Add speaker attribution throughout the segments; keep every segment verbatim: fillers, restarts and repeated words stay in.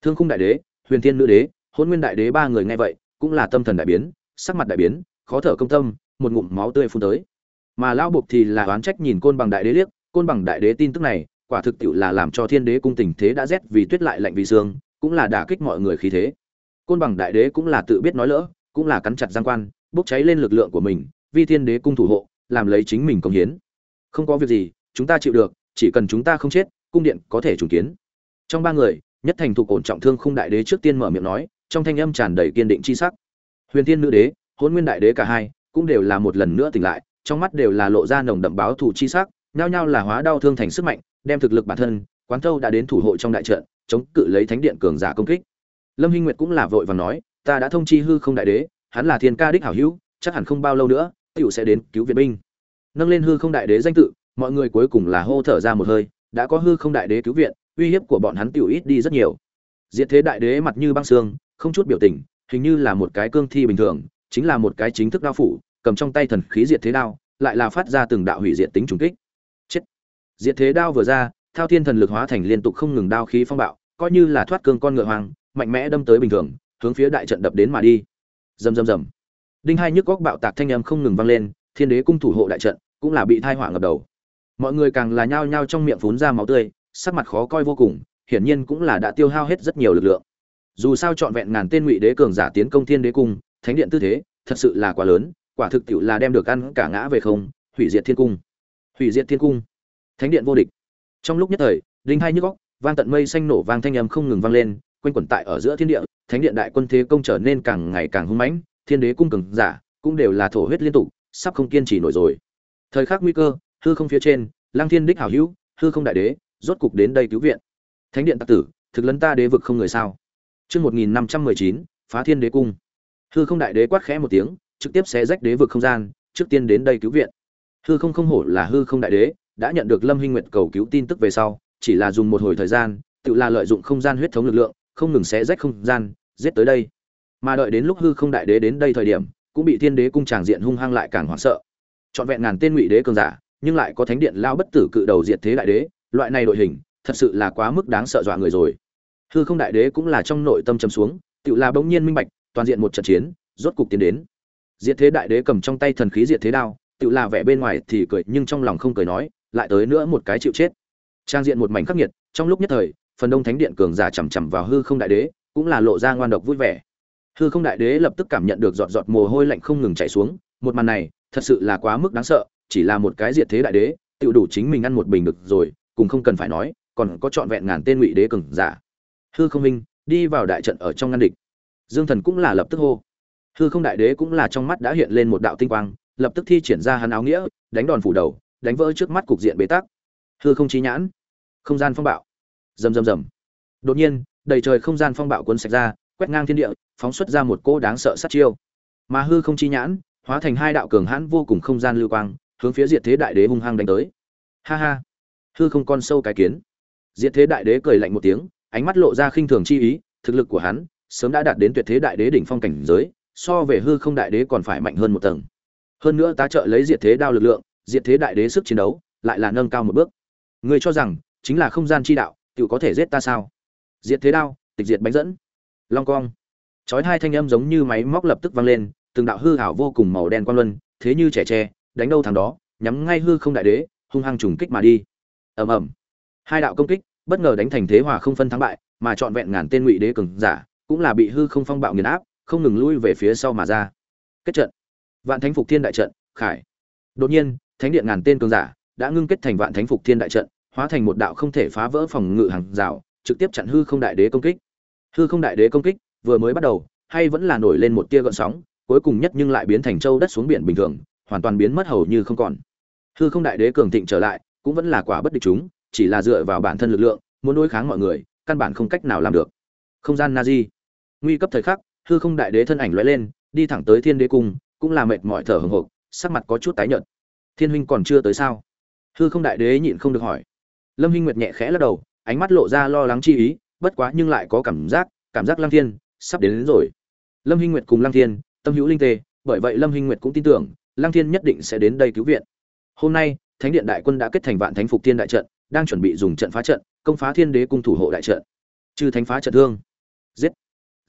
Speaker 1: Thương Khung đại đế, Huyền Thiên nữ đế, Hỗn Nguyên đại đế ba người nghe vậy, cũng là tâm thần đại biến, sắc mặt đại biến, khó thở công tâm, một ngụm máu tươi phun tới. Mà lão Bộc thì là oán trách nhìn Côn Bằng đại đế liếc, Côn Bằng đại đế tin tức này, quả thực tiệu là làm cho Thiên Đế cung tình thế đã rét vì tuyết lại lạnh vì sương, cũng là đả kích mọi người khí thế. Côn Bằng đại đế cũng là tự biết nói lỡ, cũng là cắn chặt giang quan, bốc cháy lên lực lượng của mình, vì Thiên Đế cung thủ hộ, làm lấy chính mình công hiến. Không có việc gì, chúng ta chịu được, chỉ cần chúng ta không chết, cung điện có thể trùng kiến. Trong ba người, nhất thành thục ổn trọng Thương Khung đại đế trước tiên mở miệng nói, trong thanh âm tràn đầy kiên định chi sắc. Huyền Thiên nữ đế, Hỗn Nguyên đại đế cả hai cũng đều là một lần nữa tỉnh lại, trong mắt đều là lộ ra nồng đậm báo thù chi sắc, nhao nhao là hóa đau thương thành sức mạnh, đem thực lực bản thân, quán thâu đã đến thủ hộ trong đại trận, chống cự lấy thánh điện cường giả công kích. Lâm Hinh Nguyệt cũng là vội vàng nói, ta đã thông chi Hư Không đại đế, hắn là Thiên Ca đích hảo hữu, chắc hẳn không bao lâu nữa, tiểu sẽ đến cứu viện binh. Nâng lên Hư Không đại đế danh tự, mọi người cuối cùng là hô thở ra một hơi, đã có Hư Không đại đế cứu viện, uy hiếp của bọn hắn tiểu ít đi rất nhiều. Diệt Thế đại đế mặt như băng xương, không chút biểu tình, hình như là một cái cương thi bình thường, chính là một cái chính thức đao phủ, cầm trong tay thần khí diệt thế đao, lại là phát ra từng đạo hủy diệt tính trùng kích. Chết. Diệt thế đao vừa ra, thao thiên thần lực hóa thành liên tục không ngừng đao khí phong bạo, coi như là thoát cương con ngựa hoang, mạnh mẽ đâm tới bình thường, hướng phía đại trận đập đến mà đi. Rầm rầm rầm. Đinh hai nhức góc bạo tạc thanh âm không ngừng vang lên, Thiên Đế cung thủ hộ đại trận cũng là bị thai họa ngập đầu. Mọi người càng là nhao nhao trong miệng phún ra máu tươi, sắc mặt khó coi vô cùng, hiển nhiên cũng là đã tiêu hao hết rất nhiều lực lượng. Dù sao trọn vẹn ngàn tên Ngụy Đế cường giả tiến công Thiên Đế cung, thánh điện tư thế, thật sự là quá lớn, quả thực tiệu là đem được ăn cả ngã về không, hủy diệt thiên cung. Hủy diệt thiên cung. Thánh điện vô địch. Trong lúc nhất thời, đinh hai nhức óc, vang tận mây xanh nổ vang thanh âm không ngừng vang lên, quanh quẩn tại ở giữa thiên địa, thánh điện đại quân thế công trở nên càng ngày càng hung mãnh, Thiên Đế cung cường giả cũng đều là thổ huyết liên tục, sắp không kiên trì nổi rồi. Thời khắc nguy cơ, hư không phía trên, Lăng Thiên đích hảo hữu, Hư Không đại đế, rốt cục đến đây cứu viện. Thánh điện tặc tử, thực lấn ta đế vực không người sao? Chương một nghìn năm trăm mười chín, phá Thiên Đế cung. Hư Không đại đế quát khẽ một tiếng, trực tiếp xé rách đế vực không gian, trước tiên đến đây cứu viện. Hư Không không hổ là Hư Không đại đế, đã nhận được Lâm Hinh Nguyệt cầu cứu tin tức về sau, chỉ là dùng một hồi thời gian, tự là lợi dụng không gian huyết thống lực lượng, không ngừng xé rách không gian, giết tới đây. Mà đợi đến lúc Hư Không đại đế đến đây thời điểm, cũng bị Thiên Đế cung tràng diện hung hăng lại càng hoảng sợ. Trọn vẹn ngàn tên Ngụy Đế cường giả, nhưng lại có thánh điện lao bất tử cự đầu diệt thế đại đế, loại này đội hình, thật sự là quá mức đáng sợ dọa người rồi. Hư Không đại đế cũng là trong nội tâm trầm xuống, tự là bỗng nhiên minh bạch, toàn diện một trận chiến, rốt cục tiến đến. Diệt thế đại đế cầm trong tay thần khí diệt thế đao, tự là vẻ bên ngoài thì cười nhưng trong lòng không cười nói, lại tới nữa một cái chịu chết. Trang diện một mảnh khắc nghiệt, trong lúc nhất thời, phần đông thánh điện cường giả chằm chằm vào Hư Không đại đế, cũng là lộ ra ngoan độc vui vẻ. Hư Không đại đế lập tức cảm nhận được giọt giọt mồ hôi lạnh không ngừng chảy xuống, một màn này, thật sự là quá mức đáng sợ, chỉ là một cái diệt thế đại đế, tự đủ chính mình ăn một bình được rồi, cùng không cần phải nói, còn có trọn vẹn ngàn tên Ngụy Đế cường giả. Hư Không minh, đi vào đại trận ở trong ngăn địch. Dương Thần cũng là lập tức hô. Hư Không đại đế cũng là trong mắt đã hiện lên một đạo tinh quang, lập tức thi triển ra hắn áo nghĩa, đánh đòn phủ đầu, đánh vỡ trước mắt cục diện bế tắc. Hư Không chí nhãn, không gian phong bạo. Rầm rầm rầm. Đột nhiên, đầy trời không gian phong bạo cuốn sạch ra, quét ngang thiên địa, phóng xuất ra một cỗ đáng sợ sát chiêu. Mà Hư Không chí nhãn, hóa thành hai đạo cường hãn vô cùng không gian lưu quang, hướng phía Diệt Thế đại đế hung hăng đánh tới. Ha ha. Hư Không con sâu cái kiến. Diệt Thế đại đế cười lạnh một tiếng, ánh mắt lộ ra khinh thường chi ý, thực lực của hắn sớm đã đạt đến Tuyệt Thế đại đế đỉnh phong cảnh giới, so về Hư Không đại đế còn phải mạnh hơn một tầng. Hơn nữa tá trợ lấy Diệt Thế đao lực lượng, Diệt Thế đại đế sức chiến đấu lại là nâng cao một bước. Ngươi cho rằng chính là không gian chi đạo, tự có thể giết ta sao? Diệt Thế đao, tịch diệt bánh dẫn. Long cong. Chói hai thanh âm giống như máy móc lập tức vang lên, từng đạo hư ảo vô cùng màu đen quang luân, thế như trẻ tre, đánh đâu thằng đó, nhắm ngay Hư Không đại đế, hung hăng trùng kích mà đi. Ầm ầm. Hai đạo công kích, bất ngờ đánh thành thế hòa không phân thắng bại, mà trọn vẹn ngàn tên Ngụy Đế cường giả, cũng là bị Hư Không phong bạo nghiền áp, không ngừng lui về phía sau mà ra. Kết trận. Vạn Thánh Phục Thiên đại trận, khải. Đột nhiên, thánh điện ngàn tên cường giả đã ngưng kết thành Vạn Thánh Phục Thiên đại trận, hóa thành một đạo không thể phá vỡ phòng ngự hàng rào, trực tiếp chặn Hư Không đại đế công kích. Hư Không đại đế công kích vừa mới bắt đầu, hay vẫn là nổi lên một tia gợn sóng, cuối cùng nhất nhưng lại biến thành châu đất xuống biển bình thường, hoàn toàn biến mất hầu như không còn. Hư Không đại đế cường thịnh trở lại, cũng vẫn là quả bất địch chúng, chỉ là dựa vào bản thân lực lượng, muốn đối kháng mọi người, căn bản không cách nào làm được. Không gian Nazi. Nguy cấp thời khắc, Hư Không đại đế thân ảnh lóe lên, đi thẳng tới Thiên Đế cung, cũng là mệt mỏi thở hổn hộc, sắc mặt có chút tái nhợt. Thiên huynh còn chưa tới sao? Hư Không đại đế nhịn không được hỏi. Lâm Hinh Nguyệt nhẹ khẽ lắc đầu, ánh mắt lộ ra lo lắng chi ý, bất quá nhưng lại có cảm giác, cảm giác Lăng Thiên sắp đến, đến rồi. Lâm Hinh Nguyệt cùng Lăng Thiên, tâm hữu linh tê, bởi vậy Lâm Hinh Nguyệt cũng tin tưởng, Lăng Thiên nhất định sẽ đến đây cứu viện. Hôm nay, Thánh điện đại quân đã kết thành Vạn Thánh Phục Thiên đại trận, đang chuẩn bị dùng trận phá trận, công phá Thiên Đế cung thủ hộ đại trận. Chư thánh phá trận thương.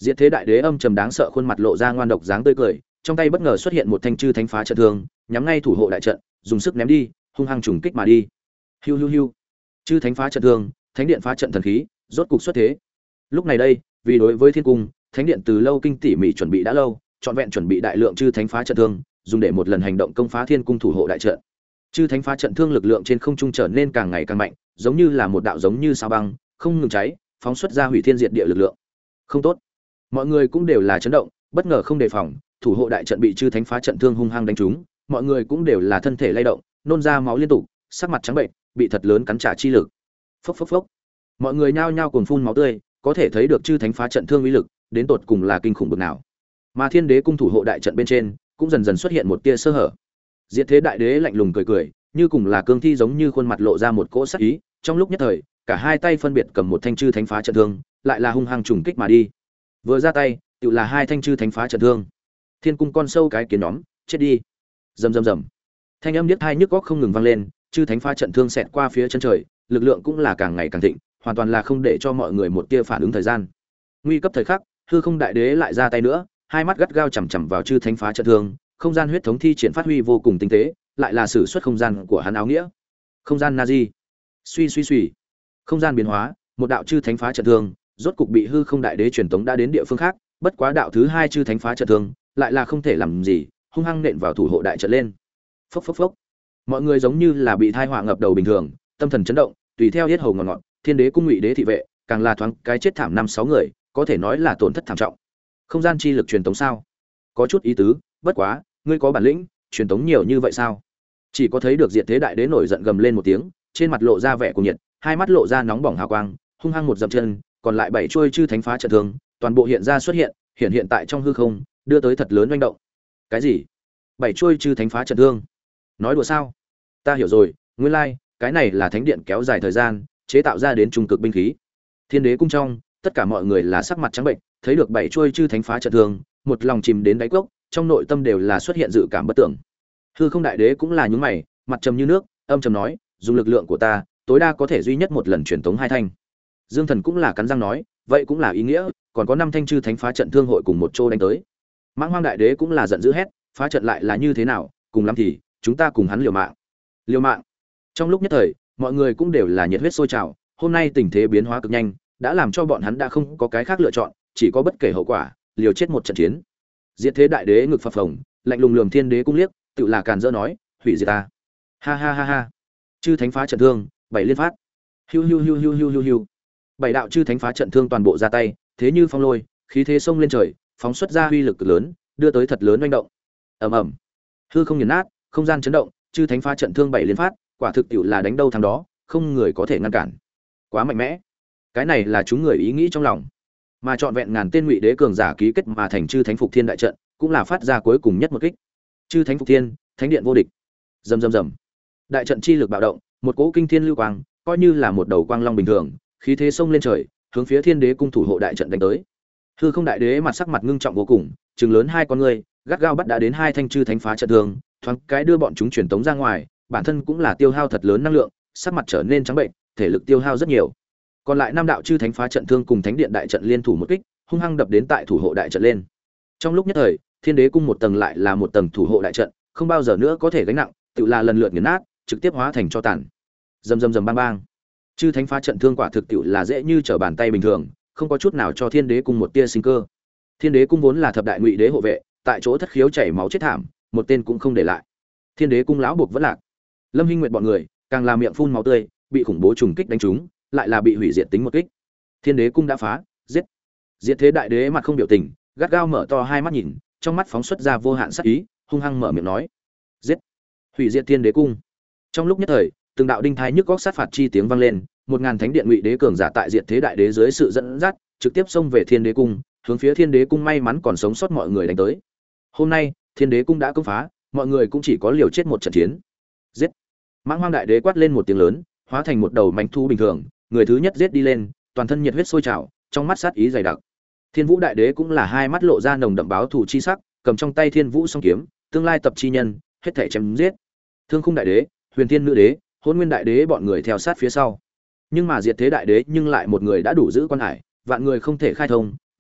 Speaker 1: Diệt Thế Đại Đế âm trầm đáng sợ khuôn mặt lộ ra ngoan độc dáng tươi cười, trong tay bất ngờ xuất hiện một thanh chư thánh phá trận thương, nhắm ngay thủ hộ đại trận, dùng sức ném đi, hung hăng trùng kích mà đi. Hiu hiu hiu. Chư thánh phá trận thương, thánh điện phá trận thần khí, rốt cục xuất thế. Lúc này đây, vì đối với thiên cung, thánh điện từ lâu kinh tỉ mỉ chuẩn bị đã lâu, trọn vẹn chuẩn bị đại lượng chư thánh phá trận thương, dùng để một lần hành động công phá thiên cung thủ hộ đại trận. Chư thánh phá trận thương lực lượng trên không trung trở nên càng ngày càng mạnh, giống như là một đạo giống như sao băng, không ngừng cháy, phóng xuất ra hủy thiên diệt địa lực lượng. Không tốt. Mọi người cũng đều là chấn động, bất ngờ không đề phòng, thủ hộ đại trận bị chư thánh phá trận thương hung hăng đánh trúng, mọi người cũng đều là thân thể lay động, nôn ra máu liên tục, sắc mặt trắng bệnh, bị thật lớn cắn trả chi lực. Phốc phốc phốc. Mọi người nhao nhao cuồng phun máu tươi, có thể thấy được chư thánh phá trận thương uy lực, đến tột cùng là kinh khủng bậc nào. Mà Thiên Đế cung thủ hộ đại trận bên trên, cũng dần dần xuất hiện một tia sơ hở. Diệt Thế Đại Đế lạnh lùng cười cười, như cùng là cương thi giống như khuôn mặt lộ ra một cỗ sát ý, trong lúc nhất thời, cả hai tay phân biệt cầm một thanh chư thánh phá trận thương, lại là hung hăng trùng kích mà đi. Vừa ra tay, tự là hai thanh chư thánh phá trận thương. Thiên cung con sâu cái kiến nhóm, chết đi. Rầm rầm rầm. Thanh âm điếc tai nhức óc không ngừng vang lên, chư thánh phá trận thương xẹt qua phía chân trời, lực lượng cũng là càng ngày càng thịnh, hoàn toàn là không để cho mọi người một tia phản ứng thời gian. Nguy cấp thời khắc, hư không đại đế lại ra tay nữa, hai mắt gắt gao chằm chằm vào chư thánh phá trận thương, không gian huyết thống thi triển phát huy vô cùng tinh tế, lại là sử xuất không gian của hắn áo nghĩa. Không gian Nazi. Suy suy suy. Không gian biến hóa, một đạo chư thánh phá trận thương, rốt cục bị hư không đại đế truyền tống đã đến địa phương khác, bất quá đạo thứ hai chư thánh phá trận thương, lại là không thể làm gì, hung hăng nện vào thủ hộ đại trận lên. Phốc phốc phốc. Mọi người giống như là bị thai họa ngập đầu bình thường, tâm thần chấn động, tùy theo yết hầu ngọt ngọt, Thiên Đế cung ngụy đế thị vệ, càng là thoáng cái chết thảm năm sáu người, có thể nói là tổn thất thảm trọng. Không gian chi lực truyền tống sao? Có chút ý tứ, bất quá, ngươi có bản lĩnh, truyền tống nhiều như vậy sao? Chỉ có thấy được Diệt Thế Đại Đế nổi giận gầm lên một tiếng, trên mặt lộ ra vẻ cuồng nhiệt, hai mắt lộ ra nóng bỏng hào quang, hung hăng một dậm chân, còn lại bảy chuôi chư thánh phá trận thương, toàn bộ hiện ra xuất hiện, hiện hiện tại trong hư không, đưa tới thật lớn oanh động. Cái gì? Bảy chuôi chư thánh phá trận thương? Nói đùa sao? Ta hiểu rồi, nguyên lai, like, cái này là thánh điện kéo dài thời gian, chế tạo ra đến trung cực binh khí. Thiên Đế cung trong, tất cả mọi người là sắc mặt trắng bệnh, thấy được bảy chuôi chư thánh phá trận thương, một lòng chìm đến đáy cốc, trong nội tâm đều là xuất hiện dự cảm bất tưởng. Hư không đại đế cũng là nhướng mày, mặt trầm như nước, âm trầm nói, dùng lực lượng của ta, tối đa có thể duy nhất một lần truyền tống hai thanh. Dương Thần cũng là cắn răng nói, vậy cũng là ý nghĩa, còn có năm thanh chư thánh phá trận thương hội cùng một chỗ đánh tới. Mãng Hoang đại đế cũng là giận dữ hét, phá trận lại là như thế nào, cùng lắm thì chúng ta cùng hắn liều mạng. Liều mạng. Trong lúc nhất thời, mọi người cũng đều là nhiệt huyết sôi trào, hôm nay tình thế biến hóa cực nhanh, đã làm cho bọn hắn đã không có cái khác lựa chọn, chỉ có bất kể hậu quả, liều chết một trận chiến. Diệt Thế Đại Đế ngực phập phồng, lạnh lùng lườm Thiên Đế cung liếc, tự là càn dỡ nói, hủy diệt ta. Ha ha ha ha. Chư thánh phá trận thương, bảy liên phát. Hiu hiu hiu hiu hiu hiu hiu. Bảy đạo chư thánh phá trận thương toàn bộ ra tay, thế như phong lôi, khí thế sông lên trời, phóng xuất ra uy lực cực lớn, đưa tới thật lớn oanh động. Ầm ầm. Hư không nghiền nát, không gian chấn động, chư thánh phá trận thương bảy liên phát, quả thực tiệu là đánh đâu thắng đó, không người có thể ngăn cản. Quá mạnh mẽ. Cái này là chúng người ý nghĩ trong lòng. Mà chọn vẹn ngàn tên ngụy đế cường giả ký kết mà thành chư thánh phục thiên đại trận, cũng là phát ra cuối cùng nhất một kích. Chư thánh phục thiên, thánh điện vô địch. Rầm rầm rầm. Đại trận chi lực bạo động, một cỗ kinh thiên lưu quang, coi như là một đầu quang long bình thường, khí thế xông lên trời, hướng phía Thiên Đế cung thủ hộ đại trận đánh tới. Hư không đại đế mặt sắc mặt ngưng trọng vô cùng, trừng lớn hai con ngươi, gắt gao bắt đã đến hai thanh chư thánh phá trận thương, thoáng cái đưa bọn chúng truyền tống ra ngoài, bản thân cũng là tiêu hao thật lớn năng lượng, sắc mặt trở nên trắng bệnh, thể lực tiêu hao rất nhiều. Còn lại năm đạo chư thánh phá trận thương cùng thánh điện đại trận liên thủ một kích, hung hăng đập đến tại thủ hộ đại trận lên. Trong lúc nhất thời, Thiên Đế cung một tầng lại là một tầng thủ hộ đại trận, không bao giờ nữa có thể gánh nặng, tự là lần lượt nghiền nát, trực tiếp hóa thành cho tàn. Rầm rầm rầm bang bang. Chư thánh phá trận thương quả thực tiệu là dễ như trở bàn tay bình thường, không có chút nào cho Thiên Đế cung một tia sinh cơ. Thiên Đế cung vốn là thập đại ngụy đế hộ vệ, tại chỗ thất khiếu chảy máu chết thảm, một tên cũng không để lại. Thiên Đế cung lão buộc vẫn lạc. Lâm Hinh Nguyệt bọn người, càng là miệng phun máu tươi, bị khủng bố trùng kích đánh trúng, lại là bị hủy diệt tính một kích. Thiên Đế cung đã phá, giết. Diệt Thế Đại Đế mặt không biểu tình, gắt gao mở to hai mắt nhìn, trong mắt phóng xuất ra vô hạn sát ý, hung hăng mở miệng nói: "Giết!" Hủy diệt Thiên Đế cung. Trong lúc nhất thời, từng đạo đinh thai nhức góc sát phạt chi tiếng vang lên, một ngàn thánh điện ngụy đế cường giả tại Diệt Thế Đại Đế dưới sự dẫn dắt, trực tiếp xông về Thiên Đế cung, hướng phía Thiên Đế cung may mắn còn sống sót mọi người đánh tới. Hôm nay, Thiên Đế cung đã công phá, mọi người cũng chỉ có liều chết một trận chiến. Giết! Mãng Hoang Đại Đế quát lên một tiếng lớn, hóa thành một đầu mãnh thú bình thường, người thứ nhất giết đi lên, toàn thân nhiệt huyết sôi trào, trong mắt sát ý dày đặc. Thiên Vũ Đại Đế cũng là hai mắt lộ ra nồng đậm báo thù chi sắc, cầm trong tay Thiên Vũ song kiếm, tương lai tập chi nhân, hết thảy chém giết. Thương Khung Đại Đế, Huyền Thiên Nữ Đế, Hỗn Nguyên Đại Đế bọn người theo sát phía sau. Nhưng mà Diệt Thế Đại Đế nhưng lại một người đã đủ giữ quan hải, vạn người không thể khai thông,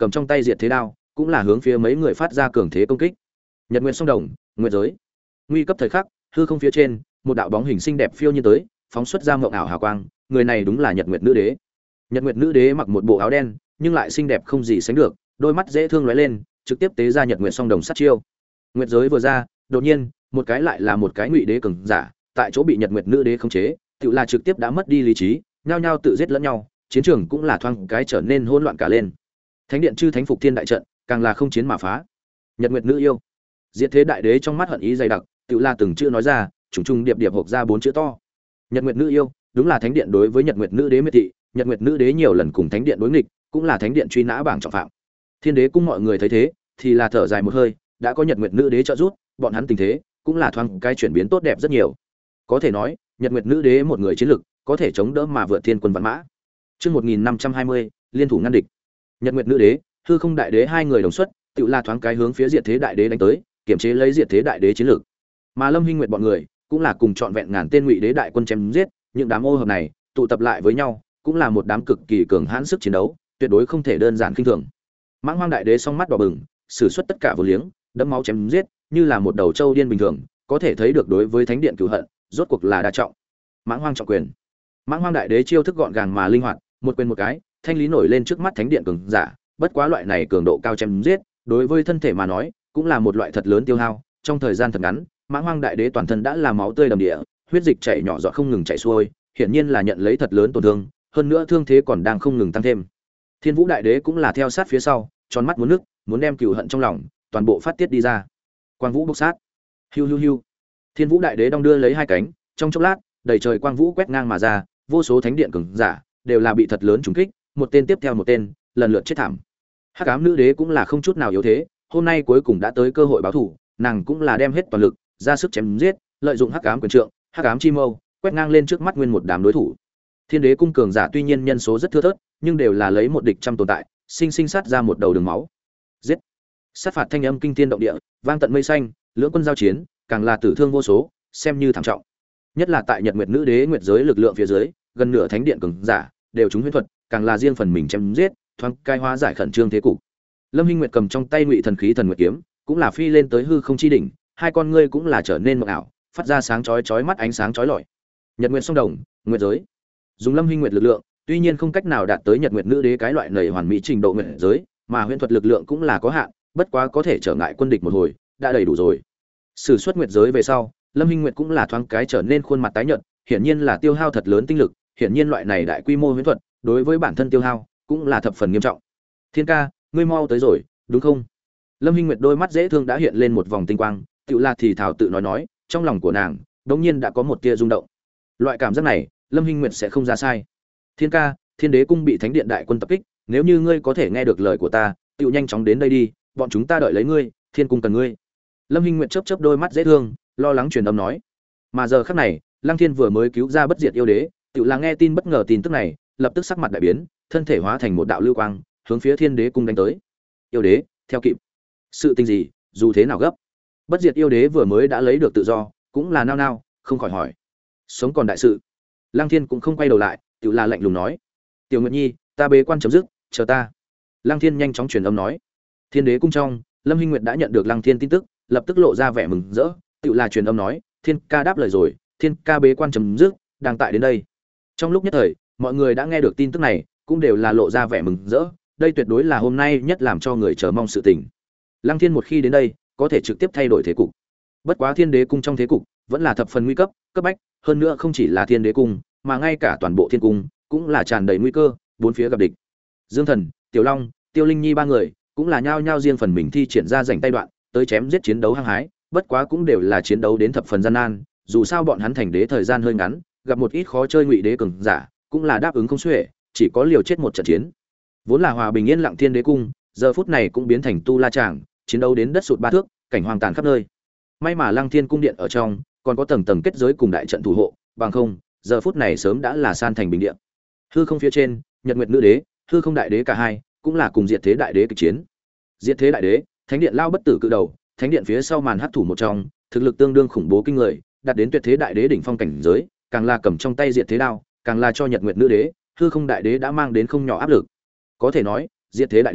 Speaker 1: cầm trong tay diệt thế đao, cũng là hướng phía mấy người phát ra cường thế công kích. Nhật Nguyệt song đồng, nguyệt giới. Nguy cấp thời khắc, hư không phía trên, một đạo bóng hình xinh đẹp phiêu như tới, phóng xuất ra mộng ảo hào quang, người này đúng là Nhật Nguyệt nữ đế. Nhật Nguyệt nữ đế mặc một bộ áo đen, nhưng lại xinh đẹp không gì sánh được, đôi mắt dễ thương lóe lên, trực tiếp tế ra Nhật Nguyệt song đồng sát chiêu. Nguyệt giới vừa ra, đột nhiên, một cái lại là một cái ngụy đế cường giả, tại chỗ bị Nhật Nguyệt nữ đế khống chế, tự là trực tiếp đã mất đi lý trí, nhao nhao tự giết lẫn nhau, chiến trường cũng là thoáng cái trở nên hỗn loạn cả lên. Thánh điện chư thánh phục thiên đại trận, càng là không chiến mà phá. Nhật Nguyệt nữ yêu, Diệt thế đại đế trong mắt hận ý dày đặc, tự là từng chữ nói ra, trùng trùng điệp điệp hộc ra bốn chữ to. Nhật Nguyệt nữ yêu, đúng là thánh điện đối với Nhật Nguyệt nữ đế miệt thị, Nhật Nguyệt nữ đế nhiều lần cùng thánh điện đối nghịch, cũng là thánh điện truy nã bảng trọng phạm. Thiên đế cung mọi người thấy thế, thì là thở dài một hơi, đã có Nhật Nguyệt nữ đế trợ giúp, bọn hắn tình thế cũng là thoáng cái chuyển biến tốt đẹp rất nhiều. Có thể nói, Nhật Nguyệt nữ đế một người chiến lực, có thể chống đỡ mà vượt thiên quân vạn mã. Chương một nghìn năm trăm hai mươi, liên thủ ngăn địch. Nhật Nguyệt nữ đế, hư không đại đế hai người đồng xuất, tự là thoáng cái hướng phía Diệt thế đại đế đánh tới, kiểm chế lấy Diệt thế đại đế chiến lực. Mà Lâm Hinh Nguyệt bọn người, cũng là cùng chọn vẹn ngàn tên ngụy đế đại quân chém giết, những đám ô hợp này tụ tập lại với nhau, cũng là một đám cực kỳ cường hãn sức chiến đấu, tuyệt đối không thể đơn giản khinh thường. Mãng Hoang đại đế song mắt đỏ bừng, sử xuất tất cả vô liếng, đẫm máu chém giết, như là một đầu trâu điên bình thường, có thể thấy được đối với thánh điện cửu hận, rốt cuộc là đa trọng. Mãng Hoang trọng quyền. Mãng Hoang đại đế chiêu thức gọn gàng mà linh hoạt, một quyền một cái, thanh lý nổi lên trước mắt thánh điện cường giả, bất quá loại này cường độ cao chém giết, đối với thân thể mà nói, cũng là một loại thật lớn tiêu hao, trong thời gian thật ngắn, Mãng Hoang đại đế toàn thân đã là máu tươi đầm địa, huyết dịch chảy nhỏ giọt không ngừng chảy xuôi, hiển nhiên là nhận lấy thật lớn tổn thương, hơn nữa thương thế còn đang không ngừng tăng thêm. Thiên Vũ đại đế cũng là theo sát phía sau, tròn mắt muốn nước, muốn đem cừu hận trong lòng toàn bộ phát tiết đi ra. Quang vũ bộc sát. Hiu hiu hiu. Thiên Vũ đại đế đong đưa lấy hai cánh, trong chốc lát, đầy trời quang vũ quét ngang mà ra, vô số thánh điện cường giả đều là bị thật lớn trùng kích, một tên tiếp theo một tên, lần lượt chết thảm. Hắc ám nữ đế cũng là không chút nào yếu thế, hôm nay cuối cùng đã tới cơ hội báo thù, nàng cũng là đem hết toàn lực, ra sức chém giết, lợi dụng hắc ám quyền trượng, hắc ám chi mâu, quét ngang lên trước mắt nguyên một đám đối thủ. Thiên đế cung cường giả tuy nhiên nhân số rất thưa thớt, nhưng đều là lấy một địch trăm tồn tại, sinh sinh sát ra một đầu đường máu. Giết! Sát phạt thanh âm kinh thiên động địa, vang tận mây xanh, lưỡng quân giao chiến, càng là tử thương vô số, xem như thảm trọng. Nhất là tại Nhật Nguyệt nữ đế nguyệt giới lực lượng phía dưới, gần nửa thánh điện cường giả đều trúng huyễn thuật, càng là riêng phần mình chém giết, thoáng cai hóa giải khẩn trương thế cục. Lâm Hinh Nguyệt cầm trong tay Ngụy Thần khí thần nguyệt kiếm, cũng là phi lên tới hư không chi đỉnh, hai con ngươi cũng là trở nên mộng ảo, phát ra sáng chói chói mắt ánh sáng chói lọi. Nhật Nguyệt song đồng, nguyệt giới. Dùng Lâm Hinh Nguyệt lực lượng, tuy nhiên không cách nào đạt tới Nhật Nguyệt nữ đế cái loại nảy hoàn mỹ trình độ nguyệt giới, mà huyễn thuật lực lượng cũng là có hạn, bất quá có thể trở ngại quân địch một hồi, đã đầy đủ rồi. Sử xuất nguyệt giới về sau, Lâm Hinh Nguyệt cũng là thoáng cái trở nên khuôn mặt tái nhợt, hiển nhiên là tiêu hao thật lớn tinh lực, hiển nhiên loại này đại quy mô huyễn thuật, đối với bản thân tiêu hao cũng là thập phần nghiêm trọng. Thiên ca, ngươi mau tới rồi, đúng không? Lâm Hinh Nguyệt đôi mắt dễ thương đã hiện lên một vòng tinh quang, tựu là thì thảo tự nói nói, trong lòng của nàng, đột nhiên đã có một tia rung động. Loại cảm giác này, Lâm Hinh Nguyệt sẽ không ra sai. Thiên ca, Thiên Đế cung bị Thánh điện đại quân tập kích, nếu như ngươi có thể nghe được lời của ta, tựu nhanh chóng đến đây đi, bọn chúng ta đợi lấy ngươi, Thiên cung cần ngươi. Lâm Hinh Nguyệt chớp chớp đôi mắt dễ thương, lo lắng truyền âm nói. Mà giờ khắc này, Lăng Thiên vừa mới cứu ra bất diệt yêu đế, tựu là nghe tin bất ngờ tin tức này, lập tức sắc mặt đại biến, thân thể hóa thành một đạo lưu quang, hướng phía Thiên Đế cung đánh tới. Yêu đế, theo kịp. Sự tình gì, dù thế nào gấp. Bất diệt yêu đế vừa mới đã lấy được tự do, cũng là nao nao, không khỏi hỏi. Sống còn đại sự. Lăng Thiên cũng không quay đầu lại, tựu là lạnh lùng nói. Tiểu Nguyệt Nhi, ta bế quan chấm dứt, chờ ta. Lăng Thiên nhanh chóng truyền âm nói. Thiên Đế cung trong, Lâm Hinh Nguyệt đã nhận được Lăng Thiên tin tức, lập tức lộ ra vẻ mừng rỡ, tựu là truyền âm nói, Thiên ca đáp lời rồi, Thiên ca bế quan chấm dứt, đang tại đến đây. Trong lúc nhất thời, mọi người đã nghe được tin tức này, cũng đều là lộ ra vẻ mừng rỡ, đây tuyệt đối là hôm nay nhất làm cho người chờ mong sự tình. Lăng Thiên một khi đến đây, có thể trực tiếp thay đổi thế cục. Bất quá Thiên Đế cung trong thế cục, vẫn là thập phần nguy cấp, cấp bách, hơn nữa không chỉ là Thiên Đế cung, mà ngay cả toàn bộ Thiên cung cũng là tràn đầy nguy cơ, bốn phía gặp địch. Dương Thần, Tiểu Long, Tiêu Linh Nhi ba người, cũng là nhao nhao riêng phần mình thi triển ra rảnh tay đoạn, tới chém giết chiến đấu hăng hái, bất quá cũng đều là chiến đấu đến thập phần gian nan, dù sao bọn hắn thành đế thời gian hơi ngắn, gặp một ít khó chơi ngụy đế cường giả, cũng là đáp ứng không xuể, chỉ có liều chết một trận chiến. Vốn là hòa bình yên lặng Thiên Đế cung, giờ phút này cũng biến thành tu la tràng, chiến đấu đến đất sụt ba thước, cảnh hoang tàn khắp nơi. May mà Lăng Thiên cung điện ở trong, còn có tầng tầng kết giới cùng đại trận thủ hộ, bằng không, giờ phút này sớm đã là san thành bình địa. Hư không phía trên, Nhật Nguyệt nữ đế, Hư không đại đế cả hai, cũng là cùng Diệt Thế đại đế kịch chiến. Diệt Thế đại đế, Thánh điện lao bất tử cự đầu, Thánh điện phía sau màn hắc thủ một trong, thực lực tương đương khủng bố kinh người, đạt đến Tuyệt Thế đại đế đỉnh phong cảnh giới, càng là cầm trong tay Diệt Thế đao, càng là cho Nhật Nguyệt nữ đế, Hư không đại đế đã mang đến không nhỏ áp lực. Có thể nói, Diệt Thế đại đế,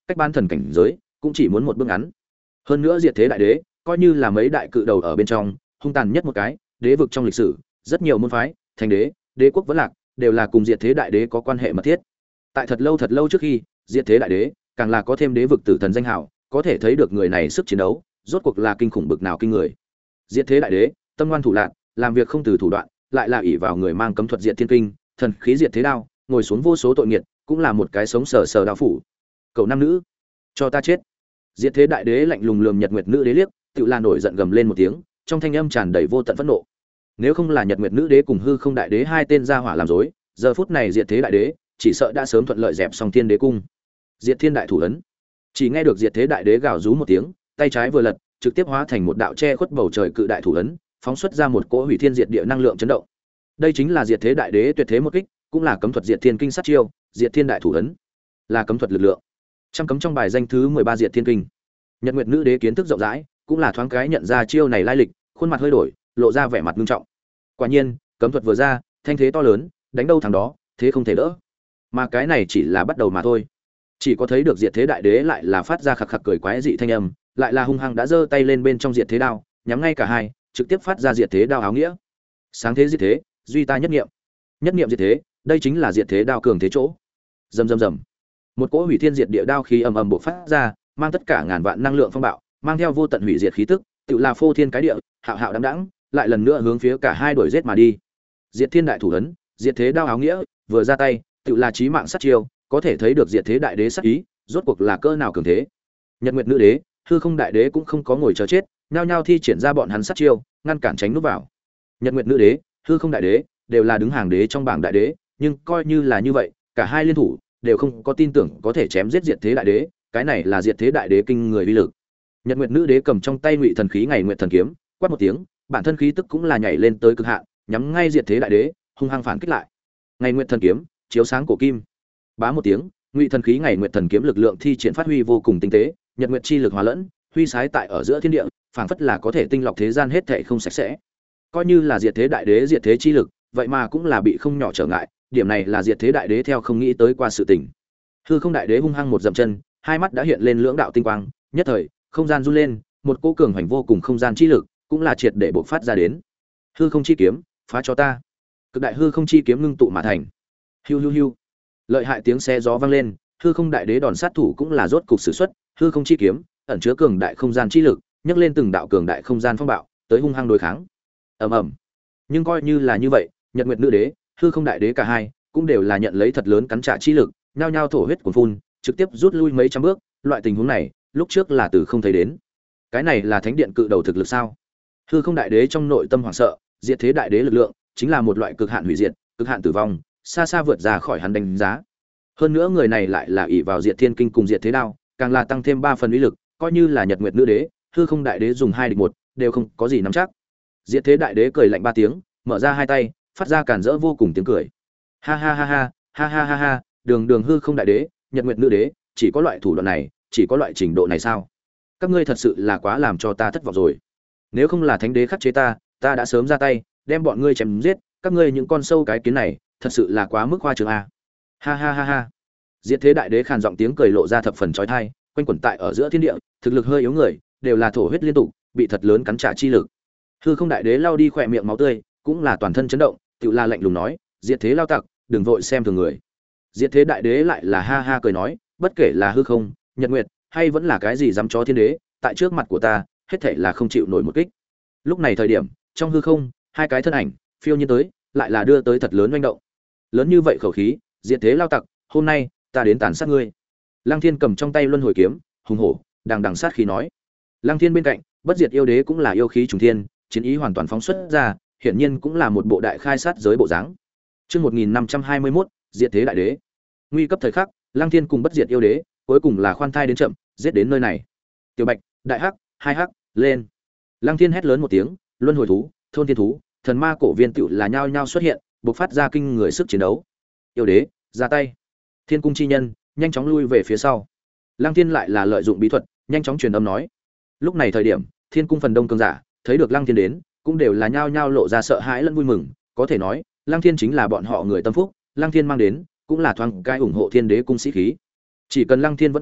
Speaker 1: cách bán thần cảnh giới cũng chỉ muốn một bước ngắn. Hơn nữa diệt thế đại đế coi như là mấy đại cự đầu ở bên trong hung tàn nhất một cái, đế vực trong lịch sử rất nhiều môn phái, thành đế, đế quốc vẫn lạc đều là cùng diệt thế đại đế có quan hệ mật thiết. Tại thật lâu thật lâu trước khi diệt thế đại đế càng là có thêm đế vực tử thần danh hào, có thể thấy được người này sức chiến đấu rốt cuộc là kinh khủng bực nào kinh người. Diệt thế đại đế tâm ngoan thủ lạn, làm việc không từ thủ đoạn, lại là ỷ vào người mang cấm thuật diệt thiên kinh, thần khí diệt thế đao, ngồi xuống vô số tội nghiệt, cũng là một cái sống sờ sờ đao phủ. Cậu nam nữ, cho ta chết! Diệt thế đại đế lạnh lùng lườm Nhật Nguyệt nữ đế liếc, tự là nổi giận gầm lên một tiếng, trong thanh âm tràn đầy vô tận phẫn nộ. Nếu không là Nhật Nguyệt nữ đế cùng Hư Không đại đế hai tên gia hỏa làm rối, giờ phút này diệt thế đại đế chỉ sợ đã sớm thuận lợi dẹp xong thiên đế cung. Diệt thiên đại thủ ấn. Chỉ nghe được diệt thế đại đế gào rú một tiếng, tay trái vừa lật, trực tiếp hóa thành một đạo che khuất bầu trời cự đại thủ ấn, phóng xuất ra một cỗ hủy thiên diệt địa năng lượng chấn động. Đây chính là diệt thế đại đế tuyệt thế một kích, cũng là cấm thuật diệt thiên kinh sát chiêu, diệt thiên đại thủ ấn, là cấm thuật lực lượng. Trăm cấm trong bài danh thứ mười ba diệt thiên kinh. Nhật Nguyệt nữ đế kiến thức rộng rãi, cũng là thoáng cái nhận ra chiêu này lai lịch, khuôn mặt hơi đổi, lộ ra vẻ mặt nghiêm trọng. Quả nhiên, cấm thuật vừa ra, thanh thế to lớn, đánh đâu thằng đó, thế không thể đỡ. Mà cái này chỉ là bắt đầu mà thôi. Chỉ có thấy được diệt thế đại đế lại là phát ra khặc khặc cười quái dị thanh âm, lại là hung hăng đã giơ tay lên bên trong diệt thế đao, nhắm ngay cả hai, trực tiếp phát ra diệt thế đao áo nghĩa. Sáng thế diệt thế, duy ta nhất niệm. Nhất niệm diệt thế, đây chính là diệt thế đao cường thế chỗ. Rầm rầm rầm. Một cỗ hủy thiên diệt địa đao khí ầm ầm bộc phát ra, mang tất cả ngàn vạn năng lượng phong bạo, mang theo vô tận hủy diệt khí tức, tự là phô thiên cái địa, hạo hạo đãng đãng, lại lần nữa hướng phía cả hai đuổi giết mà đi. Diệt thiên đại thủ ấn, diệt thế đao áo nghĩa, vừa ra tay, tự là chí mạng sát chiêu, có thể thấy được diệt thế đại đế sát ý, rốt cuộc là cỡ nào cường thế. Nhật Nguyệt nữ đế, Hư Không đại đế cũng không có ngồi chờ chết, nhao nhao thi triển ra bọn hắn sát chiêu, ngăn cản tránh núp vào. Nhật Nguyệt nữ đế, Hư Không đại đế đều là đứng hàng đế trong bảng đại đế, nhưng coi như là như vậy, cả hai liên thủ đều không có tin tưởng có thể chém giết diệt thế đại đế, cái này là diệt thế đại đế kinh người uy lực. Nhật Nguyệt nữ đế cầm trong tay Ngụy thần khí Ngày Nguyệt thần kiếm, quát một tiếng, bản thân khí tức cũng là nhảy lên tới cực hạn, nhắm ngay diệt thế đại đế, hung hăng phản kích lại. Ngày Nguyệt thần kiếm, chiếu sáng cổ kim. Bá một tiếng, Ngụy thần khí Ngày Nguyệt thần kiếm lực lượng thi triển phát huy vô cùng tinh tế, nhật nguyệt chi lực hòa lẫn, huy sái tại ở giữa thiên địa, phảng phất là có thể tinh lọc thế gian hết thảy không sạch sẽ. Coi như là diệt thế đại đế diệt thế chi lực, vậy mà cũng là bị không nhỏ trở ngại, điểm này là diệt thế đại đế theo không nghĩ tới qua sự tình. Hư Không đại đế hung hăng một dậm chân, hai mắt đã hiện lên lưỡng đạo tinh quang, nhất thời, không gian run lên, một cỗ cường hành vô cùng không gian chi lực, cũng là triệt để bộc phát ra đến. Hư Không chi kiếm, phá cho ta. Cực đại hư không chi kiếm ngưng tụ mà thành. Hiu hiu hiu. Lợi hại tiếng xe gió vang lên, Hư Không đại đế đòn sát thủ cũng là rốt cục sử xuất, hư không chi kiếm, ẩn chứa cường đại không gian chi lực, nhấc lên từng đạo cường đại không gian phong bạo, tới hung hăng đối kháng. Ầm ầm. Nhưng coi như là như vậy, Nhật Nguyệt nữ đế, Hư Không đại đế cả hai cũng đều là nhận lấy thật lớn cắn trả chi lực, nhao nhao thổ huyết cuồn phun, trực tiếp rút lui mấy trăm bước, loại tình huống này, lúc trước là từ không thấy đến. Cái này là thánh điện cự đầu thực lực sao? Hư Không đại đế trong nội tâm hoảng sợ, diệt thế đại đế lực lượng chính là một loại cực hạn hủy diệt, cực hạn tử vong, xa xa vượt ra khỏi hắn đánh giá. Hơn nữa người này lại là ỷ vào diệt thiên kinh cùng diệt thế đao, càng là tăng thêm ba phần uy lực, coi như là Nhật Nguyệt nữ đế, Hư Không đại đế dùng hai địch một, đều không có gì nắm chắc. Diệt thế đại đế cười lạnh ba tiếng, mở ra hai tay, phát ra càn rỡ vô cùng tiếng cười. Ha ha ha ha, ha ha ha ha, đường đường Hư Không đại đế, Nhật Nguyệt nữ đế, chỉ có loại thủ đoạn này, chỉ có loại trình độ này sao? Các ngươi thật sự là quá làm cho ta thất vọng rồi. Nếu không là thánh đế khắc chế ta, ta đã sớm ra tay, đem bọn ngươi chém giết, các ngươi những con sâu cái kiến này, thật sự là quá mức khoa trương a. Ha ha ha ha. Diệt thế đại đế khàn giọng tiếng cười lộ ra thập phần chói tai, quanh quẩn tại ở giữa thiên địa, thực lực hơi yếu người, đều là thổ huyết liên tục, bị thật lớn cắn trả chi lực. Hư Không đại đế lao đi khỏe miệng máu tươi, cũng là toàn thân chấn động, tựu la lạnh lùng nói, diệt thế lao tặc, đừng vội xem thường người. Diệt thế đại đế lại là ha ha cười nói, bất kể là hư không, nhật nguyệt, hay vẫn là cái gì dám cho thiên đế, tại trước mặt của ta, hết thảy là không chịu nổi một kích. Lúc này thời điểm, trong hư không, hai cái thân ảnh phiêu nhiên tới, lại là đưa tới thật lớn oanh động. Lớn như vậy khẩu khí, diệt thế lao tặc, hôm nay ta đến tàn sát ngươi. Lăng Thiên cầm trong tay luân hồi kiếm, hùng hổ, đằng đằng sát khí nói. Lăng Thiên bên cạnh, bất diệt yêu đế cũng là yêu khí trùng thiên, chiến ý hoàn toàn phóng xuất ra, hiển nhiên cũng là một bộ đại khai sát giới bộ dáng. Chương một nghìn năm trăm hai mươi mốt, diệt thế đại đế. Nguy cấp thời khắc, Lăng Thiên cùng bất diệt yêu đế, cuối cùng là khoan thai đến chậm, giết đến nơi này. Tiểu Bạch, Đại Hắc, Hai Hắc, lên. Lăng Thiên hét lớn một tiếng, luân hồi thú, thôn thiên thú, thần ma cổ viên tựu là nhao nhao xuất hiện, bộc phát ra kinh người sức chiến đấu. Yêu đế, ra tay. Thiên cung chi nhân, nhanh chóng lui về phía sau. Lăng Thiên lại là lợi dụng bí thuật, nhanh chóng truyền âm nói. Lúc này thời điểm, Thiên cung phần đông cường giả, thấy được Lăng Thiên đến, cũng đều là nhao nhao lộ ra sợ hãi lẫn vui mừng, có thể nói, Lăng Thiên chính là bọn họ người tâm phúc, Lăng Thiên mang đến, cũng là thoáng cái ủng hộ Thiên đế cung sĩ khí. Chỉ cần Lăng Thiên vẫn còn,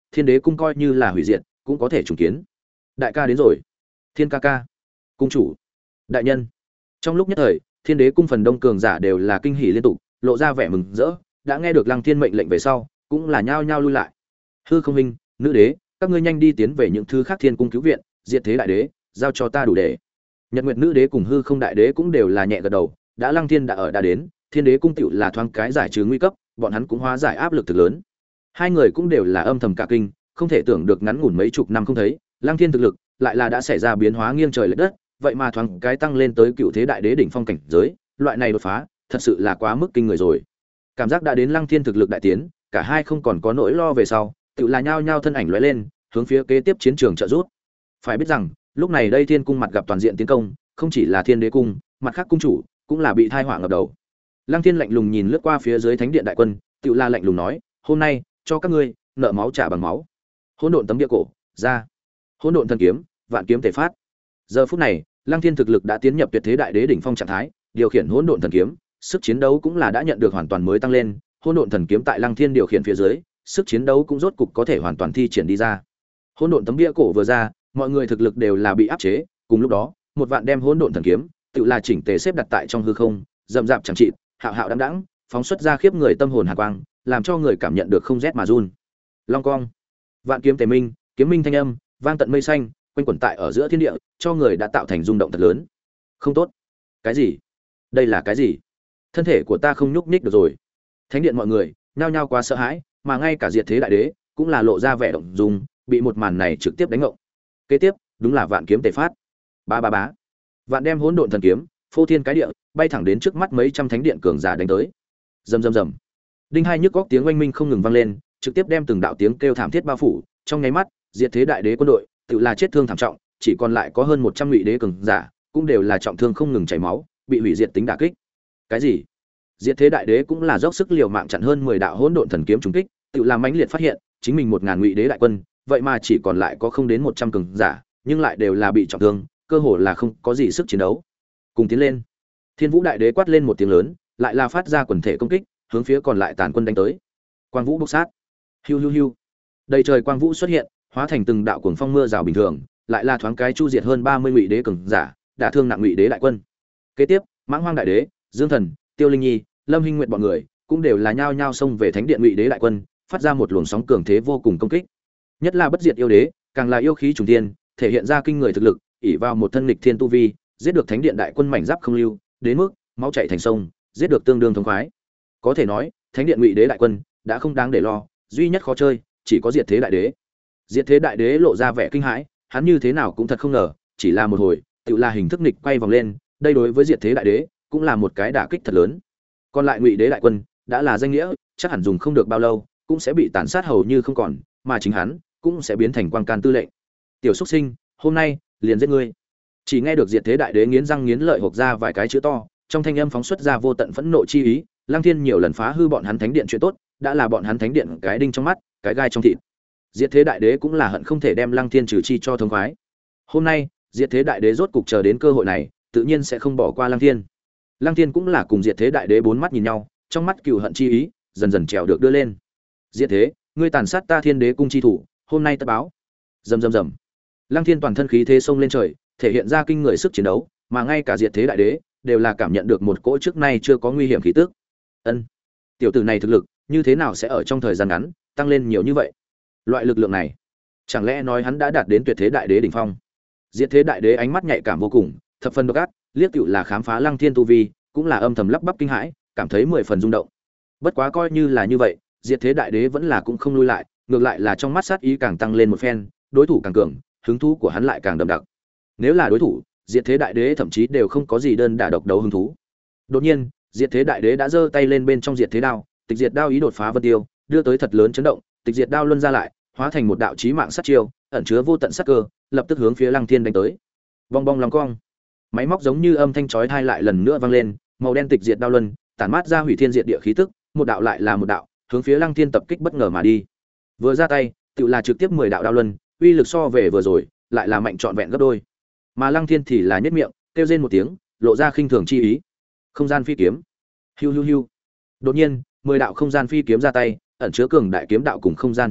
Speaker 1: thiên đế cung coi như là hủy diệt cũng có thể trùng kiến. Đại ca đến rồi. Thiên ca ca. Cung chủ. Đại nhân. Trong lúc nhất thời, thiên đế cung phần đông cường giả đều là kinh hỉ liên tục, lộ ra vẻ mừng rỡ, đã nghe được Lăng Thiên mệnh lệnh về sau, cũng là nhao nhao lui lại. Hư Không Minh, Nữ Đế, các ngươi nhanh đi tiến về những thứ khác thiên cung cứu viện, diệt thế đại đế, giao cho ta đủ để. Nhật Nguyệt Nữ Đế cùng Hư Không Đại Đế cũng đều là nhẹ gật đầu, đã Lăng Thiên đã ở đã đến, thiên đế cung tiểu là thoáng cái giải trừ nguy cấp, bọn hắn cũng hóa giải áp lực thực lớn. Hai người cũng đều là âm thầm cả kinh, không thể tưởng được ngắn ngủn mấy chục năm không thấy, Lăng Thiên thực lực lại là đã xảy ra biến hóa nghiêng trời lệch đất, vậy mà thoáng cái tăng lên tới cựu thế đại đế đỉnh phong cảnh giới, loại này đột phá, thật sự là quá mức kinh người rồi. Cảm giác đã đến Lăng Thiên thực lực đại tiến, cả hai không còn có nỗi lo về sau, tự là nhao nhao thân ảnh lóe lên, hướng phía kế tiếp chiến trường trợ rút. Phải biết rằng, lúc này đây Thiên cung mặt gặp toàn diện tiến công, không chỉ là Thiên Đế cung, mặt khác cung chủ cũng là bị tai họa ngập đầu. Lăng Thiên lạnh lùng nhìn lướt qua phía dưới thánh điện đại quân, tự la lạnh lùng nói, "Hôm nay, cho các ngươi nợ máu trả bằng máu." Hỗn độn tấm địa cổ, ra. Hỗn độn thần kiếm, vạn kiếm thể phát. Giờ phút này, Lăng Thiên thực lực đã tiến nhập tuyệt thế đại đế đỉnh phong trạng thái, điều khiển hỗn độn thần kiếm, sức chiến đấu cũng là đã nhận được hoàn toàn mới tăng lên, hỗn độn thần kiếm tại Lăng Thiên điều khiển phía dưới, sức chiến đấu cũng rốt cục có thể hoàn toàn thi triển đi ra. Hỗn độn tấm bia cổ vừa ra, mọi người thực lực đều là bị áp chế, cùng lúc đó, một vạn đem hỗn độn thần kiếm, tự là chỉnh tề xếp đặt tại trong hư không, rậm rạp chẳng trị, hạo hạo đãng đãng, phóng xuất ra khiếp người tâm hồn hàn quang, làm cho người cảm nhận được không rét mà run. Long cong, vạn kiếm tề minh, kiếm minh thanh âm, vang tận mây xanh, quanh quẩn tại ở giữa thiên địa, cho người đã tạo thành rung động thật lớn. Không tốt. Cái gì? Đây là cái gì? Thân thể của ta không nhúc nhích được rồi. Thánh điện mọi người nhao nhao quá sợ hãi, mà ngay cả diệt thế đại đế cũng là lộ ra vẻ động dung, bị một màn này trực tiếp đánh ngộng. Kế tiếp, đúng là vạn kiếm tề phát. Ba ba bá. Vạn đem hỗn độn thần kiếm, phô thiên cái địa, bay thẳng đến trước mắt mấy trăm thánh điện cường giả đánh tới. Rầm rầm rầm. Đinh hai nhức góc tiếng oanh minh không ngừng vang lên, trực tiếp đem từng đạo tiếng kêu thảm thiết bao phủ, trong nháy mắt, diệt thế đại đế quân đội, tự là chết thương thảm trọng, chỉ còn lại có hơn một trăm ngụy đế cường giả, cũng đều là trọng thương không ngừng chảy máu, bị hủy diệt tính đả kích. Cái gì? Diệt thế đại đế cũng là dốc sức liều mạng chặn hơn mười đạo hỗn độn thần kiếm trùng kích, tự làm mãnh liệt phát hiện, chính mình một ngàn ngụy đế đại quân, vậy mà chỉ còn lại có không đến một trăm cường giả, nhưng lại đều là bị trọng thương, cơ hồ là không có gì sức chiến đấu. Cùng tiến lên. Thiên Vũ đại đế quát lên một tiếng lớn, lại là phát ra quần thể công kích, hướng phía còn lại tàn quân đánh tới. Quang vũ bộc sát. Hiu hiu hiu. Đầy trời quang vũ xuất hiện, hóa thành từng đạo cuồng phong mưa rào bình thường, lại là thoáng cái chu diệt hơn ba mươi ngụy đế cường giả, đã thương nặng ngụy đế đại quân. Kế tiếp, Mãng Hoang đại đế, Dương Thần, Tiêu Linh Nhi, Lâm Hinh Nguyệt bọn người, cũng đều là nhao nhao xông về thánh điện ngụy đế đại quân, phát ra một luồng sóng cường thế vô cùng công kích. Nhất là bất diệt yêu đế, càng là yêu khí trùng thiên, thể hiện ra kinh người thực lực, ỷ vào một thân nghịch thiên tu vi, giết được thánh điện đại quân mảnh giáp không lưu, đến mức máu chảy thành sông, giết được tương đương thống khoái. Có thể nói, thánh điện ngụy đế đại quân đã không đáng để lo, duy nhất khó chơi chỉ có diệt thế đại đế. Diệt thế đại đế lộ ra vẻ kinh hãi, hắn như thế nào cũng thật không ngờ, chỉ là một hồi, tự là hình thức nghịch quay vòng lên, đây đối với diệt thế đại đế cũng là một cái đả kích thật lớn. Còn lại ngụy đế đại quân đã là danh nghĩa, chắc hẳn dùng không được bao lâu, cũng sẽ bị tàn sát hầu như không còn, mà chính hắn cũng sẽ biến thành quang can tư lệnh. Tiểu xuất sinh, hôm nay liền giết ngươi. Chỉ nghe được diệt thế đại đế nghiến răng nghiến lợi hộc ra vài cái chữ to, trong thanh âm phóng xuất ra vô tận phẫn nộ chi ý. Lăng Thiên nhiều lần phá hư bọn hắn thánh điện chuyện tốt, đã là bọn hắn thánh điện cái đinh trong mắt, cái gai trong thịt. Diệt thế đại đế cũng là hận không thể đem Lăng Thiên trừ chi cho thống khoái. Hôm nay, diệt thế đại đế rốt cục chờ đến cơ hội này, tự nhiên sẽ không bỏ qua Lăng Thiên. Lăng Thiên cũng là cùng diệt thế đại đế bốn mắt nhìn nhau, trong mắt cừu hận chi ý dần dần trèo được đưa lên. Diệt thế, ngươi tàn sát ta Thiên Đế cung chi thủ, hôm nay tất báo. Rầm rầm rầm. Lăng Thiên toàn thân khí thế xông lên trời, thể hiện ra kinh người sức chiến đấu, mà ngay cả diệt thế đại đế đều là cảm nhận được một cỗ trước nay chưa có nguy hiểm khí tức. Ân, tiểu tử này thực lực như thế nào sẽ ở trong thời gian ngắn tăng lên nhiều như vậy? Loại lực lượng này, chẳng lẽ nói hắn đã đạt đến tuyệt thế đại đế đỉnh phong? Diệt thế đại đế ánh mắt nhạy cảm vô cùng, thập phần độc ác, liếc tiểu là khám phá Lăng Thiên tu vi, cũng là âm thầm lắp bắp kinh hãi, cảm thấy mười phần rung động. Bất quá coi như là như vậy, diệt thế đại đế vẫn là cũng không lui lại, ngược lại là trong mắt sát ý càng tăng lên một phen, đối thủ càng cường, hứng thú của hắn lại càng đậm đặc. Nếu là đối thủ, diệt thế đại đế thậm chí đều không có gì đơn đả độc đấu hứng thú. Đột nhiên, diệt thế đại đế đã giơ tay lên bên trong diệt thế đao, tịch diệt đao ý đột phá vân tiêu, đưa tới thật lớn chấn động, tịch diệt đao luân ra lại, hóa thành một đạo chí mạng sát chiêu, ẩn chứa vô tận sát cơ, lập tức hướng phía Lăng Thiên đánh tới. Bong bong lòng cong, máy móc giống như âm thanh chói tai lại lần nữa vang lên, màu đen tịch diệt đao luân, tản mát ra hủy thiên diệt địa khí tức, một đạo lại là một đạo, hướng phía Lăng Thiên tập kích bất ngờ mà đi. Vừa ra tay, tự là trực tiếp mười đạo đao luân, uy lực so về vừa rồi, lại là mạnh trọn vẹn gấp đôi. Mà Lăng Thiên thì là nhếch miệng, kêu rên một tiếng, lộ ra khinh thường chi ý. Không gian phi kiếm. Hiu hiu hiu. Đột nhiên, mười đạo không gian phi kiếm ra tay, ẩn chứa cường đại kiếm đạo cùng không gian chi lực,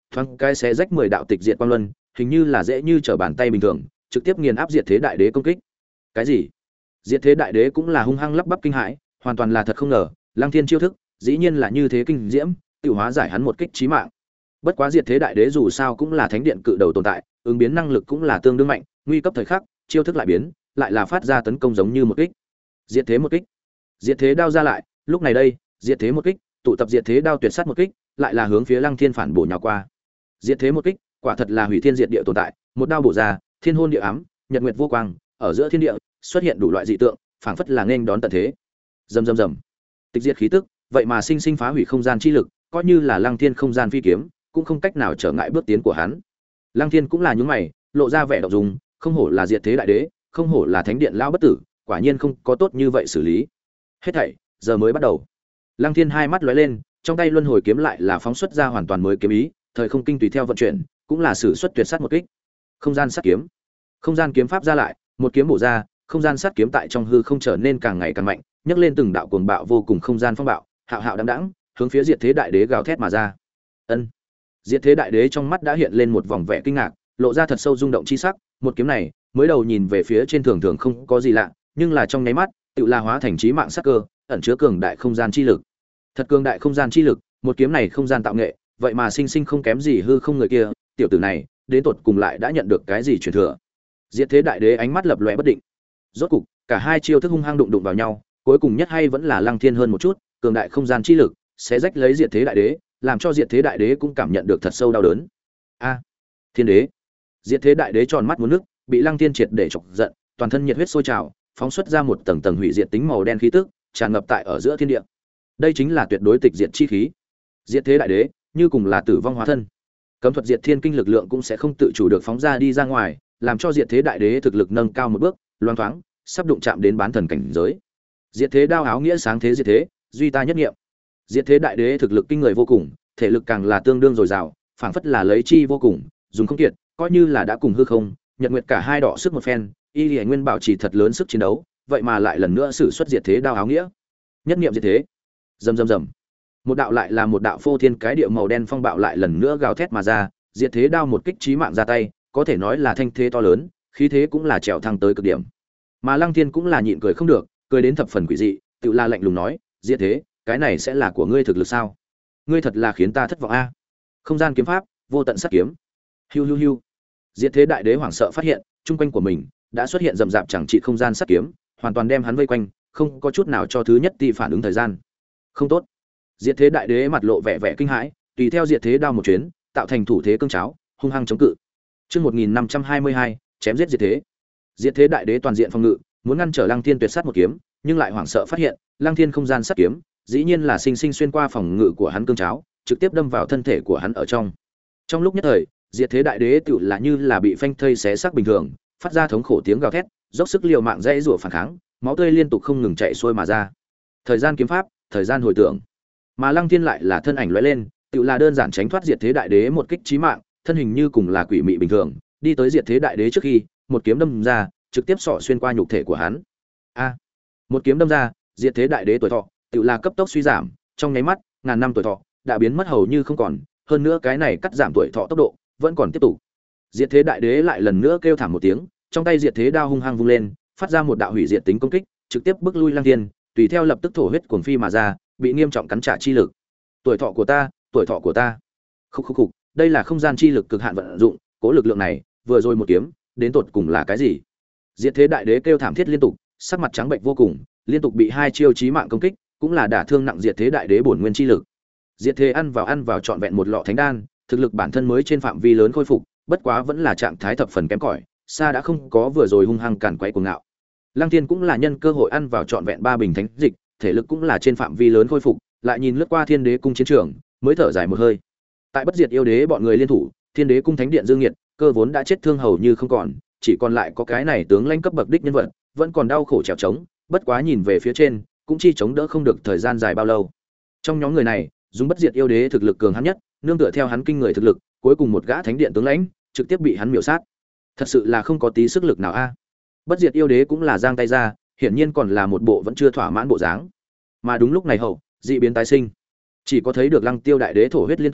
Speaker 1: thoáng cái xé rách mười đạo tịch diệt quang luân, hình như là dễ như trở bàn tay bình thường, trực tiếp nghiền áp diệt thế đại đế công kích. Cái gì? Diệt thế đại đế cũng là hung hăng lắp bắp kinh hãi, hoàn toàn là thật không ngờ, Lăng Thiên chiêu thức, dĩ nhiên là như thế kinh diễm, tự hóa giải hắn một kích chí mạng. Bất quá diệt thế đại đế dù sao cũng là thánh điện cự đầu tồn tại, ứng biến năng lực cũng là tương đương mạnh, nguy cấp thời khắc, chiêu thức lại biến, lại là phát ra tấn công giống như một kích. Diệt thế một kích. Diệt thế đao ra lại, lúc này đây, diệt thế một kích, tụ tập diệt thế đao tuyệt sát một kích, lại là hướng phía Lăng Thiên phản bổ nhào qua. Diệt thế một kích, quả thật là hủy thiên diệt địa tồn tại, một đao bổ ra, thiên hôn địa ám, nhật nguyệt vô quang, ở giữa thiên địa xuất hiện đủ loại dị tượng, phảng phất là nên đón tận thế. Rầm rầm rầm. Tịch diệt khí tức, vậy mà sinh sinh phá hủy không gian chi lực, coi như là Lăng Thiên không gian phi kiếm, cũng không cách nào trở ngại bước tiến của hắn. Lăng Thiên cũng là nhướng mày, lộ ra vẻ động dung, không hổ là diệt thế đại đế, không hổ là thánh điện lão bất tử, quả nhiên không có tốt như vậy xử lý. Hết thảy, giờ mới bắt đầu. Lăng Thiên hai mắt lóe lên, trong tay luân hồi kiếm lại là phóng xuất ra hoàn toàn mới kiếm ý, thời không kinh tùy theo vận chuyển, cũng là sử xuất tuyệt sát một kích. Không gian sát kiếm. Không gian kiếm pháp ra lại, một kiếm bổ ra, không gian sát kiếm tại trong hư không trở nên càng ngày càng mạnh, nhấc lên từng đạo cuồng bạo vô cùng không gian phong bạo, hạo hạo đãng đãng, hướng phía diệt thế đại đế gào thét mà ra. Ân. Diệt thế đại đế trong mắt đã hiện lên một vòng vẻ kinh ngạc, lộ ra thật sâu rung động chi sắc, một kiếm này, mới đầu nhìn về phía trên thường thường không có gì lạ, nhưng là trong nháy mắt, tự la hóa thành chí mạng sát cơ, ẩn chứa cường đại không gian chi lực. Thật cường đại không gian chi lực, một kiếm này không gian tạo nghệ, vậy mà sinh sinh không kém gì hư không người kia, tiểu tử này, đến tột cùng lại đã nhận được cái gì truyền thừa. Diệt thế đại đế ánh mắt lập lòe bất định. Rốt cục, cả hai chiêu thức hung hăng đụng đụng vào nhau, cuối cùng nhất hay vẫn là Lăng Thiên hơn một chút, cường đại không gian chi lực, sẽ rách lấy diệt thế đại đế, làm cho diệt thế đại đế cũng cảm nhận được thật sâu đau đớn. A, thiên đế! Diệt thế đại đế tròn mắt muốn nước, bị Lăng Thiên triệt để chọc giận, toàn thân nhiệt huyết sôi trào, phóng xuất ra một tầng tầng hủy diệt tính màu đen khí tức, tràn ngập tại ở giữa thiên địa. Đây chính là tuyệt đối tịch diệt chi khí. Diệt thế đại đế, như cùng là tử vong hóa thân. Cấm thuật diệt thiên kinh lực lượng cũng sẽ không tự chủ được phóng ra đi ra ngoài, làm cho diệt thế đại đế thực lực nâng cao một bước, loang thoáng, sắp đụng chạm đến bán thần cảnh giới. Diệt thế đao áo nghĩa sáng thế diệt thế, duy ta nhất nghiệm. Diệt thế đại đế thực lực kinh người vô cùng, thể lực càng là tương đương dồi dào, phảng phất là lấy chi vô cùng, dùng không kiệt, coi như là đã cùng hư không, nhật nguyệt cả hai đỏ sức một phen, y liễu nguyên bảo trì thật lớn sức chiến đấu, vậy mà lại lần nữa sử xuất diệt thế đao áo nghĩa. Nhất niệm diệt thế. Rầm rầm rầm. Một đạo lại là một đạo phô thiên cái địa màu đen phong bạo lại lần nữa gào thét mà ra, diệt thế đao một kích chí mạng ra tay, có thể nói là thanh thế to lớn, khí thế cũng là trèo thăng tới cực điểm. Mà Lăng Thiên cũng là nhịn cười không được, cười đến thập phần quỷ dị, tự la lạnh lùng nói, diệt thế, cái này sẽ là của ngươi thực lực sao? Ngươi thật là khiến ta thất vọng a. Không gian kiếm pháp, vô tận sát kiếm. Hiu hiu hiu. Diệt thế đại đế hoảng sợ phát hiện, trung quanh của mình đã xuất hiện rậm rạp chẳng trị không gian sát kiếm, hoàn toàn đem hắn vây quanh, không có chút nào cho thứ nhất tỷ phản ứng thời gian. Không tốt. Diệt thế đại đế mặt lộ vẻ vẻ kinh hãi, tùy theo diệt thế đao một chuyến, tạo thành thủ thế cương cháo, hung hăng chống cự. Chương một nghìn năm trăm hai mươi hai, chém giết diệt thế. Diệt thế đại đế toàn diện phòng ngự, muốn ngăn trở Lăng Thiên tuyệt sát một kiếm, nhưng lại hoảng sợ phát hiện, Lăng Thiên không gian sát kiếm, dĩ nhiên là sinh sinh xuyên qua phòng ngự của hắn cương cháo, trực tiếp đâm vào thân thể của hắn ở trong. Trong lúc nhất thời, diệt thế đại đế tựu là như là bị phanh thây xé xác bình thường, phát ra thống khổ tiếng gào thét, dốc sức liều mạng dãy rủa phản kháng, máu tươi liên tục không ngừng chảy xuôi mà ra. Thời gian kiếm pháp, thời gian hồi tưởng. Mà Lăng Thiên lại là thân ảnh lóe lên, tựu là đơn giản tránh thoát diệt thế đại đế một kích chí mạng, thân hình như cùng là quỷ mị bình thường, đi tới diệt thế đại đế trước khi, một kiếm đâm ra, trực tiếp xỏ xuyên qua nhục thể của hắn. A! Một kiếm đâm ra, diệt thế đại đế tuổi thọ, tựu là cấp tốc suy giảm, trong nháy mắt, ngàn năm tuổi thọ đã biến mất hầu như không còn, hơn nữa cái này cắt giảm tuổi thọ tốc độ vẫn còn tiếp tục. Diệt thế đại đế lại lần nữa kêu thảm một tiếng, trong tay diệt thế đao hung hăng vung lên, phát ra một đạo hủy diệt tính công kích, trực tiếp bức lui Lăng Thiên, tùy theo lập tức thổ huyết cuồng phi mà ra, bị nghiêm trọng cắn trả chi lực. Tuổi thọ của ta, tuổi thọ của ta. Khúc khúc khúc, đây là không gian chi lực cực hạn vận dụng, cố lực lượng này, vừa rồi một kiếm, đến tột cùng là cái gì? Diệt thế đại đế kêu thảm thiết liên tục, sắc mặt trắng bệnh vô cùng, liên tục bị hai chiêu chí mạng công kích, cũng là đả thương nặng diệt thế đại đế bổn nguyên chi lực. Diệt thế ăn vào ăn vào trọn vẹn một lọ thánh đan, thực lực bản thân mới trên phạm vi lớn khôi phục, bất quá vẫn là trạng thái thập phần kém cỏi, xa đã không có vừa rồi hung hăng càn quấy cuồng ngạo. Lăng Thiên cũng là nhân cơ hội ăn vào trọn vẹn ba bình thánh dịch, thể lực cũng là trên phạm vi lớn khôi phục, lại nhìn lướt qua Thiên Đế cung chiến trường, mới thở dài một hơi. Tại Bất Diệt yêu đế bọn người liên thủ, Thiên Đế cung thánh điện Dương Nghiệt, cơ vốn đã chết thương hầu như không còn, chỉ còn lại có cái này tướng lãnh cấp bậc đích nhân vật, vẫn còn đau khổ trèo trống, bất quá nhìn về phía trên, cũng chi chống đỡ không được thời gian dài bao lâu. Trong nhóm người này, dùng Bất Diệt yêu đế thực lực cường hắn nhất, nương tựa theo hắn kinh người thực lực, cuối cùng một gã thánh điện tướng lãnh, trực tiếp bị hắn miểu sát. Thật sự là không có tí sức lực nào a. Bất Diệt yêu đế cũng là giang tay ra, hiển nhiên còn là một bộ vẫn chưa thỏa mãn bộ dáng. Mà đúng lúc này hậu, dị biến tái sinh. Chỉ có thấy được Lăng Tiêu đại đế thổ huyết liên tục,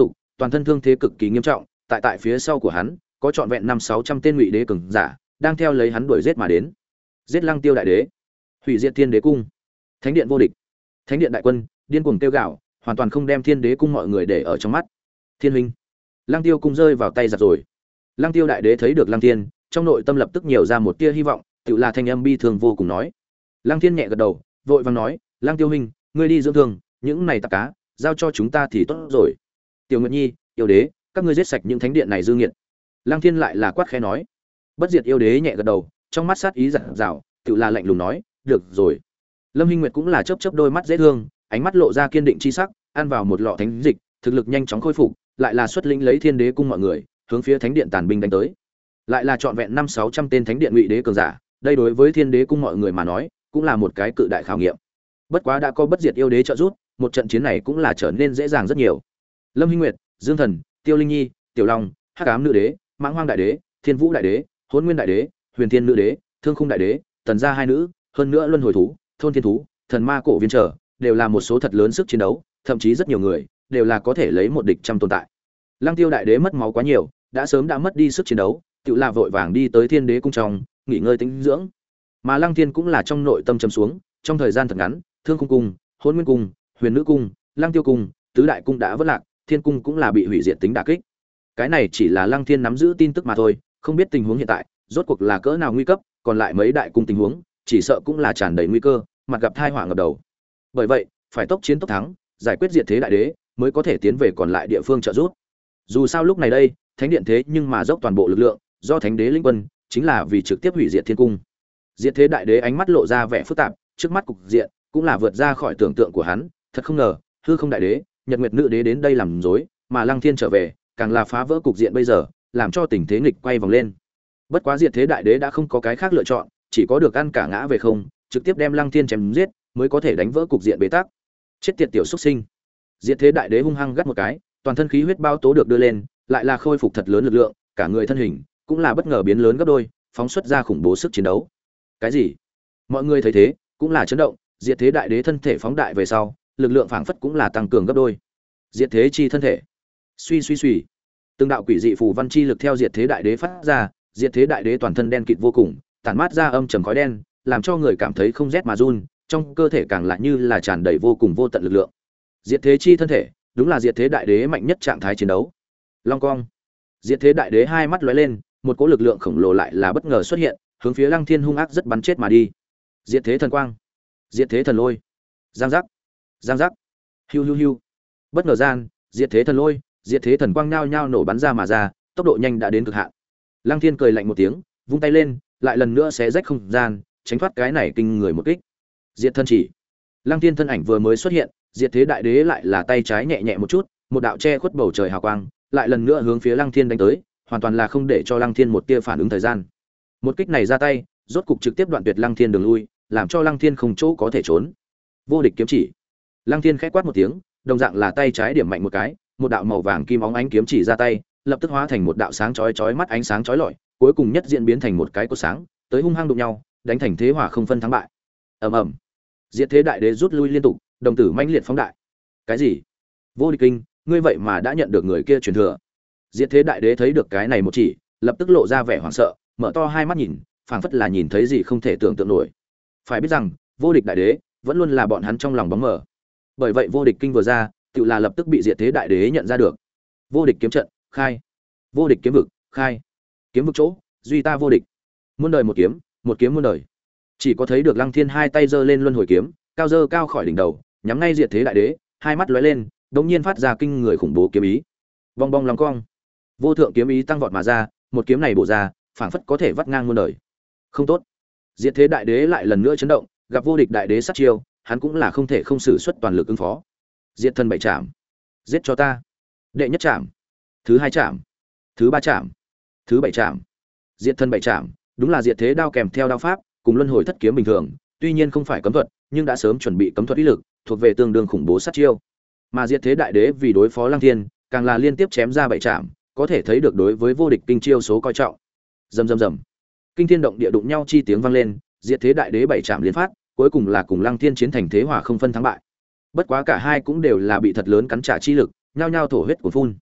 Speaker 1: toàn thân thương thế cực kỳ nghiêm trọng, tại tại phía sau của hắn có trọn vẹn năm sáu trăm tên ngụy đế cường giả đang theo lấy hắn đuổi giết mà đến. Giết Lăng Tiêu đại đế, hủy diệt Thiên Đế cung, thánh điện vô địch. Thánh điện đại quân điên cuồng kêu gào, hoàn toàn không đem Thiên Đế cung mọi người để ở trong mắt. Thiên huynh, Lăng Tiêu cung rơi vào tay giặc rồi. Lăng Tiêu đại đế thấy được Lăng Thiên, trong nội tâm lập tức nhiều ra một tia hy vọng, tự là thanh âm bi thương vô cùng nói. Lăng Thiên nhẹ gật đầu, vội vàng nói, Lăng Tiêu huynh, ngươi đi dưỡng thương, những này tạp cá, giao cho chúng ta thì tốt rồi. Tiểu Nguyệt Nhi, yêu đế, các ngươi giết sạch những thánh điện này dư nghiệt. Lăng Thiên lại là quát khẽ nói. Bất diệt yêu đế nhẹ gật đầu, trong mắt sát ý rạng rào, tự là lạnh lùng nói, được rồi. Lâm Hinh Nguyệt cũng là chớp chớp đôi mắt dễ thương, ánh mắt lộ ra kiên định chi sắc, ăn vào một lọ thánh dịch, thực lực nhanh chóng khôi phục, lại là xuất lĩnh lấy Thiên Đế cung mọi người, hướng phía thánh điện tàn binh đánh tới. Lại là trọn vẹn năm sáu trăm tên thánh điện ngụy đế cường giả, đây đối với Thiên Đế cung mọi người mà nói, cũng là một cái cự đại khảo nghiệm. Bất quá đã có bất diệt yêu đế trợ giúp, một trận chiến này cũng là trở nên dễ dàng rất nhiều. Lâm Hinh Nguyệt, Dương Thần, Tiêu Linh Nhi, Tiểu Long, Hắc Ám nữ đế, Mãng Hoang đại đế, Thiên Vũ đại đế, Hỗn Nguyên đại đế, Huyền Thiên nữ đế, Thương Khung đại đế, Tần gia hai nữ, hơn nữa luân hồi thú, thôn thiên thú, thần ma cổ viên trở, đều là một số thật lớn sức chiến đấu, thậm chí rất nhiều người đều là có thể lấy một địch trăm tồn tại. Lăng Tiêu đại đế mất máu quá nhiều, đã sớm đã mất đi sức chiến đấu, tự là vội vàng đi tới Thiên Đế cung trong, nghỉ ngơi tĩnh dưỡng. Mà Lăng Thiên cũng là trong nội tâm trầm xuống, trong thời gian thật ngắn, Thương Khung cung, Hỗn Nguyên cung, Huyền Nữ cung, Lăng Tiêu cung, tứ đại cung đã vỡ lạc, Thiên cung cũng là bị hủy diệt tính đả kích. Cái này chỉ là Lăng Thiên nắm giữ tin tức mà thôi, không biết tình huống hiện tại rốt cuộc là cỡ nào nguy cấp, còn lại mấy đại cung tình huống, chỉ sợ cũng là tràn đầy nguy cơ, mặt gặp tai họa ngập đầu. Bởi vậy, phải tốc chiến tốc thắng, giải quyết diệt thế đại đế, mới có thể tiến về còn lại địa phương trợ giúp. Dù sao lúc này đây, thánh điện thế nhưng mà dốc toàn bộ lực lượng, do thánh đế linh quân, chính là vì trực tiếp hủy diệt thiên cung. Diệt thế đại đế ánh mắt lộ ra vẻ phức tạp, trước mắt cục diện cũng là vượt ra khỏi tưởng tượng của hắn, thật không ngờ, hư không đại đế, nhật nguyệt nữ đế đến đây làm rối, mà Lăng Thiên trở về, càng là phá vỡ cục diện bây giờ, làm cho tình thế nghịch quay vòng lên. Bất quá diệt thế đại đế đã không có cái khác lựa chọn, chỉ có được ăn cả ngã về không, trực tiếp đem Lăng Thiên chém giết, mới có thể đánh vỡ cục diện bế tắc. Chết tiệt tiểu xuất sinh. Diệt thế đại đế hung hăng gắt một cái, toàn thân khí huyết bao tố được đưa lên, lại là khôi phục thật lớn lực lượng, cả người thân hình cũng là bất ngờ biến lớn gấp đôi, phóng xuất ra khủng bố sức chiến đấu. Cái gì? Mọi người thấy thế, cũng là chấn động, diệt thế đại đế thân thể phóng đại về sau, lực lượng phảng phất cũng là tăng cường gấp đôi. Diệt thế chi thân thể. Suy suy suy. Từng đạo quỷ dị phù văn chi lực theo diệt thế đại đế phát ra, diệt thế đại đế toàn thân đen kịt vô cùng, tản mát ra âm trầm khói đen, làm cho người cảm thấy không rét mà run, trong cơ thể càng lại như là tràn đầy vô cùng vô tận lực lượng. Diệt thế chi thân thể, đúng là diệt thế đại đế mạnh nhất trạng thái chiến đấu. Long cong. Diệt thế đại đế hai mắt lóe lên, một cỗ lực lượng khổng lồ lại là bất ngờ xuất hiện, hướng phía Lăng Thiên hung ác rất bắn chết mà đi. Diệt thế thần quang, diệt thế thần lôi. Giang giác, giang giác. Hiu hiu hiu. Bất ngờ gian, diệt thế thần lôi, diệt thế thần quang nhao nhao nổ bắn ra mà ra, tốc độ nhanh đã đến cực hạn. Lăng Thiên cười lạnh một tiếng, vung tay lên, lại lần nữa xé rách không gian, tránh thoát cái này kinh người một kích. Diệt thân chỉ. Lăng Thiên thân ảnh vừa mới xuất hiện, diệt thế đại đế lại là tay trái nhẹ nhẹ một chút, một đạo che khuất bầu trời hào quang, lại lần nữa hướng phía Lăng Thiên đánh tới, hoàn toàn là không để cho Lăng Thiên một tia phản ứng thời gian. Một kích này ra tay, rốt cục trực tiếp đoạn tuyệt Lăng Thiên đường lui, làm cho Lăng Thiên không chỗ có thể trốn. Vô địch kiếm chỉ. Lăng Thiên khẽ quát một tiếng, đồng dạng là tay trái điểm mạnh một cái, một đạo màu vàng kim óng ánh kiếm chỉ ra tay, lập tức hóa thành một đạo sáng chói chói mắt ánh sáng chói lọi, cuối cùng nhất diễn biến thành một cái cột sáng, tới hung hăng đụng nhau, đánh thành thế hỏa không phân thắng bại. Ầm ầm. Diệt thế đại đế rút lui liên tục, đồng tử mãnh liệt phóng đại. Cái gì? Vô địch kinh, ngươi vậy mà đã nhận được người kia truyền thừa. Diệt thế đại đế thấy được cái này một chỉ, lập tức lộ ra vẻ hoảng sợ, mở to hai mắt nhìn, phảng phất là nhìn thấy gì không thể tưởng tượng nổi. Phải biết rằng, vô địch đại đế vẫn luôn là bọn hắn trong lòng bóng mờ. Bởi vậy vô địch kinh vừa ra, tự là lập tức bị diệt thế đại đế nhận ra được. Vô địch kiếm trận, khai. Vô địch kiếm vực, khai. Kiếm vực chỗ, duy ta vô địch. Muôn đời một kiếm, một kiếm muôn đời. Chỉ có thấy được Lăng Thiên hai tay giơ lên luân hồi kiếm, cao giơ cao khỏi đỉnh đầu, nhắm ngay diệt thế đại đế, hai mắt lóe lên, đột nhiên phát ra kinh người khủng bố kiếm ý. Bong bong long cong. Vô thượng kiếm ý tăng vọt mà ra, một kiếm này bổ ra, phảng phất có thể vắt ngang muôn đời. Không tốt. Diệt thế đại đế lại lần nữa chấn động, gặp vô địch đại đế sát chiêu, hắn cũng là không thể không sử xuất toàn lực ứng phó. Diệt thân bảy trảm. Giết cho ta. Đệ nhất trảm. Thứ hai trảm. Thứ ba trảm. Thứ bảy trảm. Diệt thân bảy trảm, đúng là diệt thế đao kèm theo đao pháp, cùng luân hồi thất kiếm bình thường, tuy nhiên không phải cấm thuật, nhưng đã sớm chuẩn bị cấm thuật uy lực, thuộc về tương đương khủng bố sát chiêu. Mà diệt thế đại đế vì đối phó Lăng Thiên, càng là liên tiếp chém ra bảy trảm, có thể thấy được đối với vô địch kinh chiêu số coi trọng. Rầm rầm rầm. Kinh thiên động địa đụng nhau chi tiếng vang lên, diệt thế đại đế bảy trảm liên phát, cuối cùng là cùng Lăng Thiên chiến thành thế hòa không phân thắng bại. Bất quá cả hai cũng đều là bị thật lớn cắn trả chi lực, nhao nhao thổ huyết cuồn phun.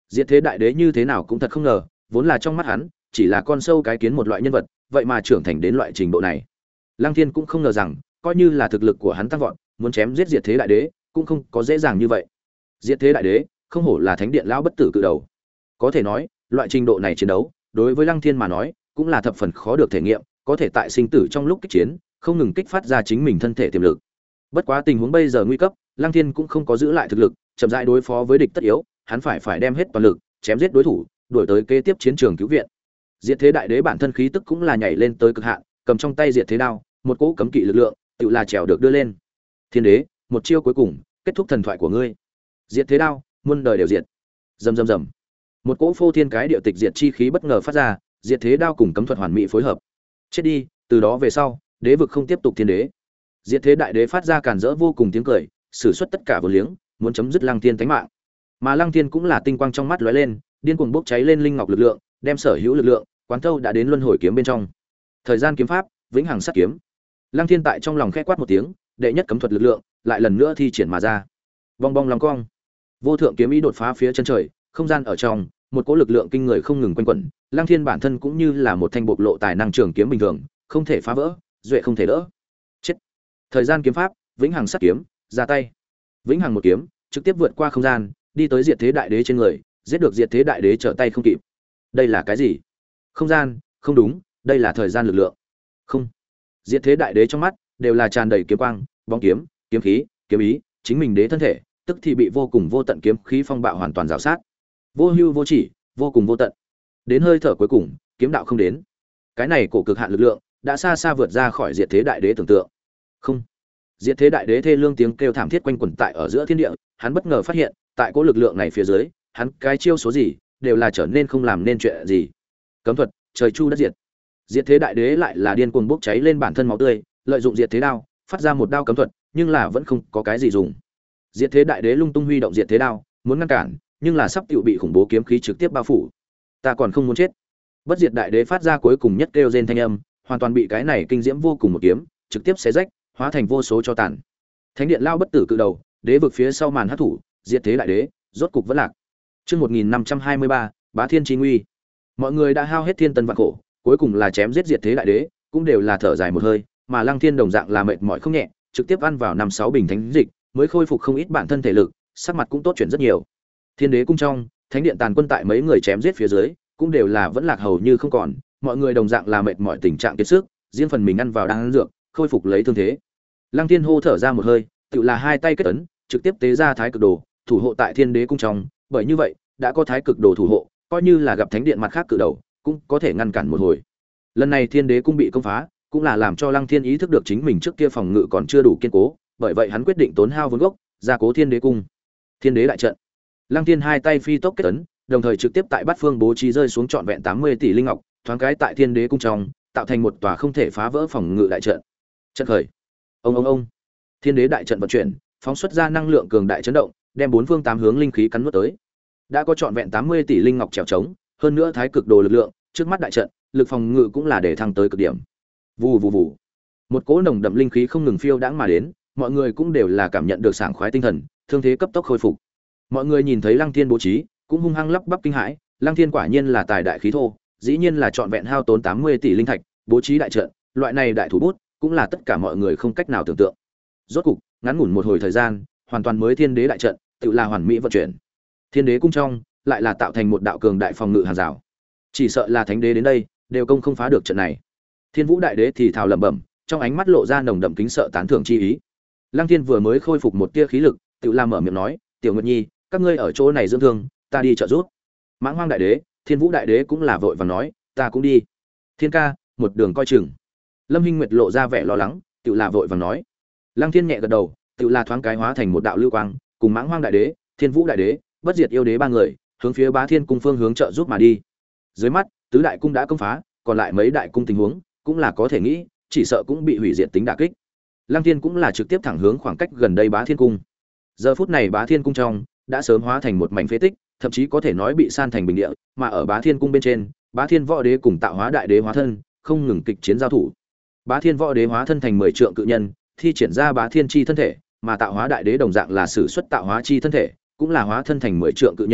Speaker 1: Diệt thế đại đế như thế nào cũng thật không ngờ, vốn là trong mắt hắn chỉ là con sâu cái kiến một loại nhân vật, vậy mà trưởng thành đến loại trình độ này. Lăng Thiên cũng không ngờ rằng, coi như là thực lực của hắn tăng vọt, muốn chém giết Diệt thế đại đế cũng không có dễ dàng như vậy. Diệt thế đại đế không hổ là thánh điện lão bất tử cự đầu. Có thể nói, loại trình độ này chiến đấu, đối với Lăng Thiên mà nói, cũng là thập phần khó được thể nghiệm, có thể tại sinh tử trong lúc kích chiến, không ngừng kích phát ra chính mình thân thể tiềm lực. Bất quá tình huống bây giờ nguy cấp, Lăng Thiên cũng không có giữ lại thực lực, chậm rãi đối phó với địch tất yếu, hắn phải phải đem hết toàn lực, chém giết đối thủ, đuổi tới kế tiếp chiến trường cứu viện. Diệt thế đại đế bản thân khí tức cũng là nhảy lên tới cực hạn, cầm trong tay diệt thế đao, một cỗ cấm kỵ lực lượng, tự là trèo được đưa lên. Thiên đế, một chiêu cuối cùng, kết thúc thần thoại của ngươi. Diệt thế đao, muôn đời đều diệt. Rầm rầm rầm. Một cỗ phô thiên cái địa tịch diệt chi khí bất ngờ phát ra, diệt thế đao cùng cấm thuật hoàn mỹ phối hợp. Chết đi, từ đó về sau, đế vực không tiếp tục thiên đế. Diệt thế đại đế phát ra càn rỡ vô cùng tiếng cười, sử xuất tất cả vô liếng, muốn chấm dứt Lăng Thiên tánh mạng. Mà Lăng Thiên cũng là tinh quang trong mắt lóe lên, điên cuồng bốc cháy lên linh ngọc lực lượng, đem sở hữu lực lượng quán thâu đã đến luân hồi kiếm bên trong. Thời gian kiếm pháp, vĩnh hằng sát kiếm. Lăng Thiên tại trong lòng khẽ quát một tiếng, đệ nhất cấm thuật lực lượng lại lần nữa thi triển mà ra. Bong bong long cong. Vô thượng kiếm ý đột phá phía chân trời, không gian ở trong, một cỗ lực lượng kinh người không ngừng quanh quẩn, Lăng Thiên bản thân cũng như là một thanh bộc lộ tài năng trường kiếm bình thường, không thể phá vỡ, duệ không thể đỡ. Chết. Thời gian kiếm pháp, vĩnh hằng sát kiếm, ra tay. Vĩnh hằng một kiếm, trực tiếp vượt qua không gian, đi tới Diệt thế đại đế trên người, giết được Diệt thế đại đế trở tay không kịp. Đây là cái gì? Không gian, không đúng, đây là thời gian lực lượng. Không. Diệt thế đại đế trong mắt đều là tràn đầy kiếm quang, bóng kiếm, kiếm khí, kiếm ý, chính mình đế thân thể, tức thì bị vô cùng vô tận kiếm khí phong bạo hoàn toàn rào sát. Vô hưu vô chỉ, vô cùng vô tận. Đến hơi thở cuối cùng, kiếm đạo không đến. Cái này cổ cực hạn lực lượng đã xa xa vượt ra khỏi Diệt thế đại đế tưởng tượng. Không. Diệt thế đại đế thê lương tiếng kêu thảm thiết quanh quẩn tại ở giữa thiên địa, hắn bất ngờ phát hiện, tại cỗ lực lượng này phía dưới, hắn cái chiêu số gì đều là trở nên không làm nên chuyện gì. Cấm thuật, trời chu đất diệt. Diệt thế đại đế lại là điên cuồng bốc cháy lên bản thân máu tươi, lợi dụng diệt thế đao, phát ra một đao cấm thuật, nhưng là vẫn không có cái gì dùng. Diệt thế đại đế lung tung huy động diệt thế đao, muốn ngăn cản, nhưng là sắp tựu bị khủng bố kiếm khí trực tiếp bao phủ. Ta còn không muốn chết. Bất diệt đại đế phát ra cuối cùng nhất kêu rên thanh âm, hoàn toàn bị cái này kinh diễm vô cùng một kiếm trực tiếp xé rách, hóa thành vô số cho tàn. Thánh điện lao bất tử cự đầu, đế vực phía sau màn hắc thủ, diệt thế đại đế, rốt cục vẫn lạc. Chương một nghìn năm trăm hai mươi ba, Bá Thiên Chí Nguy. Mọi người đã hao hết thiên tân vạn khổ, cuối cùng là chém giết diệt thế đại đế, cũng đều là thở dài một hơi, mà Lăng Thiên đồng dạng là mệt mỏi không nhẹ, trực tiếp ăn vào năm sáu bình thánh dịch, mới khôi phục không ít bản thân thể lực, sắc mặt cũng tốt chuyển rất nhiều. Thiên đế cung trong, thánh điện tàn quân tại mấy người chém giết phía dưới, cũng đều là vẫn lạc hầu như không còn, mọi người đồng dạng là mệt mỏi tình trạng kiệt sức, riêng phần mình ăn vào đang ăn dược, khôi phục lấy thương thế. Lăng Thiên hô thở ra một hơi, tự là hai tay kết ấn, trực tiếp tế ra thái cực đồ, thủ hộ tại thiên đế cung trong, bởi như vậy, đã có thái cực đồ thủ hộ, coi như là gặp thánh điện mặt khác cự đầu, cũng có thể ngăn cản một hồi. Lần này thiên đế cung bị công phá, cũng là làm cho Lăng Thiên ý thức được chính mình trước kia phòng ngự còn chưa đủ kiên cố, bởi vậy hắn quyết định tốn hao vốn gốc, gia cố thiên đế cung. Thiên đế đại trận. Lăng Thiên hai tay phi tốc kết ấn, đồng thời trực tiếp tại bát phương bố trí rơi xuống trọn vẹn tám mươi tỷ linh ngọc, thoáng cái tại thiên đế cung trong, tạo thành một tòa không thể phá vỡ phòng ngự đại trận. Trận khởi. Ông ông ông. Thiên đế đại trận vận chuyển, phóng xuất ra năng lượng cường đại chấn động, đem bốn phương tám hướng linh khí cắn nuốt tới. Đã có trọn vẹn tám mươi tỷ linh ngọc trèo trống, hơn nữa thái cực đồ lực lượng, trước mắt đại trận, lực phòng ngự cũng là để thăng tới cực điểm. Vù vù vù. Một cỗ nồng đậm linh khí không ngừng phiêu đãng mà đến, mọi người cũng đều là cảm nhận được sảng khoái tinh thần, thương thế cấp tốc khôi phục. Mọi người nhìn thấy Lăng Thiên bố trí, cũng hung hăng lắp bắp kinh hãi, Lăng Thiên quả nhiên là tài đại khí thô, dĩ nhiên là trọn vẹn hao tốn tám mươi tỷ linh thạch, bố trí đại trận, loại này đại thủ bút, cũng là tất cả mọi người không cách nào tưởng tượng. Rốt cục, ngắn ngủn một hồi thời gian, hoàn toàn mới thiên đế đại trận, tự là hoàn mỹ vận chuyển. Thiên đế cung trong, lại là tạo thành một đạo cường đại phòng ngự hàng rào. Chỉ sợ là thánh đế đến đây, đều công không phá được trận này. Thiên Vũ đại đế thì thào lẩm bẩm, trong ánh mắt lộ ra nồng đậm kính sợ tán thưởng chi ý. Lăng Thiên vừa mới khôi phục một tia khí lực, tự làm mở miệng nói, "Tiểu Nguyệt Nhi, các ngươi ở chỗ này dưỡng thương, ta đi trợ giúp." Mãng Hoang đại đế, Thiên Vũ đại đế cũng là vội vàng nói, "Ta cũng đi." Thiên ca, một đường coi chừng. Lâm Hinh Nguyệt lộ ra vẻ lo lắng, tự là vội vàng nói. Lăng Thiên nhẹ gật đầu, tự là thoáng cái hóa thành một đạo lưu quang, cùng Mãng Hoang đại đế, Thiên Vũ đại đế, Bất Diệt yêu đế ba người, hướng phía Bá Thiên cung phương hướng trợ giúp mà đi. Dưới mắt, tứ đại cung đã công phá, còn lại mấy đại cung tình huống, cũng là có thể nghĩ, chỉ sợ cũng bị hủy diệt tính đả kích. Lăng Thiên cũng là trực tiếp thẳng hướng khoảng cách gần đây Bá Thiên cung. Giờ phút này Bá Thiên cung trong đã sớm hóa thành một mảnh phế tích, thậm chí có thể nói bị san thành bình địa, mà ở Bá Thiên cung bên trên, Bá Thiên võ đế cùng Tạo Hóa đại đế hóa thân, không ngừng kịch chiến giao thủ. Bá Thiên võ đế hóa thân thành mười trượng cự nhân, thi triển ra Bá Thiên chi thân thể, mà Tạo Hóa đại đế đồng dạng là sử xuất Tạo Hóa chi thân thể, cũng là hóa thân thành mười trượng cự nhân,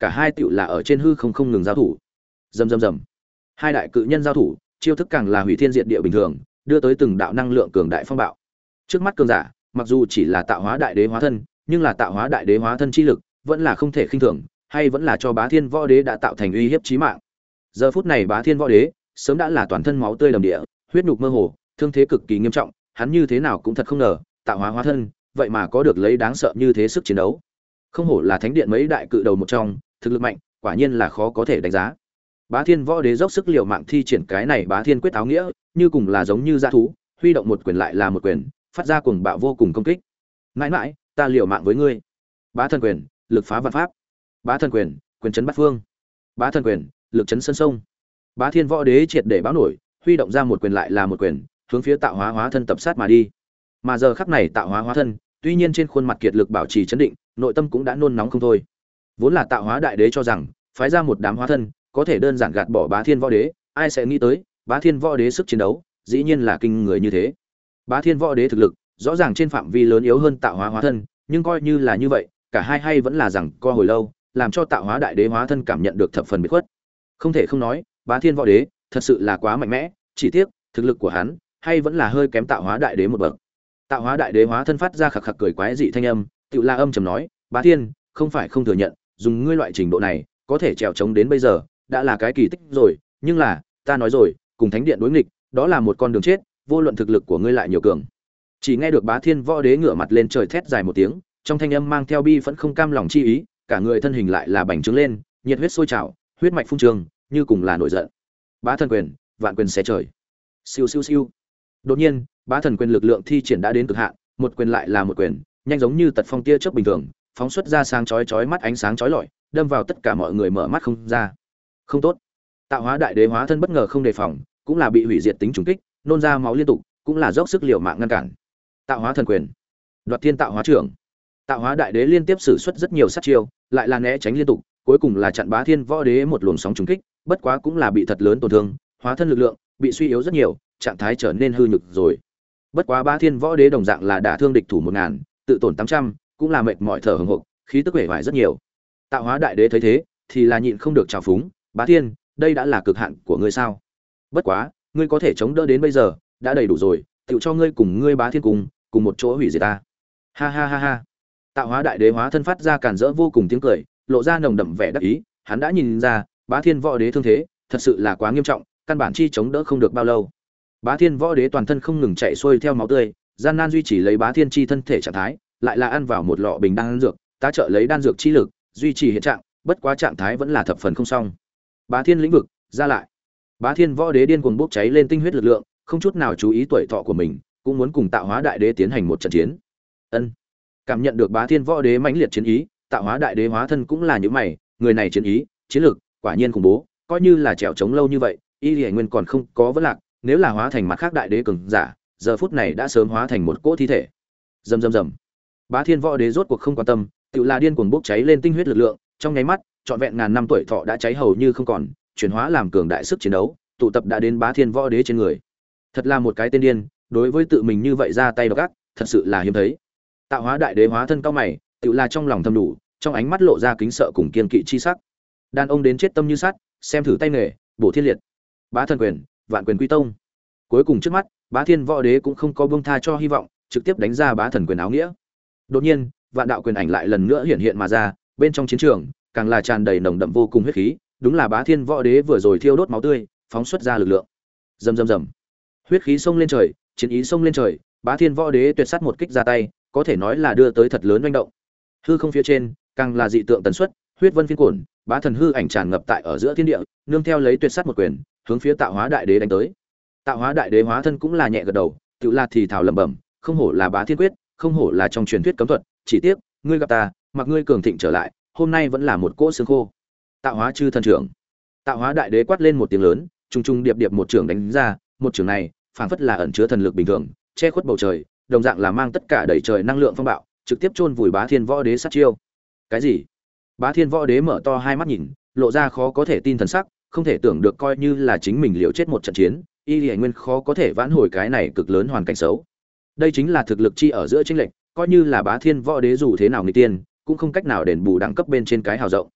Speaker 1: cả hai tựu là ở trên hư không không ngừng giao thủ. Rầm rầm rầm. Hai đại cự nhân giao thủ, chiêu thức càng là hủy thiên diệt địa bình thường, đưa tới từng đạo năng lượng cường đại phong bạo. Trước mắt cường giả, mặc dù chỉ là tạo hóa đại đế hóa thân, nhưng là tạo hóa đại đế hóa thân chi lực, vẫn là không thể khinh thường, hay vẫn là cho Bá Thiên Võ Đế đã tạo thành uy hiếp chí mạng. Giờ phút này Bá Thiên Võ Đế sớm đã là toàn thân máu tươi đầm địa, huyết nhục mơ hồ, thương thế cực kỳ nghiêm trọng, hắn như thế nào cũng thật không ngờ, tạo hóa hóa thân, vậy mà có được lấy đáng sợ như thế sức chiến đấu. Không hổ là thánh điện mấy đại cự đầu một trong, thực lực mạnh, quả nhiên là khó có thể đánh giá. Bá Thiên Võ Đế dốc sức liều mạng thi triển cái này Bá Thiên Quyết áo nghĩa, như cùng là giống như dã thú, huy động một quyền lại là một quyền, phát ra cuồng bạo vô cùng công kích. Mãi mãi, ta liều mạng với ngươi. Bá Thần Quyền, lực phá vạn pháp. Bá Thần Quyền, quyền chấn bát phương. Bá Thần Quyền, lực chấn sân sông. Bá Thiên Võ Đế triệt để báo nổi, huy động ra một quyền lại là một quyền, hướng phía tạo hóa hóa thân tập sát mà đi. Mà giờ khắc này tạo hóa hóa thân, tuy nhiên trên khuôn mặt kiệt lực bảo trì chấn định, nội tâm cũng đã nôn nóng không thôi. Vốn là tạo hóa đại đế cho rằng, phái ra một đám hóa thân, có thể đơn giản gạt bỏ Bá Thiên Võ Đế, ai sẽ nghĩ tới, Bá Thiên Võ Đế sức chiến đấu, dĩ nhiên là kinh người như thế. Bá Thiên Võ Đế thực lực, rõ ràng trên phạm vi lớn yếu hơn tạo hóa hóa thân, nhưng coi như là như vậy, cả hai hay vẫn là rằng co hồi lâu, làm cho tạo hóa đại đế hóa thân cảm nhận được thập phần biệt khuất. Không thể không nói, Bá Thiên Võ Đế thật sự là quá mạnh mẽ, chỉ tiếc, thực lực của hắn hay vẫn là hơi kém tạo hóa đại đế một bậc. Tạo hóa đại đế hóa thân phát ra khặc khặc cười quái dị thanh âm, tựu la âm trầm nói, Bá Thiên, không phải không thừa nhận, dùng ngươi loại trình độ này, có thể trèo chống đến bây giờ, đã là cái kỳ tích rồi, nhưng là, ta nói rồi, cùng thánh điện đối nghịch, đó là một con đường chết, vô luận thực lực của ngươi lại nhiều cường. Chỉ nghe được Bá Thiên Võ Đế ngửa mặt lên trời thét dài một tiếng, trong thanh âm mang theo bi phẫn không cam lòng chi ý, cả người thân hình lại là bành trướng lên, nhiệt huyết sôi trào, huyết mạch phun trương, như cùng là nổi giận. Bá Thần Quyền, vạn quyền xé trời. Siêu siêu siêu. Đột nhiên, Bá Thần Quyền lực lượng thi triển đã đến cực hạn, một quyền lại là một quyền, nhanh giống như tật phong tia chớp bình thường, phóng xuất ra sáng chói chói mắt ánh sáng chói lọi, đâm vào tất cả mọi người mở mắt không ra. Không tốt. Tạo hóa đại đế hóa thân bất ngờ không đề phòng, cũng là bị hủy diệt tính trùng kích, nôn ra máu liên tục, cũng là dốc sức liều mạng ngăn cản. Tạo hóa thần quyền, đoạt thiên tạo hóa trưởng. Tạo hóa đại đế liên tiếp sử xuất rất nhiều sát chiêu, lại là né tránh liên tục, cuối cùng là chặn Bá Thiên Võ Đế một luồng sóng trùng kích, bất quá cũng là bị thật lớn tổn thương, hóa thân lực lượng bị suy yếu rất nhiều, trạng thái trở nên hư nhược rồi. Bất quá Bá Thiên Võ Đế đồng dạng là đả thương địch thủ một ngàn, tự tổn tám trăm, cũng là mệt mỏi thở hổn hộc, khí tức vẻ vải rất nhiều. Tạo hóa đại đế thấy thế, thì là nhịn không được trào phúng, Bá Thiên, đây đã là cực hạn của ngươi sao? Bất quá, ngươi có thể chống đỡ đến bây giờ, đã đầy đủ rồi, tựu cho ngươi cùng ngươi Bá Thiên cùng, cùng một chỗ hủy diệt ta. Ha ha ha ha. Tạo hóa đại đế hóa thân phát ra càn rỡ vô cùng tiếng cười, lộ ra nồng đậm vẻ đắc ý, hắn đã nhìn ra, Bá Thiên Võ Đế thương thế, thật sự là quá nghiêm trọng, căn bản chi chống đỡ không được bao lâu. Bá Thiên Võ Đế toàn thân không ngừng chạy xuôi theo máu tươi, gian nan duy trì lấy Bá Thiên chi thân thể trạng thái, lại là ăn vào một lọ bình đan dược, tá trợ lấy đan dược chi lực, duy trì hiện trạng, bất quá trạng thái vẫn là thập phần không xong. Bá Thiên lĩnh vực, ra lại. Bá Thiên Võ Đế điên cuồng bốc cháy lên tinh huyết lực lượng, không chút nào chú ý tuổi thọ của mình, cũng muốn cùng Tạo Hóa Đại Đế tiến hành một trận chiến. Ân. Cảm nhận được Bá Thiên Võ Đế mãnh liệt chiến ý, Tạo Hóa Đại Đế hóa thân cũng là những mày, người này chiến ý, chiến lực, quả nhiên khủng bố, coi như là trèo chống lâu như vậy, Y Liễu Nguyên còn không có vấn lạc, nếu là hóa thành mặt khác đại đế cường giả, giờ phút này đã sớm hóa thành một cỗ thi thể. Rầm rầm rầm. Bá Thiên Võ Đế rốt cuộc không quan tâm, tự là điên cuồng bốc cháy lên tinh huyết lực lượng, trong nháy mắt, trọn vẹn ngàn năm tuổi thọ đã cháy hầu như không còn, chuyển hóa làm cường đại sức chiến đấu, tụ tập đã đến Bá Thiên Võ Đế trên người. Thật là một cái tên điên, đối với tự mình như vậy ra tay độc ác, thật sự là hiếm thấy. Tạo Hóa Đại Đế hóa thân cao mày, tự là trong lòng thầm đủ, trong ánh mắt lộ ra kính sợ cùng kiên kỵ chi sắc. Đàn ông đến chết tâm như sắt, xem thử tay nghề, bổ thiên liệt. Bá Thần Quyền, vạn quyền quy tông. Cuối cùng trước mắt, Bá Thiên Võ Đế cũng không có buông tha cho hy vọng, trực tiếp đánh ra Bá Thần Quyền áo nghĩa. Đột nhiên, vạn đạo quyền ảnh lại lần nữa hiện hiện mà ra, bên trong chiến trường, càng là tràn đầy nồng đậm vô cùng huyết khí, đúng là Bá Thiên Võ Đế vừa rồi thiêu đốt máu tươi, phóng xuất ra lực lượng. Rầm rầm rầm. Huyết khí xông lên trời, chiến ý xông lên trời, Bá Thiên Võ Đế tuyệt sát một kích ra tay, có thể nói là đưa tới thật lớn hoành động. Hư không phía trên, càng là dị tượng tần suất, huyết vân phiên cuộn, Bá Thần hư ảnh tràn ngập tại ở giữa thiên địa, nương theo lấy tuyệt sát một quyền, hướng phía Tạo Hóa Đại Đế đánh tới. Tạo Hóa Đại Đế hóa thân cũng là nhẹ gật đầu, tự là thì thào lẩm bẩm, không hổ là Bá Thiên quyết, không hổ là trong truyền thuyết cấm thuật, chỉ tiếc, ngươi gặp ta, mặc ngươi cường thịnh trở lại, hôm nay vẫn là một cỗ xương khô. Tạo Hóa chư thần trưởng. Tạo Hóa Đại Đế quát lên một tiếng lớn, trùng trùng điệp điệp một trường đánh ra, một trường này, phảng phất là ẩn chứa thần lực bình thường, che khuất bầu trời, đồng dạng là mang tất cả đầy trời năng lượng phong bạo, trực tiếp chôn vùi Bá Thiên Võ Đế sát chiêu. Cái gì? Bá Thiên Võ Đế mở to hai mắt nhìn, lộ ra khó có thể tin thần sắc, không thể tưởng được coi như là chính mình liều chết một trận chiến, Y Liễu Nguyên khó có thể vãn hồi cái này cực lớn hoàn cảnh xấu. Đây chính là thực lực chi ở giữa chênh lệch, coi như là Bá Thiên Võ Đế dù thế nào nghịch tiên, cũng không cách nào đền bù đẳng cấp bên trên cái hào rộng.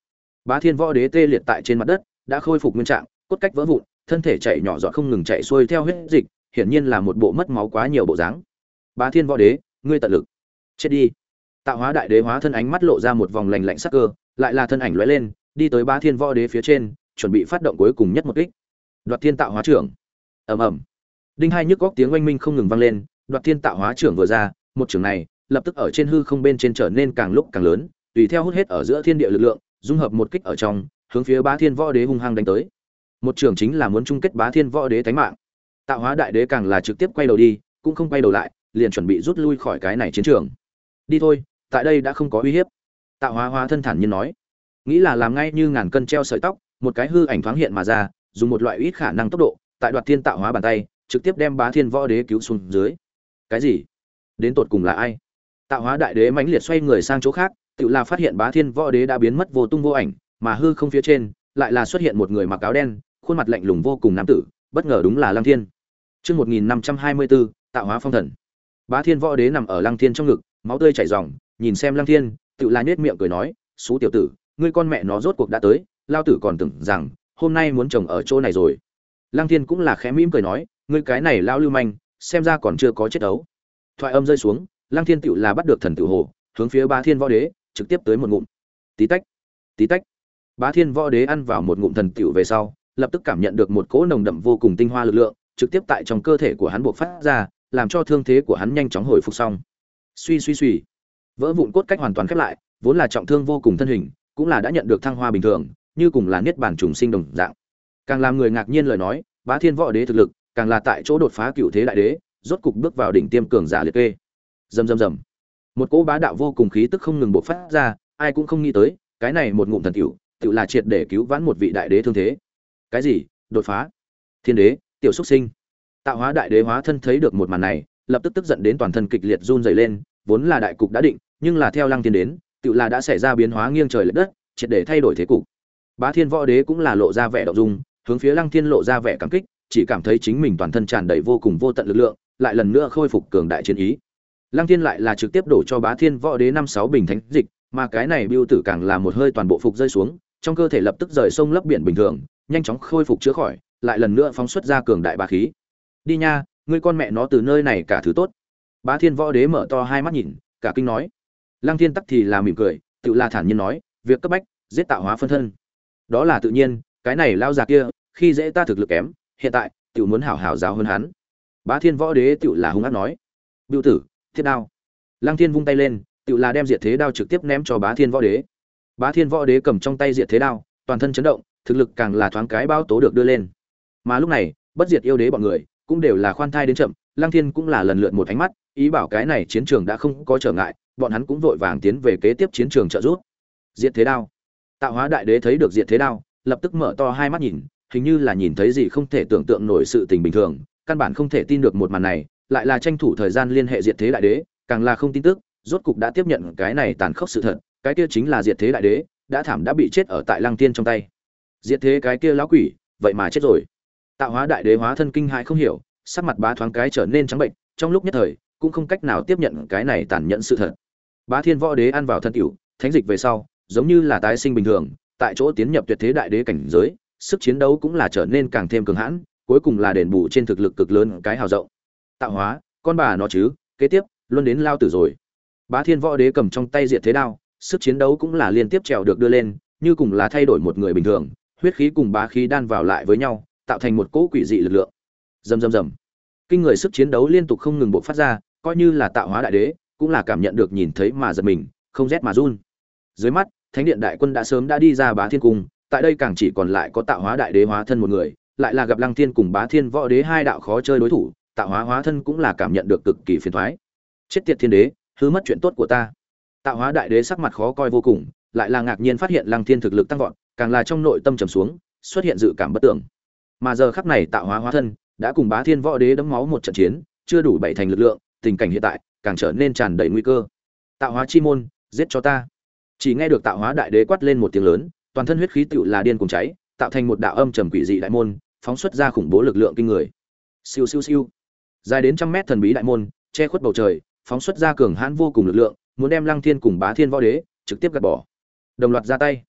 Speaker 1: Bá Thiên Võ Đế tê liệt tại trên mặt đất, đã khôi phục nguyên trạng, cốt cách vỡ vụn, thân thể chảy nhỏ giọt không ngừng chảy xuôi theo huyết dịch, hiển nhiên là một bộ mất máu quá nhiều bộ dáng. Bá Thiên Võ Đế, ngươi tận lực, chết đi. Tạo Hóa Đại Đế hóa thân ánh mắt lộ ra một vòng lạnh lạnh sắc cơ, lại là thân ảnh lóe lên, đi tới Bá Thiên Võ Đế phía trên, chuẩn bị phát động cuối cùng nhất một kích. Đoạt Thiên Tạo Hóa Trưởng. Ầm ầm. Đinh hai nhức góc tiếng oanh minh không ngừng vang lên, Đoạt Thiên Tạo Hóa Trưởng vừa ra, một trưởng này lập tức ở trên hư không bên trên trở nên càng lúc càng lớn, tùy theo hút hết ở giữa thiên địa lực lượng, dung hợp một kích ở trong, hướng phía Bá Thiên Võ Đế hung hăng đánh tới. Một trưởng chính là muốn chung kết Bá Thiên Võ Đế tánh mạng. Tạo Hóa Đại Đế càng là trực tiếp quay đầu đi, cũng không quay đầu lại, liền chuẩn bị rút lui khỏi cái này chiến trường. Đi thôi, tại đây đã không có uy hiếp. Tạo Hóa hóa thân thản nhiên nói, nghĩ là làm ngay như ngàn cân treo sợi tóc, một cái hư ảnh thoáng hiện mà ra, dùng một loại ít khả năng tốc độ, tại Đoạt Thiên Tạo Hóa bàn tay, trực tiếp đem Bá Thiên Võ Đế cứu xuống dưới. Cái gì? Đến tột cùng là ai? Tạo Hóa Đại Đế mãnh liệt xoay người sang chỗ khác, tự là phát hiện Bá Thiên Võ Đế đã biến mất vô tung vô ảnh, mà hư không phía trên lại là xuất hiện một người mặc áo đen, khuôn mặt lạnh lùng vô cùng nam tử, bất ngờ đúng là Lăng Thiên. Chương một nghìn năm trăm hai mươi bốn, Tạo Hóa Phong Thần. Bá Thiên Võ Đế nằm ở Lăng Thiên trong ngực, máu tươi chảy ròng, nhìn xem Lăng Thiên, tự là nhếch miệng cười nói, "Sú tiểu tử, ngươi con mẹ nó rốt cuộc đã tới, lao tử còn tưởng rằng hôm nay muốn chồng ở chỗ này rồi." Lăng Thiên cũng là khẽ mỉm cười nói, "Ngươi cái này lao lưu manh, xem ra còn chưa có chết đấu." Thoại âm rơi xuống, Lăng Thiên tựu là bắt được thần tử hồ, hướng phía Bá Thiên Võ Đế trực tiếp tới một ngụm. Tí tách, tí tách. Bá Thiên Võ Đế ăn vào một ngụm thần tiểu về sau, lập tức cảm nhận được một cỗ nồng đậm vô cùng tinh hoa lực lượng, trực tiếp tại trong cơ thể của hắn bộc phát ra, làm cho thương thế của hắn nhanh chóng hồi phục xong. Suy suy suy, vỡ vụn cốt cách hoàn toàn khép lại, vốn là trọng thương vô cùng thân hình, cũng là đã nhận được thăng hoa bình thường, như cùng là niết bàn trùng sinh đồng dạng. Càng làm người ngạc nhiên lời nói, Bá Thiên Võ Đế thực lực, càng là tại chỗ đột phá cựu thế đại đế, rốt cục bước vào đỉnh tiêm cường giả liệt kê. Rầm rầm rầm. Một cỗ bá đạo vô cùng khí tức không ngừng bộc phát ra, ai cũng không nghĩ tới, cái này một ngụm thần tiểu, tiểu là triệt để cứu vãn một vị đại đế thương thế. Cái gì? Đột phá? Thiên đế, tiểu xuất sinh. Tạo Hóa Đại Đế hóa thân thấy được một màn này, lập tức tức giận đến toàn thân kịch liệt run rẩy lên, vốn là đại cục đã định, nhưng là theo Lăng Thiên đến, tiểu là đã xảy ra biến hóa nghiêng trời lệch đất, triệt để thay đổi thế cục. Bá Thiên Võ Đế cũng là lộ ra vẻ động dung, hướng phía Lăng Thiên lộ ra vẻ cảm kích, chỉ cảm thấy chính mình toàn thân tràn đầy vô cùng vô tận lực lượng, lại lần nữa khôi phục cường đại chiến ý. Lăng Thiên lại là trực tiếp đổ cho Bá Thiên Võ Đế năm sáu bình thánh dịch, mà cái này bưu tử càng là một hơi toàn bộ phục rơi xuống, trong cơ thể lập tức rời sông lấp biển bình thường, nhanh chóng khôi phục chữa khỏi, lại lần nữa phóng xuất ra cường đại bá khí. Đi nha, ngươi con mẹ nó từ nơi này cả thứ tốt. Bá Thiên Võ Đế mở to hai mắt nhìn, cả kinh nói. Lăng Thiên tắc thì là mỉm cười, tự là thản nhiên nói, việc cấp bách, giết Tạo Hóa phân thân. Đó là tự nhiên, cái này lao già kia, khi dễ ta thực lực kém, hiện tại, tự muốn hảo hảo giáo hơn hắn. Bá Thiên Võ Đế tự là hung ác nói. Bưu tử, thiết đao. Lăng Thiên vung tay lên, tự là đem diệt thế đao trực tiếp ném cho Bá Thiên Võ Đế. Bá Thiên Võ Đế cầm trong tay diệt thế đao, toàn thân chấn động, thực lực càng là thoáng cái bao tố được đưa lên. Mà lúc này, bất diệt yêu đế bọn người cũng đều là khoan thai đến chậm, Lăng Thiên cũng là lần lượt một ánh mắt, ý bảo cái này chiến trường đã không có trở ngại, bọn hắn cũng vội vàng tiến về kế tiếp chiến trường trợ giúp. Diệt thế đao. Tạo Hóa Đại Đế thấy được diệt thế đao, lập tức mở to hai mắt nhìn, hình như là nhìn thấy gì không thể tưởng tượng nổi sự tình bình thường, căn bản không thể tin được một màn này, lại là tranh thủ thời gian liên hệ diệt thế đại đế, càng là không tin tức, rốt cục đã tiếp nhận cái này tàn khốc sự thật, cái kia chính là diệt thế đại đế đã thảm đã bị chết ở tại Lăng Tiên trong tay. Diệt thế cái kia lão quỷ, vậy mà chết rồi. Tạo Hóa Đại Đế hóa thân kinh hãi không hiểu, sắc mặt bá thoáng cái trở nên trắng bệnh, trong lúc nhất thời cũng không cách nào tiếp nhận cái này tàn nhẫn sự thật. Bá Thiên Võ Đế ăn vào thân tiểu, thánh dịch về sau, giống như là tái sinh bình thường, tại chỗ tiến nhập tuyệt thế đại đế cảnh giới, sức chiến đấu cũng là trở nên càng thêm cường hãn, cuối cùng là đền bù trên thực lực cực lớn cái hào rộng. Tạo Hóa, con bà nó chứ, kế tiếp luôn đến lao tử rồi. Bá Thiên Võ Đế cầm trong tay diệt thế đao, sức chiến đấu cũng là liên tiếp trèo được đưa lên, như cùng là thay đổi một người bình thường, huyết khí cùng bá khí đan vào lại với nhau, tạo thành một cỗ quỷ dị lực lượng. Rầm rầm rầm. Kinh người sức chiến đấu liên tục không ngừng bộc phát ra, coi như là Tạo Hóa Đại Đế, cũng là cảm nhận được nhìn thấy mà giật mình, không rét mà run. Dưới mắt, Thánh điện đại quân đã sớm đã đi ra Bá Thiên cung, tại đây càng chỉ còn lại có Tạo Hóa Đại Đế hóa thân một người, lại là gặp Lăng Thiên cùng Bá Thiên Võ Đế hai đạo khó chơi đối thủ, Tạo Hóa hóa thân cũng là cảm nhận được cực kỳ phiền toái. Chết tiệt thiên đế, hư mất chuyện tốt của ta. Tạo Hóa Đại Đế sắc mặt khó coi vô cùng, lại là ngạc nhiên phát hiện Lăng Thiên thực lực tăng vọt, càng là trong nội tâm trầm xuống, xuất hiện dự cảm bất tưởng. Mà giờ khắc này Tạo Hóa hóa thân đã cùng Bá Thiên Võ Đế đấm máu một trận chiến, chưa đủ bảy thành lực lượng, tình cảnh hiện tại càng trở nên tràn đầy nguy cơ. Tạo Hóa chi môn, giết cho ta. Chỉ nghe được Tạo Hóa Đại Đế quát lên một tiếng lớn, toàn thân huyết khí tựu là điên cuồng cháy, tạo thành một đạo âm trầm quỷ dị đại môn, phóng xuất ra khủng bố lực lượng kinh người. Siêu siêu siêu. Dài đến trăm mét thần bí đại môn, che khuất bầu trời, phóng xuất ra cường hãn vô cùng lực lượng, muốn đem Lăng Thiên cùng Bá Thiên Võ Đế trực tiếp gạt bỏ. Đồng loạt ra tay.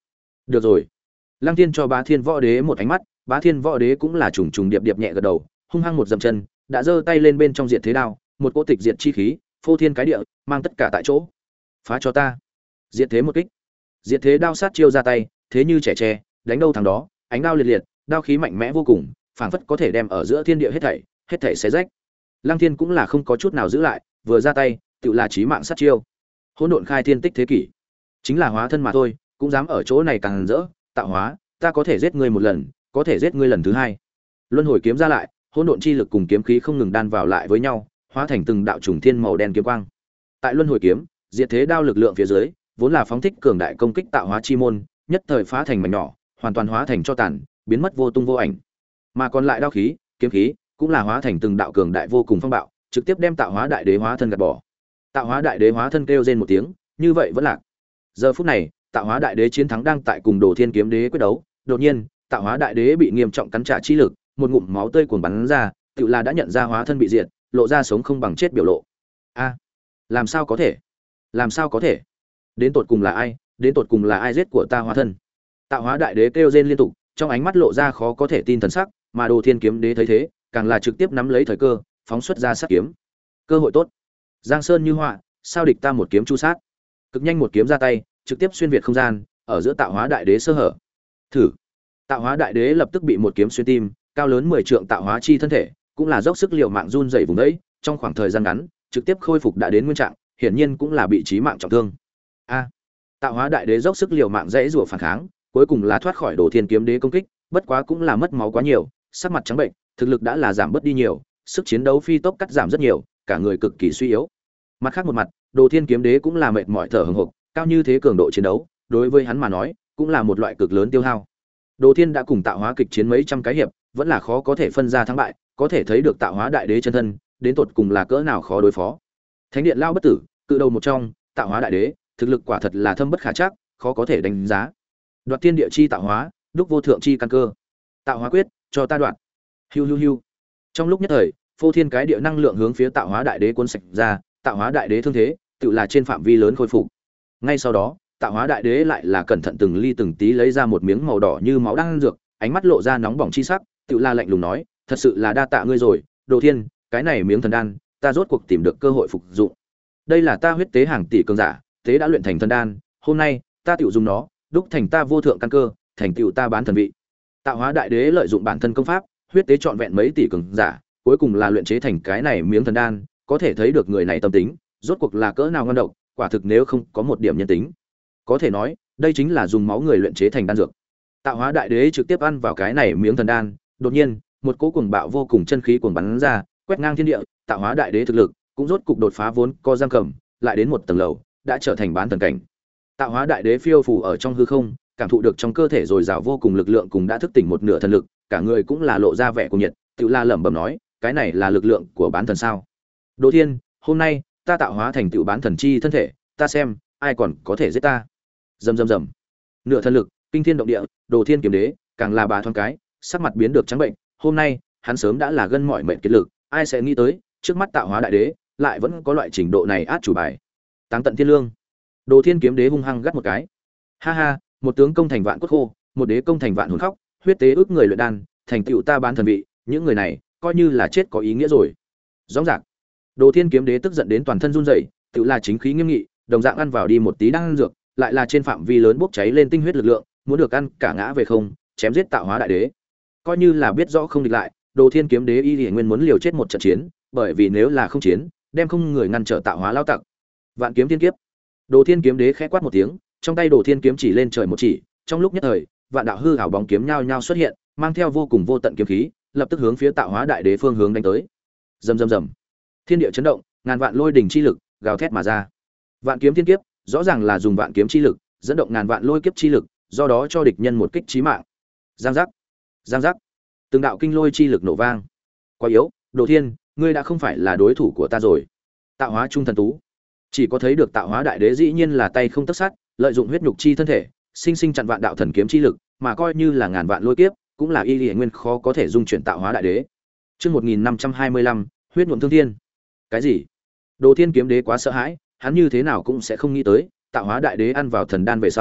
Speaker 1: Được rồi. Lăng Thiên cho Bá Thiên Võ Đế một ánh mắt, Bá Thiên Võ Đế cũng là trùng trùng điệp điệp nhẹ gật đầu, hung hăng một dậm chân, đã giơ tay lên bên trong diệt thế đao, một cỗ tịch diệt chi khí, phô thiên cái địa, mang tất cả tại chỗ. Phá cho ta. Diệt thế một kích. Diệt thế đao sát chiêu ra tay, thế như trẻ tre, đánh đâu thằng đó, ánh đao liệt liệt, đao khí mạnh mẽ vô cùng, phảng phất có thể đem ở giữa thiên địa hết thảy, hết thảy xé rách. Lăng Thiên cũng là không có chút nào giữ lại, vừa ra tay, tự là chí mạng sát chiêu. Hỗn độn khai thiên tích thế kỷ, chính là hóa thân mà thôi, cũng dám ở chỗ này càng rỡ, tạo hóa, ta có thể giết ngươi một lần, có thể giết ngươi lần thứ hai. Luân hồi kiếm ra lại, hỗn độn chi lực cùng kiếm khí không ngừng đan vào lại với nhau, hóa thành từng đạo trùng thiên màu đen kiếm quang. Tại luân hồi kiếm, diệt thế đao lực lượng phía dưới, vốn là phóng thích cường đại công kích tạo hóa chi môn, nhất thời phá thành mảnh nhỏ, hoàn toàn hóa thành cho tàn, biến mất vô tung vô ảnh. Mà còn lại đao khí, kiếm khí, cũng là hóa thành từng đạo cường đại vô cùng phong bạo, trực tiếp đem tạo hóa đại đế hóa thân gạt bỏ. Tạo hóa đại đế hóa thân kêu rên một tiếng, như vậy vẫn lạc. Giờ phút này, tạo hóa đại đế chiến thắng đang tại cùng Đồ Thiên kiếm đế quyết đấu, đột nhiên, tạo hóa đại đế bị nghiêm trọng cắn trả chi lực, một ngụm máu tươi cuồn bắn ra, tựa là đã nhận ra hóa thân bị diệt, lộ ra sống không bằng chết biểu lộ. A, làm sao có thể? Làm sao có thể? Đến tột cùng là ai? Đến tột cùng là ai giết của ta hóa thân? Tạo hóa đại đế kêu rên liên tục, trong ánh mắt lộ ra khó có thể tin thần sắc, mà Đồ Thiên kiếm đế thấy thế, càng là trực tiếp nắm lấy thời cơ, phóng xuất ra sát kiếm. Cơ hội tốt. Giang Sơn như họa, sao địch ta một kiếm chu sát? Cực nhanh một kiếm ra tay, trực tiếp xuyên việt không gian, ở giữa tạo hóa đại đế sơ hở. Thử. Tạo hóa đại đế lập tức bị một kiếm xuyên tim, cao lớn mười trượng tạo hóa chi thân thể, cũng là dốc sức liều mạng run rẩy vùng đấy, trong khoảng thời gian ngắn, trực tiếp khôi phục đã đến nguyên trạng, hiển nhiên cũng là bị chí mạng trọng thương. A. Tạo hóa đại đế dốc sức liều mạng dãy rủa phản kháng, cuối cùng là thoát khỏi Đồ Thiên kiếm đế công kích, bất quá cũng là mất máu quá nhiều, sắc mặt trắng bệnh, thực lực đã là giảm bớt đi nhiều, sức chiến đấu phi tốc cắt giảm rất nhiều, cả người cực kỳ suy yếu. Mặt khác một mặt, Đồ Thiên kiếm đế cũng là mệt mỏi thở hổn hộc, cao như thế cường độ chiến đấu, đối với hắn mà nói, cũng là một loại cực lớn tiêu hao. Đồ Thiên đã cùng tạo hóa kịch chiến mấy trăm cái hiệp, vẫn là khó có thể phân ra thắng bại, có thể thấy được tạo hóa đại đế chân thân, đến tột cùng là cỡ nào khó đối phó. Thánh điện lao bất tử, cự đầu một trong, tạo hóa đại đế, thực lực quả thật là thâm bất khả trắc, khó có thể đánh giá. Đoạt thiên địa chi tạo hóa, đúc vô thượng chi căn cơ. Tạo hóa quyết, cho ta đoạt. Hiu hiu hiu. Trong lúc nhất thời, phô thiên cái địa năng lượng hướng phía tạo hóa đại đế cuốn sạch ra, tạo hóa đại đế thương thế, tự là trên phạm vi lớn khôi phục. Ngay sau đó, tạo hóa đại đế lại là cẩn thận từng ly từng tí lấy ra một miếng màu đỏ như máu đang dược, ánh mắt lộ ra nóng bỏng chi sắc, tự la lạnh lùng nói, thật sự là đa tạ ngươi rồi, Đồ Thiên, cái này miếng thần đan, ta rốt cuộc tìm được cơ hội phục dụng. Đây là ta huyết tế hàng tỷ cường giả, tế đã luyện thành thần đan, hôm nay, ta tiểu dùng nó, đúc thành ta vô thượng căn cơ, thành tựu ta bán thần vị. Tạo hóa đại đế lợi dụng bản thân công pháp, huyết tế trọn vẹn mấy tỷ cường giả, cuối cùng là luyện chế thành cái này miếng thần đan, có thể thấy được người này tâm tính, rốt cuộc là cỡ nào ngon độc, quả thực nếu không có một điểm nhân tính. Có thể nói, đây chính là dùng máu người luyện chế thành đan dược. Tạo hóa đại đế trực tiếp ăn vào cái này miếng thần đan, đột nhiên, một cỗ cuồng bạo vô cùng chân khí cuồng bắn ra, quét ngang thiên địa, tạo hóa đại đế thực lực cũng rốt cục đột phá vốn co giam cầm, lại đến một tầng lầu, đã trở thành bán thần cảnh. Tạo hóa đại đế phiêu phù ở trong hư không, cảm thụ được trong cơ thể dồi dào vô cùng lực lượng, cùng đã thức tỉnh một nửa thần lực, cả người cũng là lộ ra vẻ cuồng nhiệt, tự la lẩm bẩm nói, cái này là lực lượng của bán thần sao? Đồ Thiên, hôm nay ta tạo hóa thành tựu bán thần chi thân thể, ta xem ai còn có thể giết ta. Rầm rầm rầm. Nửa thần lực, kinh thiên động địa, Đồ Thiên kiếm đế, càng là bà thoáng cái, sắc mặt biến được trắng bệnh, hôm nay, hắn sớm đã là gân mỏi mệt kiệt lực, ai sẽ nghĩ tới, trước mắt tạo hóa đại đế, lại vẫn có loại trình độ này át chủ bài. Táng tận thiên lương. Đồ Thiên kiếm đế hung hăng gắt một cái. Ha ha, một tướng công thành vạn cốt khô, một đế công thành vạn hồn khóc, huyết tế ước người luyện đan, thành tựu ta bán thần vị, những người này, coi như là chết có ý nghĩa rồi. Rõ ràng. Đồ Thiên kiếm đế tức giận đến toàn thân run rẩy, tự là chính khí nghiêm nghị, đồng dạng ăn vào đi một tí đan dược, lại là trên phạm vi lớn bốc cháy lên tinh huyết lực lượng, muốn được ăn cả ngã về không, chém giết tạo hóa đại đế. Coi như là biết rõ không địch lại, Đồ Thiên kiếm đế y liễu nguyên muốn liều chết một trận chiến, bởi vì nếu là không chiến, đem không người ngăn trở tạo hóa lao tặc. Vạn kiếm thiên kiếp. Đồ Thiên kiếm đế khẽ quát một tiếng, trong tay Đồ Thiên kiếm chỉ lên trời một chỉ, trong lúc nhất thời, vạn đạo hư ảo bóng kiếm nhao nhao xuất hiện, mang theo vô cùng vô tận kiếm khí, lập tức hướng phía tạo hóa đại đế phương hướng đánh tới. Rầm rầm rầm. Thiên địa chấn động, ngàn vạn lôi đỉnh chi lực gào thét mà ra. Vạn kiếm thiên kiếp, rõ ràng là dùng vạn kiếm chi lực dẫn động ngàn vạn lôi kiếp chi lực, do đó cho địch nhân một kích chí mạng. Giang giác, giang giác. Từng đạo kinh lôi chi lực nổ vang. Quá yếu, Đồ Thiên, ngươi đã không phải là đối thủ của ta rồi. Tạo hóa trung thần tú. Chỉ có thấy được tạo hóa đại đế dĩ nhiên là tay không tấc sắt, lợi dụng huyết nhục chi thân thể, sinh sinh chặn vạn đạo thần kiếm chi lực, mà coi như là ngàn vạn lôi kiếp, cũng là y liễu nguyên khó có thể dung chuyển tạo hóa đại đế. Chương một nghìn năm trăm hai mươi lăm, huyết nhuộm thương thiên. Cái gì? Đồ Thiên kiếm đế quá sợ hãi, hắn như thế nào cũng sẽ không nghĩ tới, tạo hóa đại đế ăn vào thần đan về sau,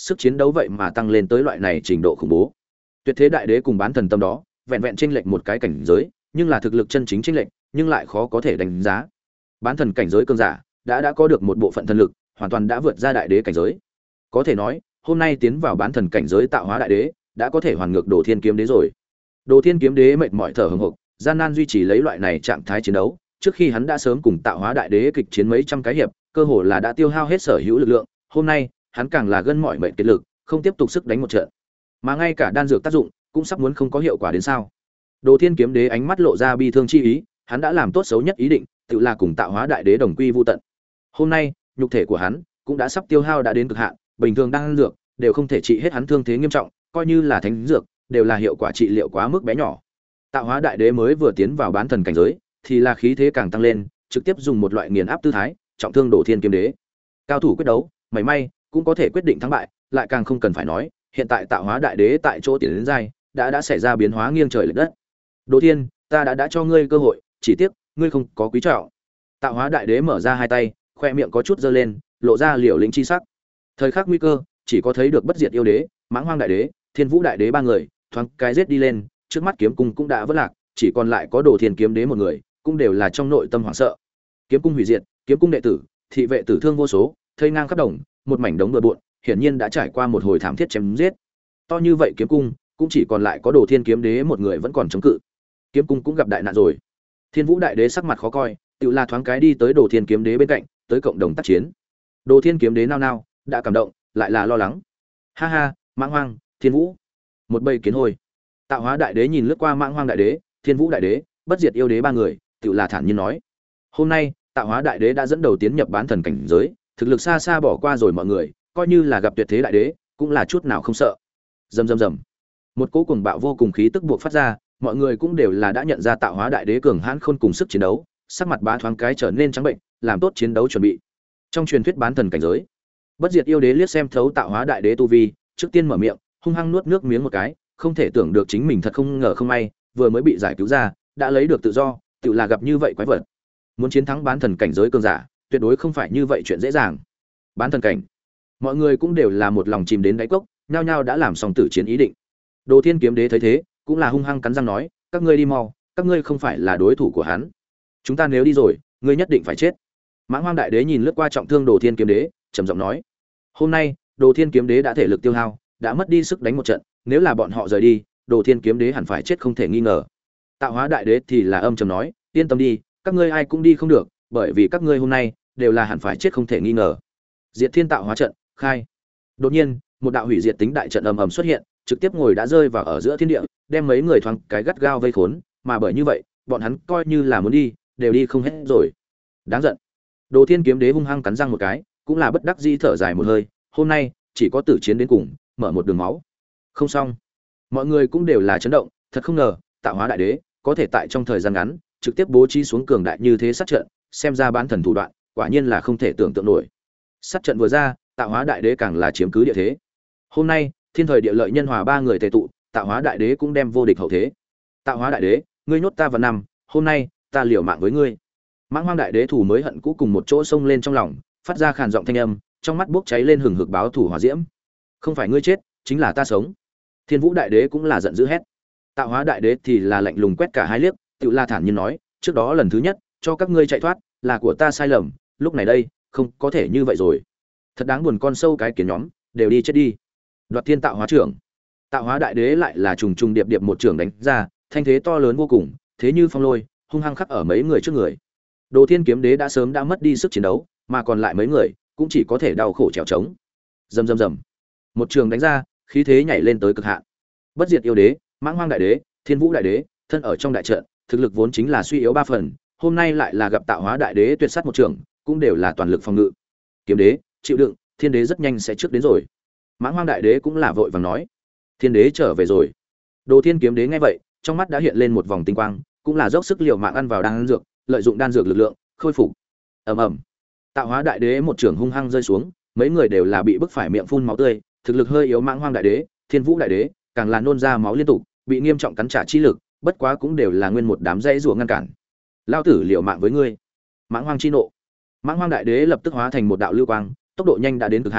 Speaker 1: sức chiến đấu vậy mà tăng lên tới loại này trình độ khủng bố. Tuyệt thế đại đế cùng bán thần tâm đó, vẹn vẹn chênh lệch một cái cảnh giới, nhưng là thực lực chân chính chênh lệch, nhưng lại khó có thể đánh giá. Bán thần cảnh giới cường giả đã đã có được một bộ phận thần lực, hoàn toàn đã vượt ra đại đế cảnh giới. Có thể nói, hôm nay tiến vào bán thần cảnh giới tạo hóa đại đế, đã có thể hoàn ngược Đồ Thiên kiếm đế rồi. Đồ Thiên kiếm đế mệt mỏi thở hổn hộc, gian nan duy trì lấy loại này trạng thái chiến đấu, trước khi hắn đã sớm cùng tạo hóa đại đế kịch chiến mấy trăm cái hiệp, cơ hồ là đã tiêu hao hết sở hữu lực lượng, hôm nay, hắn càng là gân mỏi mệt kiệt lực, không tiếp tục sức đánh một trận. Mà ngay cả đan dược tác dụng cũng sắp muốn không có hiệu quả đến sao? Đồ Thiên kiếm đế ánh mắt lộ ra bi thương chi ý, hắn đã làm tốt xấu nhất ý định, tự là cùng tạo hóa đại đế đồng quy vu tận. Hôm nay, nhục thể của hắn cũng đã sắp tiêu hao đã đến cực hạn, bình thường đan dược đều không thể trị hết hắn thương thế nghiêm trọng, coi như là thánh dược, đều là hiệu quả trị liệu quá mức bé nhỏ. Tạo hóa đại đế mới vừa tiến vào bán thần cảnh giới, thì là khí thế càng tăng lên, trực tiếp dùng một loại nghiền áp tư thái, trọng thương Đồ Thiên kiếm đế. Cao thủ quyết đấu, mảy may cũng có thể quyết định thắng bại, lại càng không cần phải nói, hiện tại tạo hóa đại đế tại chỗ tiến đến giai, đã đã xảy ra biến hóa nghiêng trời lệch đất. Đồ Thiên, ta đã đã cho ngươi cơ hội, chỉ tiếc ngươi không có quý trọng. Tạo hóa đại đế mở ra hai tay, khoe miệng có chút giơ lên, lộ ra liều lĩnh chi sắc. Thời khắc nguy cơ, chỉ có thấy được bất diệt yêu đế, mãng hoang đại đế, thiên vũ đại đế ba người, thoáng cái giết đi lên, trước mắt kiếm cung cũng đã vỡ lạc, chỉ còn lại có Đồ Thiên kiếm đế một người, cũng đều là trong nội tâm hoảng sợ. Kiếm cung hủy diệt, kiếm cung đệ tử, thị vệ tử thương vô số, thây ngang khắp đồng, một mảnh đống bừa bộn, hiển nhiên đã trải qua một hồi thảm thiết chém giết. To như vậy kiếm cung, cũng chỉ còn lại có Đồ Thiên kiếm đế một người vẫn còn chống cự. Kiếm cung cũng gặp đại nạn rồi. Thiên Vũ đại đế sắc mặt khó coi, tự là thoáng cái đi tới Đồ Thiên kiếm đế bên cạnh, tới cộng đồng tác chiến. Đồ Thiên kiếm đế nao nao, đã cảm động, lại là lo lắng. Ha ha, Mãng Hoang, Thiên Vũ, một bầy kiến hôi. Tạo hóa đại đế nhìn lướt qua Mãng Hoang đại đế, Thiên Vũ đại đế, bất diệt yêu đế ba người, tự là thản nhiên nói: hôm nay, Tạo hóa đại đế đã dẫn đầu tiến nhập bán thần cảnh giới, thực lực xa xa bỏ qua rồi mọi người, coi như là gặp tuyệt thế đại đế, cũng là chút nào không sợ. Rầm rầm rầm. Một cỗ cuồng bạo vô cùng khí tức buộc phát ra, mọi người cũng đều là đã nhận ra Tạo hóa đại đế cường hãn khôn cùng sức chiến đấu, sắc mặt bá thoáng cái trở nên trắng bệnh, làm tốt chiến đấu chuẩn bị. Trong truyền thuyết bán thần cảnh giới, bất diệt yêu đế liếc xem thấu Tạo hóa đại đế tu vi, trước tiên mở miệng, hung hăng nuốt nước miếng một cái, không thể tưởng được chính mình thật không ngờ không may, vừa mới bị giải cứu ra, đã lấy được tự do, tự là gặp như vậy quái vật. Muốn chiến thắng bán thần cảnh giới cường giả, tuyệt đối không phải như vậy chuyện dễ dàng. Bán thần cảnh, mọi người cũng đều là một lòng chìm đến đáy cốc, nhao nhao đã làm xong tử chiến ý định. Đồ Thiên kiếm đế thấy thế, cũng là hung hăng cắn răng nói: các ngươi đi mau, các ngươi không phải là đối thủ của hắn. Chúng ta nếu đi rồi, ngươi nhất định phải chết. Mãng Hoang đại đế nhìn lướt qua trọng thương Đồ Thiên kiếm đế, trầm giọng nói: hôm nay, Đồ Thiên kiếm đế đã thể lực tiêu hao, đã mất đi sức đánh một trận, nếu là bọn họ rời đi, Đồ Thiên kiếm đế hẳn phải chết không thể nghi ngờ. Tạo hóa đại đế thì là âm trầm nói: yên tâm đi, các ngươi ai cũng đi không được, bởi vì các ngươi hôm nay đều là hẳn phải chết không thể nghi ngờ. Diệt Thiên tạo hóa trận, khai. Đột nhiên, một đạo hủy diệt tính đại trận ầm ầm xuất hiện, trực tiếp ngồi đã rơi vào ở giữa thiên địa, đem mấy người thoáng cái gắt gao vây khốn, mà bởi như vậy, bọn hắn coi như là muốn đi, đều đi không hết rồi. Đáng giận. Đồ Thiên kiếm đế hung hăng cắn răng một cái, cũng là bất đắc dĩ thở dài một hơi, hôm nay chỉ có tử chiến đến cùng, mở một đường máu. Không xong. Mọi người cũng đều là chấn động, thật không ngờ, Tạo hóa đại đế có thể tại trong thời gian ngắn trực tiếp bố trí xuống cường đại như thế sát trận, xem ra bán thần thủ đoạn, quả nhiên là không thể tưởng tượng nổi. Sát trận vừa ra, Tạo hóa đại đế càng là chiếm cứ địa thế. Hôm nay, thiên thời địa lợi nhân hòa ba người tề tụ, Tạo hóa đại đế cũng đem vô địch hậu thế. Tạo hóa đại đế, ngươi nhốt ta vào năm, hôm nay ta liều mạng với ngươi. Mãng Hoang đại đế thủ mới hận cũ cùng một chỗ xông lên trong lòng, phát ra khàn giọng thanh âm, trong mắt bốc cháy lên hừng hực báo thủ hỏa diễm. Không phải ngươi chết, chính là ta sống. Thiên Vũ đại đế cũng là giận dữ hét. Tạo hóa đại đế thì là lạnh lùng quét cả hai liếc, tự la thản nhiên nói: trước đó lần thứ nhất cho các ngươi chạy thoát, là của ta sai lầm, lúc này đây không có thể như vậy rồi. Thật đáng buồn, con sâu cái kiến nhóm đều đi chết đi. Đoạt Thiên tạo hóa trưởng. Tạo hóa đại đế lại là trùng trùng điệp điệp một trưởng đánh ra, thanh thế to lớn vô cùng, thế như phong lôi, hung hăng khắc ở mấy người trước người. Đồ Thiên kiếm đế đã sớm đã mất đi sức chiến đấu, mà còn lại mấy người cũng chỉ có thể đau khổ trèo trống. Rầm rầm rầm. Một trường đánh ra, khí thế nhảy lên tới cực hạn. Bất diệt yêu đế, Mãng Hoang đại đế, Thiên Vũ đại đế, thân ở trong đại trận, thực lực vốn chính là suy yếu ba phần, hôm nay lại là gặp Tạo hóa đại đế tuyệt sát một trường, cũng đều là toàn lực phòng ngự. Kiếm đế, chịu đựng, Thiên đế rất nhanh sẽ trước đến rồi. Mãng Hoang đại đế cũng là vội vàng nói: Thiên đế trở về rồi. Đồ Thiên kiếm đế nghe vậy, trong mắt đã hiện lên một vòng tinh quang, cũng là dốc sức liều mạng ăn vào đan dược, lợi dụng đan dược lực lượng khôi phục. Ầm ầm. Tạo hóa đại đế một trường hung hăng rơi xuống, mấy người đều là bị bức phải miệng phun máu tươi, thực lực hơi yếu Mãng Hoang đại đế, Thiên Vũ đại đế, càng là nôn ra máu liên tục, bị nghiêm trọng cắn trả chi lực, bất quá cũng đều là nguyên một đám dãy rủa ngăn cản. Lao tử liều mạng với ngươi. Mãng Hoang chi nộ. Mãng Hoang đại đế lập tức hóa thành một đạo lưu quang, tốc độ nhanh đã đến cực hạn,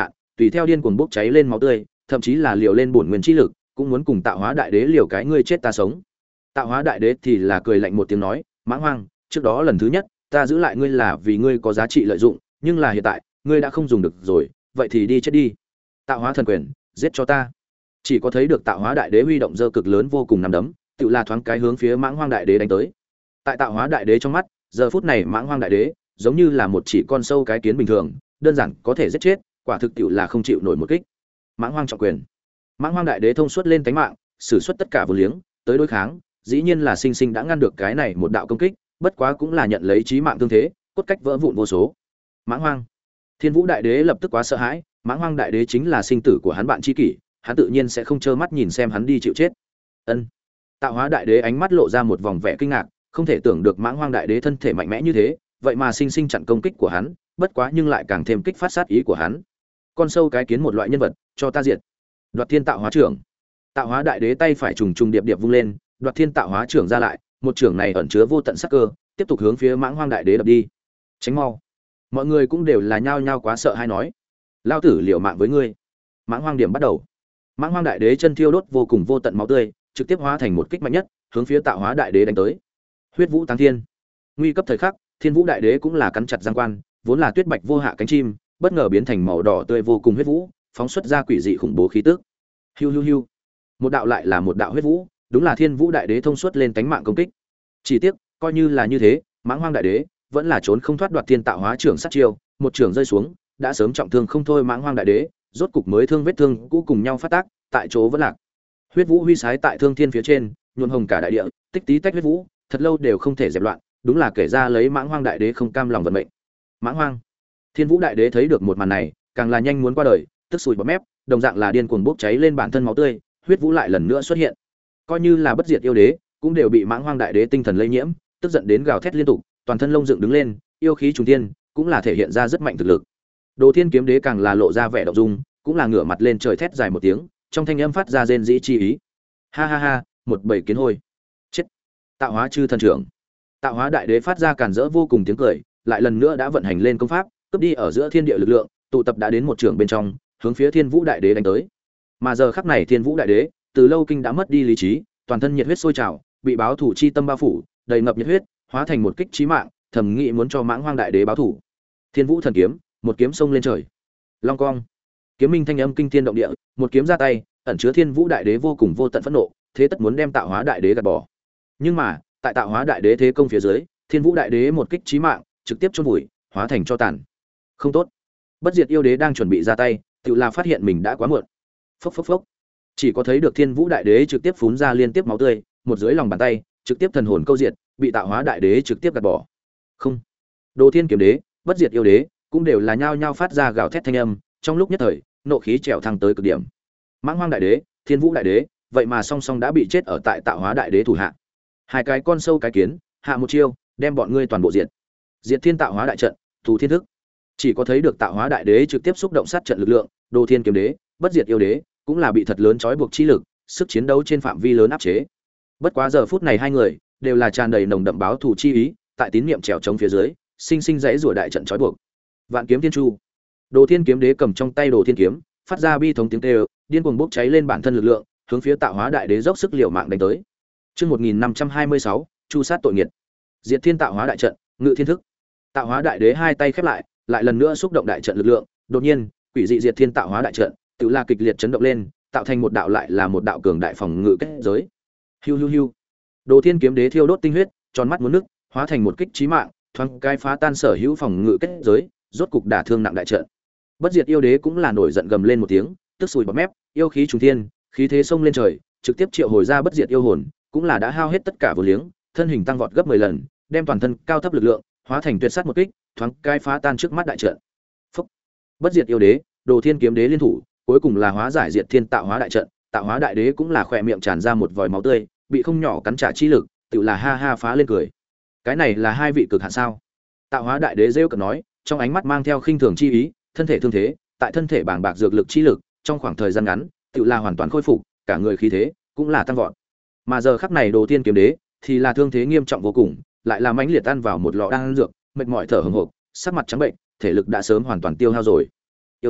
Speaker 1: tùy theo điên cuồng bốc cháy lên máu tươi, thậm chí là liều lên bổn nguyên chi lực, cũng muốn cùng Tạo Hóa Đại Đế liều cái ngươi chết ta sống. Tạo Hóa Đại Đế thì là cười lạnh một tiếng nói, Mãng Hoang, trước đó lần thứ nhất, ta giữ lại ngươi là vì ngươi có giá trị lợi dụng, nhưng là hiện tại, ngươi đã không dùng được rồi, vậy thì đi chết đi. Tạo Hóa thần quyền, giết cho ta. Chỉ có thấy được Tạo Hóa Đại Đế huy động dơ cực lớn vô cùng nắm đấm, tự là thoáng cái hướng phía Mãng Hoang Đại Đế đánh tới. Tại Tạo Hóa Đại Đế trong mắt, giờ phút này Mãng Hoang Đại Đế giống như là một chỉ con sâu cái kiến bình thường, đơn giản có thể giết chết, quả thực tiệu là không chịu nổi một kích. Mãng Hoang trọng quyền. Mãng Hoang Đại Đế thông suốt lên cánh mạng, sử xuất tất cả vô liếng, tới đối kháng, dĩ nhiên là sinh sinh đã ngăn được cái này một đạo công kích, bất quá cũng là nhận lấy chí mạng thương thế, cốt cách vỡ vụn vô số. Mãng Hoang. Thiên Vũ Đại Đế lập tức quá sợ hãi, Mãng Hoang Đại Đế chính là sinh tử của hắn bạn tri kỷ, hắn tự nhiên sẽ không trơ mắt nhìn xem hắn đi chịu chết. Ân. Tạo Hóa Đại Đế ánh mắt lộ ra một vòng vẻ kinh ngạc, không thể tưởng được Mãng Hoang Đại Đế thân thể mạnh mẽ như thế, vậy mà sinh sinh chặn công kích của hắn, bất quá nhưng lại càng thêm kích phát sát ý của hắn. Con sâu cái kiến một loại nhân vật, cho ta diệt. Đoạt Thiên Tạo Hóa trưởng. Tạo Hóa Đại Đế tay phải trùng trùng điệp điệp vung lên, Đoạt Thiên Tạo Hóa trưởng ra lại, một trưởng này ẩn chứa vô tận sát cơ, tiếp tục hướng phía Mãng Hoang Đại Đế đập đi. Tránh mau. Mọi người cũng đều là nhao nhao quá sợ hay nói, lao tử liều mạng với ngươi. Mãng Hoang điểm bắt đầu. Mãng Hoang Đại Đế chân thiêu đốt vô cùng vô tận máu tươi, trực tiếp hóa thành một kích mạnh nhất, hướng phía Tạo Hóa Đại Đế đánh tới. Huyết Vũ Táng Thiên. Nguy cấp thời khắc, Thiên Vũ Đại Đế cũng là cắn chặt giang quan, vốn là tuyết bạch vô hạ cánh chim, bất ngờ biến thành màu đỏ tươi vô cùng huyết vũ, phóng xuất ra quỷ dị khủng bố khí tức. Hiu hiu hiu. Một đạo lại là một đạo huyết vũ, đúng là Thiên Vũ Đại Đế thông suốt lên cánh mạng công kích. Chỉ tiếc, coi như là như thế, Mãng Hoang Đại Đế vẫn là trốn không thoát Đoạt Thiên Tạo Hóa trưởng sát chiêu, một trưởng rơi xuống, đã sớm trọng thương không thôi. Mãng Hoang Đại Đế rốt cục mới thương vết thương cũ cùng nhau phát tác, tại chỗ vẫn lạc. Huyết vũ huy sái tại thương thiên phía trên, nhuộm hồng cả đại địa, tích tí tách huyết vũ, thật lâu đều không thể dẹp loạn, đúng là kể ra lấy Mãng Hoang Đại Đế không cam lòng vận mệnh. Mãng Hoang. Thiên Vũ Đại Đế thấy được một màn này, càng là nhanh muốn qua đời, tức sùi bọt mép, đồng dạng là điên cuồng bốc cháy lên bản thân máu tươi, huyết vũ lại lần nữa xuất hiện. Coi như là bất diệt yêu đế, cũng đều bị Mãng Hoang Đại Đế tinh thần lây nhiễm, tức giận đến gào thét liên tục, toàn thân lông dựng đứng lên, yêu khí trùng thiên, cũng là thể hiện ra rất mạnh thực lực. Đồ Thiên Kiếm Đế càng là lộ ra vẻ động dung, cũng là ngửa mặt lên trời thét dài một tiếng, trong thanh âm phát ra rên rỉ chi ý. Ha ha ha, một bầy kiến hôi. Chết. Tạo Hóa Chư Thần Trưởng. Tạo Hóa Đại Đế phát ra càn rỡ vô cùng tiếng cười, lại lần nữa đã vận hành lên công pháp, cướp đi ở giữa thiên địa lực lượng, tụ tập đã đến một trường bên trong, hướng phía Thiên Vũ Đại Đế đánh tới. Mà giờ khắc này Thiên Vũ Đại Đế, từ lâu kinh đã mất đi lý trí, toàn thân nhiệt huyết sôi trào, bị báo thủ chi tâm bao phủ, đầy ngập nhiệt huyết, hóa thành một kích chí mạng, thầm nghĩ muốn cho Mãng Hoang Đại Đế báo thủ. Thiên Vũ Thần Kiếm, một kiếm xông lên trời. Long cong. Kiếm minh thanh âm kinh thiên động địa, một kiếm ra tay, ẩn chứa Thiên Vũ Đại Đế vô cùng vô tận phẫn nộ, thế tất muốn đem Tạo Hóa Đại Đế gạt bỏ. Nhưng mà, tại Tạo Hóa Đại Đế thế công phía dưới, Thiên Vũ Đại Đế một kích chí mạng, trực tiếp chôn vùi, hóa thành cho tàn. Không tốt. Bất diệt yêu đế đang chuẩn bị ra tay, tự là phát hiện mình đã quá muộn. Phốc phốc phốc. Chỉ có thấy được Thiên Vũ Đại Đế trực tiếp phún ra liên tiếp máu tươi, một dưới lòng bàn tay, trực tiếp thần hồn câu diệt, bị Tạo Hóa Đại Đế trực tiếp gạt bỏ. Không. Đồ Thiên Kiếm Đế, Bất diệt yêu đế, cũng đều là nhao nhao phát ra gào thét thanh âm, trong lúc nhất thời, nộ khí trèo thăng tới cực điểm. Mãng Hoang Đại Đế, Thiên Vũ Đại Đế, vậy mà song song đã bị chết ở tại Tạo Hóa Đại Đế thủ hạ. Hai cái con sâu cái kiến, hạ một chiêu, đem bọn ngươi toàn bộ diệt. Diệt Thiên Tạo Hóa đại trận, thủ thiên thức. Chỉ có thấy được Tạo Hóa Đại Đế trực tiếp xúc động sát trận lực lượng, Đồ Thiên Kiếm Đế, Bất diệt yêu đế, cũng là bị thật lớn trói buộc chi lực, sức chiến đấu trên phạm vi lớn áp chế. Bất quá giờ phút này hai người đều là tràn đầy nồng đậm báo thù chi ý, tại tín niệm trèo chống phía dưới, sinh sinh dãy rủa đại trận trói buộc. Vạn Kiếm Thiên Chu. Đồ Thiên Kiếm Đế cầm trong tay Đồ Thiên Kiếm, phát ra bi thống tiếng kêu, điên cuồng bốc cháy lên bản thân lực lượng, hướng phía Tạo Hóa Đại Đế dốc sức liều mạng đánh tới. Chương một nghìn năm trăm hai mươi sáu, Chu sát tội nghiệt. Diệt Thiên Tạo Hóa đại trận, ngự thiên thức. Tạo Hóa Đại Đế hai tay khép lại, lại lần nữa xúc động đại trận lực lượng, đột nhiên, quỷ dị Diệt Thiên Tạo Hóa đại trận, tự là kịch liệt chấn động lên, tạo thành một đạo lại là một đạo cường đại phòng ngự kết giới. Hiu hiu hiu. Đồ Thiên Kiếm Đế thiêu đốt tinh huyết, tròn mắt muốn nước, hóa thành một kích chí mạng, thoáng cái phá tan sở hữu phòng ngự kết giới, rốt cục đả thương nặng đại trận. Bất diệt yêu đế cũng là nổi giận gầm lên một tiếng, tức sùi bọt mép, yêu khí trùng thiên, khí thế xông lên trời, trực tiếp triệu hồi ra bất diệt yêu hồn, cũng là đã hao hết tất cả vô liếng, thân hình tăng vọt gấp mười lần, đem toàn thân cao thấp lực lượng hóa thành tuyệt sát một kích, thoáng cái phá tan trước mắt đại trận. Phốc. Bất diệt yêu đế, Đồ Thiên Kiếm Đế liên thủ, cuối cùng là hóa giải Diệt Thiên Tạo Hóa đại trận, Tạo Hóa Đại Đế cũng là khỏe miệng tràn ra một vòi máu tươi, bị không nhỏ cắn trả chi lực, tự là ha ha phá lên cười. Cái này là hai vị cực hạn sao? Tạo Hóa Đại Đế rêu cợt nói, trong ánh mắt mang theo khinh thường chi ý, thân thể thương thế, tại thân thể bàng bạc dược lực chi lực, trong khoảng thời gian ngắn, tự là hoàn toàn khôi phục, cả người khí thế cũng là tăng vọt. Mà giờ khắc này Đồ Thiên Kiếm Đế thì là thương thế nghiêm trọng vô cùng, lại là mãnh liệt ăn vào một lọ đan dược, mệt mỏi thở hổn hộc, sắc mặt trắng bệnh, thể lực đã sớm hoàn toàn tiêu hao rồi. Yêu đế,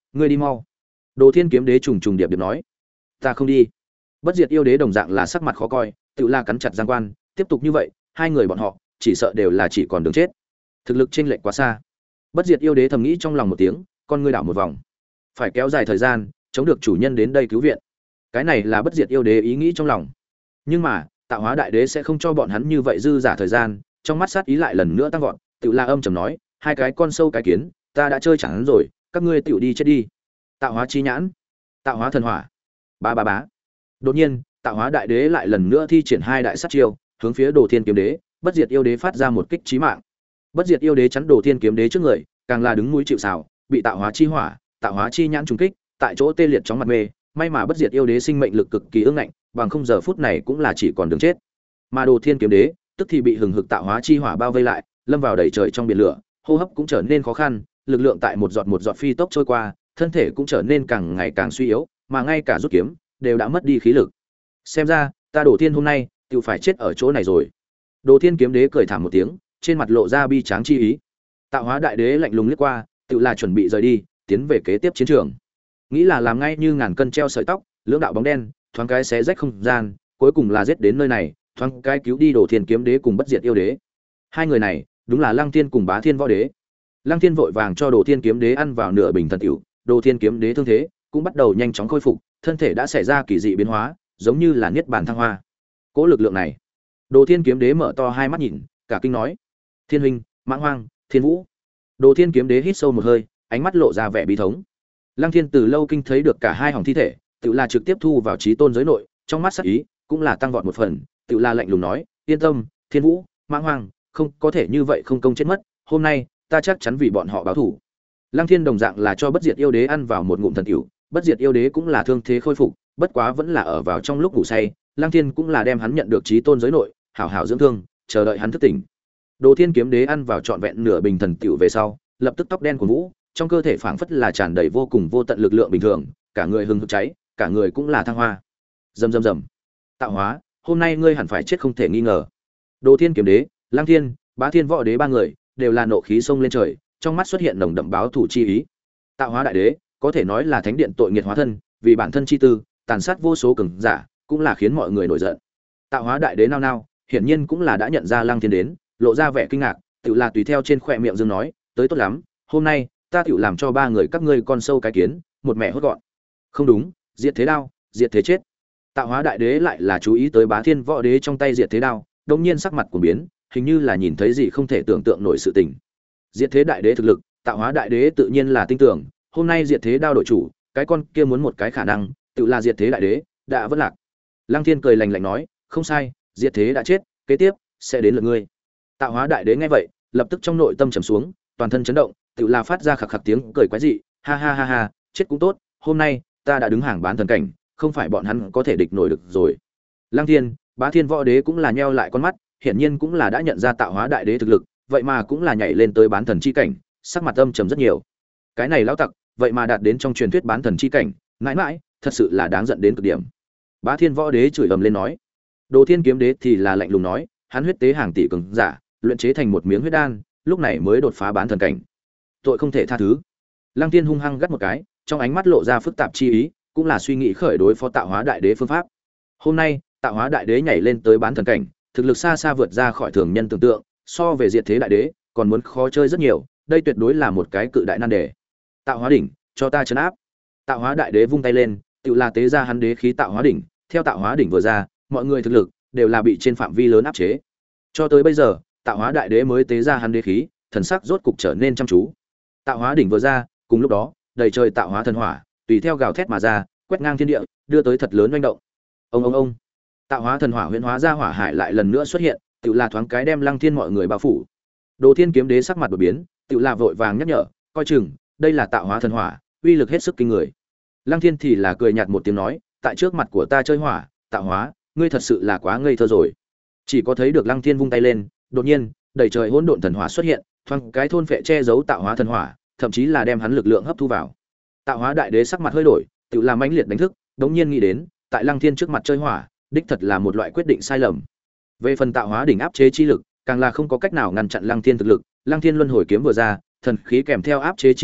Speaker 1: ngươi đi mau. Đồ Thiên kiếm đế trùng trùng điệp điệp nói. Ta không đi. Bất diệt yêu đế đồng dạng là sắc mặt khó coi, tự la cắn chặt giang quan, tiếp tục như vậy, hai người bọn họ chỉ sợ đều là chỉ còn đường chết. Thực lực chênh lệch quá xa. Bất diệt yêu đế thầm nghĩ trong lòng một tiếng, con ngươi đảo một vòng. Phải kéo dài thời gian, chống được chủ nhân đến đây cứu viện. Cái này là bất diệt yêu đế ý nghĩ trong lòng. Nhưng mà, Tạo Hóa đại đế sẽ không cho bọn hắn như vậy dư giả thời gian, trong mắt sát ý lại lần nữa tăng vọt, tự la âm trầm nói, hai cái con sâu cái kiến, ta đã chơi chẳng hắn rồi, các ngươi tiểu đi chết đi. Tạo Hóa chi nhãn, Tạo Hóa thần hỏa. Ba ba bá. Đột nhiên, Tạo Hóa đại đế lại lần nữa thi triển hai đại sát chiêu, hướng phía Đồ Thiên kiếm đế, Bất diệt yêu đế phát ra một kích chí mạng. Bất diệt yêu đế chắn Đồ Thiên kiếm đế trước người, càng là đứng núi chịu sào, bị Tạo Hóa chi hỏa, Tạo Hóa chi nhãn trùng kích, tại chỗ tê liệt chóng mặt mê, may mà Bất diệt yêu đế sinh mệnh lực cực kỳ ương ngạnh, bằng không giờ phút này cũng là chỉ còn đường chết. Mà Đồ Thiên kiếm đế, tức thì bị hừng hực Tạo Hóa chi hỏa bao vây lại, lâm vào đầy trời trong biển lửa, hô hấp cũng trở nên khó khăn, lực lượng tại một giọt một giọt phi tốc trôi qua, thân thể cũng trở nên càng ngày càng suy yếu, mà ngay cả rút kiếm đều đã mất đi khí lực. Xem ra, ta Đồ Thiên hôm nay tự phải chết ở chỗ này rồi. Đồ Thiên kiếm đế cười thảm một tiếng, trên mặt lộ ra bi tráng chi ý. Tạo Hóa đại đế lạnh lùng liếc qua, tự là chuẩn bị rời đi, tiến về kế tiếp chiến trường. Nghĩ là làm ngay như ngàn cân treo sợi tóc, lưỡng đạo bóng đen, thoáng cái xé rách không gian, cuối cùng là giết đến nơi này, thoáng cái cứu đi Đồ Thiên kiếm đế cùng Bất diệt yêu đế. Hai người này, đúng là Lăng Thiên cùng Bá Thiên võ đế. Lăng Thiên vội vàng cho Đồ Thiên kiếm đế ăn vào nửa bình thần tiểu, Đồ Thiên kiếm đế thương thế cũng bắt đầu nhanh chóng khôi phục, thân thể đã xảy ra kỳ dị biến hóa, giống như là niết bàn thăng hoa. Cỗ lực lượng này, Đồ Thiên kiếm đế mở to hai mắt nhìn, cả kinh nói: "Thiên huynh, Mãng Hoang, Thiên Vũ." Đồ Thiên kiếm đế hít sâu một hơi, ánh mắt lộ ra vẻ bí thống. Lăng Thiên từ lâu kinh thấy được cả hai hỏng thi thể, tự là trực tiếp thu vào chí tôn giới nội, trong mắt sắc ý cũng là tăng vọt một phần, tự là lạnh lùng nói: "Yên tâm, Thiên Vũ, Mãng Hoang, không có thể như vậy không công chết mất, hôm nay ta chắc chắn vì bọn họ báo thù." Lăng Thiên đồng dạng là cho Bất diệt yêu đế ăn vào một ngụm thần tiểu, Bất diệt yêu đế cũng là thương thế khôi phục, bất quá vẫn là ở vào trong lúc ngủ say, Lăng Thiên cũng là đem hắn nhận được chí tôn giới nội, hảo hảo dưỡng thương, chờ đợi hắn thức tỉnh. Đồ Thiên kiếm đế ăn vào trọn vẹn nửa bình thần tiểu về sau, lập tức tóc đen của vũ, trong cơ thể phảng phất là tràn đầy vô cùng vô tận lực lượng bình thường, cả người hừng hực cháy, cả người cũng là thăng hoa. Rầm rầm rầm. Tạo Hóa, hôm nay ngươi hẳn phải chết không thể nghi ngờ. Đồ Thiên kiếm đế, Lăng Thiên, Bá Thiên võ đế ba người đều là nộ khí xông lên trời, trong mắt xuất hiện nồng đậm báo thù chi ý. Tạo Hóa đại đế, có thể nói là thánh điện tội nghiệt hóa thân, vì bản thân chi tư, tàn sát vô số cường giả, cũng là khiến mọi người nổi giận. Tạo Hóa đại đế nao nao, hiển nhiên cũng là đã nhận ra Lăng Thiên đến, lộ ra vẻ kinh ngạc, tự là tùy theo trên khóe miệng dương nói, tới tốt lắm, hôm nay ta tự làm cho ba người các ngươi con sâu cái kiến, một mẹ hốt gọn. Không đúng, diệt thế đao, diệt thế chết. Tạo Hóa đại đế lại là chú ý tới Bá Thiên võ đế trong tay diệt thế đao, đột nhiên sắc mặt của biến, hình như là nhìn thấy gì không thể tưởng tượng nổi sự tình. Diệt thế đại đế thực lực, Tạo Hóa đại đế tự nhiên là tin tưởng, hôm nay diệt thế đao đội chủ, cái con kia muốn một cái khả năng, tự là diệt thế đại đế, đã vất lạc. Lăng Thiên cười lạnh lạnh nói, không sai, diệt thế đã chết, kế tiếp sẽ đến lượt ngươi. Tạo Hóa đại đế nghe vậy, lập tức trong nội tâm trầm xuống, toàn thân chấn động, tự là phát ra khạc khạc tiếng cười quái dị, ha ha ha ha, chết cũng tốt, hôm nay ta đã đứng hàng bán thần cảnh, không phải bọn hắn có thể địch nổi được rồi. Lăng Thiên, Bá Thiên võ đế cũng là nheo lại con mắt, hiển nhiên cũng là đã nhận ra Tạo Hóa đại đế thực lực, vậy mà cũng là nhảy lên tới bán thần chi cảnh, sắc mặt âm trầm rất nhiều. Cái này lão tặc, vậy mà đạt đến trong truyền thuyết bán thần chi cảnh, mãi mãi, thật sự là đáng giận đến cực điểm. Bá Thiên võ đế chửi ầm lên nói. Đồ Thiên kiếm đế thì là lạnh lùng nói, hắn huyết tế hàng tỷ cường giả, luyện chế thành một miếng huyết đan, lúc này mới đột phá bán thần cảnh. Tội không thể tha thứ. Lăng Tiên hung hăng gắt một cái, trong ánh mắt lộ ra phức tạp chi ý, cũng là suy nghĩ khởi đối phó Tạo Hóa đại đế phương pháp. Hôm nay, Tạo Hóa đại đế nhảy lên tới bán thần cảnh, thực lực xa xa vượt ra khỏi thường nhân tưởng tượng, so về diệt thế đại đế, còn muốn khó chơi rất nhiều, đây tuyệt đối là một cái cự đại nan đề. Tạo Hóa đỉnh, cho ta trấn áp. Tạo Hóa đại đế vung tay lên, tự là tế ra hắn đế khí Tạo Hóa đỉnh, theo Tạo Hóa đỉnh vừa ra, mọi người thực lực đều là bị trên phạm vi lớn áp chế. Cho tới bây giờ, Tạo Hóa đại đế mới tế ra hắn đế khí, thần sắc rốt cục trở nên chăm chú. Tạo Hóa đỉnh vừa ra, cùng lúc đó, đầy trời tạo hóa thần hỏa, tùy theo gào thét mà ra, quét ngang thiên địa, đưa tới thật lớn oanh động. Ông ông ông. Tạo hóa thần hỏa huyễn hóa ra hỏa hải lại lần nữa xuất hiện, tự là thoáng cái đem Lăng Thiên mọi người bao phủ. Đồ Thiên kiếm đế sắc mặt đổi biến, tự là vội vàng nhắc nhở, coi chừng, đây là tạo hóa thần hỏa, uy lực hết sức kinh người. Lăng Thiên thì là cười nhạt một tiếng nói, tại trước mặt của ta chơi hỏa, tạo hóa, ngươi thật sự là quá ngây thơ rồi. Chỉ có thấy được Lăng Thiên vung tay lên, đột nhiên, đầy trời hỗn độn thần hỏa xuất hiện, thoáng cái thôn phệ che giấu tạo hóa thần hỏa, thậm chí là đem hắn lực lượng hấp thu vào. Tạo hóa đại đế sắc mặt hơi đổi, tự làm mãnh liệt đánh thức, đống nhiên nghĩ đến, tại Lăng Thiên trước mặt chơi hỏa, đích thật là một loại quyết định sai lầm. Về phần tạo hóa đỉnh áp chế chi lực, càng là không có cách nào ngăn chặn Lăng Thiên thực lực, Lăng Thiên luân hồi kiếm vừa ra, thần khí kèm theo áp chế chi lực,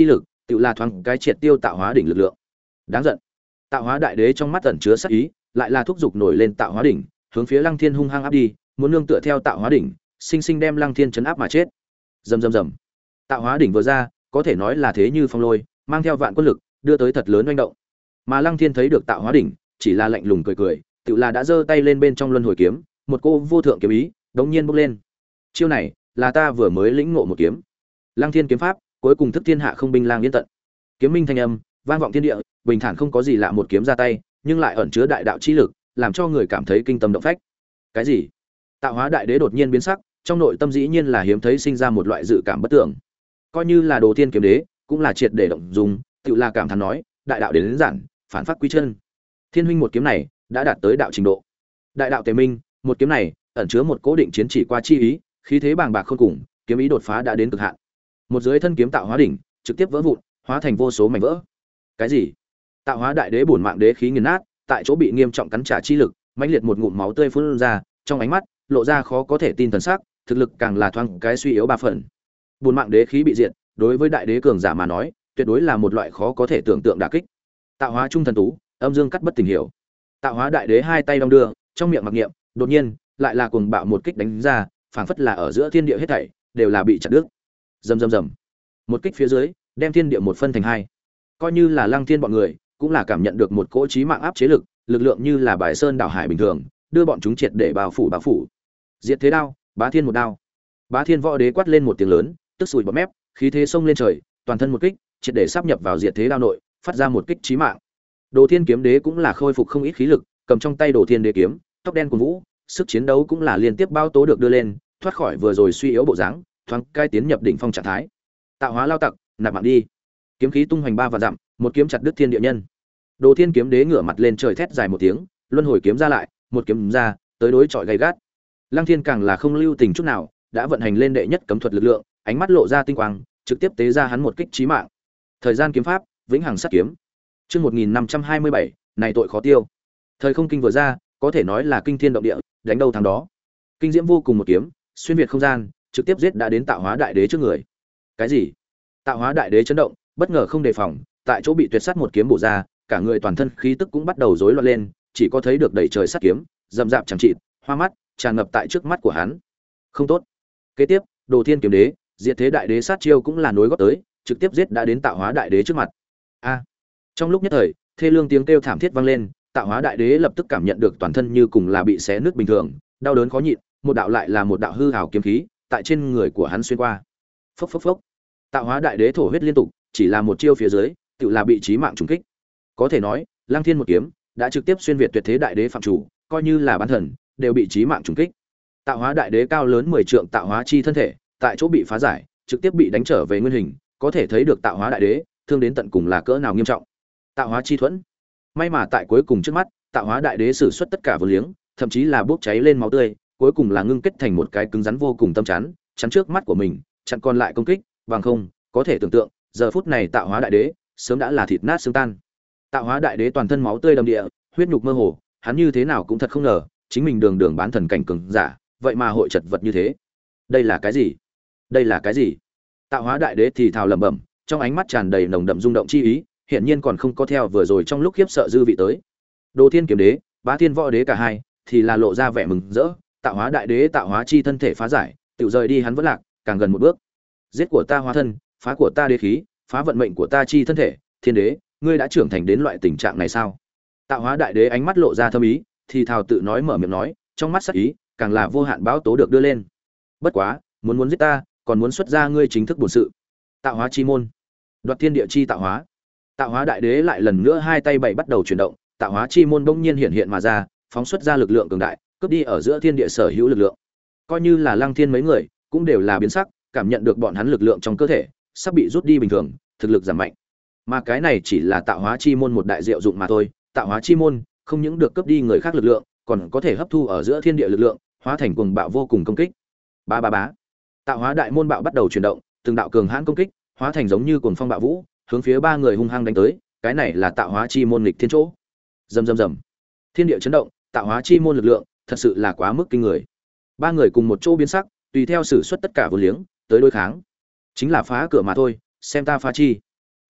Speaker 1: tự là thoáng cái triệt tiêu tạo hóa đỉnh lực lượng. Đáng giận. Tạo hóa đại đế trong mắt ẩn chứa sát ý, lại là thúc giục nổi lên tạo hóa đỉnh, hướng phía Lăng Thiên hung hăng áp đi, muốn nương tựa theo tạo hóa đỉnh, sinh sinh đem Lăng Thiên chấn áp mà chết. Rầm rầm rầm. Tạo hóa đỉnh vừa ra, có thể nói là thế như phong lôi, mang theo vạn quân lực, đưa tới thật lớn oanh động. Mà Lăng Thiên thấy được tạo hóa đỉnh, chỉ là lạnh lùng cười cười, tự là đã giơ tay lên bên trong luân hồi kiếm, một cô vô thượng kiếm ý, đống nhiên bốc lên. Chiêu này, là ta vừa mới lĩnh ngộ một kiếm. Lăng Thiên kiếm pháp, cuối cùng thức thiên hạ không binh lang yên tận. Kiếm minh thanh âm, vang vọng thiên địa, bình thản không có gì lạ một kiếm ra tay, nhưng lại ẩn chứa đại đạo chi lực, làm cho người cảm thấy kinh tâm động phách. Cái gì? Tạo hóa đại đế đột nhiên biến sắc, trong nội tâm dĩ nhiên là hiếm thấy sinh ra một loại dự cảm bất tưởng. Coi như là Đồ Thiên kiếm đế, cũng là triệt để động dung, tự là cảm thán nói, đại đạo đến, đến giản, phản phát quy chân. Thiên huynh một kiếm này, đã đạt tới đạo trình độ. Đại đạo tề minh, một kiếm này, ẩn chứa một cố định chiến chỉ qua chi ý, khí thế bàng bạc khôn cùng, kiếm ý đột phá đã đến cực hạn. Một dưới thân kiếm tạo hóa đỉnh, trực tiếp vỡ vụn, hóa thành vô số mảnh vỡ. Cái gì? Tạo hóa đại đế bổn mạng đế khí nghiền nát, tại chỗ bị nghiêm trọng cắn trả chi lực, mãnh liệt một ngụm máu tươi phun ra, trong ánh mắt lộ ra khó có thể tin thần sắc, thực lực càng là thoáng cái suy yếu ba phần. Bổn mạng đế khí bị diệt, đối với đại đế cường giả mà nói, tuyệt đối là một loại khó có thể tưởng tượng đả kích. Tạo hóa trung thần tú, âm dương cắt bất tình hiểu. Tạo hóa đại đế hai tay đong đưa, trong miệng mặc niệm, đột nhiên lại là cuồng bạo một kích đánh ra, phảng phất là ở giữa thiên địa hết thảy đều là bị chặt đứt. Rầm rầm rầm. Một kích phía dưới, đem thiên địa một phân thành hai. Coi như là Lăng Thiên bọn người, cũng là cảm nhận được một cỗ chí mạng áp chế lực, lực lượng như là bài sơn đảo hải bình thường, đưa bọn chúng triệt để bao phủ bao phủ. Diệt thế đao, Bá Thiên một đao. Bá Thiên võ đế quát lên một tiếng lớn, tức sùi bọt mép, khí thế xông lên trời, toàn thân một kích, triệt để sáp nhập vào diệt thế đao nội, phát ra một kích chí mạng. Đồ Thiên kiếm đế cũng là khôi phục không ít khí lực, cầm trong tay Đồ Thiên đế kiếm, tóc đen cuồn vũ, sức chiến đấu cũng là liên tiếp bao tố được đưa lên, thoát khỏi vừa rồi suy yếu bộ dáng, thoáng cai tiến nhập đỉnh phong trạng thái. Tạo hóa lao tặc, nạp mạng đi. Kiếm khí tung hoành ba và dặm, một kiếm chặt đứt thiên địa nhân. Đồ Thiên kiếm đế ngửa mặt lên trời thét dài một tiếng, luân hồi kiếm ra lại, một kiếm ra, tới đối chọi gay gắt. Lăng Thiên càng là không lưu tình chút nào, đã vận hành lên đệ nhất cấm thuật lực lượng, ánh mắt lộ ra tinh quang, trực tiếp tế ra hắn một kích chí mạng. Thời gian kiếm pháp, vĩnh hằng sát kiếm. Chương một nghìn năm trăm hai mươi bảy, này tội khó tiêu. Thời không kinh vừa ra, có thể nói là kinh thiên động địa, đánh đâu thắng đó. Kinh diễm vô cùng một kiếm, xuyên việt không gian, trực tiếp giết đã đến Tạo Hóa đại đế trước người. Cái gì? Tạo Hóa đại đế chấn động, bất ngờ không đề phòng, tại chỗ bị tuyệt sát một kiếm bổ ra, cả người toàn thân khí tức cũng bắt đầu rối loạn lên, chỉ có thấy được đầy trời sát kiếm, rậm rạp chẳng chịt, hoa mắt tràn ngập tại trước mắt của hắn. Không tốt. Kế tiếp, Đồ Thiên kiếm đế, Diệt Thế đại đế sát chiêu cũng là nối gót tới, trực tiếp giết đã đến Tạo Hóa đại đế trước mặt. A! Trong lúc nhất thời, thê lương tiếng kêu thảm thiết vang lên, Tạo Hóa đại đế lập tức cảm nhận được toàn thân như cùng là bị xé nứt bình thường, đau đớn khó nhịn, một đạo lại là một đạo hư ảo kiếm khí, tại trên người của hắn xuyên qua. Phốc phốc phốc. Tạo Hóa đại đế thổ huyết liên tục, chỉ là một chiêu phía dưới, tự là bị chí mạng trùng kích. Có thể nói, Lăng Thiên một kiếm đã trực tiếp xuyên việt Tuyệt Thế đại đế phạm chủ, coi như là bán thần, đều bị chí mạng trùng kích. Tạo Hóa đại đế cao lớn mười trượng tạo hóa chi thân thể, tại chỗ bị phá giải, trực tiếp bị đánh trở về nguyên hình, có thể thấy được Tạo Hóa đại đế thương đến tận cùng là cỡ nào nghiêm trọng. Tạo hóa chi thuẫn. May mà tại cuối cùng trước mắt, Tạo Hóa đại đế sử xuất tất cả vô liếng, thậm chí là bốc cháy lên máu tươi, cuối cùng là ngưng kết thành một cái cứng rắn vô cùng tâm chắn, chắn trước mắt của mình, chặn còn lại công kích, bằng không, có thể tưởng tượng, giờ phút này Tạo Hóa đại đế sớm đã là thịt nát xương tan. Tạo Hóa đại đế toàn thân máu tươi đầm địa, huyết nhục mơ hồ, hắn như thế nào cũng thật không ngờ, chính mình đường đường bán thần cảnh cường giả, vậy mà hội chật vật như thế. Đây là cái gì? Đây là cái gì? Tạo Hóa đại đế thì thào lẩm bẩm, trong ánh mắt tràn đầy nồng đậm rung động chi ý, hiển nhiên còn không có theo vừa rồi trong lúc khiếp sợ dư vị tới. Đồ Thiên kiếm đế, Bá Thiên võ đế cả hai thì là lộ ra vẻ mừng rỡ, Tạo Hóa đại đế tạo hóa chi thân thể phá giải, tự rời đi hắn vẫn lạc, càng gần một bước. Giết của ta hóa thân, phá của ta đế khí, phá vận mệnh của ta chi thân thể, Thiên đế, ngươi đã trưởng thành đến loại tình trạng này sao? Tạo Hóa đại đế ánh mắt lộ ra thâm ý, thì thào tự nói mở miệng nói, trong mắt sắc ý càng là vô hạn báo tố được đưa lên. Bất quá, muốn muốn giết ta, còn muốn xuất ra ngươi chính thức bổn sự. Tạo hóa chi môn, đoạt thiên địa chi tạo hóa. Tạo Hóa đại đế lại lần nữa hai tay bảy bắt đầu chuyển động, tạo hóa chi môn bỗng nhiên hiện hiện mà ra, phóng xuất ra lực lượng cường đại, cướp đi ở giữa thiên địa sở hữu lực lượng. Coi như là Lăng Thiên mấy người, cũng đều là biến sắc, cảm nhận được bọn hắn lực lượng trong cơ thể sắp bị rút đi bình thường, thực lực giảm mạnh. Mà cái này chỉ là tạo hóa chi môn một đại diệu dụng mà thôi, tạo hóa chi môn không những được cướp đi người khác lực lượng, còn có thể hấp thu ở giữa thiên địa lực lượng, hóa thành cuồng bạo vô cùng công kích. Ba ba bá. Tạo hóa đại môn bạo bắt đầu chuyển động, từng đạo cường hãn công kích, hóa thành giống như cuồng phong bạo vũ, hướng phía ba người hung hăng đánh tới, cái này là tạo hóa chi môn nghịch thiên chỗ. Rầm rầm rầm. Thiên địa chấn động, tạo hóa chi môn lực lượng, thật sự là quá mức kinh người. Ba người cùng một chỗ biến sắc, tùy theo sử xuất tất cả vô liếng, tới đối kháng. Chính là phá cửa mà thôi, xem ta phá chi.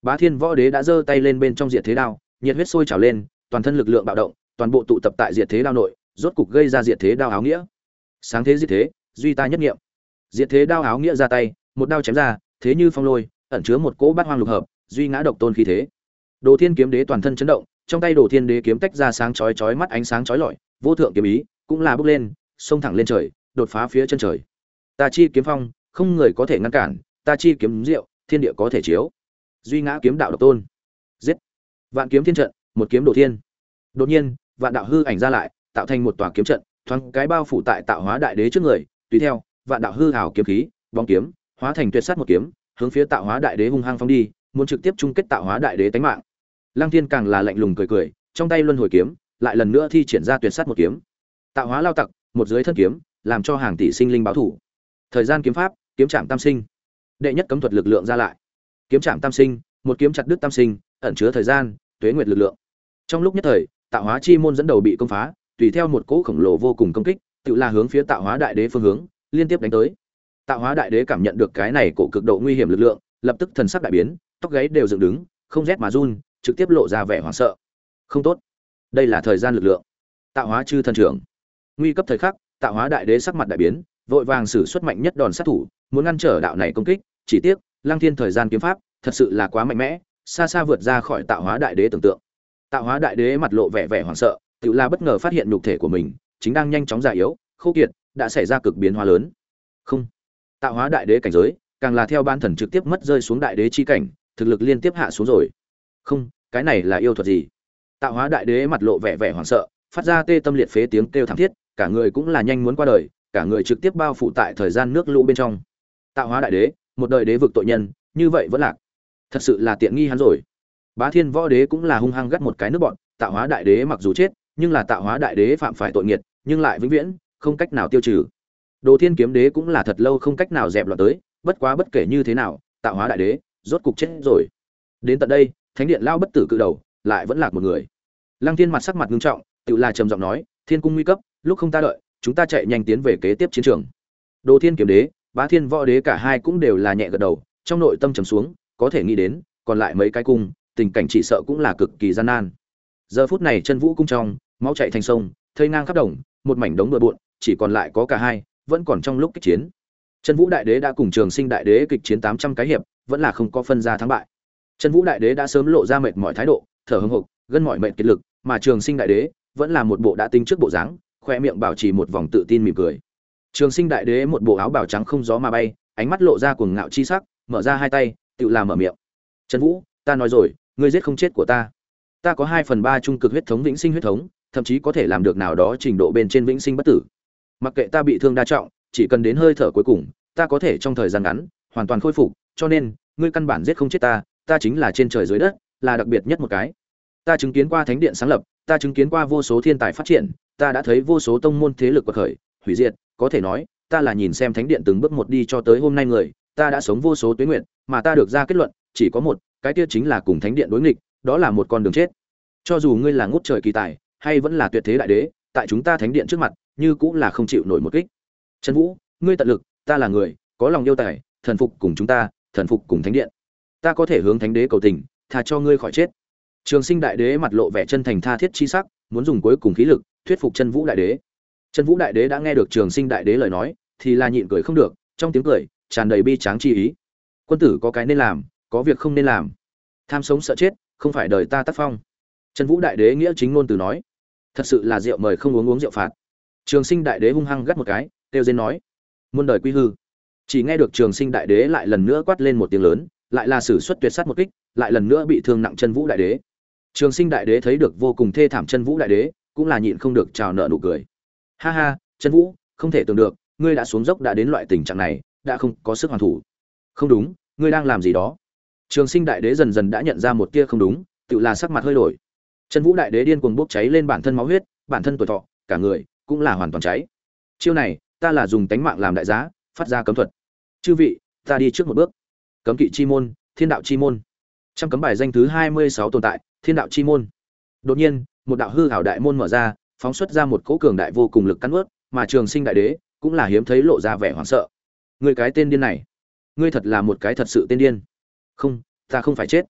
Speaker 1: Bá Thiên Võ Đế đã giơ tay lên bên trong diệt thế đao, nhiệt huyết sôi trào lên, toàn thân lực lượng bạo động, toàn bộ tụ tập tại diệt thế đao nội, rốt cục gây ra diệt thế đao áo nghĩa. Sáng thế diệt thế, duy ta nhất niệm. Diệt thế đao áo nghĩa ra tay, một đao chém ra, thế như phong lôi, ẩn chứa một cỗ bát hoang lục hợp, duy ngã độc tôn khí thế. Đồ Thiên kiếm đế toàn thân chấn động, trong tay Đồ Thiên đế kiếm tách ra sáng chói chói mắt ánh sáng chói lọi, vô thượng kiếm ý cũng là bốc lên, xông thẳng lên trời, đột phá phía chân trời. Ta chi kiếm phong, không người có thể ngăn cản, ta chi kiếm diệu, thiên địa có thể chiếu. Duy ngã kiếm đạo độc tôn. Giết. Vạn kiếm thiên trận, một kiếm Đồ Thiên. Đột nhiên, vạn đạo hư ảnh ra lại, tạo thành một tòa kiếm trận, thoáng cái bao phủ tại Tạo Hóa Đại Đế trước người, tùy theo, vạn đạo hư ảo kiếm khí, bóng kiếm, hóa thành tuyệt sát một kiếm, hướng phía Tạo Hóa Đại Đế hung hăng phóng đi, muốn trực tiếp chung kết Tạo Hóa Đại Đế tánh mạng. Lăng Thiên càng là lạnh lùng cười cười, trong tay luân hồi kiếm, lại lần nữa thi triển ra tuyệt sát một kiếm. Tạo hóa lao tặc, một dưới thân kiếm, làm cho hàng tỷ sinh linh báo thủ. Thời gian kiếm pháp, kiếm trảm tam sinh. Đệ nhất cấm thuật lực lượng ra lại. Kiếm trảm tam sinh, một kiếm chặt đứt tam sinh, ẩn chứa thời gian, tuế nguyệt lực lượng. Trong lúc nhất thời, Tạo Hóa chi môn dẫn đầu bị công phá, tùy theo một cỗ khổng lồ vô cùng công kích, tự là hướng phía Tạo Hóa Đại Đế phương hướng, liên tiếp đánh tới. Tạo Hóa Đại Đế cảm nhận được cái này cổ cực độ nguy hiểm lực lượng, lập tức thần sắc đại biến, tóc gáy đều dựng đứng, không rét mà run, trực tiếp lộ ra vẻ hoảng sợ. Không tốt, đây là thời gian lực lượng. Tạo Hóa chư thần trưởng. Nguy cấp thời khắc, Tạo Hóa Đại Đế sắc mặt đại biến, vội vàng sử xuất mạnh nhất đòn sát thủ, muốn ngăn trở đạo này công kích, chỉ tiếc, Lăng Thiên thời gian kiếm pháp, thật sự là quá mạnh mẽ, xa xa vượt ra khỏi Tạo Hóa Đại Đế tưởng tượng. Tạo Hóa Đại Đế mặt lộ vẻ vẻ hoảng sợ, tự là bất ngờ phát hiện nhục thể của mình chính đang nhanh chóng già yếu, khô kiệt, đã xảy ra cực biến hóa lớn. Không, Tạo Hóa Đại Đế cảnh giới, càng là theo ban thần trực tiếp mất rơi xuống đại đế chi cảnh, thực lực liên tiếp hạ xuống rồi. Không, cái này là yêu thuật gì? Tạo Hóa Đại Đế mặt lộ vẻ vẻ hoảng sợ, phát ra tê tâm liệt phế tiếng kêu thảm thiết, cả người cũng là nhanh muốn qua đời, cả người trực tiếp bao phủ tại thời gian nước lũ bên trong. Tạo Hóa Đại Đế, một đời đế vực tội nhân, như vậy vẫn lạc, thật sự là tiện nghi hắn rồi. Bá Thiên Võ Đế cũng là hung hăng gắt một cái nước bọn, Tạo Hóa Đại Đế mặc dù chết, nhưng là Tạo Hóa Đại Đế phạm phải tội nghiệt, nhưng lại vĩnh viễn không cách nào tiêu trừ. Đồ Thiên Kiếm Đế cũng là thật lâu không cách nào dẹp loạn tới, bất quá bất kể như thế nào, Tạo Hóa Đại Đế rốt cục chết rồi. Đến tận đây, Thánh điện lao bất tử cự đầu, lại vẫn lạc một người. Lăng Thiên mặt sắc mặt nghiêm trọng, tự là trầm giọng nói, Thiên cung nguy cấp, lúc không ta đợi, chúng ta chạy nhanh tiến về kế tiếp chiến trường. Đồ Thiên Kiếm Đế, Bá Thiên Võ Đế cả hai cũng đều là nhẹ gật đầu, trong nội tâm trầm xuống, có thể nghĩ đến, còn lại mấy cái cung, tình cảnh chỉ sợ cũng là cực kỳ gian nan. Giờ phút này Chân Vũ cung trong, máu chảy thành sông, thây ngang khắp đồng, một mảnh đống bừa bộn, chỉ còn lại có cả hai, vẫn còn trong lúc kích chiến. Chân Vũ Đại Đế đã cùng Trường Sinh Đại Đế kịch chiến tám trăm cái hiệp, vẫn là không có phân ra thắng bại. Chân Vũ Đại Đế đã sớm lộ ra mệt mỏi thái độ, thở hổn hộc, gân mỏi mệt kiệt lực, mà Trường Sinh Đại Đế vẫn là một bộ đã tính trước bộ dáng, khoe miệng bảo trì một vòng tự tin mỉm cười. Trường Sinh Đại Đế một bộ áo bào trắng không gió mà bay, ánh mắt lộ ra cuồng ngạo chi sắc, mở ra hai tay, tự làm mở miệng. Chân Vũ, ta nói rồi, ngươi giết không chết của ta. Ta có hai phần ba trung cực huyết thống vĩnh sinh huyết thống, thậm chí có thể làm được nào đó trình độ bên trên vĩnh sinh bất tử. Mặc kệ ta bị thương đa trọng, chỉ cần đến hơi thở cuối cùng, ta có thể trong thời gian ngắn hoàn toàn khôi phục, cho nên ngươi căn bản giết không chết ta, ta chính là trên trời dưới đất, là đặc biệt nhất một cái. Ta chứng kiến qua thánh điện sáng lập, ta chứng kiến qua vô số thiên tài phát triển, ta đã thấy vô số tông môn thế lực quật khởi, hủy diệt, có thể nói, ta là nhìn xem thánh điện từng bước một đi cho tới hôm nay người, ta đã sống vô số tuế nguyện, mà ta được ra kết luận, chỉ có một, cái kia chính là cùng thánh điện đối nghịch, đó là một con đường chết. Cho dù ngươi là ngút trời kỳ tài, hay vẫn là tuyệt thế đại đế, tại chúng ta thánh điện trước mặt, như cũng là không chịu nổi một kích. Trần Vũ, ngươi tận lực, ta là người, có lòng yêu tài, thần phục cùng chúng ta, thần phục cùng thánh điện. Ta có thể hướng thánh đế cầu tình, tha cho ngươi khỏi chết. Trường Sinh Đại Đế mặt lộ vẻ chân thành tha thiết chi sắc, muốn dùng cuối cùng khí lực thuyết phục Chân Vũ Đại Đế. Chân Vũ Đại Đế đã nghe được Trường Sinh Đại Đế lời nói, thì là nhịn cười không được, trong tiếng cười tràn đầy bi tráng chi ý. Quân tử có cái nên làm, có việc không nên làm. Tham sống sợ chết, không phải đời ta tác phong. Chân Vũ Đại Đế nghĩa chính ngôn từ nói, thật sự là rượu mời không uống uống rượu phạt. Trường Sinh Đại Đế hung hăng gắt một cái, kêu rên nói, muôn đời quy hư. Chỉ nghe được Trường Sinh Đại Đế lại lần nữa quát lên một tiếng lớn, lại là sử xuất tuyệt sát một kích, lại lần nữa bị thương nặng Chân Vũ Đại Đế. Trường Sinh Đại Đế thấy được vô cùng thê thảm Chân Vũ Đại Đế, cũng là nhịn không được trào nợ nụ cười. Ha ha, Chân Vũ, không thể tưởng được, ngươi đã xuống dốc đã đến loại tình trạng này, đã không có sức hoàn thủ. Không đúng, ngươi đang làm gì đó? Trường Sinh Đại Đế dần dần đã nhận ra một tia không đúng, tự là sắc mặt hơi đổi. Chân Vũ Đại Đế điên cuồng bốc cháy lên bản thân máu huyết, bản thân tuổi thọ, cả người cũng là hoàn toàn cháy. Chiêu này, ta là dùng tánh mạng làm đại giá, phát ra cấm thuật. Chư vị, ta đi trước một bước. Cấm kỵ chi môn, Thiên đạo chi môn. Trong cấm bài danh thứ hai mươi sáu tồn tại, Thiên đạo chi môn. Đột nhiên, một đạo hư ảo đại môn mở ra, phóng xuất ra một cỗ cường đại vô cùng lực cắn nuốt, mà Trường Sinh Đại Đế cũng là hiếm thấy lộ ra vẻ hoảng sợ. Ngươi cái tên điên này, ngươi thật là một cái thật sự tên điên. Không, ta không phải chết.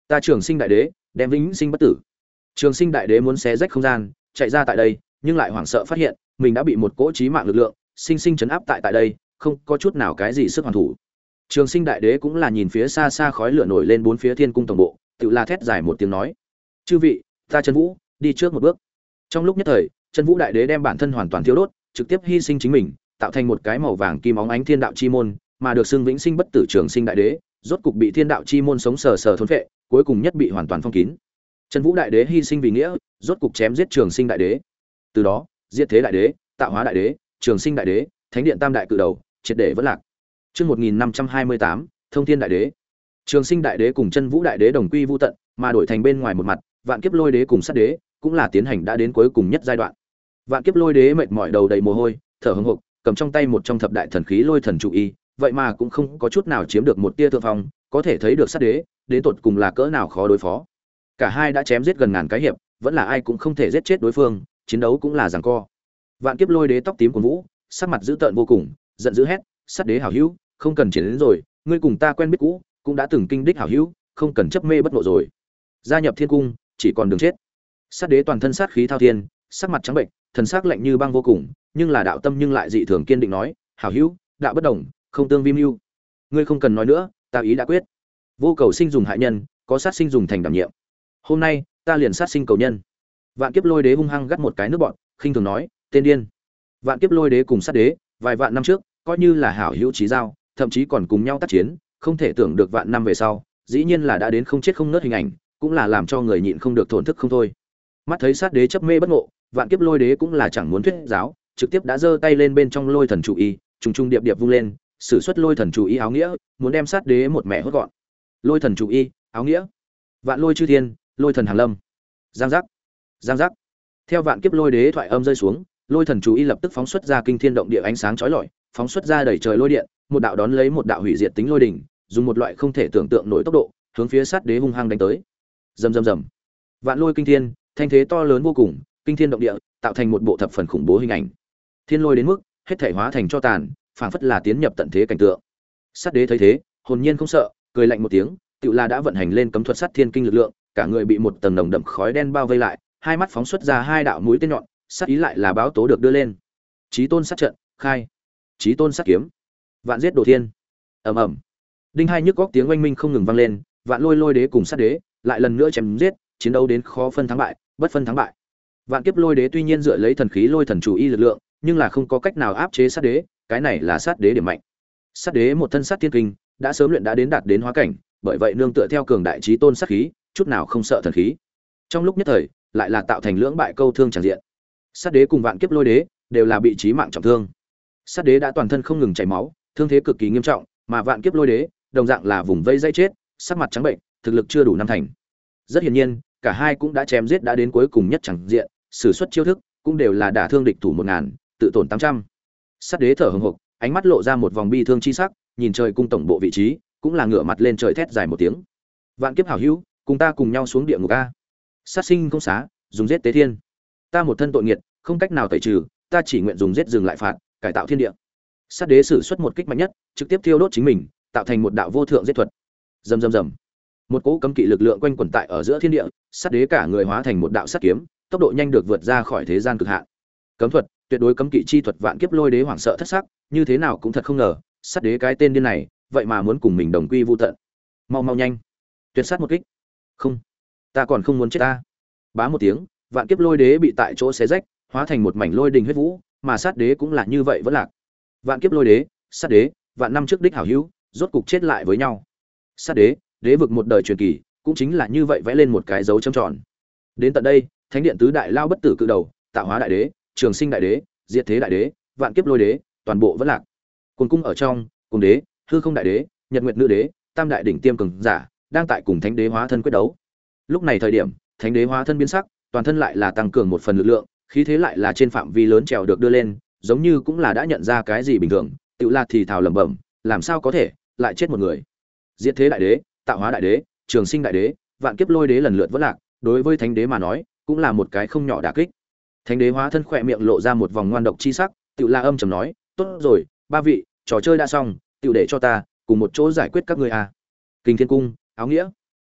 Speaker 1: Ta Trường Sinh đại đế đem vĩnh sinh bất tử. Trường Sinh đại đế muốn xé rách không gian chạy ra tại đây, nhưng lại hoảng sợ phát hiện mình đã bị một cỗ chí mạng lực lượng sinh sinh chấn áp tại tại đây, không có chút nào cái gì sức hoàn thủ. Trường Sinh đại đế cũng là nhìn phía xa xa khói lửa nổi lên bốn phía thiên cung tổng bộ, tự la thét dài một tiếng nói: "Chư vị, ta Chân Vũ, đi trước một bước." Trong lúc nhất thời, Chân Vũ đại đế đem bản thân hoàn toàn thiêu đốt, trực tiếp hy sinh chính mình, tạo thành một cái màu vàng kim óng ánh thiên đạo chi môn, mà được xưng vĩnh sinh bất tử Trường Sinh đại đế, rốt cục bị thiên đạo chi môn sống sờ sờ thôn phệ, cuối cùng nhất bị hoàn toàn phong kín. Chân Vũ đại đế hy sinh vì nghĩa, rốt cục chém giết Trường Sinh đại đế. Từ đó, Diệt Thế đại đế, Tạo Hóa đại đế, Trường Sinh đại đế, Thánh điện tam đại cự đầu, triệt để vẫn lạc. Chương một nghìn năm trăm hai mươi tám, Thông Thiên đại đế. Trường Sinh đại đế cùng Chân Vũ đại đế đồng quy vu tận, mà đổi thành bên ngoài một mặt, Vạn Kiếp Lôi đế cùng Sát đế, cũng là tiến hành đã đến cuối cùng nhất giai đoạn. Vạn Kiếp Lôi đế mệt mỏi đầu đầy mồ hôi, thở hổn hộc, cầm trong tay một trong thập đại thần khí Lôi thần trụ y, vậy mà cũng không có chút nào chiếm được một tia thượng phong, có thể thấy được Sát đế, đến tột cùng là cỡ nào khó đối phó. Cả hai đã chém giết gần ngàn cái hiệp, vẫn là ai cũng không thể giết chết đối phương, chiến đấu cũng là giằng co. Vạn Kiếp Lôi đế tóc tím cuồn vũ, sắc mặt dữ tợn vô cùng, giận dữ hét: "Sát đế hảo hữu, không cần chiến đến rồi, ngươi cùng ta quen biết cũ, cũng đã từng kinh đích hảo hữu, không cần chấp mê bất ngộ rồi. Gia nhập thiên cung, chỉ còn đường chết." Sát đế toàn thân sát khí thao thiên, sắc mặt trắng bệnh, thần sắc lạnh như băng vô cùng, nhưng là đạo tâm nhưng lại dị thường kiên định nói: "Hảo hữu, đạo bất đồng, không tương vi mưu. Ngươi không cần nói nữa, ta ý đã quyết. Vô cầu sinh dùng hại nhân, có sát sinh dùng thành đảm nhiệm. Hôm nay, ta liền sát sinh cầu nhân." Vạn Kiếp Lôi đế hung hăng gắt một cái nước bọt, khinh thường nói: "Tên điên." Vạn Kiếp Lôi đế cùng Sát đế, vài vạn năm trước, coi như là hảo hữu chí giao, thậm chí còn cùng nhau tác chiến, không thể tưởng được vạn năm về sau, dĩ nhiên là đã đến không chết không nứt hình ảnh, cũng là làm cho người nhịn không được thổn thức không thôi. Mắt thấy Sát đế chấp mê bất ngộ, Vạn Kiếp Lôi đế cũng là chẳng muốn thuyết giáo, trực tiếp đã giơ tay lên bên trong Lôi thần chủ y, trùng trùng điệp điệp vung lên, sử xuất Lôi thần chủ y áo nghĩa, muốn đem Sát đế một mẹ hốt gọn. Lôi thần chủ y, áo nghĩa. Vạn lôi chư thiên, Lôi thần hàng lâm. Giang giác, giang giác. Theo Vạn Kiếp Lôi đế thoại âm rơi xuống, Lôi thần chủ y lập tức phóng xuất ra kinh thiên động địa ánh sáng chói lọi, phóng xuất ra đầy trời lôi điện, một đạo đón lấy một đạo hủy diệt tính lôi đỉnh, dùng một loại không thể tưởng tượng nổi tốc độ, hướng phía Sát đế hung hăng đánh tới. Rầm rầm rầm. Vạn lôi kinh thiên, thanh thế to lớn vô cùng, kinh thiên động địa, tạo thành một bộ thập phần khủng bố hình ảnh. Thiên lôi đến mức, hết thảy hóa thành cho tàn, phảng phất là tiến nhập tận thế cảnh tượng. Sát đế thấy thế, hồn nhiên không sợ, cười lạnh một tiếng, tựu là đã vận hành lên cấm thuật sát thiên kinh lực lượng, cả người bị một tầng nồng đậm khói đen bao vây lại, hai mắt phóng xuất ra hai đạo mũi tên nhọn, sát ý lại là báo tố được đưa lên. Chí tôn sát trận, khai. Chí tôn sát kiếm. Vạn giết đồ thiên. Ầm ầm. Đinh hai nhức góc tiếng oanh minh không ngừng vang lên, Vạn Lôi Lôi đế cùng Sát đế lại lần nữa chém giết, chiến đấu đến khó phân thắng bại, bất phân thắng bại. Vạn Kiếp Lôi đế tuy nhiên dựa lấy thần khí Lôi thần chủ y lực lượng, nhưng là không có cách nào áp chế Sát đế, cái này là Sát đế điểm mạnh. Sát đế một thân sát thiên kinh, đã sớm luyện đã đến đạt đến hóa cảnh, bởi vậy nương tựa theo cường đại chí tôn sát khí, chút nào không sợ thần khí. Trong lúc nhất thời, lại là tạo thành lưỡng bại câu thương chẳng diện. Sát đế cùng Vạn Kiếp Lôi đế đều là bị chí mạng trọng thương. Sát đế đã toàn thân không ngừng chảy máu, thương thế cực kỳ nghiêm trọng, mà Vạn Kiếp Lôi đế đồng dạng là vùng vây dây chết, sắc mặt trắng bệnh, thực lực chưa đủ năm thành. Rất hiển nhiên, cả hai cũng đã chém giết đã đến cuối cùng nhất chẳng diện, sử xuất chiêu thức cũng đều là đả thương địch thủ một ngàn, tự tổn tám trăm. Sát đế thở hổn hộc, ánh mắt lộ ra một vòng bi thương chi sắc, nhìn trời cung tổng bộ vị trí, cũng là ngửa mặt lên trời thét dài một tiếng. Vạn Kiếp hảo hữu, cùng ta cùng nhau xuống địa ngục a. Sát sinh không xá, dùng giết tế thiên. Ta một thân tội nghiệt, không cách nào tẩy trừ, ta chỉ nguyện dùng giết dừng lại phạt, cải tạo thiên địa. Sát đế sử xuất một kích mạnh nhất, trực tiếp thiêu đốt chính mình, tạo thành một đạo vô thượng giết thuật. Rầm rầm rầm. Một cỗ cấm kỵ lực lượng quanh quẩn tại ở giữa thiên địa, sát đế cả người hóa thành một đạo sát kiếm, tốc độ nhanh được vượt ra khỏi thế gian cực hạn. Cấm thuật, tuyệt đối cấm kỵ chi thuật. Vạn Kiếp Lôi đế hoảng sợ thất sắc, như thế nào cũng thật không ngờ, sát đế cái tên điên này, vậy mà muốn cùng mình đồng quy vu tận. Mau mau nhanh, tuyệt sát một kích. Không, ta còn không muốn chết ta. Bá một tiếng, Vạn Kiếp Lôi đế bị tại chỗ xé rách, hóa thành một mảnh lôi đình huyết vũ, mà sát đế cũng là như vậy vẫn lạc. Vạn Kiếp Lôi đế, sát đế, vạn năm trước đích hảo hữu, rốt cục chết lại với nhau. Sát đế, đế vực một đời truyền kỳ, cũng chính là như vậy vẽ lên một cái dấu chấm tròn. Đến tận đây, Thánh điện tứ đại lao bất tử cự đầu, Tạo Hóa đại đế, Trường Sinh đại đế, Diệt Thế đại đế, Vạn Kiếp Lôi đế, toàn bộ vẫn lạc. Cuồng cung ở trong, Cuồng đế, Hư Không đại đế, Nhật Nguyệt nữ đế, tam đại đỉnh tiêm cường giả, đang tại cùng Thánh đế hóa thân quyết đấu. Lúc này thời điểm, Thánh đế hóa thân biến sắc, toàn thân lại là tăng cường một phần lực lượng, khí thế lại là trên phạm vi lớn trèo được đưa lên, giống như cũng là đã nhận ra cái gì bình thường, tự là thì thào lẩm bẩm, làm sao có thể lại chết một người. Diệt Thế đại đế, Tạo Hóa đại đế, Trường Sinh đại đế, Vạn Kiếp Lôi đế lần lượt vỡ lạc, đối với Thánh đế mà nói, cũng là một cái không nhỏ đả kích. Thánh đế hóa thân khỏe miệng lộ ra một vòng ngoan độc chi sắc, tự la âm trầm nói, tốt rồi, ba vị, trò chơi đã xong, tự để cho ta cùng một chỗ giải quyết các ngươi à. Kinh Thiên cung, áo nghĩa.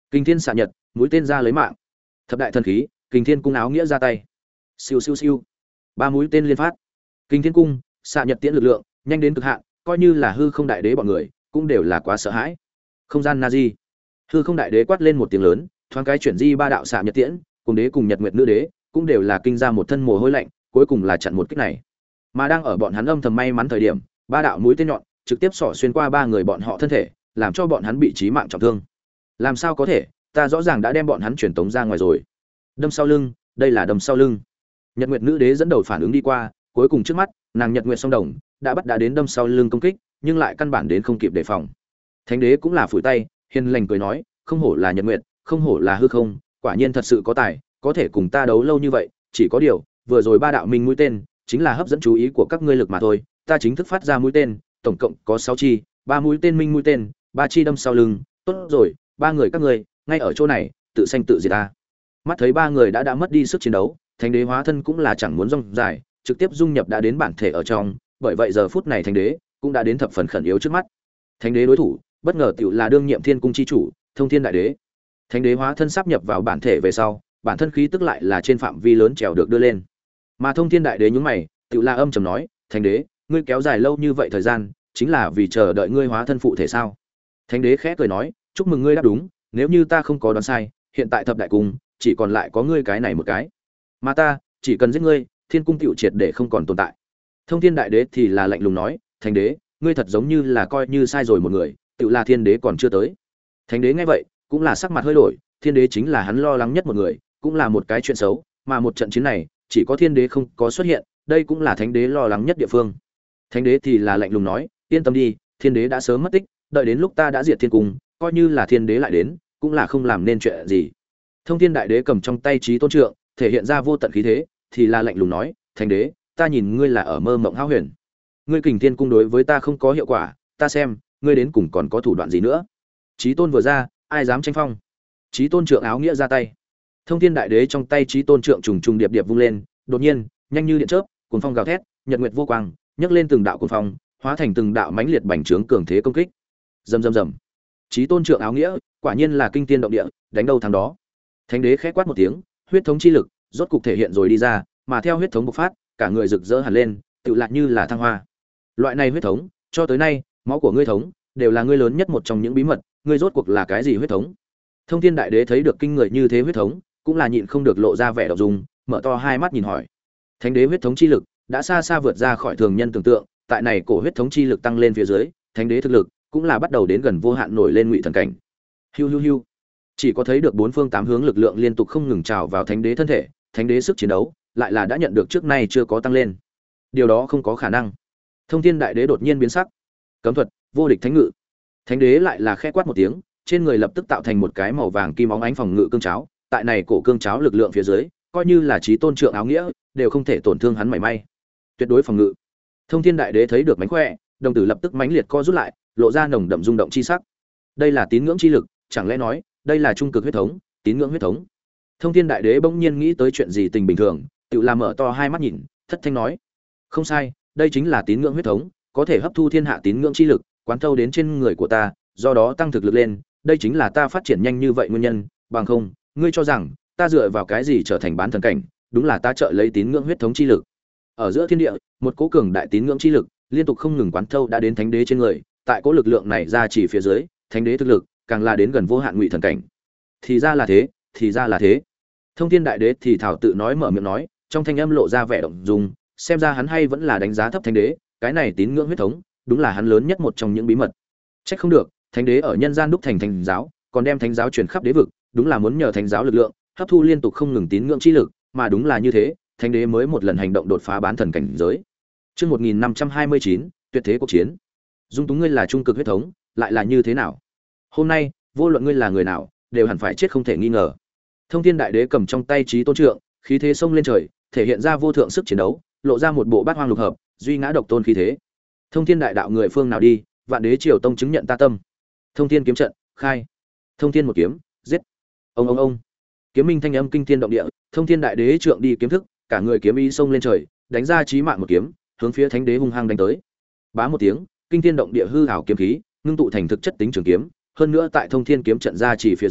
Speaker 1: Kinh thiên xạ nhật, mũi tên ra lấy mạng. Thập đại thần khí, Kình Thiên cung áo nghĩa ra tay. Siêu siêu siêu. Ba mũi tên liên phát. Kình Thiên cung, xạ nhật tiễn lực lượng, nhanh đến cực hạn, coi như là hư không đại đế bọn người, cũng đều là quá sợ hãi. Không gian Nazi. Hư không đại đế quát lên một tiếng lớn, thoáng cái chuyển di ba đạo xạ nhật tiễn, cùng đế cùng Nhật Nguyệt nữ đế, cũng đều là kinh ra một thân mồ hôi lạnh, cuối cùng là chặn một kích này. Mà đang ở bọn hắn âm thầm may mắn thời điểm, ba đạo mũi tên nhọn trực tiếp xỏ xuyên qua ba người bọn họ thân thể, làm cho bọn hắn bị chí mạng trọng thương. Làm sao có thể, ta rõ ràng đã đem bọn hắn chuyển tống ra ngoài rồi. Đâm sau lưng, đây là đâm sau lưng. Nhật Nguyệt nữ đế dẫn đầu phản ứng đi qua, cuối cùng trước mắt, nàng Nhật Nguyệt song đồng đã bắt đã đến đâm sau lưng công kích, nhưng lại căn bản đến không kịp đề phòng. Thánh đế cũng là phủi tay, hiền lành cười nói, không hổ là Nhật Nguyệt, không hổ là hư không, quả nhiên thật sự có tài, có thể cùng ta đấu lâu như vậy, chỉ có điều, vừa rồi ba đạo minh mũi tên, chính là hấp dẫn chú ý của các ngươi lực mà thôi, ta chính thức phát ra mũi tên, tổng cộng có sáu chi, ba mũi tên minh mũi tên, ba chi đâm sau lưng, tốt rồi, ba người các ngươi, ngay ở chỗ này, tự sanh tự diệt ta. Mắt thấy ba người đã đã mất đi sức chiến đấu, thánh đế hóa thân cũng là chẳng muốn rong dài, trực tiếp dung nhập đã đến bản thể ở trong, bởi vậy giờ phút này thánh đế cũng đã đến thập phần khẩn yếu trước mắt. Thánh đế đối thủ, bất ngờ tiểu là đương nhiệm Thiên cung chi chủ, Thông Thiên đại đế. Thánh đế hóa thân sáp nhập vào bản thể về sau, bản thân khí tức lại là trên phạm vi lớn trèo được đưa lên. Mà Thông Thiên đại đế nhướng mày, tiểu là âm trầm nói, "Thánh đế, ngươi kéo dài lâu như vậy thời gian, chính là vì chờ đợi ngươi hóa thân phụ thể sao?" Thánh đế khẽ cười nói, "Chúc mừng ngươi đáp đúng, nếu như ta không có đoán sai, hiện tại thập đại cung chỉ còn lại có ngươi cái này một cái. Mà ta, chỉ cần giết ngươi, Thiên cung tiểu triệt để không còn tồn tại." Thông Thiên đại đế thì là lạnh lùng nói, "Thánh đế, ngươi thật giống như là coi như sai rồi một người, tiểu là Thiên đế còn chưa tới." Thánh đế nghe vậy, cũng là sắc mặt hơi đổi, Thiên đế chính là hắn lo lắng nhất một người, cũng là một cái chuyện xấu, mà một trận chiến này, chỉ có Thiên đế không có xuất hiện, đây cũng là Thánh đế lo lắng nhất địa phương. Thánh đế thì là lạnh lùng nói, "Yên tâm đi, Thiên đế đã sớm mất tích, đợi đến lúc ta đã diệt Thiên cung, coi như là Thiên đế lại đến, cũng là không làm nên chuyện gì." Thông Thiên đại đế cầm trong tay Chí Tôn trượng, thể hiện ra vô tận khí thế, thì là lạnh lùng nói, "Thánh đế, ta nhìn ngươi là ở mơ mộng hão huyền. Ngươi Kình Thiên cung đối với ta không có hiệu quả, ta xem, ngươi đến cùng còn có thủ đoạn gì nữa?" Chí Tôn vừa ra, ai dám tranh phong? Chí Tôn trượng áo nghĩa ra tay. Thông Thiên đại đế trong tay Chí Tôn trượng trùng trùng điệp điệp vung lên, đột nhiên, nhanh như điện chớp, cuồng phong gào thét, nhật nguyệt vô quang, nhấc lên từng đạo cuồng phong, hóa thành từng đạo mãnh liệt bành trướng cường thế công kích. Rầm rầm rầm. Chí Tôn trượng áo nghĩa, quả nhiên là kinh thiên động địa, đánh đâu thắng đó. Thánh đế khẽ quát một tiếng, huyết thống chi lực rốt cục thể hiện rồi đi ra, mà theo huyết thống bộc phát, cả người rực rỡ hẳn lên, tựu lại như là thăng hoa. Loại này huyết thống, cho tới nay, máu của ngươi thống đều là ngươi lớn nhất một trong những bí mật, ngươi rốt cuộc là cái gì huyết thống? Thông Thiên đại đế thấy được kinh người như thế huyết thống, cũng là nhịn không được lộ ra vẻ động dung, mở to hai mắt nhìn hỏi. Thánh đế huyết thống chi lực đã xa xa vượt ra khỏi thường nhân tưởng tượng, tại này cổ huyết thống chi lực tăng lên phía dưới, thánh đế thực lực cũng là bắt đầu đến gần vô hạn nổi lên ngụy thần cảnh. Hiu hiu hiu. Chỉ có thấy được bốn phương tám hướng lực lượng liên tục không ngừng trào vào thánh đế thân thể, thánh đế sức chiến đấu lại là đã nhận được trước nay chưa có tăng lên. Điều đó không có khả năng. Thông Thiên đại đế đột nhiên biến sắc. Cấm thuật, vô địch thánh ngự. Thánh đế lại là khẽ quát một tiếng, trên người lập tức tạo thành một cái màu vàng kim óng ánh phòng ngự cương cháo, tại này cổ cương cháo lực lượng phía dưới, coi như là Chí Tôn trượng áo nghĩa, đều không thể tổn thương hắn mảy may. Tuyệt đối phòng ngự. Thông Thiên đại đế thấy được mánh khỏe, đồng tử lập tức mãnh liệt co rút lại, lộ ra nồng đậm rung động chi sắc. Đây là tín ngưỡng chi lực, chẳng lẽ nói, đây là trung cực huyết thống, tín ngưỡng huyết thống. Thông Thiên đại đế bỗng nhiên nghĩ tới chuyện gì tình bình thường, tự làm mở to hai mắt nhìn, thất thanh nói: "Không sai, đây chính là tín ngưỡng huyết thống, có thể hấp thu thiên hạ tín ngưỡng chi lực, quán thâu đến trên người của ta, do đó tăng thực lực lên, đây chính là ta phát triển nhanh như vậy nguyên nhân, bằng không, ngươi cho rằng ta dựa vào cái gì trở thành bán thần cảnh, đúng là ta trợ lấy tín ngưỡng huyết thống chi lực." Ở giữa thiên địa, một cỗ cường đại tín ngưỡng chi lực liên tục không ngừng quán thâu đã đến thánh đế trên người, tại cỗ lực lượng này ra chỉ phía dưới, thánh đế thực lực càng là đến gần vô hạn ngụy thần cảnh. Thì ra là thế, thì ra là thế. Thông Thiên đại đế thì thảo tự nói mở miệng nói, trong thanh âm lộ ra vẻ động dung, xem ra hắn hay vẫn là đánh giá thấp thánh đế, cái này tín ngưỡng huyết thống, đúng là hắn lớn nhất một trong những bí mật. Trách không được, thánh đế ở nhân gian đúc thành thánh giáo, còn đem thánh giáo truyền khắp đế vực, đúng là muốn nhờ thánh giáo lực lượng, hấp thu liên tục không ngừng tín ngưỡng chi lực, mà đúng là như thế, thánh đế mới một lần hành động đột phá bán thần cảnh giới. Chương một nghìn năm trăm hai mươi chín, tuyệt thế cuộc chiến. Dung Túng ngươi là trung cực huyết thống, lại là như thế nào? Hôm nay, vô luận ngươi là người nào, đều hẳn phải chết không thể nghi ngờ. Thông Thiên đại đế cầm trong tay Chí Tôn trượng, khí thế xông lên trời, thể hiện ra vô thượng sức chiến đấu, lộ ra một bộ bát hoang lục hợp, duy ngã độc tôn khí thế. Thông Thiên đại đạo người phương nào đi, Vạn Đế Triều Tông chứng nhận ta tâm. Thông Thiên kiếm trận, khai. Thông Thiên một kiếm, giết. Ông ông ông. Kiếm minh thanh âm kinh thiên động địa, Thông Thiên đại đế trượng đi kiếm thức, cả người kiếm ý xông lên trời, đánh ra chí mạng một kiếm, hướng phía thánh đế hung hăng đánh tới. Bá một tiếng, kinh thiên động địa hư ảo kiếm khí, ngưng tụ thành thực chất tính trường kiếm, hơn nữa tại Thông Thiên kiếm trận ra chỉ phía dưới,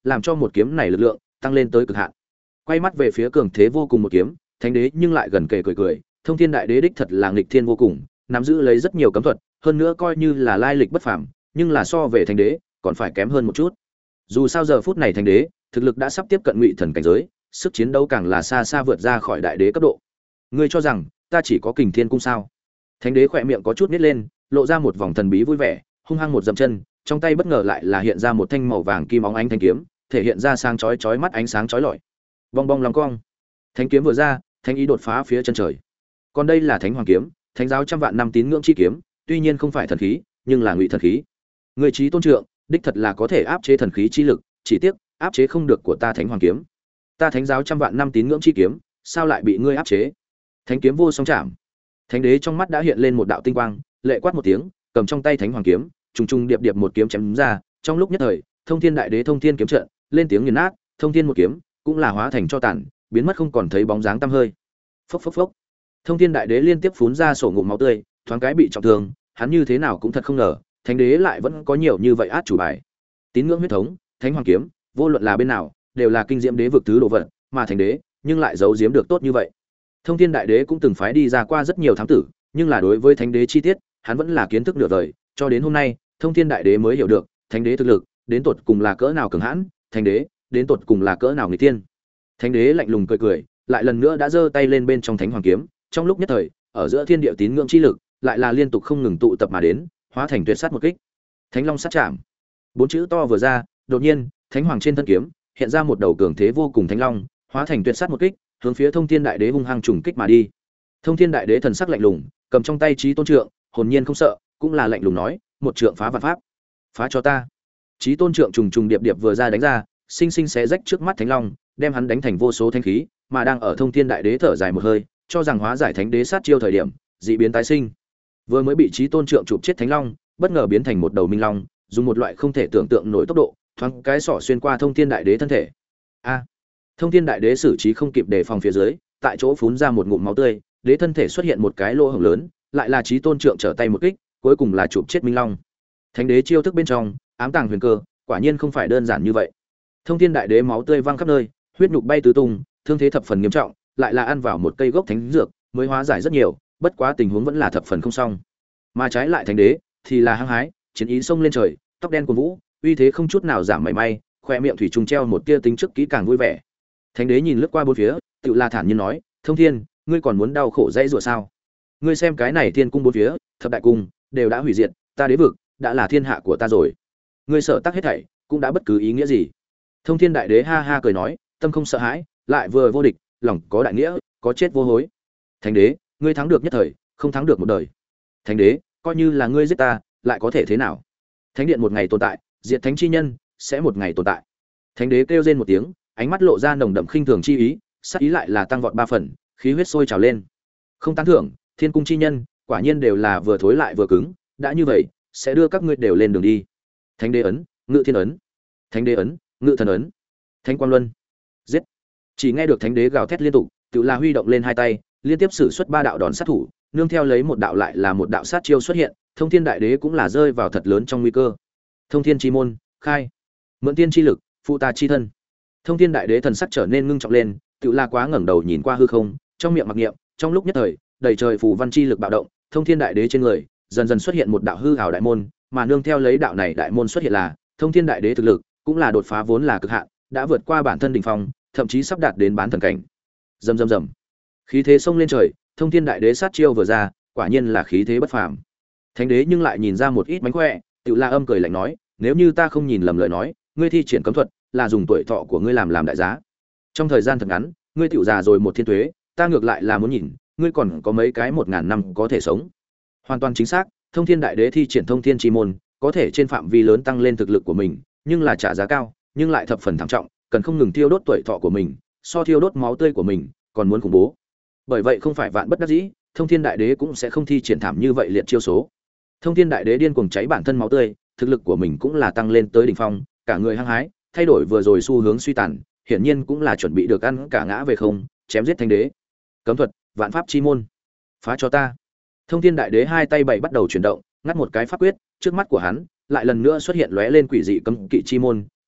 Speaker 1: làm cho một kiếm này lực lượng tăng lên tới cực hạn. Quay mắt về phía cường thế vô cùng một kiếm, thánh đế nhưng lại gần kề cười cười, thông thiên đại đế đích thật là nghịch thiên vô cùng, nắm giữ lấy rất nhiều cấm thuật, hơn nữa coi như là lai lịch bất phàm, nhưng là so về thánh đế còn phải kém hơn một chút. Dù sao giờ phút này thánh đế thực lực đã sắp tiếp cận ngụy thần cảnh giới, sức chiến đấu càng là xa xa vượt ra khỏi đại đế cấp độ. Ngươi cho rằng ta chỉ có kình thiên cung sao? Thánh đế khỏe miệng có chút nít lên, lộ ra một vòng thần bí vui vẻ, hung hăng một dậm chân, trong tay bất ngờ lại là hiện ra một thanh màu vàng kim óng ánh thanh kiếm, thể hiện ra sáng chói chói mắt ánh sáng chói lọi. Bong bong long cong. Thánh kiếm vừa ra, thánh ý đột phá phía chân trời. Còn đây là Thánh Hoàng kiếm, thánh giáo trăm vạn năm tín ngưỡng chi kiếm, tuy nhiên không phải thần khí, nhưng là ngụy thần khí. Người trí tôn trượng, đích thật là có thể áp chế thần khí chi lực, chỉ tiếc áp chế không được của ta Thánh Hoàng kiếm. Ta thánh giáo trăm vạn năm tín ngưỡng chi kiếm, sao lại bị ngươi áp chế? Thánh kiếm vô song chạm. Thánh đế trong mắt đã hiện lên một đạo tinh quang, lệ quát một tiếng, cầm trong tay Thánh Hoàng kiếm, trùng trùng điệp điệp một kiếm chém ra, trong lúc nhất thời, Thông Thiên Đại Đế Thông Thiên kiếm trận, lên tiếng nghiền nát, Thông Thiên một kiếm, cũng là hóa thành cho tàn, biến mất không còn thấy bóng dáng tăm hơi. Phốc phốc phốc. Thông Thiên Đại Đế liên tiếp phun ra sổ ngụm máu tươi, thoáng cái bị trọng thương, hắn như thế nào cũng thật không ngờ, Thánh Đế lại vẫn có nhiều như vậy át chủ bài. Tín ngưỡng huyết thống, Thánh Hoàng kiếm, vô luận là bên nào, đều là kinh diễm đế vực thứ đồ vật, mà Thánh Đế, nhưng lại giấu giếm được tốt như vậy. Thông Thiên Đại Đế cũng từng phái đi ra qua rất nhiều thám tử, nhưng là đối với Thánh Đế chi tiết, hắn vẫn là kiến thức nửa đời, cho đến hôm nay, Thông Thiên Đại Đế mới hiểu được, Thánh Đế thực lực, đến tột cùng là cỡ nào cường hãn, Thánh Đế, đến tột cùng là cỡ nào nghịch tiên. Thánh Đế lạnh lùng cười cười, lại lần nữa đã giơ tay lên bên trong Thánh Hoàng kiếm, trong lúc nhất thời, ở giữa thiên địa tín ngưỡng chi lực, lại là liên tục không ngừng tụ tập mà đến, hóa thành tuyệt sát một kích. Thánh Long sát chạm. Bốn chữ to vừa ra, đột nhiên, Thánh Hoàng trên thân kiếm hiện ra một đầu cường thế vô cùng thánh long, hóa thành tuyệt sát một kích, hướng phía Thông Thiên Đại Đế hung hăng trùng kích mà đi. Thông Thiên Đại Đế thần sắc lạnh lùng, cầm trong tay Chí Tôn trượng, hồn nhiên không sợ, cũng là lạnh lùng nói, một trượng phá vạn pháp, phá cho ta. Chí Tôn trượng trùng trùng điệp điệp vừa ra đánh ra, sinh sinh xé rách trước mắt thánh long, đem hắn đánh thành vô số thanh khí, mà đang ở Thông Thiên Đại Đế thở dài một hơi, cho rằng hóa giải thánh đế sát chiêu thời điểm, dị biến tái sinh. Vừa mới bị Chí Tôn trượng chụp chết thánh long, bất ngờ biến thành một đầu minh long, dùng một loại không thể tưởng tượng nổi tốc độ, thoáng cái xỏ xuyên qua Thông Thiên Đại Đế thân thể. A! Thông Thiên Đại Đế xử trí không kịp đề phòng phía dưới, tại chỗ phún ra một ngụm máu tươi, đế thân thể xuất hiện một cái lỗ hổng lớn, lại là Chí Tôn trượng trở tay một kích, cuối cùng là chụp chết minh long. Thánh đế chiêu thức bên trong, ám tàng huyền cơ, quả nhiên không phải đơn giản như vậy. Thông Thiên Đại Đế máu tươi văng khắp nơi, huyết nhục bay tứ tung, thương thế thập phần nghiêm trọng, lại là ăn vào một cây gốc thánh dược, mới hóa giải rất nhiều, bất quá tình huống vẫn là thập phần không xong. Mà trái lại thánh đế thì là hăng hái, chiến ý xông lên trời, tóc đen cuồn vũ, uy thế không chút nào giảm mảy may, khoe miệng thủy trùng treo một tia tính trước kỹ càng vui vẻ. Thánh đế nhìn lướt qua bốn phía, tự là thản nhiên nói, Thông Thiên, ngươi còn muốn đau khổ dãy rủa sao? Ngươi xem cái này thiên cung bốn phía, thập đại cung đều đã hủy diệt, ta đế vực đã là thiên hạ của ta rồi. Ngươi sợ tắc hết thảy, cũng đã bất cứ ý nghĩa gì. Thông Thiên Đại Đế ha ha cười nói, tâm không sợ hãi, lại vừa vô địch, lòng có đại nghĩa, có chết vô hối. Thánh đế, ngươi thắng được nhất thời, không thắng được một đời. Thánh đế, coi như là ngươi giết ta, lại có thể thế nào? Thánh điện một ngày tồn tại, diệt thánh chi nhân sẽ một ngày tồn tại. Thánh đế kêu rên một tiếng, ánh mắt lộ ra nồng đậm khinh thường chi ý, sát ý lại là tăng vọt ba phần, khí huyết sôi trào lên. Không tán thưởng, thiên cung chi nhân, quả nhiên đều là vừa thối lại vừa cứng, đã như vậy, sẽ đưa các ngươi đều lên đường đi. Thánh đế ấn, ngự thiên ấn. Thánh đế ấn, ngự thần ấn. Thánh quang luân. Giết. Chỉ nghe được thánh đế gào thét liên tục, tự là huy động lên hai tay, liên tiếp sử xuất ba đạo đòn sát thủ, nương theo lấy một đạo lại là một đạo sát chiêu xuất hiện, Thông Thiên Đại Đế cũng là rơi vào thật lớn trong nguy cơ. Thông Thiên chi môn, khai. Mượn tiên chi lực, phụ ta chi thân. Thông Thiên Đại Đế thần sắc trở nên ngưng trọng lên, tự là quá ngẩng đầu nhìn qua hư không, trong miệng mặc niệm, trong lúc nhất thời, đầy trời phù văn chi lực bạo động, Thông Thiên Đại Đế trên người dần dần xuất hiện một đạo hư ảo đại môn, mà nương theo lấy đạo này đại môn xuất hiện là Thông Thiên Đại Đế thực lực cũng là đột phá vốn là cực hạn, đã vượt qua bản thân đỉnh phong, thậm chí sắp đạt đến bán thần cảnh. Rầm rầm rầm. Khí thế xông lên trời, Thông Thiên Đại Đế sát chiêu vừa ra, quả nhiên là khí thế bất phàm. Thánh đế nhưng lại nhìn ra một ít mánh khỏe, tự la âm cười lạnh nói, nếu như ta không nhìn lầm lời nói, ngươi thi triển cấm thuật là dùng tuổi thọ của ngươi làm làm đại giá. Trong thời gian thật ngắn, ngươi tiểu già rồi một thiên tuế, ta ngược lại là muốn nhìn, ngươi còn có mấy cái một ngàn năm có thể sống. Hoàn toàn chính xác, Thông Thiên Đại Đế thi triển Thông Thiên chi môn, có thể trên phạm vi lớn tăng lên thực lực của mình, nhưng là trả giá cao, nhưng lại thập phần thảm trọng, cần không ngừng thiêu đốt tuổi thọ của mình, so thiêu đốt máu tươi của mình, còn muốn khủng bố. Bởi vậy không phải vạn bất đắc dĩ, Thông Thiên Đại Đế cũng sẽ không thi triển thảm như vậy liệt chiêu số. Thông Thiên Đại Đế điên cuồng cháy bản thân máu tươi, thực lực của mình cũng là tăng lên tới đỉnh phong, cả người hăng hái, thay đổi vừa rồi xu hướng suy tàn, hiển nhiên cũng là chuẩn bị được ăn cả ngã về không, chém giết Thánh Đế. Cấm thuật, Vạn Pháp chi môn, phá cho ta. Thông Thiên Đại Đế hai tay bảy bắt đầu chuyển động, ngắt một cái pháp quyết, trước mắt của hắn lại lần nữa xuất hiện lóe lên quỷ dị cấm kỵ chi môn,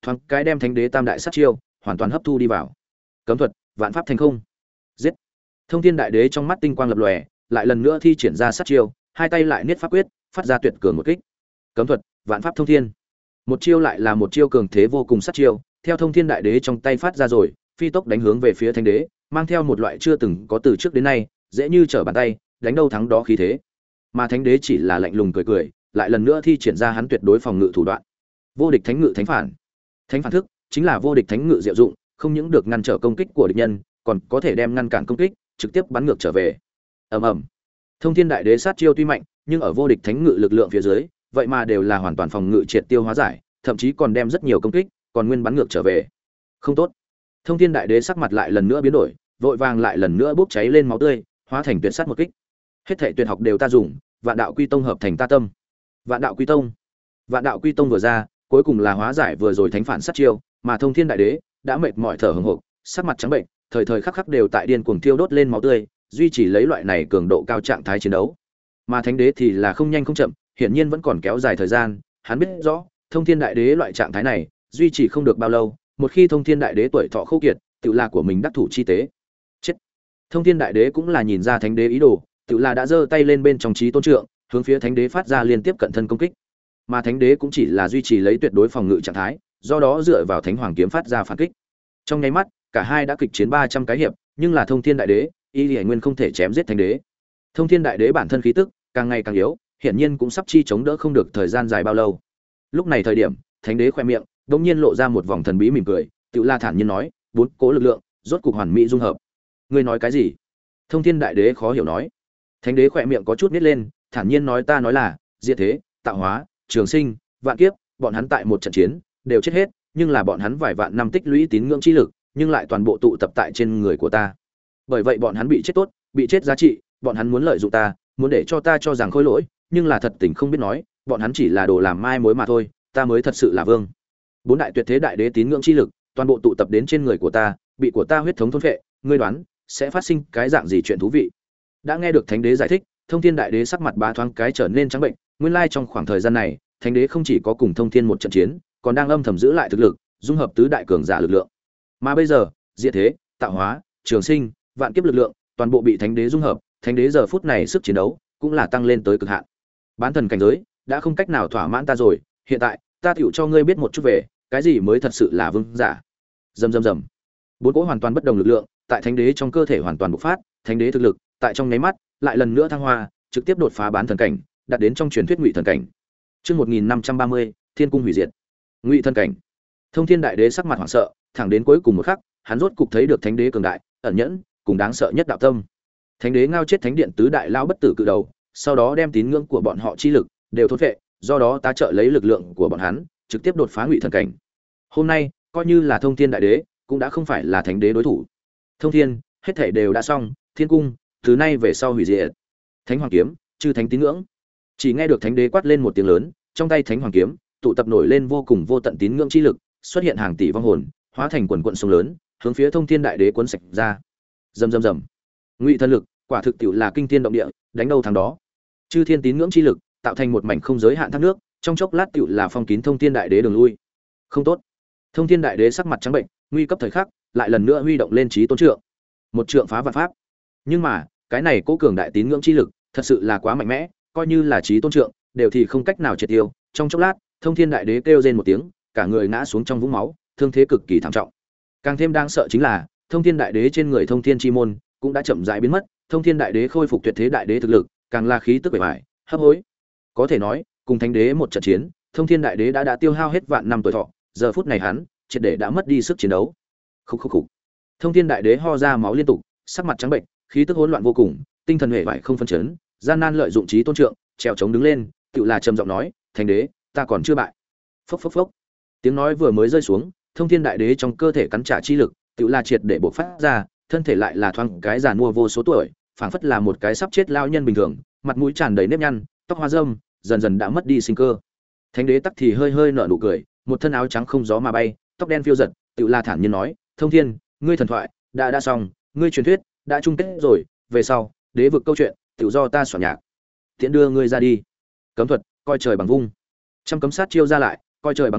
Speaker 1: thoáng cái đem thánh đế tam đại sát chiêu hoàn toàn hấp thu đi vào. Cấm thuật, vạn pháp thành không. Giết. Thông Thiên Đại Đế trong mắt tinh quang lập lòe, lại lần nữa thi triển ra sát chiêu, hai tay lại niết pháp quyết, phát ra tuyệt cường một kích. Cấm thuật, vạn pháp thông thiên. Một chiêu lại là một chiêu cường thế vô cùng sát chiêu, theo Thông Thiên Đại Đế trong tay phát ra rồi, phi tốc đánh hướng về phía thánh đế, mang theo một loại chưa từng có từ trước đến nay, dễ như trở bàn tay, đánh đâu thắng đó khí thế. Mà thánh đế chỉ là lạnh lùng cười cười, lại lần nữa thi triển ra hắn tuyệt đối phòng ngự thủ đoạn. Vô địch thánh ngự thánh phản. Thánh phản thức chính là vô địch thánh ngự diệu dụng, không những được ngăn trở công kích của địch nhân, còn có thể đem ngăn cản công kích, trực tiếp bắn ngược trở về. Ầm ầm. Thông Thiên Đại Đế sát chiêu tuy mạnh, nhưng ở vô địch thánh ngự lực lượng phía dưới, vậy mà đều là hoàn toàn phòng ngự triệt tiêu hóa giải, thậm chí còn đem rất nhiều công kích, còn nguyên bắn ngược trở về. Không tốt. Thông Thiên Đại Đế sắc mặt lại lần nữa biến đổi, vội vàng lại lần nữa bốc cháy lên máu tươi, hóa thành tuyệt sát một kích. Hết thảy tuyệt học đều ta dùng, Vạn Đạo Quy Tông hợp thành ta tâm. Vạn Đạo Quy Tông. Vạn Đạo Quy Tông vừa ra, cuối cùng là hóa giải vừa rồi thánh phản sát chiêu, mà Thông Thiên Đại Đế đã mệt mỏi thở hổn hộc, sắc mặt trắng bệnh, thời thời khắc khắc đều tại điên cuồng thiêu đốt lên máu tươi, duy trì lấy loại này cường độ cao trạng thái chiến đấu. Mà Thánh Đế thì là không nhanh không chậm, hiển nhiên vẫn còn kéo dài thời gian, hắn biết rõ, Thông Thiên Đại Đế loại trạng thái này duy trì không được bao lâu, một khi Thông Thiên Đại Đế tuổi thọ khô kiệt, tự là của mình đắc thủ chi tế. Chết. Thông Thiên Đại Đế cũng là nhìn ra Thánh Đế ý đồ, tự là đã giơ tay lên bên trong chí tôn trượng, hướng phía Thánh Đế phát ra liên tiếp cận thân công kích. Mà Thánh Đế cũng chỉ là duy trì lấy tuyệt đối phòng ngự trạng thái, do đó dựa vào Thánh Hoàng kiếm phát ra phản kích. Trong nháy mắt, cả hai đã kịch chiến ba trăm cái hiệp, nhưng là Thông Thiên Đại Đế, y Liễu Nguyên không thể chém giết Thánh Đế. Thông Thiên Đại Đế bản thân khí tức càng ngày càng yếu, hiển nhiên cũng sắp chi chống đỡ không được thời gian dài bao lâu. Lúc này thời điểm, Thánh Đế khoe miệng đột nhiên lộ ra một vòng thần bí mỉm cười, tự la thản nhiên nói, bốn cố lực lượng, rốt cục hoàn mỹ dung hợp. Ngươi nói cái gì? Thông Thiên Đại Đế khó hiểu nói. Thánh Đế khoe miệng có chút nhếch lên, thản nhiên nói, ta nói là diệt thế, tạo hóa, trường sinh, vạn kiếp, bọn hắn tại một trận chiến đều chết hết, nhưng là bọn hắn vài vạn năm tích lũy tín ngưỡng chi lực, nhưng lại toàn bộ tụ tập tại trên người của ta. Bởi vậy bọn hắn bị chết tốt, bị chết giá trị, bọn hắn muốn lợi dụng ta, muốn để cho ta cho rằng khôi lỗi, nhưng là thật tình không biết nói, bọn hắn chỉ là đồ làm mai mối mà thôi, ta mới thật sự là vương. Bốn đại tuyệt thế đại đế tín ngưỡng chi lực, toàn bộ tụ tập đến trên người của ta, bị của ta huyết thống thôn phệ, ngươi đoán sẽ phát sinh cái dạng gì chuyện thú vị? Đã nghe được Thánh Đế giải thích, Thông Thiên Đại Đế sắc mặt bá thoáng cái trở nên trắng bệnh, nguyên lai trong khoảng thời gian này, Thánh Đế không chỉ có cùng Thông Thiên một trận chiến, còn đang âm thầm giữ lại thực lực, dung hợp tứ đại cường giả lực lượng. Mà bây giờ, diệt thế, tạo hóa, trường sinh, vạn kiếp lực lượng, toàn bộ bị Thánh Đế dung hợp, Thánh Đế giờ phút này sức chiến đấu cũng là tăng lên tới cực hạn. Bán thần cảnh giới đã không cách nào thỏa mãn ta rồi, hiện tại, ta tiểu cho ngươi biết một chút về, cái gì mới thật sự là vương giả. Rầm rầm rầm. Bốn cỗ hoàn toàn bất đồng lực lượng, tại Thánh Đế trong cơ thể hoàn toàn bộc phát, Thánh Đế thực lực, tại trong nháy mắt, lại lần nữa thăng hoa, trực tiếp đột phá bán thần cảnh, đạt đến trong truyền thuyết Ngụy thần cảnh. Chương một nghìn năm trăm ba mươi, Thiên cung hủy diệt. Ngụy thần cảnh. Thông Thiên Đại Đế sắc mặt hoảng sợ, thẳng đến cuối cùng một khắc, hắn rốt cục thấy được Thánh Đế cường đại, ẩn nhẫn, cùng đáng sợ nhất đạo tâm. Thánh Đế ngao chết Thánh Điện tứ đại lão bất tử cự đầu, sau đó đem tín ngưỡng của bọn họ chi lực đều thôn phệ, do đó tá trợ lấy lực lượng của bọn hắn, trực tiếp đột phá Ngụy thần cảnh. Hôm nay, coi như là Thông Thiên Đại Đế, cũng đã không phải là Thánh Đế đối thủ. Thông Thiên, hết thảy đều đã xong, Thiên cung, từ nay về sau hủy diệt. Thánh Hoàng kiếm, chư thánh tín ngưỡng. Chỉ nghe được Thánh Đế quát lên một tiếng lớn, trong tay Thánh Hoàng kiếm tụ tập nổi lên vô cùng vô tận tín ngưỡng chi lực, xuất hiện hàng tỷ vong hồn, hóa thành quần quần sông lớn, hướng phía Thông Thiên Đại Đế cuốn sạch ra. Rầm rầm rầm. Ngụy thần lực, quả thực tiểu là kinh thiên động địa, đánh đâu thắng đó. Chư thiên tín ngưỡng chi lực, tạo thành một mảnh không giới hạn thác nước, trong chốc lát tiểu là phong kín Thông Thiên Đại Đế đường lui. Không tốt. Thông Thiên Đại Đế sắc mặt trắng bệnh, nguy cấp thời khắc, lại lần nữa huy động lên chí tôn trượng. Một trượng phá vạn pháp. Nhưng mà, cái này cố cường đại tín ngưỡng chi lực, thật sự là quá mạnh mẽ, coi như là chí tôn trượng, đều thì không cách nào triệt tiêu. Trong chốc lát, Thông Thiên Đại Đế kêu rên một tiếng, cả người ngã xuống trong vũng máu, thương thế cực kỳ thảm trọng. Càng thêm đáng sợ chính là, Thông Thiên Đại Đế trên người Thông Thiên chi môn cũng đã chậm rãi biến mất, Thông Thiên Đại Đế khôi phục tuyệt thế đại đế thực lực, càng là khí tức bề bại, hấp hối. Có thể nói, cùng Thánh Đế một trận chiến, Thông Thiên Đại Đế đã đã tiêu hao hết vạn năm tuổi thọ, giờ phút này hắn, triệt để đã mất đi sức chiến đấu. Khục khục khục. Thông Thiên Đại Đế ho ra máu liên tục, sắc mặt trắng bệnh, khí tức hỗn loạn vô cùng, tinh thần hề bại không phân chấn, gian nan lợi dụng chí tôn trượng, trèo chống đứng lên, tựa là trầm giọng nói, "Thánh Đế, ta còn chưa bại." Phốc phốc phốc. Tiếng nói vừa mới rơi xuống, Thông Thiên Đại Đế trong cơ thể cắn trả chi lực, tựa là triệt để bộc phát ra, thân thể lại là thoáng cái già nua vô số tuổi, phảng phất là một cái sắp chết lao nhân bình thường, mặt mũi tràn đầy nếp nhăn, tóc hoa râm, dần dần đã mất đi sinh cơ. Thánh Đế tắc thì hơi hơi nở nụ cười, một thân áo trắng không gió mà bay, tóc đen phiêu giật, tựa là thản nhiên nói, "Thông Thiên, ngươi thần thoại đã đã xong, ngươi truyền thuyết đã chung kết rồi, về sau, đế vực câu chuyện, tự do ta soạn nhạc. Tiễn đưa ngươi ra đi." Cấm thuật, coi trời bằng vung. Trăm cấm sát chiêu ra lại, coi trời bằng vung,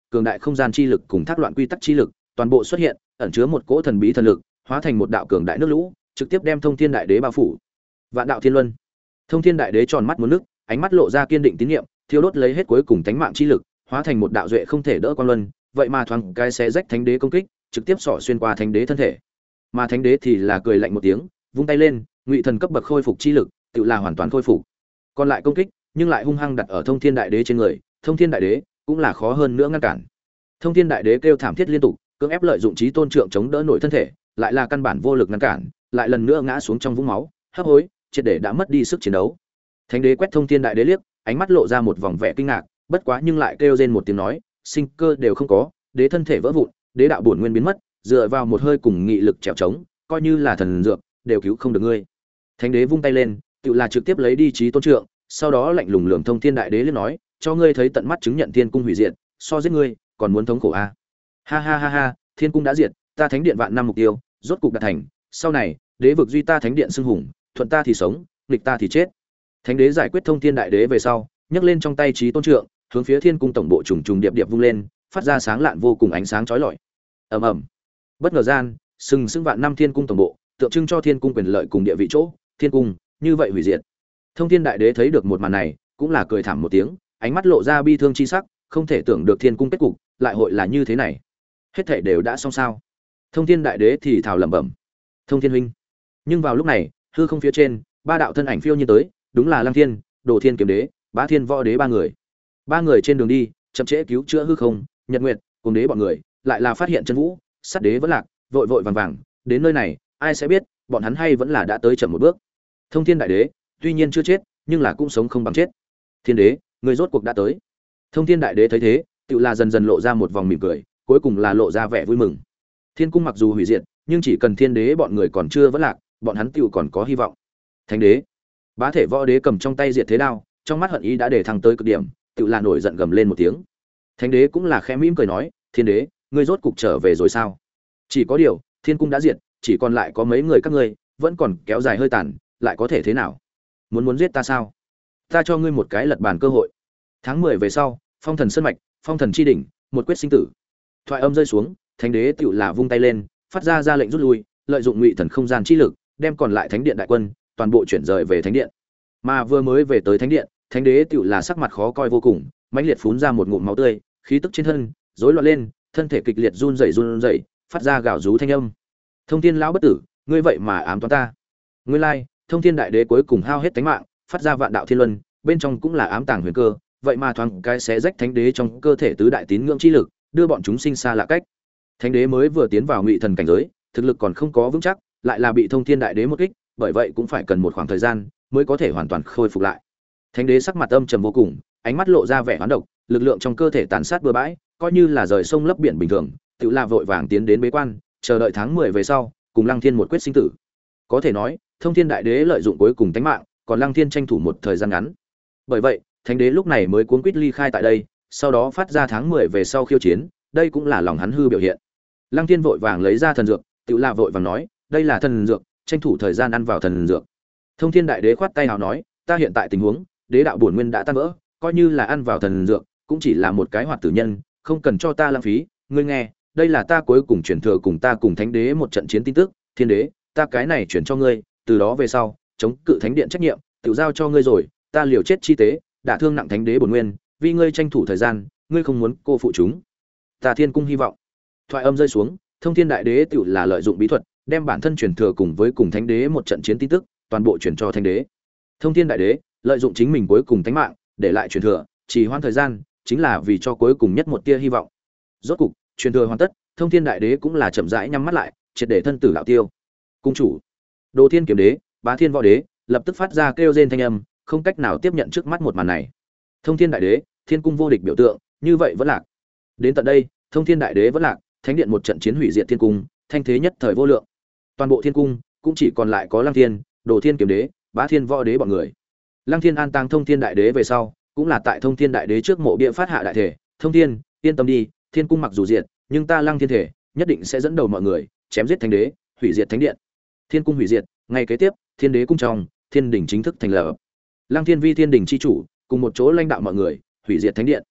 Speaker 1: cường đại không gian chi lực cùng thác loạn quy tắc chi lực toàn bộ xuất hiện, ẩn chứa một cỗ thần bí thần lực, hóa thành một đạo cường đại nước lũ, trực tiếp đem Thông Thiên Đại Đế bao phủ. Vạn đạo thiên luân. Thông Thiên Đại Đế tròn mắt muốn nước, ánh mắt lộ ra kiên định tín nhiệm, thiêu đốt lấy hết cuối cùng tánh mạng chi lực, hóa thành một đạo duệ không thể đỡ quang luân, vậy mà thoáng cái xé rách thánh đế công kích, trực tiếp xỏ xuyên qua thánh đế thân thể. Mà thánh đế thì là cười lạnh một tiếng, vung tay lên, ngụy thần cấp bậc khôi phục chi lực, tự là hoàn toàn khôi phục. Còn lại công kích, nhưng lại hung hăng đặt ở Thông Thiên Đại Đế trên người, Thông Thiên Đại Đế cũng là khó hơn nữa ngăn cản. Thông Thiên Đại Đế kêu thảm thiết liên tục, cưỡng ép lợi dụng trí tôn trượng chống đỡ nổi thân thể, lại là căn bản vô lực ngăn cản, lại lần nữa ngã xuống trong vũng máu, hấp hối, triệt để đã mất đi sức chiến đấu. Thánh đế quét Thông Thiên Đại Đế liếc, ánh mắt lộ ra một vòng vẻ kinh ngạc, bất quá nhưng lại kêu rên một tiếng nói, sinh cơ đều không có, đế thân thể vỡ vụn, đế đạo bổn nguyên biến mất, dựa vào một hơi cùng nghị lực trèo trống, coi như là thần dược, đều cứu không được ngươi. Thánh đế vung tay lên, tự là trực tiếp lấy đi trí tôn trượng, sau đó lạnh lùng lườm Thông Thiên Đại Đế liếc nói, cho ngươi thấy tận mắt chứng nhận thiên cung hủy diệt, so giết ngươi, còn muốn thống khổ a. À? Ha ha ha ha, thiên cung đã diệt, ta thánh điện vạn năm mục tiêu, rốt cục đạt thành, sau này, đế vực duy ta thánh điện xưng hùng, thuận ta thì sống, nghịch ta thì chết. Thánh đế giải quyết Thông Thiên Đại Đế về sau, nhấc lên trong tay trí tôn trượng, hướng phía thiên cung tổng bộ trùng trùng điệp điệp vung lên, phát ra sáng lạn vô cùng ánh sáng chói lọi. Ầm ầm. Bất ngờ gian, sừng sững vạn năm thiên cung tổng bộ, tượng trưng cho thiên cung quyền lợi cùng địa vị chỗ, thiên cung như vậy hủy diệt. Thông Thiên Đại Đế thấy được một màn này, cũng là cười thảm một tiếng, ánh mắt lộ ra bi thương chi sắc, không thể tưởng được thiên cung kết cục lại hội là như thế này. Hết thảy đều đã xong sao? Thông Thiên Đại Đế thì thào lẩm bẩm. Thông Thiên huynh. Nhưng vào lúc này, hư không phía trên, ba đạo thân ảnh phiêu nhiên tới, đúng là Lăng Thiên, Đồ Thiên Kiếm Đế, Bá Thiên Võ Đế ba người. Ba người trên đường đi, chậm trễ cứu chữa hư không, Nhật Nguyệt, cùng đế bọn người, lại là phát hiện chân vũ, sát đế vẫn lạc, vội vội vàng vàng, đến nơi này, ai sẽ biết, bọn hắn hay vẫn là đã tới chậm một bước. Thông Thiên Đại Đế, tuy nhiên chưa chết, nhưng là cũng sống không bằng chết. Thiên Đế, người rốt cuộc đã tới. Thông Thiên Đại Đế thấy thế, tự là dần dần lộ ra một vòng mỉm cười, cuối cùng là lộ ra vẻ vui mừng. Thiên cung mặc dù hủy diệt, nhưng chỉ cần Thiên Đế bọn người còn chưa vẫn lạc, bọn hắn tựu còn có hy vọng. Thánh Đế, Bá Thể Võ Đế cầm trong tay diệt thế đao, trong mắt hận ý đã để thăng tới cực điểm, tựu là nổi giận gầm lên một tiếng. Thánh Đế cũng là khẽ mỉm cười nói, Thiên Đế, ngươi rốt cục trở về rồi sao? Chỉ có điều, Thiên cung đã diệt, chỉ còn lại có mấy người các ngươi, vẫn còn kéo dài hơi tàn, lại có thể thế nào? Muốn muốn giết ta sao? Ta cho ngươi một cái lật bàn cơ hội. Tháng mười về sau, Phong Thần Sơn mạch, Phong Thần chi đỉnh, một quyết sinh tử. Thoại âm rơi xuống, Thánh Đế tựu là vung tay lên, phát ra ra lệnh rút lui, lợi dụng ngụy thần không gian chi lực, đem còn lại Thánh điện đại quân toàn bộ chuyển rời về Thánh điện. Mà vừa mới về tới Thánh điện, Thánh Đế tựu là sắc mặt khó coi vô cùng, mãnh liệt phun ra một ngụm máu tươi, khí tức trên thân rối loạn lên, thân thể kịch liệt run rẩy run rẩy, phát ra gào rú thanh âm. Thông Thiên lão bất tử, ngươi vậy mà ám toán ta. Ngươi lai, Thông Thiên Đại Đế cuối cùng hao hết tánh mạng, phát ra vạn đạo thiên luân, bên trong cũng là ám tàng huyền cơ, vậy mà thoáng cái xé rách Thánh Đế trong cơ thể tứ đại tín ngưỡng chi lực, đưa bọn chúng sinh xa lạ cách. Thánh Đế mới vừa tiến vào ngụy thần cảnh giới, thực lực còn không có vững chắc, lại là bị Thông Thiên Đại Đế một kích, bởi vậy cũng phải cần một khoảng thời gian mới có thể hoàn toàn khôi phục lại. Thánh Đế sắc mặt âm trầm vô cùng, ánh mắt lộ ra vẻ hoán độc, lực lượng trong cơ thể tàn sát bừa bãi, coi như là rời sông lấp biển bình thường, tự là vội vàng tiến đến bế quan, chờ đợi tháng mười về sau, cùng Lăng Thiên một quyết sinh tử. Có thể nói, Thông Thiên Đại Đế lợi dụng cuối cùng tánh mạng, còn Lăng Thiên tranh thủ một thời gian ngắn. Bởi vậy, Thánh Đế lúc này mới cuống quýt ly khai tại đây, sau đó phát ra tháng mười về sau khiêu chiến, đây cũng là lòng hắn hư biểu hiện. Lăng Thiên vội vàng lấy ra thần dược, tự là vội vàng nói, đây là thần dược, tranh thủ thời gian ăn vào thần dược. Thông Thiên Đại Đế khoát tay nào nói, ta hiện tại tình huống, đế đạo bổn nguyên đã tan vỡ, coi như là ăn vào thần dược, cũng chỉ là một cái hoạt tử nhân, không cần cho ta lãng phí. Ngươi nghe, đây là ta cuối cùng truyền thừa cùng ta cùng Thánh Đế một trận chiến tin tức, Thiên Đế, ta cái này chuyển cho ngươi, từ đó về sau, chống cự Thánh điện trách nhiệm, tự giao cho ngươi rồi, ta liều chết chi tế, đả thương nặng Thánh Đế bổn nguyên, vì ngươi tranh thủ thời gian, ngươi không muốn cô phụ chúng. Ta Thiên cung hy vọng. Thoại âm rơi xuống, Thông Thiên Đại Đế tự là lợi dụng bí thuật, đem bản thân truyền thừa cùng với cùng Thánh Đế một trận chiến tin tức, toàn bộ truyền cho Thánh Đế. Thông Thiên Đại Đế lợi dụng chính mình cuối cùng tánh mạng, để lại truyền thừa, chỉ hoãn thời gian, chính là vì cho cuối cùng nhất một tia hy vọng. Rốt cục, truyền thừa hoàn tất, Thông Thiên Đại Đế cũng là chậm rãi nhắm mắt lại, triệt để thân tử đạo tiêu. Cung chủ, Đồ Thiên Kiếm Đế, Bá Thiên Võ Đế, lập tức phát ra kêu rên thanh âm, không cách nào tiếp nhận trước mắt một màn này. Thông Thiên Đại Đế, Thiên cung vô địch biểu tượng, như vậy vẫn lạc. Đến tận đây, Thông Thiên Đại Đế vẫn lạc, Thánh điện một trận chiến hủy diệt thiên cung, thanh thế nhất thời vô lượng. Toàn bộ thiên cung cũng chỉ còn lại có Lăng Thiên, Đồ Thiên Kiếm Đế, Bá Thiên Võ Đế bọn người. Lăng Thiên an táng Thông Thiên Đại Đế về sau, cũng là tại Thông Thiên Đại Đế trước mộ bia phát hạ đại thể, Thông Thiên, yên tâm đi, thiên cung mặc dù diệt, nhưng ta Lăng Thiên thể, nhất định sẽ dẫn đầu mọi người, chém giết Thánh Đế, hủy diệt Thánh điện. Thiên cung hủy diệt, ngay kế tiếp, Thiên Đế cung trong, Thiên đỉnh chính thức thành lập. Lăng Thiên vi Thiên đỉnh chi chủ, cùng một chỗ lãnh đạo mọi người, hủy diệt Thánh điện.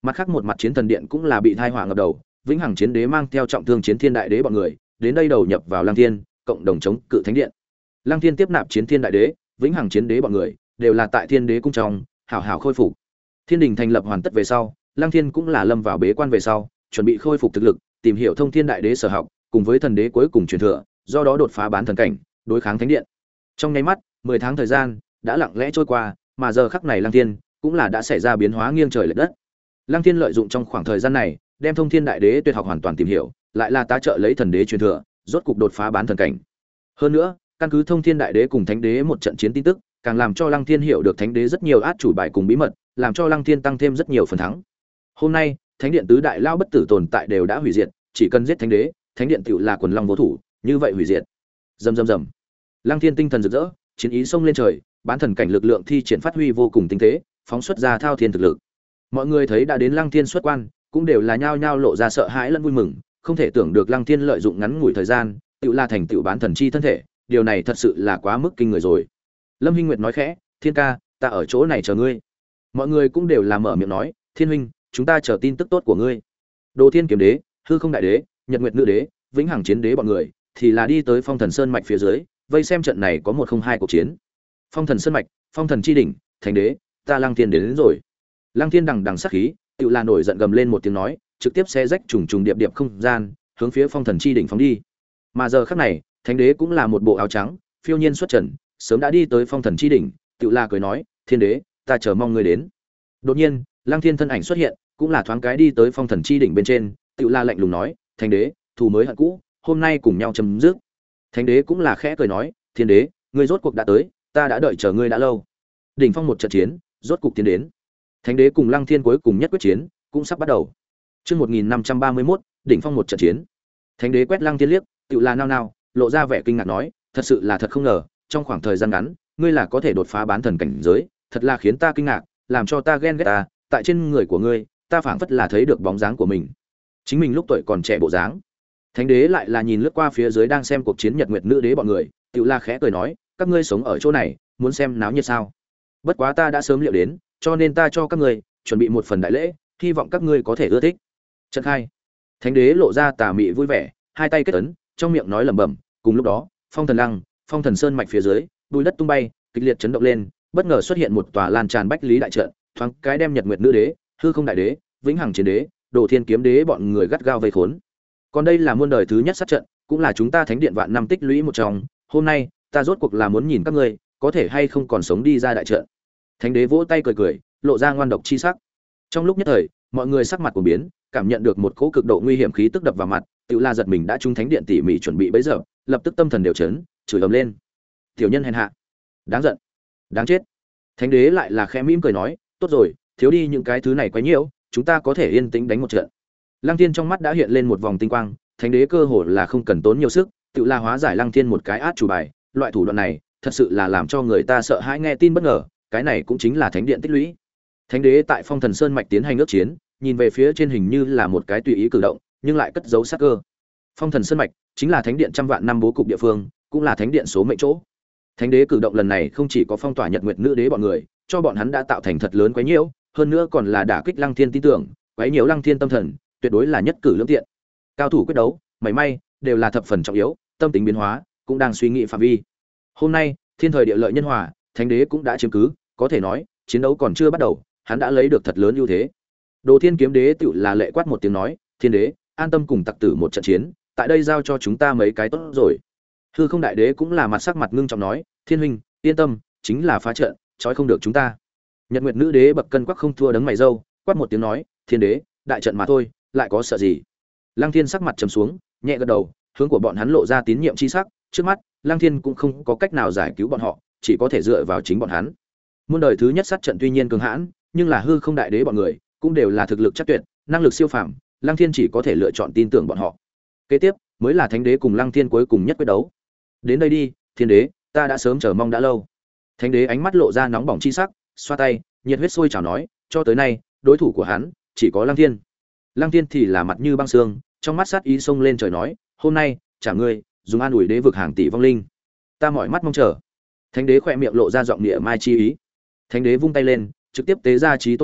Speaker 1: Mặt khác một mặt chiến thần điện cũng là bị thai hỏa ngập đầu, vĩnh hằng chiến đế mang theo trọng thương chiến thiên đại đế bọn người đến đây đầu nhập vào Lăng Thiên, cộng đồng chống cự thánh điện. Lăng Thiên tiếp nạp chiến thiên đại đế, vĩnh hằng chiến đế bọn người đều là tại thiên đế cung trong hảo hảo khôi phục. Thiên đình thành lập hoàn tất về sau, Lăng Thiên cũng là lâm vào bế quan về sau, chuẩn bị khôi phục thực lực, tìm hiểu thông thiên đại đế sở học, cùng với thần đế cuối cùng truyền thừa, do đó đột phá bán thần cảnh, đối kháng thánh điện. Trong nháy mắt, mười tháng thời gian đã lặng lẽ trôi qua, mà giờ khắc này Lăng Thiên cũng là đã xảy ra biến hóa nghiêng trời lệch đất. Lăng Thiên lợi dụng trong khoảng thời gian này, đem thông thiên đại đế tuyệt học hoàn toàn tìm hiểu, lại là tá trợ lấy thần đế truyền thừa, rốt cục đột phá bán thần cảnh. Hơn nữa, căn cứ thông thiên đại đế cùng thánh đế một trận chiến tin tức, càng làm cho Lăng Thiên hiểu được thánh đế rất nhiều át chủ bài cùng bí mật, làm cho Lăng Thiên tăng thêm rất nhiều phần thắng. Hôm nay, thánh điện tứ đại lao bất tử tồn tại đều đã hủy diệt, chỉ cần giết thánh đế, thánh điện tựu là quần long vô thủ, như vậy hủy diệt. Rầm rầm rầm. Lăng Thiên tinh thần rực rỡ, chiến ý xông lên trời, bán thần cảnh lực lượng thi triển phát huy vô cùng tinh tế, phóng xuất ra thao thiên thực lực. Mọi người thấy đã đến Lăng Thiên xuất quan, cũng đều là nhao nhao lộ ra sợ hãi lẫn vui mừng, không thể tưởng được Lăng Thiên lợi dụng ngắn ngủi thời gian, tựu là thành tựu bán thần chi thân thể, điều này thật sự là quá mức kinh người rồi. Lâm Hinh Nguyệt nói khẽ, "Thiên ca, ta ở chỗ này chờ ngươi." Mọi người cũng đều là mở miệng nói, "Thiên huynh, chúng ta chờ tin tức tốt của ngươi." Đồ Thiên kiếm đế, Hư Không đại đế, Nhật Nguyệt nữ đế, Vĩnh Hằng chiến đế bọn người thì là đi tới Phong Thần Sơn mạch phía dưới, vây xem trận này có một không hai cuộc chiến. Phong Thần Sơn mạch, Phong Thần chi đỉnh, Thánh đế, ta Lăng Thiên đến, đến rồi. Lăng Thiên đằng đằng sát khí, tựu là nổi giận gầm lên một tiếng nói, trực tiếp xé rách trùng trùng điệp điệp không gian, hướng phía Phong Thần chi đỉnh phóng đi. Mà giờ khắc này, Thánh đế cũng là một bộ áo trắng, phiêu nhiên xuất trần, sớm đã đi tới Phong Thần chi đỉnh, tựu là cười nói, "Thiên đế, ta chờ mong ngươi đến." Đột nhiên, Lăng Thiên thân ảnh xuất hiện, cũng là thoáng cái đi tới Phong Thần chi đỉnh bên trên, tựu là lạnh lùng nói, "Thánh đế, thù mới hận cũ, hôm nay cùng nhau chấm dứt." Thánh đế cũng là khẽ cười nói, "Thiên đế, ngươi rốt cuộc đã tới, ta đã đợi chờ ngươi đã lâu." Đỉnh phong một trận chiến, rốt cục tiến đến. Thánh đế cùng Lăng Thiên cuối cùng nhất quyết chiến, cũng sắp bắt đầu. Chương một nghìn năm trăm ba mươi mốt, đỉnh phong một trận chiến. Thánh đế quét Lăng Thiên liếc, tựu là nao nao, lộ ra vẻ kinh ngạc nói, "Thật sự là thật không ngờ, trong khoảng thời gian ngắn, ngươi là có thể đột phá bán thần cảnh giới, thật là khiến ta kinh ngạc, làm cho ta ghen ghét ta, tại trên người của ngươi, ta phảng phất là thấy được bóng dáng của mình. Chính mình lúc tuổi còn trẻ bộ dáng." Thánh đế lại là nhìn lướt qua phía dưới đang xem cuộc chiến Nhật Nguyệt nữ đế bọn người, tựu la khẽ cười nói, "Các ngươi sống ở chỗ này, muốn xem náo nhiệt sao? Bất quá ta đã sớm liệu đến, cho nên ta cho các ngươi chuẩn bị một phần đại lễ, hy vọng các ngươi có thể ưa thích." Trận khai. Thánh đế lộ ra tà mị vui vẻ, hai tay kết ấn, trong miệng nói lẩm bẩm, cùng lúc đó, Phong Thần Lăng, Phong Thần Sơn mạch phía dưới, bụi đất tung bay, kịch liệt chấn động lên, bất ngờ xuất hiện một tòa lan tràn bách lý đại trận, thoáng cái đem Nhật Nguyệt nữ đế, Hư Không đại đế, Vĩnh Hằng chiến đế, Đồ Thiên kiếm đế bọn người gắt gao vây khốn. Còn đây là muôn đời thứ nhất sát trận, cũng là chúng ta thánh điện vạn năm tích lũy một trong, hôm nay, ta rốt cuộc là muốn nhìn các ngươi có thể hay không còn sống đi ra đại trận. Thánh đế vỗ tay cười cười, lộ ra ngoan độc chi sắc. Trong lúc nhất thời, mọi người sắc mặt của biến, cảm nhận được một cỗ cực độ nguy hiểm khí tức đập vào mặt, Tiểu La giật mình đã trung thánh điện tỉ mỉ chuẩn bị bấy giờ, lập tức tâm thần đều chấn, chửi ầm lên. Tiểu nhân hèn hạ, đáng giận, đáng chết. Thánh đế lại là khẽ mỉm cười nói, tốt rồi, thiếu đi những cái thứ này quá nhiều, chúng ta có thể yên tĩnh đánh một trận. Lăng Thiên trong mắt đã hiện lên một vòng tinh quang, thánh đế cơ hồ là không cần tốn nhiều sức, Tiểu La hóa giải Lăng Thiên một cái át chủ bài, loại thủ đoạn này, thật sự là làm cho người ta sợ hãi nghe tin bất ngờ, cái này cũng chính là thánh điện tích lũy. Thánh đế tại Phong Thần Sơn mạch tiến hành ước chiến, nhìn về phía trên hình như là một cái tùy ý cử động, nhưng lại cất giấu sát cơ. Phong Thần Sơn mạch chính là thánh điện trăm vạn năm bố cục địa phương, cũng là thánh điện số mệnh chỗ. Thánh đế cử động lần này không chỉ có phong tỏa Nhật Nguyệt nữ đế bọn người, cho bọn hắn đã tạo thành thật lớn quấy nhiễu, hơn nữa còn là đả kích Lăng Thiên tin tưởng, quấy nhiễu Lăng Thiên tâm thần, tuyệt đối là nhất cử lưỡng tiện. Cao thủ quyết đấu, mảy may đều là thập phần trọng yếu, tâm tính biến hóa cũng đang suy nghĩ phạm vi. Hôm nay, thiên thời địa lợi nhân hòa, thánh đế cũng đã chiếm cứ, có thể nói, chiến đấu còn chưa bắt đầu, hắn đã lấy được thật lớn ưu thế. Đồ Thiên kiếm đế tựu là lệ quát một tiếng nói, "Thiên đế, an tâm cùng tặc tử một trận chiến, tại đây giao cho chúng ta mấy cái tốt rồi." Hư Không đại đế cũng là mặt sắc mặt ngưng trọng nói, "Thiên huynh, yên tâm, chính là phá trận, trói không được chúng ta." Nhật Nguyệt nữ đế bậc cân quắc không thua đấng mày râu, quát một tiếng nói, "Thiên đế, đại trận mà thôi, lại có sợ gì?" Lăng Thiên sắc mặt trầm xuống, nhẹ gật đầu, hướng của bọn hắn lộ ra tín nhiệm chi sắc, trước mắt, Lăng Thiên cũng không có cách nào giải cứu bọn họ, chỉ có thể dựa vào chính bọn hắn. Muôn đời thứ nhất sát trận tuy nhiên cường hãn, nhưng là Hư Không đại đế bọn người cũng đều là thực lực chắc tuyệt, năng lực siêu phàm, Lăng Thiên chỉ có thể lựa chọn tin tưởng bọn họ. Kế tiếp, mới là Thánh đế cùng Lăng Thiên cuối cùng nhất quyết đấu. Đến đây đi, Thiên đế, ta đã sớm chờ mong đã lâu. Thánh đế ánh mắt lộ ra nóng bỏng chi sắc, xoa tay, nhiệt huyết sôi trào nói, cho tới nay, đối thủ của hắn chỉ có Lăng Thiên. Lăng Thiên thì là mặt như băng xương, trong mắt sát ý xông lên trời nói, hôm nay, trả ngươi, dùng an ủi đế vực hàng tỷ vong linh. Ta mỏi mắt mong chờ. Thánh đế khỏe miệng lộ ra giọng địa mai chi ý. Thánh đế vung tay lên, trực tiếp tế ra chí tôn trượng,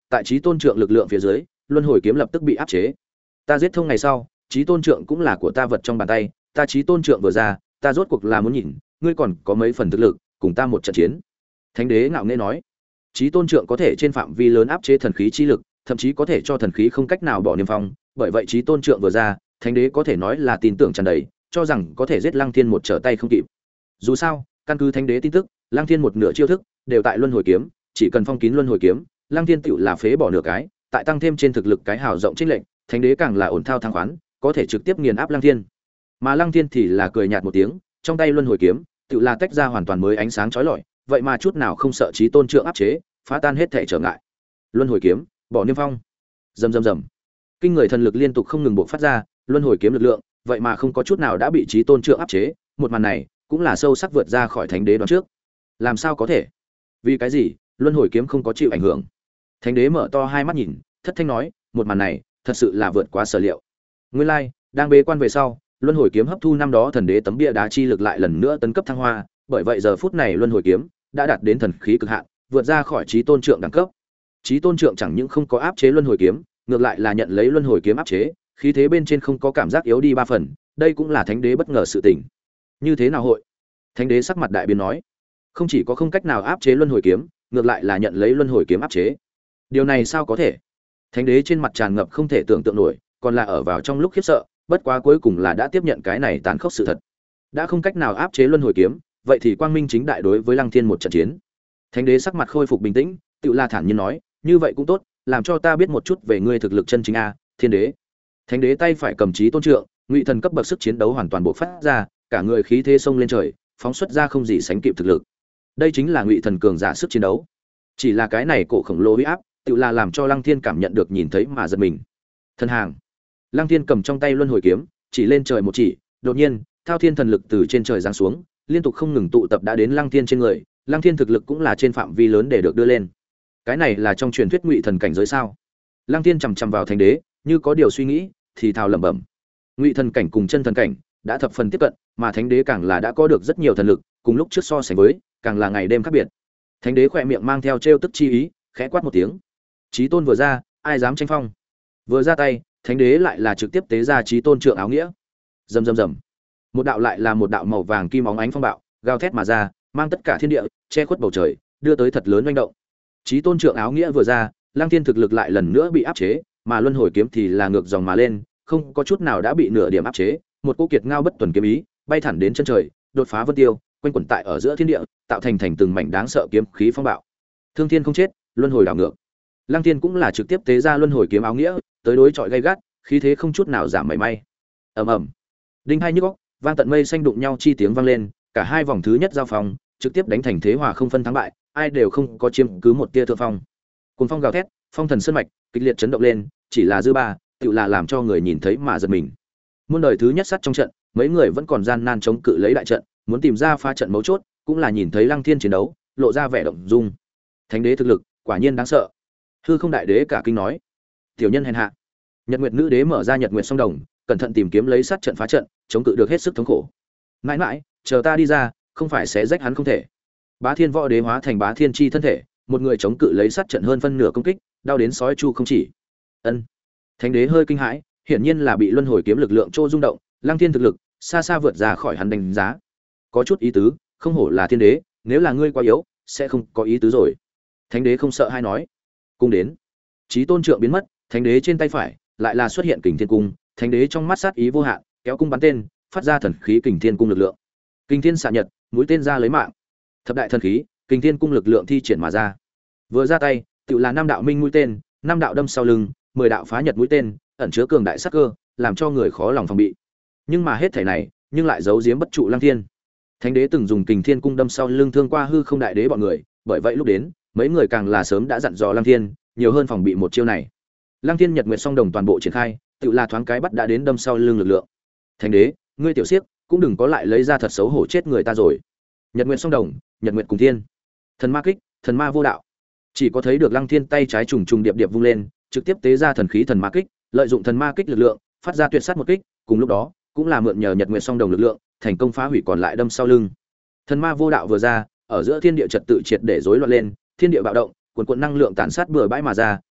Speaker 1: tại Chí Tôn Trượng lực lượng phía dưới, luân hồi kiếm lập tức bị áp chế. Ta giết thông ngày sau, Chí Tôn Trượng cũng là của ta vật trong bàn tay, ta Chí Tôn Trượng vừa ra, ta rốt cuộc là muốn nhìn, ngươi còn có mấy phần thực lực, cùng ta một trận chiến. Thánh đế ngạo nghễ nói. Chí Tôn Trượng có thể trên phạm vi lớn áp chế thần khí chi lực, thậm chí có thể cho thần khí không cách nào bỏ niêm phong, bởi vậy Chí Tôn Trượng vừa ra, Thánh đế có thể nói là tin tưởng tràn đầy, cho rằng có thể giết Lăng Thiên một trở tay không kịp. Dù sao, căn cứ Thánh đế tin tức, Lăng Thiên một nửa chiêu thức đều tại luân hồi kiếm, chỉ cần phong kín luân hồi kiếm, Lăng Thiên tựu là phế bỏ nửa cái, tại tăng thêm trên thực lực cái hào rộng chênh lệnh, Thánh đế càng là ổn thao thăng khoán, có thể trực tiếp nghiền áp Lăng Thiên. Mà Lăng Thiên thì là cười nhạt một tiếng, trong tay luân hồi kiếm, tựu là tách ra hoàn toàn mới ánh sáng chói lọi, vậy mà chút nào không sợ Chí Tôn Trượng áp chế, phá tan hết thảy trở ngại. Luân hồi kiếm, bỏ niêm phong. Rầm rầm rầm. Kinh người thần lực liên tục không ngừng bộc phát ra, luân hồi kiếm lực lượng, vậy mà không có chút nào đã bị Chí Tôn Trượng áp chế, một màn này cũng là sâu sắc vượt ra khỏi Thánh đế đoán trước. Làm sao có thể? Vì cái gì? Luân hồi kiếm không có chịu ảnh hưởng. Thánh đế mở to hai mắt nhìn, thất thanh nói, một màn này, thật sự là vượt quá sở liệu. Nguyên lai, like, đang bế quan về sau, luân hồi kiếm hấp thu năm đó thần đế tấm bia đá chi lực lại lần nữa tấn cấp thăng hoa, bởi vậy giờ phút này luân hồi kiếm đã đạt đến thần khí cực hạn, vượt ra khỏi Chí Tôn Trượng đẳng cấp. Chí Tôn Trượng chẳng những không có áp chế luân hồi kiếm, ngược lại là nhận lấy luân hồi kiếm áp chế, khí thế bên trên không có cảm giác yếu đi ba phần, đây cũng là Thánh đế bất ngờ sự tình. Như thế nào hội? Thánh đế sắc mặt đại biến nói, không chỉ có không cách nào áp chế luân hồi kiếm, ngược lại là nhận lấy luân hồi kiếm áp chế. Điều này sao có thể? Thánh đế trên mặt tràn ngập không thể tưởng tượng nổi, còn là ở vào trong lúc khiếp sợ, bất quá cuối cùng là đã tiếp nhận cái này tàn khốc sự thật. Đã không cách nào áp chế luân hồi kiếm, vậy thì quang minh chính đại đối với Lăng Thiên một trận chiến. Thánh đế sắc mặt khôi phục bình tĩnh, tự la thản nhiên nói, như vậy cũng tốt, làm cho ta biết một chút về ngươi thực lực chân chính a, Thiên đế. Thánh đế tay phải cầm Chí Tôn Trượng, ngụy thần cấp bậc sức chiến đấu hoàn toàn bộc phát ra, cả người khí thế xông lên trời, phóng xuất ra không gì sánh kịp thực lực. Đây chính là ngụy thần cường giả sức chiến đấu. Chỉ là cái này cổ khổng lồ uy áp, tự là làm cho Lăng Thiên cảm nhận được nhìn thấy mà giật mình. Thần hàng. Lăng Thiên cầm trong tay luân hồi kiếm, chỉ lên trời một chỉ, đột nhiên, thao thiên thần lực từ trên trời giáng xuống, liên tục không ngừng tụ tập đã đến Lăng Thiên trên người, Lăng Thiên thực lực cũng là trên phạm vi lớn để được đưa lên. Cái này là trong truyền thuyết ngụy thần cảnh giới sao? Lăng Thiên chằm chằm vào Thánh đế, như có điều suy nghĩ, thì thào lẩm bẩm. Ngụy thần cảnh cùng chân thần cảnh đã thập phần tiếp cận, mà Thánh đế càng là đã có được rất nhiều thần lực, cùng lúc trước so sánh với, càng là ngày đêm khác biệt. Thánh đế khỏe miệng mang theo trêu tức chi ý, khẽ quát một tiếng. Chí Tôn vừa ra, ai dám tranh phong? Vừa ra tay, Thánh đế lại là trực tiếp tế ra Chí Tôn Trượng áo nghĩa. Rầm rầm rầm. Một đạo lại là một đạo màu vàng kim óng ánh phong bạo, gào thét mà ra, mang tất cả thiên địa, che khuất bầu trời, đưa tới thật lớn oanh động. Chí Tôn Trượng áo nghĩa vừa ra, Lăng Thiên thực lực lại lần nữa bị áp chế, mà luân hồi kiếm thì là ngược dòng mà lên, không có chút nào đã bị nửa điểm áp chế, một cỗ kiệt ngao bất tuần kiếm ý, bay thẳng đến chân trời, đột phá vân tiêu, quanh quẩn tại ở giữa thiên địa, tạo thành thành từng mảnh đáng sợ kiếm khí phong bạo. Thương thiên không chết, luân hồi đảo ngược. Lăng Thiên cũng là trực tiếp tế ra luân hồi kiếm áo nghĩa, tới đối chọi gay gắt, khí thế không chút nào giảm mảy may. Ầm ầm. Đinh hai nhức óc, vang tận mây xanh đụng nhau chi tiếng vang lên, cả hai vòng thứ nhất giao phong, trực tiếp đánh thành thế hòa không phân thắng bại, ai đều không có chiếm cứ một tia thượng phong. Cuồng phong gào thét, phong thần sơn mạch kịch liệt chấn động lên, chỉ là dư ba, tựu là làm cho người nhìn thấy mà giật mình. Muôn đời thứ nhất sát trong trận, mấy người vẫn còn gian nan chống cự lấy đại trận, muốn tìm ra phá trận mấu chốt, cũng là nhìn thấy Lăng Thiên chiến đấu, lộ ra vẻ động dung. Thánh đế thực lực, quả nhiên đáng sợ. Hư Không đại đế cả kinh nói, tiểu nhân hèn hạ. Nhật Nguyệt nữ đế mở ra Nhật Nguyệt song đồng, cẩn thận tìm kiếm lấy sát trận phá trận, chống cự được hết sức thống khổ. Mãi mãi, chờ ta đi ra, không phải sẽ rách hắn không thể. Bá Thiên võ đế hóa thành Bá Thiên chi thân thể, một người chống cự lấy sát trận hơn phân nửa công kích, đau đến sói chu không chỉ. Ân. Thánh đế hơi kinh hãi, hiển nhiên là bị luân hồi kiếm lực lượng trô rung động, Lăng Thiên thực lực xa xa vượt ra khỏi hắn đánh giá. Có chút ý tứ, không hổ là thiên đế, nếu là ngươi quá yếu, sẽ không có ý tứ rồi. Thánh đế không sợ hai nói. Cung đến. Chí Tôn Trượng biến mất, thánh đế trên tay phải lại là xuất hiện Kình Thiên cung, thánh đế trong mắt sát ý vô hạn, kéo cung bắn tên, phát ra thần khí Kình Thiên cung lực lượng. Kình Thiên xạ nhật, mũi tên ra lấy mạng. Thập đại thần khí, Kình Thiên cung lực lượng thi triển mà ra. Vừa ra tay, tựu là năm đạo minh mũi tên, năm đạo đâm sau lưng, mười đạo phá nhật mũi tên, ẩn chứa cường đại sát cơ, làm cho người khó lòng phòng bị. Nhưng mà hết thảy này, nhưng lại giấu giếm bất trụ Lăng Thiên. Thánh đế từng dùng Kình Thiên cung đâm sau lưng thương qua hư không đại đế bọn người, bởi vậy lúc đến, mấy người càng là sớm đã dặn dò Lăng Thiên, nhiều hơn phòng bị một chiêu này. Lăng Thiên Nhật Nguyệt song đồng toàn bộ triển khai, tự là thoáng cái bắt đã đến đâm sau lưng lực lượng. Thánh đế, ngươi tiểu xiếc, cũng đừng có lại lấy ra thật xấu hổ chết người ta rồi. Nhật Nguyệt song đồng, Nhật Nguyệt cùng thiên. Thần ma kích, thần ma vô đạo. Chỉ có thấy được Lăng Thiên tay trái trùng trùng điệp điệp vung lên, trực tiếp tế ra thần khí thần ma kích, lợi dụng thần ma kích lực lượng, phát ra tuyệt sát một kích, cùng lúc đó, cũng là mượn nhờ Nhật Nguyệt song đồng lực lượng, thành công phá hủy còn lại đâm sau lưng. Thần ma vô đạo vừa ra, ở giữa thiên địa trật tự triệt để rối loạn lên, thiên địa bạo động, cuồn cuộn năng lượng tàn sát bừa bãi mà ra,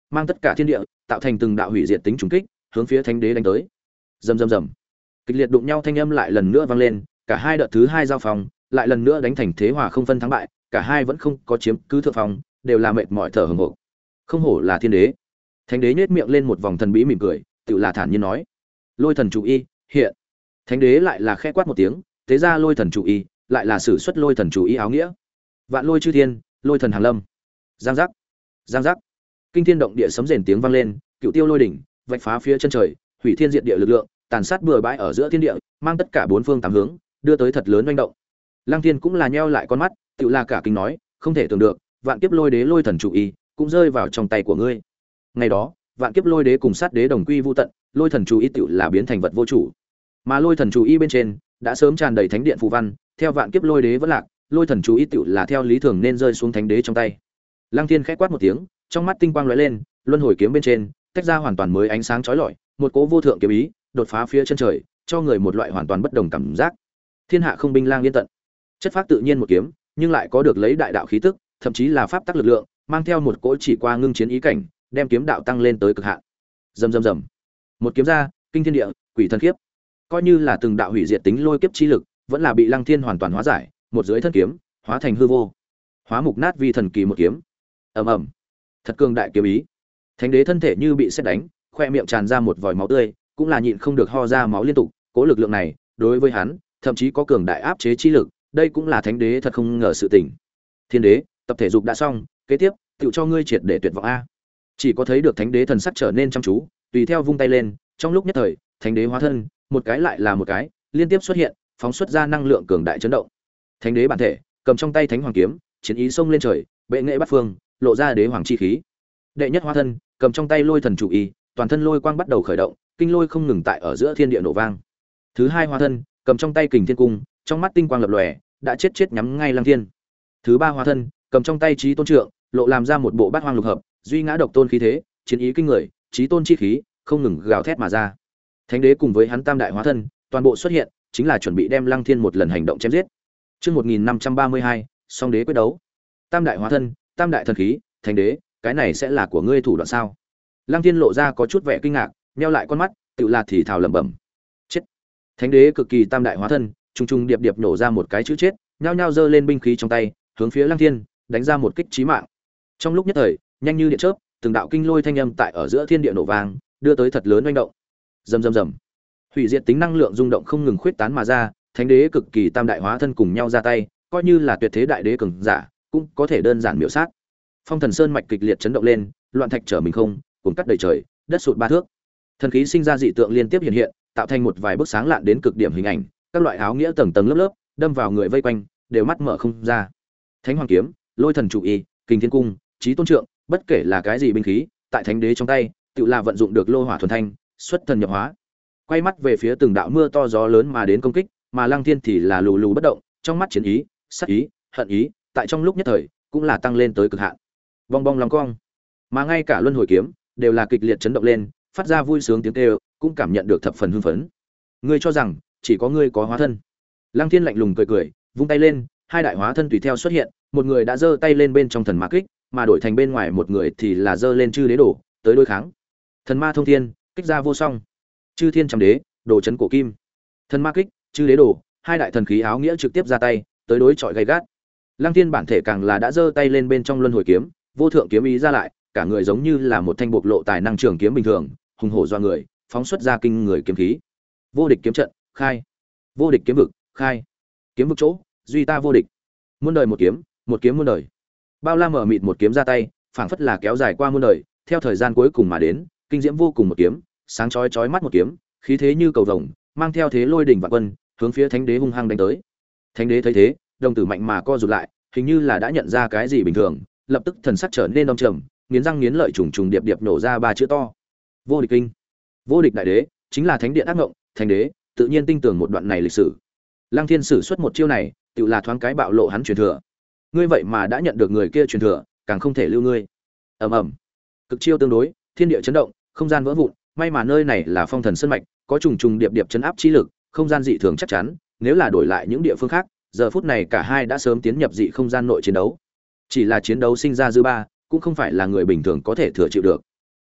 Speaker 1: mang tất cả thiên địa tạo thành từng đạo hủy diệt tính trùng kích hướng phía thánh đế đánh tới. Rầm rầm rầm, kịch liệt đụng nhau thanh âm lại lần nữa vang lên, cả hai đợt thứ hai giao phòng lại lần nữa đánh thành thế hòa không phân thắng bại, cả hai vẫn không có chiếm cứ thượng phòng, đều là mệt mỏi thở hổn hộc. Không hổ là thiên đế. Thánh đế nhếch miệng lên một vòng thần bí mỉm cười, tự là thản nhiên nói: "Lôi thần chủ y, hiện." Thánh đế lại là khẽ quát một tiếng, thế ra lôi thần chủ y, lại là sử xuất lôi thần chủ y áo nghĩa. Vạn lôi chư thiên, lôi thần hàng lâm. Giang giác, giang giác. Kinh thiên động địa sấm rền tiếng vang lên, cựu tiêu lôi đỉnh, vạch phá phía chân trời, hủy thiên diệt địa lực lượng, tàn sát bừa bãi ở giữa thiên địa, mang tất cả bốn phương tám hướng, đưa tới thật lớn oanh động. Lăng Thiên cũng là nheo lại con mắt, tự là cả kinh nói, không thể tưởng được, vạn kiếp lôi đế lôi thần chủ y cũng rơi vào trong tay của ngươi. Ngày đó, vạn kiếp lôi đế cùng sát đế đồng quy vu tận, lôi thần chủ y tự là biến thành vật vô chủ. Mà lôi thần chủ y bên trên đã sớm tràn đầy thánh điện phù văn, theo vạn kiếp lôi đế vẫn lạc, lôi thần chủ y tự là theo lý thường nên rơi xuống thánh đế trong tay. Lăng Thiên khẽ quát một tiếng, trong mắt tinh quang lóe lên, luân hồi kiếm bên trên tách ra hoàn toàn mới ánh sáng chói lọi, một cỗ vô thượng kiếm ý đột phá phía chân trời, cho người một loại hoàn toàn bất đồng cảm giác. Thiên hạ không binh lang liên tận, chất phát tự nhiên một kiếm, nhưng lại có được lấy đại đạo khí tức, thậm chí là pháp tắc lực lượng, mang theo một cỗ chỉ qua ngưng chiến ý cảnh, đem kiếm đạo tăng lên tới cực hạn. Rầm rầm rầm, một kiếm ra, kinh thiên địa, quỷ thần kiếp, coi như là từng đạo hủy diệt tính lôi kiếp chi lực, vẫn là bị Lăng Thiên hoàn toàn hóa giải, một dưới thân kiếm, hóa thành hư vô, hóa mục nát vi thần kỳ một kiếm. Ầm ầm, thật cường đại kiếm ý. Thánh đế thân thể như bị sét đánh, khoe miệng tràn ra một vòi máu tươi, cũng là nhịn không được ho ra máu liên tục, cố lực lượng này, đối với hắn, thậm chí có cường đại áp chế chi lực, đây cũng là thánh đế thật không ngờ sự tình. Thiên đế, tập thể dục đã xong, kế tiếp, tựu cho ngươi triệt để tuyệt vọng a. Chỉ có thấy được thánh đế thần sắc trở nên chăm chú, tùy theo vung tay lên, trong lúc nhất thời, thánh đế hóa thân, một cái lại là một cái, liên tiếp xuất hiện, phóng xuất ra năng lượng cường đại chấn động. Thánh đế bản thể, cầm trong tay thánh hoàng kiếm, chiến ý xông lên trời, bệ nghệ bát phương, lộ ra đế hoàng chi khí. Đệ nhất hóa thân, cầm trong tay lôi thần chủ y, toàn thân lôi quang bắt đầu khởi động, kinh lôi không ngừng tại ở giữa thiên địa nổ vang. Thứ hai hóa thân, cầm trong tay kình thiên cung, trong mắt tinh quang lập lòe, đã chết chết nhắm ngay Lăng Thiên. Thứ ba hóa thân, cầm trong tay chí tôn trượng, lộ làm ra một bộ bát hoang lục hợp, duy ngã độc tôn khí thế, chiến ý kinh người, chí tôn chi khí không ngừng gào thét mà ra. Thánh đế cùng với hắn tam đại hóa thân, toàn bộ xuất hiện, chính là chuẩn bị đem Lăng Thiên một lần hành động chém giết. Chương một nghìn năm trăm ba mươi hai, song đế quyết đấu. Tam đại hóa thân, tam đại thần khí, thánh đế, cái này sẽ là của ngươi thủ đoạn sao? Lăng Thiên lộ ra có chút vẻ kinh ngạc, nheo lại con mắt, tự là thì thào lẩm bẩm. Chết. Thánh đế cực kỳ tam đại hóa thân, trùng trùng điệp điệp nổ ra một cái chữ chết, nhao nhao giơ lên binh khí trong tay, hướng phía Lăng Thiên đánh ra một kích chí mạng. Trong lúc nhất thời, nhanh như điện chớp, từng đạo kinh lôi thanh âm tại ở giữa thiên địa nổ vang, đưa tới thật lớn oanh động. Rầm rầm rầm. Hủy diệt tính năng lượng rung động không ngừng khuyết tán mà ra, thánh đế cực kỳ tam đại hóa thân cùng nhau ra tay, coi như là tuyệt thế đại đế cường giả, cũng có thể đơn giản miểu sát. Phong Thần Sơn mạch kịch liệt chấn động lên, loạn thạch trở mình không, cuồn cắt đầy trời, đất sụt ba thước. Thần khí sinh ra dị tượng liên tiếp hiện hiện, tạo thành một vài bức sáng lạn đến cực điểm hình ảnh, các loại áo nghĩa tầng tầng lớp lớp, đâm vào người vây quanh, đều mắt mở không ra. Thánh hoàng kiếm, lôi thần chủ y, kình thiên cung, chí tôn trượng, bất kể là cái gì binh khí, tại thánh đế trong tay, tự là vận dụng được lô hỏa thuần thanh, xuất thần nhập hóa. Quay mắt về phía từng đạo mưa to gió lớn mà đến công kích, mà Lăng Thiên thì là lù lù bất động, trong mắt chiến ý, sát ý, hận ý, tại trong lúc nhất thời, cũng là tăng lên tới cực hạn. Bong bong long cong, mà ngay cả luân hồi kiếm đều là kịch liệt chấn động lên, phát ra vui sướng tiếng kêu, cũng cảm nhận được thập phần hưng phấn. Ngươi cho rằng chỉ có ngươi có hóa thân? Lăng Thiên lạnh lùng cười cười, vung tay lên, hai đại hóa thân tùy theo xuất hiện, một người đã giơ tay lên bên trong thần ma kích, mà đổi thành bên ngoài một người thì là giơ lên chư đế đổ, tới đối kháng. Thần ma thông thiên, kích ra vô song. Chư thiên trăm đế, đồ chấn cổ kim. Thần ma kích, chư đế đổ, hai đại thần khí áo nghĩa trực tiếp ra tay, tới đối chọi gay gắt. Lăng Thiên bản thể càng là đã giơ tay lên bên trong luân hồi kiếm, vô thượng kiếm ý ra lại, cả người giống như là một thanh bộc lộ tài năng trường kiếm bình thường, hùng hổ doa người, phóng xuất ra kinh người kiếm khí. Vô địch kiếm trận, khai. Vô địch kiếm vực, khai. Kiếm vực chỗ, duy ta vô địch. Muôn đời một kiếm, một kiếm muôn đời. Bao la mở mịt một kiếm ra tay, phảng phất là kéo dài qua muôn đời, theo thời gian cuối cùng mà đến, kinh diễm vô cùng một kiếm, sáng chói chói mắt một kiếm, khí thế như cầu vồng, mang theo thế lôi đỉnh vạn quân, hướng phía thánh đế hung hăng đánh tới. Thánh đế thấy thế, đồng tử mạnh mà co rụt lại, hình như là đã nhận ra cái gì bình thường, lập tức thần sắc trở nên đông trầm, nghiến răng nghiến lợi trùng trùng điệp điệp nổ ra ba chữ to: vô địch kinh. Vô địch đại đế chính là thánh điện ác ngộng, thánh đế tự nhiên tin tưởng một đoạn này lịch sử. Lăng Thiên sử xuất một chiêu này, tự là thoáng cái bạo lộ hắn truyền thừa. Ngươi vậy mà đã nhận được người kia truyền thừa, càng không thể lưu ngươi. Ầm ầm. Cực chiêu tương đối, thiên địa chấn động, không gian vỡ vụn, may mà nơi này là Phong Thần Sơn mạch, có trùng trùng điệp điệp chấn áp chi lực, không gian dị thường chắc chắn, nếu là đổi lại những địa phương khác, giờ phút này cả hai đã sớm tiến nhập dị không gian nội chiến đấu. Chỉ là chiến đấu sinh ra dư ba, cũng không phải là người bình thường có thể thừa chịu được.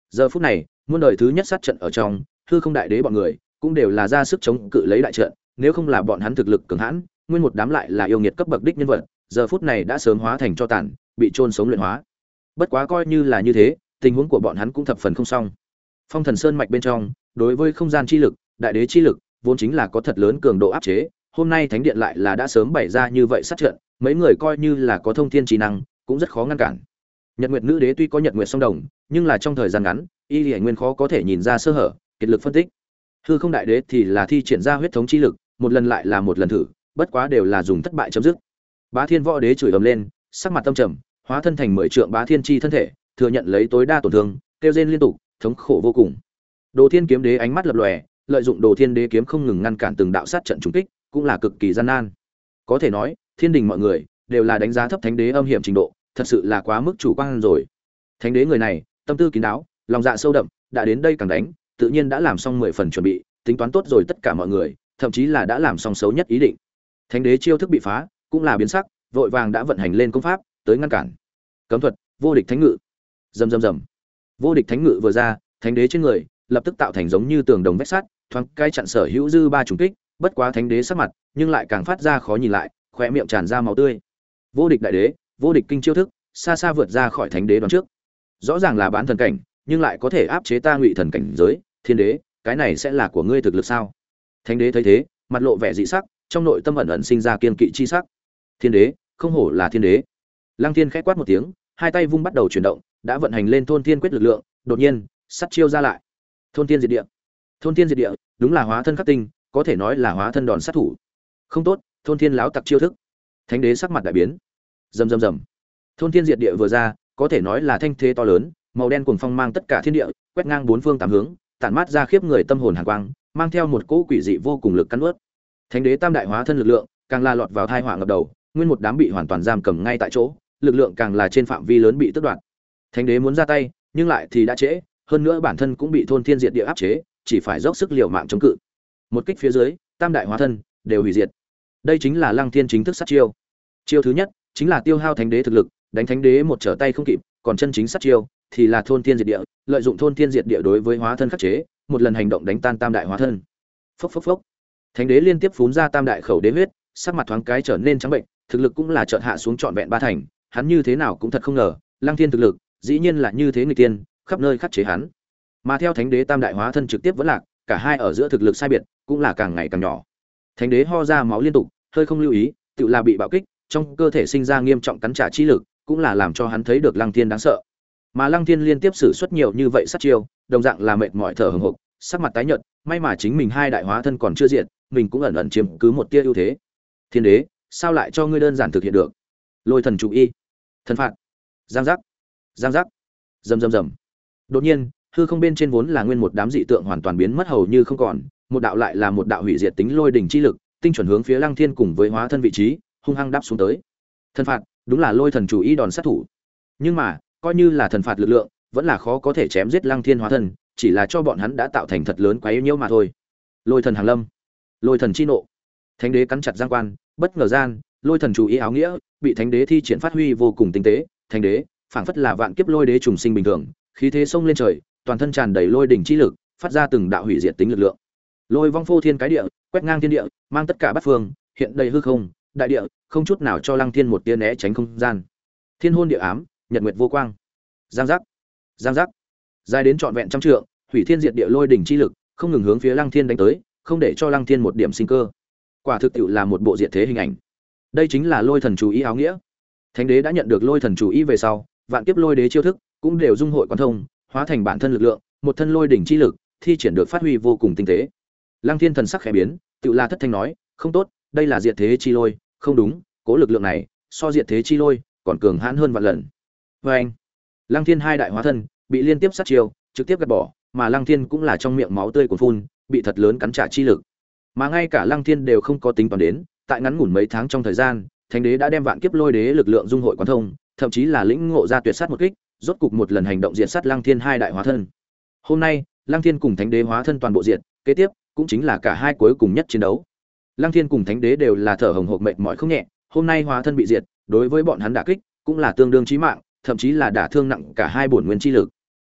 Speaker 1: Giờ phút này, muôn đời thứ nhất sát trận ở trong, hư không đại đế bọn người cũng đều là ra sức chống cự lấy đại trận, nếu không là bọn hắn thực lực cường hãn, nguyên một đám lại là yêu nghiệt cấp bậc đích nhân vật, giờ phút này đã sớm hóa thành cho tàn, bị chôn sống luyện hóa. Bất quá coi như là như thế, tình huống của bọn hắn cũng thập phần không xong. Phong Thần Sơn mạch bên trong, đối với không gian chi lực, đại đế chi lực, vốn chính là có thật lớn cường độ áp chế, hôm nay thánh điện lại là đã sớm bày ra như vậy sát trận, mấy người coi như là có thông thiên trí năng, cũng rất khó ngăn cản. Nhật Nguyệt nữ đế tuy có Nhật Nguyệt song đồng, nhưng là trong thời gian ngắn, y Liễu Nguyên khó có thể nhìn ra sơ hở, kiệt lực phân tích. Hư không đại đế thì là thi triển ra huyết thống chi lực, một lần lại là một lần thử, bất quá đều là dùng thất bại chấm dứt. Bá Thiên Võ Đế chửi ầm lên, sắc mặt tâm trầm, hóa thân thành mười trượng Bá Thiên chi thân thể, thừa nhận lấy tối đa tổn thương, kêu rên liên tục, thống khổ vô cùng. Đồ Thiên kiếm đế ánh mắt lập lòe, lợi dụng Đồ Thiên đế kiếm không ngừng ngăn cản từng đạo sát trận trùng kích, cũng là cực kỳ gian nan. Có thể nói, thiên đình mọi người đều là đánh giá thấp thánh đế âm hiểm trình độ, thật sự là quá mức chủ quan rồi. Thánh đế người này, tâm tư kín đáo, lòng dạ sâu đậm, đã đến đây càng đánh, tự nhiên đã làm xong mười phần chuẩn bị, tính toán tốt rồi tất cả mọi người, thậm chí là đã làm xong xấu nhất ý định. Thánh đế chiêu thức bị phá, cũng là biến sắc, vội vàng đã vận hành lên công pháp, tới ngăn cản. Cấm thuật, vô địch thánh ngự. Rầm rầm rầm. Vô địch thánh ngự vừa ra, thánh đế trên người lập tức tạo thành giống như tường đồng vách sắt, thoáng cái chặn sở hữu dư ba trùng kích, bất quá thánh đế sắc mặt, nhưng lại càng phát ra khó nhìn lại, khóe miệng tràn ra máu tươi. Vô địch đại đế, vô địch kinh chiêu thức, xa xa vượt ra khỏi thánh đế đoán trước. Rõ ràng là bán thần cảnh, nhưng lại có thể áp chế ta ngụy thần cảnh giới, thiên đế, cái này sẽ là của ngươi thực lực sao? Thánh đế thấy thế, mặt lộ vẻ dị sắc, trong nội tâm ẩn ẩn sinh ra kiên kỵ chi sắc. Thiên đế, không hổ là thiên đế. Lăng Thiên khẽ quát một tiếng, hai tay vung bắt đầu chuyển động, đã vận hành lên thôn thiên quyết lực lượng, đột nhiên, sắt chiêu ra lại. Thôn thiên diệt địa. Thôn thiên diệt địa, đúng là hóa thân khắc tinh, có thể nói là hóa thân đòn sát thủ. Không tốt, thôn thiên láo tặc chiêu thức. Thánh đế sắc mặt đại biến. Rầm rầm rầm. Thôn thiên diệt địa vừa ra, có thể nói là thanh thế to lớn, màu đen cuồng phong mang tất cả thiên địa, quét ngang bốn phương tám hướng, tản mát ra khiếp người tâm hồn hàn quang, mang theo một cỗ quỷ dị vô cùng lực cắn nuốt. Thánh đế tam đại hóa thân lực lượng, càng là lọt vào thai họa ngập đầu, nguyên một đám bị hoàn toàn giam cầm ngay tại chỗ, lực lượng càng là trên phạm vi lớn bị tước đoạt. Thánh đế muốn ra tay, nhưng lại thì đã trễ, hơn nữa bản thân cũng bị thôn thiên diệt địa áp chế, chỉ phải dốc sức liều mạng chống cự. Một kích phía dưới, tam đại hóa thân đều hủy diệt. Đây chính là Lăng Thiên chính thức sát chiêu. Chiêu thứ nhất chính là tiêu hao thánh đế thực lực, đánh thánh đế một trở tay không kịp, còn chân chính sát chiêu thì là thôn thiên diệt địa, lợi dụng thôn thiên diệt địa đối với hóa thân khắc chế, một lần hành động đánh tan tam đại hóa thân. Phốc phốc phốc. Thánh đế liên tiếp phún ra tam đại khẩu đế huyết, sắc mặt thoáng cái trở nên trắng bệnh, thực lực cũng là chợt hạ xuống trọn vẹn ba thành, hắn như thế nào cũng thật không ngờ, Lăng Thiên thực lực, dĩ nhiên là như thế người tiên, khắp nơi khắc chế hắn. Mà theo thánh đế tam đại hóa thân trực tiếp vẫn lạc, cả hai ở giữa thực lực sai biệt, cũng là càng ngày càng nhỏ. Thánh đế ho ra máu liên tục, hơi không lưu ý, tự là bị bạo kích, trong cơ thể sinh ra nghiêm trọng cắn trả chi lực, cũng là làm cho hắn thấy được Lăng Thiên đáng sợ. Mà Lăng Thiên liên tiếp sử xuất nhiều như vậy sát chiêu, đồng dạng là mệt mỏi thở hổn hộc, sắc mặt tái nhợt, may mà chính mình hai đại hóa thân còn chưa diệt, mình cũng ẩn ẩn chiếm cứ một tia ưu thế. Thiên đế, sao lại cho ngươi đơn giản thực hiện được? Lôi thần chủ y, thần phạt, giang giác, giang giác, rầm rầm rầm. Đột nhiên, hư không bên trên vốn là nguyên một đám dị tượng hoàn toàn biến mất hầu như không còn, một đạo lại là một đạo hủy diệt tính lôi đỉnh chi lực, tinh chuẩn hướng phía Lăng Thiên cùng với hóa thân vị trí, hung hăng đáp xuống tới. Thần phạt, đúng là lôi thần chủ y đòn sát thủ. Nhưng mà, coi như là thần phạt lực lượng, vẫn là khó có thể chém giết Lăng Thiên hóa thân, chỉ là cho bọn hắn đã tạo thành thật lớn quá yếu nhiễu mà thôi. Lôi thần hàng lâm, lôi thần chi nộ. Thánh đế cắn chặt giang quan, bất ngờ gian, lôi thần chủ ý áo nghĩa, bị thánh đế thi triển phát huy vô cùng tinh tế, thánh đế, phảng phất là vạn kiếp lôi đế trùng sinh bình thường, khí thế xông lên trời, toàn thân tràn đầy lôi đỉnh chi lực, phát ra từng đạo hủy diệt tính lực lượng. Lôi vong phô thiên cái địa, quét ngang thiên địa, mang tất cả bát phương, hiện đầy hư không, đại địa, không chút nào cho Lăng Thiên một tia né tránh không gian. Thiên hôn địa ám, nhật nguyệt vô quang. Giang giác, giang giác. Dài đến trọn vẹn trăm trượng, hủy thiên diệt địa lôi đỉnh chi lực, không ngừng hướng phía Lăng Thiên đánh tới, không để cho Lăng Thiên một điểm sinh cơ. Quả thực tiệu là một bộ diệt thế hình ảnh. Đây chính là lôi thần chủ ý áo nghĩa. Thánh đế đã nhận được lôi thần chủ ý về sau, vạn kiếp lôi đế chiêu thức cũng đều dung hội quán thông, hóa thành bản thân lực lượng, một thân lôi đỉnh chi lực, thi triển được phát huy vô cùng tinh tế. Lăng Thiên thần sắc khẽ biến, tiệu là thất thanh nói, không tốt, đây là diệt thế chi lôi, không đúng, cố lực lượng này so diệt thế chi lôi còn cường hãn hơn vạn lần. Và anh, Lăng Thiên hai đại hóa thân bị liên tiếp sát chiêu, trực tiếp gạt bỏ, mà Lăng Thiên cũng là trong miệng máu tươi cuồn phun, bị thật lớn cắn trả chi lực. Mà ngay cả Lăng Thiên đều không có tính toán đến, tại ngắn ngủn mấy tháng trong thời gian, Thánh đế đã đem vạn kiếp lôi đế lực lượng dung hội quán thông, thậm chí là lĩnh ngộ ra tuyệt sát một kích, rốt cục một lần hành động diệt sát Lăng Thiên hai đại hóa thân. Hôm nay, Lăng Thiên cùng Thánh đế hóa thân toàn bộ diệt, kế tiếp cũng chính là cả hai cuối cùng nhất chiến đấu. Lăng Thiên cùng Thánh đế đều là thở hổn hộc mệt mỏi không nhẹ, hôm nay hóa thân bị diệt, đối với bọn hắn đả kích cũng là tương đương chí mạng, thậm chí là đả thương nặng cả hai bổn nguyên chi lực.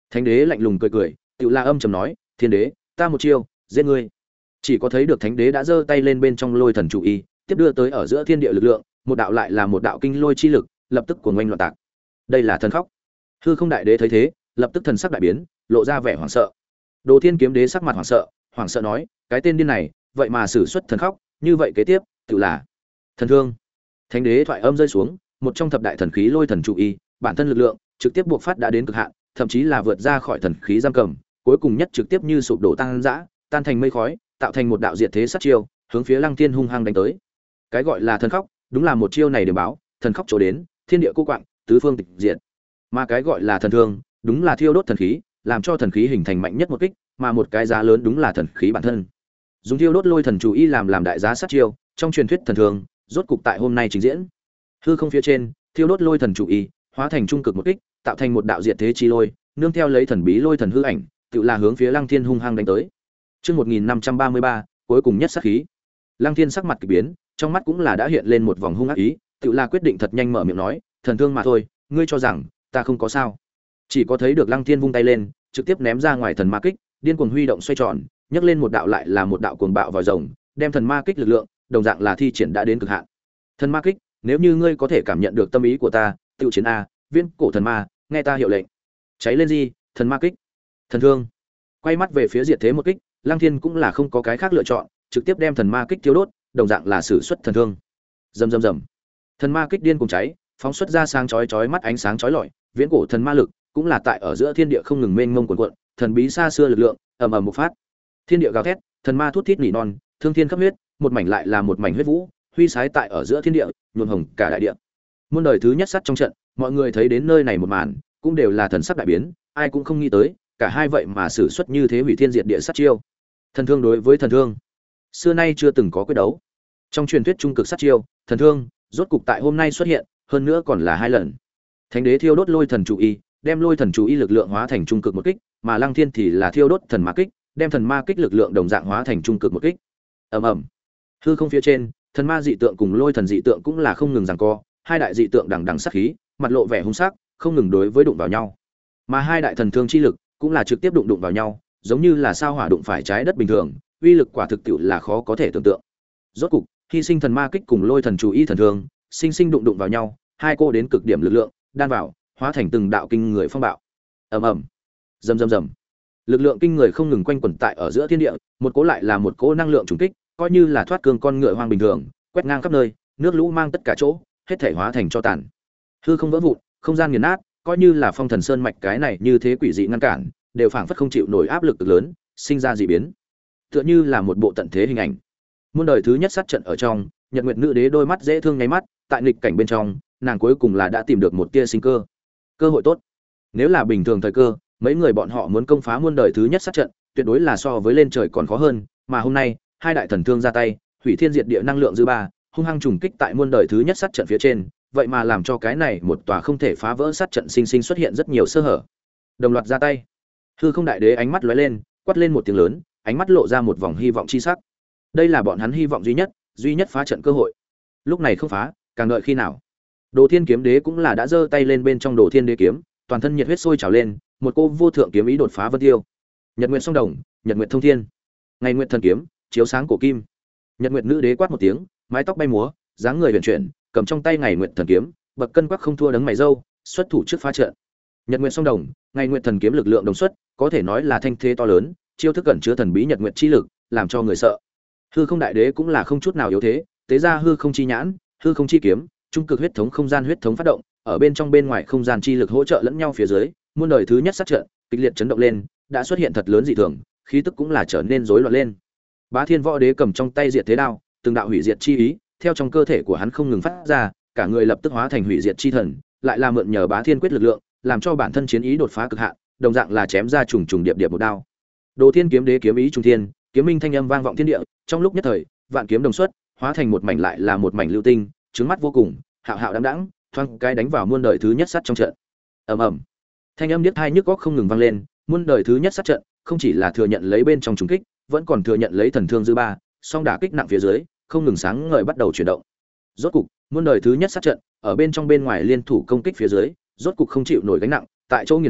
Speaker 1: Thánh đế lạnh lùng cười cười, Tiểu La âm trầm nói, "Thiên đế, ta một chiêu, giết ngươi." Chỉ có thấy được thánh đế đã giơ tay lên bên trong lôi thần chủ y, tiếp đưa tới ở giữa thiên địa lực lượng, một đạo lại là một đạo kinh lôi chi lực, lập tức cuồng oanh loạn tạc. Đây là thần khóc. Hư Không đại đế thấy thế, lập tức thần sắc đại biến, lộ ra vẻ hoảng sợ. Đồ Thiên kiếm đế sắc mặt hoảng sợ, hoảng sợ nói, cái tên điên này, vậy mà sử xuất thần khóc, như vậy kế tiếp, tự là thần thương. Thánh đế thoại âm rơi xuống, một trong thập đại thần khí lôi thần chủ y, bản thân lực lượng trực tiếp buộc phát đã đến cực hạn, thậm chí là vượt ra khỏi thần khí giam cầm, cuối cùng nhất trực tiếp như sụp đổ tăng dã, tan thành mây khói, tạo thành một đạo diệt thế sát chiêu, hướng phía Lăng Thiên hung hăng đánh tới. Cái gọi là thần khóc, đúng là một chiêu này để báo, thần khóc chỗ đến, thiên địa cô quạng, tứ phương tịch diệt. Mà cái gọi là thần thương, đúng là thiêu đốt thần khí, làm cho thần khí hình thành mạnh nhất một kích, mà một cái giá lớn đúng là thần khí bản thân. Dùng thiêu đốt lôi thần chủ y làm làm đại giá sát chiêu, trong truyền thuyết thần thương, rốt cục tại hôm nay trình diễn. Hư không phía trên, thiêu đốt lôi thần chủ y, hóa thành trung cực một kích, tạo thành một đạo diệt thế chi lôi, nương theo lấy thần bí lôi thần hư ảnh, tự là hướng phía Lăng Thiên hung hăng đánh tới. Chương một nghìn năm trăm ba mươi ba, cuối cùng nhất sát khí. Lăng Thiên sắc mặt kỳ biến, trong mắt cũng là đã hiện lên một vòng hung ác ý, tự là quyết định thật nhanh mở miệng nói, thần thương mà thôi, ngươi cho rằng ta không có sao? Chỉ có thấy được Lăng Thiên vung tay lên, trực tiếp ném ra ngoài thần ma kích, điên cuồng huy động xoay tròn, nhấc lên một đạo lại là một đạo cuồng bạo vòi rồng, đem thần ma kích lực lượng, đồng dạng là thi triển đã đến cực hạn. Thần ma kích, nếu như ngươi có thể cảm nhận được tâm ý của ta, tự chiến a, viên cổ thần ma, nghe ta hiệu lệnh. Cháy lên gì, thần ma kích. Thần thương. Quay mắt về phía diệt thế một kích, Lăng Thiên cũng là không có cái khác lựa chọn, trực tiếp đem thần ma kích thiêu đốt, đồng dạng là sử xuất thần thương. Rầm rầm rầm. Thần ma kích điên cùng cháy, phóng xuất ra sáng chói chói mắt ánh sáng chói lọi, viễn cổ thần ma lực, cũng là tại ở giữa thiên địa không ngừng mênh mông cuồn cuộn, thần bí xa xưa lực lượng, ầm ầm bộc phát. Thiên địa gào thét, thần ma thút thít nỉ non, thương thiên khắp huyết, một mảnh lại là một mảnh huyết vũ, huy sái tại ở giữa thiên địa, nhuộm hồng cả đại địa. Muôn đời thứ nhất sát trong trận, mọi người thấy đến nơi này một màn, cũng đều là thần sắc đại biến, ai cũng không nghĩ tới, cả hai vậy mà sử xuất như thế hủy thiên diệt địa sát chiêu. Thần thương đối với thần thương, xưa nay chưa từng có quyết đấu. Trong truyền thuyết trung cực sát chiêu, thần thương, rốt cục tại hôm nay xuất hiện, hơn nữa còn là hai lần. Thánh đế thiêu đốt lôi thần chủ y, đem lôi thần chủ y lực lượng hóa thành trung cực một kích, mà Lăng Thiên thì là thiêu đốt thần ma kích, đem thần ma kích lực lượng đồng dạng hóa thành trung cực một kích. Ầm ầm. Hư không phía trên, thần ma dị tượng cùng lôi thần dị tượng cũng là không ngừng giằng co, hai đại dị tượng đằng đằng sát khí, mặt lộ vẻ hung sắc, không ngừng đối với đụng vào nhau. Mà hai đại thần thương chi lực cũng là trực tiếp đụng đụng vào nhau, giống như là sao hỏa đụng phải trái đất bình thường, uy lực quả thực tiệu là khó có thể tưởng tượng. Rốt cục, hy sinh thần ma kích cùng lôi thần chủ y thần thương, sinh sinh đụng đụng vào nhau, hai cô đến cực điểm lực lượng, đan vào, hóa thành từng đạo kinh người phong bạo. Ầm ầm. Rầm rầm rầm. Lực lượng kinh người không ngừng quanh quẩn tại ở giữa thiên địa, một cỗ lại là một cỗ năng lượng trùng kích, coi như là thoát cương con ngựa hoang bình thường, quét ngang khắp nơi, nước lũ mang tất cả chỗ, hết thảy hóa thành cho tàn. Hư không vỡ vụn, không gian nghiền nát, coi như là phong thần sơn mạch cái này như thế quỷ dị ngăn cản, đều phảng phất không chịu nổi áp lực cực lớn, sinh ra dị biến. Tựa như là một bộ tận thế hình ảnh. Muôn đời thứ nhất sát trận ở trong, Nhật Nguyệt Nữ Đế đôi mắt dễ thương nháy mắt, tại nghịch cảnh bên trong, nàng cuối cùng là đã tìm được một tia sinh cơ. Cơ hội tốt. Nếu là bình thường thời cơ, mấy người bọn họ muốn công phá muôn đời thứ nhất sát trận, tuyệt đối là so với lên trời còn khó hơn, mà hôm nay, hai đại thần thương ra tay, hủy thiên diệt địa năng lượng dư ba, hung hăng trùng kích tại muôn đời thứ nhất sát trận phía trên, vậy mà làm cho cái này một tòa không thể phá vỡ sát trận sinh sinh xuất hiện rất nhiều sơ hở. Đồng loạt ra tay. Hư Không đại đế ánh mắt lóe lên, quát lên một tiếng lớn, ánh mắt lộ ra một vòng hy vọng chi sắc. Đây là bọn hắn hy vọng duy nhất, duy nhất phá trận cơ hội. Lúc này không phá, càng đợi khi nào? Đồ Thiên kiếm đế cũng là đã giơ tay lên bên trong Đồ Thiên đế kiếm, toàn thân nhiệt huyết sôi trào lên, một cô vô thượng kiếm ý đột phá vân tiêu. Nhật nguyệt song đồng, nhật nguyệt thông thiên. Ngày nguyệt thần kiếm, chiếu sáng cổ kim. Nhật nguyệt nữ đế quát một tiếng, mái tóc bay múa, dáng người huyền chuyển, cầm trong tay ngày nguyệt thần kiếm, bậc cân quắc không thua đấng mày râu, xuất thủ trước phá trận. Nhật nguyệt song đồng, ngày nguyệt thần kiếm lực lượng đồng xuất, có thể nói là thanh thế to lớn, chiêu thức cẩn chứa thần bí nhật nguyệt chi lực, làm cho người sợ. Hư Không đại đế cũng là không chút nào yếu thế, tế ra hư không chi nhãn, hư không chi kiếm, trung cực huyết thống không gian huyết thống phát động, ở bên trong bên ngoài không gian chi lực hỗ trợ lẫn nhau phía dưới, muôn đời thứ nhất sát trận, kịch liệt chấn động lên, đã xuất hiện thật lớn dị thường, khí tức cũng là trở nên rối loạn lên. Bá Thiên Võ Đế cầm trong tay diệt thế đao, từng đạo hủy diệt chi ý, theo trong cơ thể của hắn không ngừng phát ra, cả người lập tức hóa thành hủy diệt chi thần, lại là mượn nhờ Bá Thiên quyết lực lượng, làm cho bản thân chiến ý đột phá cực hạn, đồng dạng là chém ra trùng trùng điệp điệp một đao. Đồ Thiên kiếm đế kiếm ý trùng thiên, kiếm minh thanh âm vang vọng thiên địa, trong lúc nhất thời, vạn kiếm đồng xuất, hóa thành một mảnh lại là một mảnh lưu tinh, trướng mắt vô cùng, hạo hạo đãng đãng, thoáng cái đánh vào muôn đời thứ nhất sát trong trận. Ầm ầm. Thanh âm điếc tai nhức óc không ngừng vang lên, muôn đời thứ nhất sát trận, không chỉ là thừa nhận lấy bên trong trùng kích, vẫn còn thừa nhận lấy thần thương dư ba, song đả kích nặng phía dưới, không ngừng sáng ngời bắt đầu chuyển động. Rốt cục, muôn đời thứ nhất sát trận, ở bên trong bên ngoài liên thủ công kích phía dưới, rốt cục không chịu nổi gánh nặng, tại chỗ nghiền nát,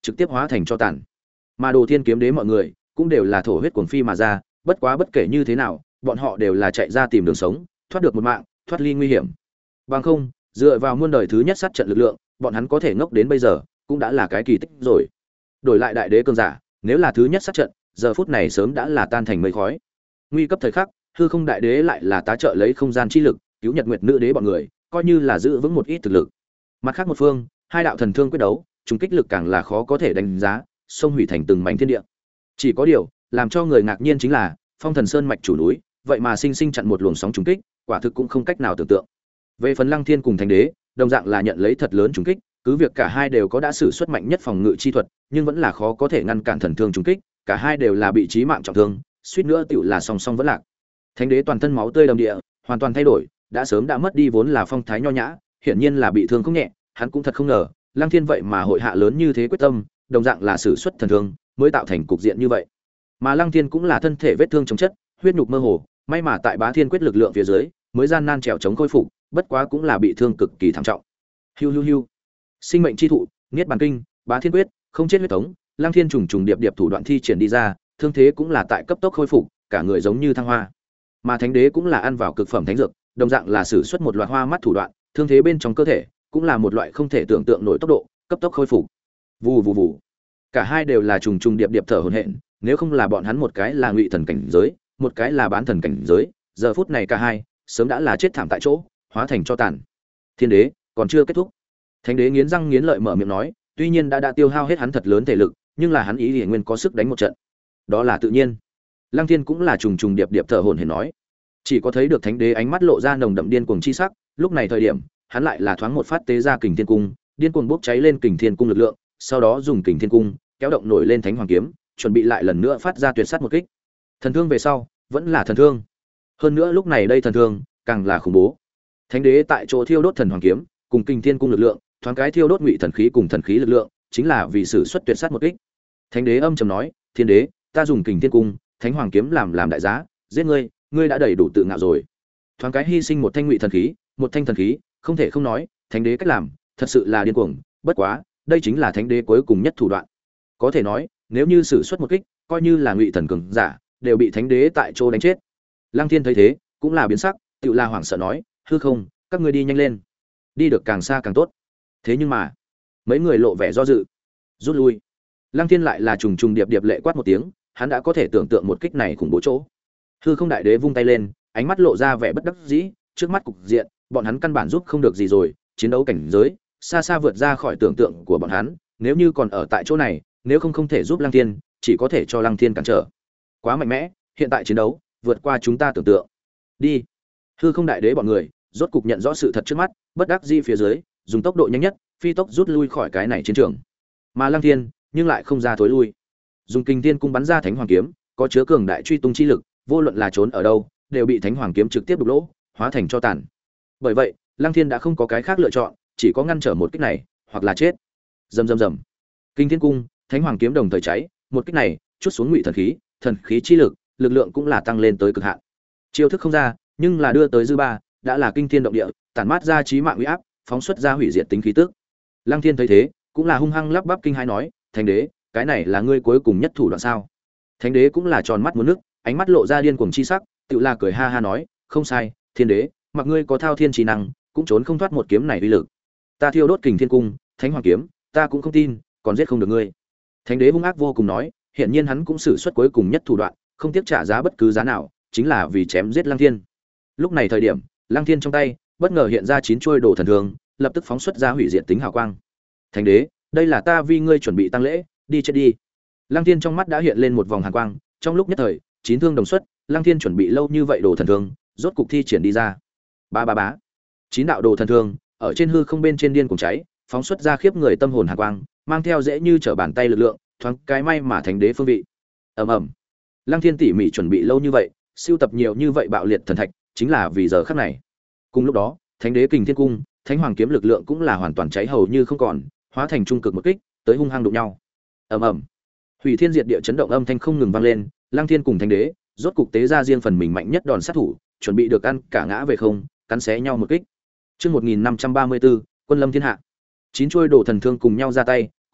Speaker 1: trực tiếp hóa thành cho tàn. Mà Đồ Thiên kiếm đế mọi người cũng đều là thổ huyết cuồng phi mà ra, bất quá bất kể như thế nào, bọn họ đều là chạy ra tìm đường sống, thoát được một mạng, thoát ly nguy hiểm. Bằng không, dựa vào muôn đời thứ nhất sát trận lực lượng, bọn hắn có thể ngốc đến bây giờ, cũng đã là cái kỳ tích rồi. Đổi lại đại đế cường giả, nếu là thứ nhất sát trận, giờ phút này sớm đã là tan thành mây khói. Nguy cấp thời khắc, hư không đại đế lại là tá trợ lấy không gian chi lực, cứu Nhật Nguyệt nữ đế bọn người, coi như là giữ vững một ít thực lực. Mặt khác một phương, hai đạo thần thương quyết đấu, chúng kích lực càng là khó có thể đánh giá, sông hủy thành từng mảnh thiên địa. Chỉ có điều, làm cho người ngạc nhiên chính là, Phong Thần Sơn mạch chủ núi, vậy mà sinh sinh chặn một luồng sóng trùng kích, quả thực cũng không cách nào tưởng tượng. Về phần Lăng Thiên cùng Thánh Đế, đồng dạng là nhận lấy thật lớn trùng kích, cứ việc cả hai đều có đã sử xuất mạnh nhất phòng ngự chi thuật, nhưng vẫn là khó có thể ngăn cản thần thương trùng kích, cả hai đều là bị chí mạng trọng thương, suýt nữa tựu là song song vẫn lạc. Thánh Đế toàn thân máu tươi đầm địa, hoàn toàn thay đổi, đã sớm đã mất đi vốn là phong thái nho nhã, hiển nhiên là bị thương không nhẹ, hắn cũng thật không ngờ, Lăng Thiên vậy mà hội hạ lớn như thế quyết tâm, đồng dạng là sử xuất thần thương, mới tạo thành cục diện như vậy. Mà Lăng Thiên cũng là thân thể vết thương chống chất, huyết nhục mơ hồ, may mà tại Bá Thiên quyết lực lượng phía dưới, mới gian nan trèo chống khôi phục, bất quá cũng là bị thương cực kỳ thảm trọng. Hiu hiu hiu. Sinh mệnh chi thụ, Niết Bàn kinh, Bá Thiên quyết, không chết huyết thống, Lăng Thiên trùng trùng điệp điệp thủ đoạn thi triển đi ra, thương thế cũng là tại cấp tốc khôi phục, cả người giống như thăng hoa. Mà Thánh Đế cũng là ăn vào cực phẩm thánh dược, đồng dạng là sử xuất một loạt hoa mắt thủ đoạn, thương thế bên trong cơ thể cũng là một loại không thể tưởng tượng nổi tốc độ, cấp tốc khôi phục. Vù vù vù. Cả hai đều là trùng trùng điệp điệp thở hổn hển, nếu không là bọn hắn một cái là ngụy thần cảnh giới, một cái là bán thần cảnh giới, giờ phút này cả hai sớm đã là chết thảm tại chỗ, hóa thành cho tàn. Thiên Đế còn chưa kết thúc. Thánh Đế nghiến răng nghiến lợi mở miệng nói, tuy nhiên đã đã tiêu hao hết hắn thật lớn thể lực, nhưng là hắn ý liễu nguyên có sức đánh một trận. Đó là tự nhiên. Lăng Thiên cũng là trùng trùng điệp điệp thở hổn hển nói, chỉ có thấy được Thánh Đế ánh mắt lộ ra nồng đậm điên cuồng chi sắc, lúc này thời điểm, hắn lại là thoáng một phát tế ra Kình Thiên Cung, điên cuồng bốc cháy lên Kình Thiên Cung lực lượng, sau đó dùng Kình Thiên Cung kéo động nổi lên Thánh Hoàng kiếm, chuẩn bị lại lần nữa phát ra tuyệt sát một kích. Thần thương về sau, vẫn là thần thương. Hơn nữa lúc này đây thần thương càng là khủng bố. Thánh Đế tại chỗ thiêu đốt thần hoàng kiếm, cùng Kình Thiên Cung lực lượng, thoáng cái thiêu đốt ngụy thần khí cùng thần khí lực lượng, chính là vì sử xuất tuyệt sát một kích. Thánh Đế âm trầm nói, Thiên Đế, ta dùng Kình Thiên Cung, Thánh Hoàng kiếm làm làm đại giá, giết ngươi, ngươi đã đầy đủ tự ngạo rồi. Thoáng cái hy sinh một thanh ngụy thần khí, một thanh thần khí, không thể không nói, Thánh Đế cách làm, thật sự là điên cuồng, bất quá, đây chính là Thánh Đế cuối cùng nhất thủ đoạn. Có thể nói, nếu như sử xuất một kích, coi như là ngụy thần cường giả, đều bị Thánh Đế tại chỗ đánh chết. Lăng Thiên thấy thế, cũng là biến sắc, tựu là hoảng sợ nói, hư không, các ngươi đi nhanh lên, đi được càng xa càng tốt. Thế nhưng mà, mấy người lộ vẻ do dự, rút lui. Lăng Thiên lại là trùng trùng điệp điệp lệ quát một tiếng, hắn đã có thể tưởng tượng một kích này khủng bố chỗ. Hư không đại đế vung tay lên, ánh mắt lộ ra vẻ bất đắc dĩ, trước mắt cục diện, bọn hắn căn bản giúp không được gì rồi, chiến đấu cảnh giới xa xa vượt ra khỏi tưởng tượng của bọn hắn, nếu như còn ở tại chỗ này, nếu không không thể giúp Lăng Thiên, chỉ có thể cho Lăng Thiên cản trở. Quá mạnh mẽ, hiện tại chiến đấu vượt qua chúng ta tưởng tượng. Đi. Hư không đại đế bọn người, rốt cục nhận rõ sự thật trước mắt, bất đắc dĩ phía dưới, dùng tốc độ nhanh nhất, phi tốc rút lui khỏi cái này chiến trường. Mà Lăng Thiên, nhưng lại không ra thối lui. Dùng Kình Thiên Cung bắn ra Thánh Hoàng kiếm, có chứa cường đại truy tung chi lực, vô luận là trốn ở đâu, đều bị Thánh Hoàng kiếm trực tiếp đục lỗ, hóa thành cho tàn. Bởi vậy, Lăng Thiên đã không có cái khác lựa chọn, chỉ có ngăn trở một kích này, hoặc là chết. Rầm rầm rầm. Kình Thiên Cung, Thánh Hoàng kiếm đồng thời cháy, một kích này, chút xuống ngụy thần khí, thần khí chi lực, lực lượng cũng là tăng lên tới cực hạn. Chiêu thức không ra, nhưng là đưa tới dư ba, đã là kinh thiên động địa, tản mát ra chí mạng uy áp, phóng xuất ra hủy diệt tính khí tức. Lăng Thiên thấy thế, cũng là hung hăng lắp bắp kinh hãi nói, Thánh Đế, cái này là ngươi cuối cùng nhất thủ đoạn sao? Thánh Đế cũng là tròn mắt muốn nước, ánh mắt lộ ra điên cuồng chi sắc, tự là cười ha ha nói, không sai, Thiên Đế, mặc ngươi có thao thiên trí năng, cũng trốn không thoát một kiếm này uy lực. Ta thiêu đốt Kình Thiên Cung, Thánh Hoàng kiếm, ta cũng không tin, còn giết không được ngươi. Thánh Đế hung ác vô cùng nói, hiện nhiên hắn cũng sử xuất cuối cùng nhất thủ đoạn, không tiếc trả giá bất cứ giá nào, chính là vì chém giết Lăng Thiên. Lúc này thời điểm, Lăng Thiên trong tay bất ngờ hiện ra chín chuôi đồ thần thương, lập tức phóng xuất ra hủy diệt tính hào quang. Thánh Đế, đây là ta vì ngươi chuẩn bị tăng lễ, đi chết đi. Lăng Thiên trong mắt đã hiện lên một vòng hàn quang, trong lúc nhất thời, chín thương đồng xuất, Lăng Thiên chuẩn bị lâu như vậy đồ thần thương, rốt cục thi triển đi ra. Ba ba bá. Chín đạo đồ thần thương, ở trên hư không bên trên điên cùng cháy, phóng xuất ra khiếp người tâm hồn hàn quang, mang theo dễ như trở bàn tay lực lượng, thoáng cái may mà Thánh Đế phương vị. Ầm ầm. Lăng Thiên tỉ mỉ chuẩn bị lâu như vậy, sưu tập nhiều như vậy bạo liệt thần thạch, chính là vì giờ khắc này. Cùng lúc đó, Thánh Đế Kình Thiên Cung, Thánh Hoàng kiếm lực lượng cũng là hoàn toàn cháy hầu như không còn, hóa thành trung cực một kích, tới hung hăng đụng nhau. Ầm ầm. Hủy thiên diệt địa chấn động âm thanh không ngừng vang lên, Lăng Thiên cùng Thánh Đế, rốt cục tế ra riêng phần mình mạnh nhất đòn sát thủ, chuẩn bị được ăn cả ngã về không, cắn xé nhau một kích. Chương một nghìn năm trăm ba mươi tư, Quân Lâm Thiên Hạ. Chín chuôi đồ thần thương cùng nhau ra tay,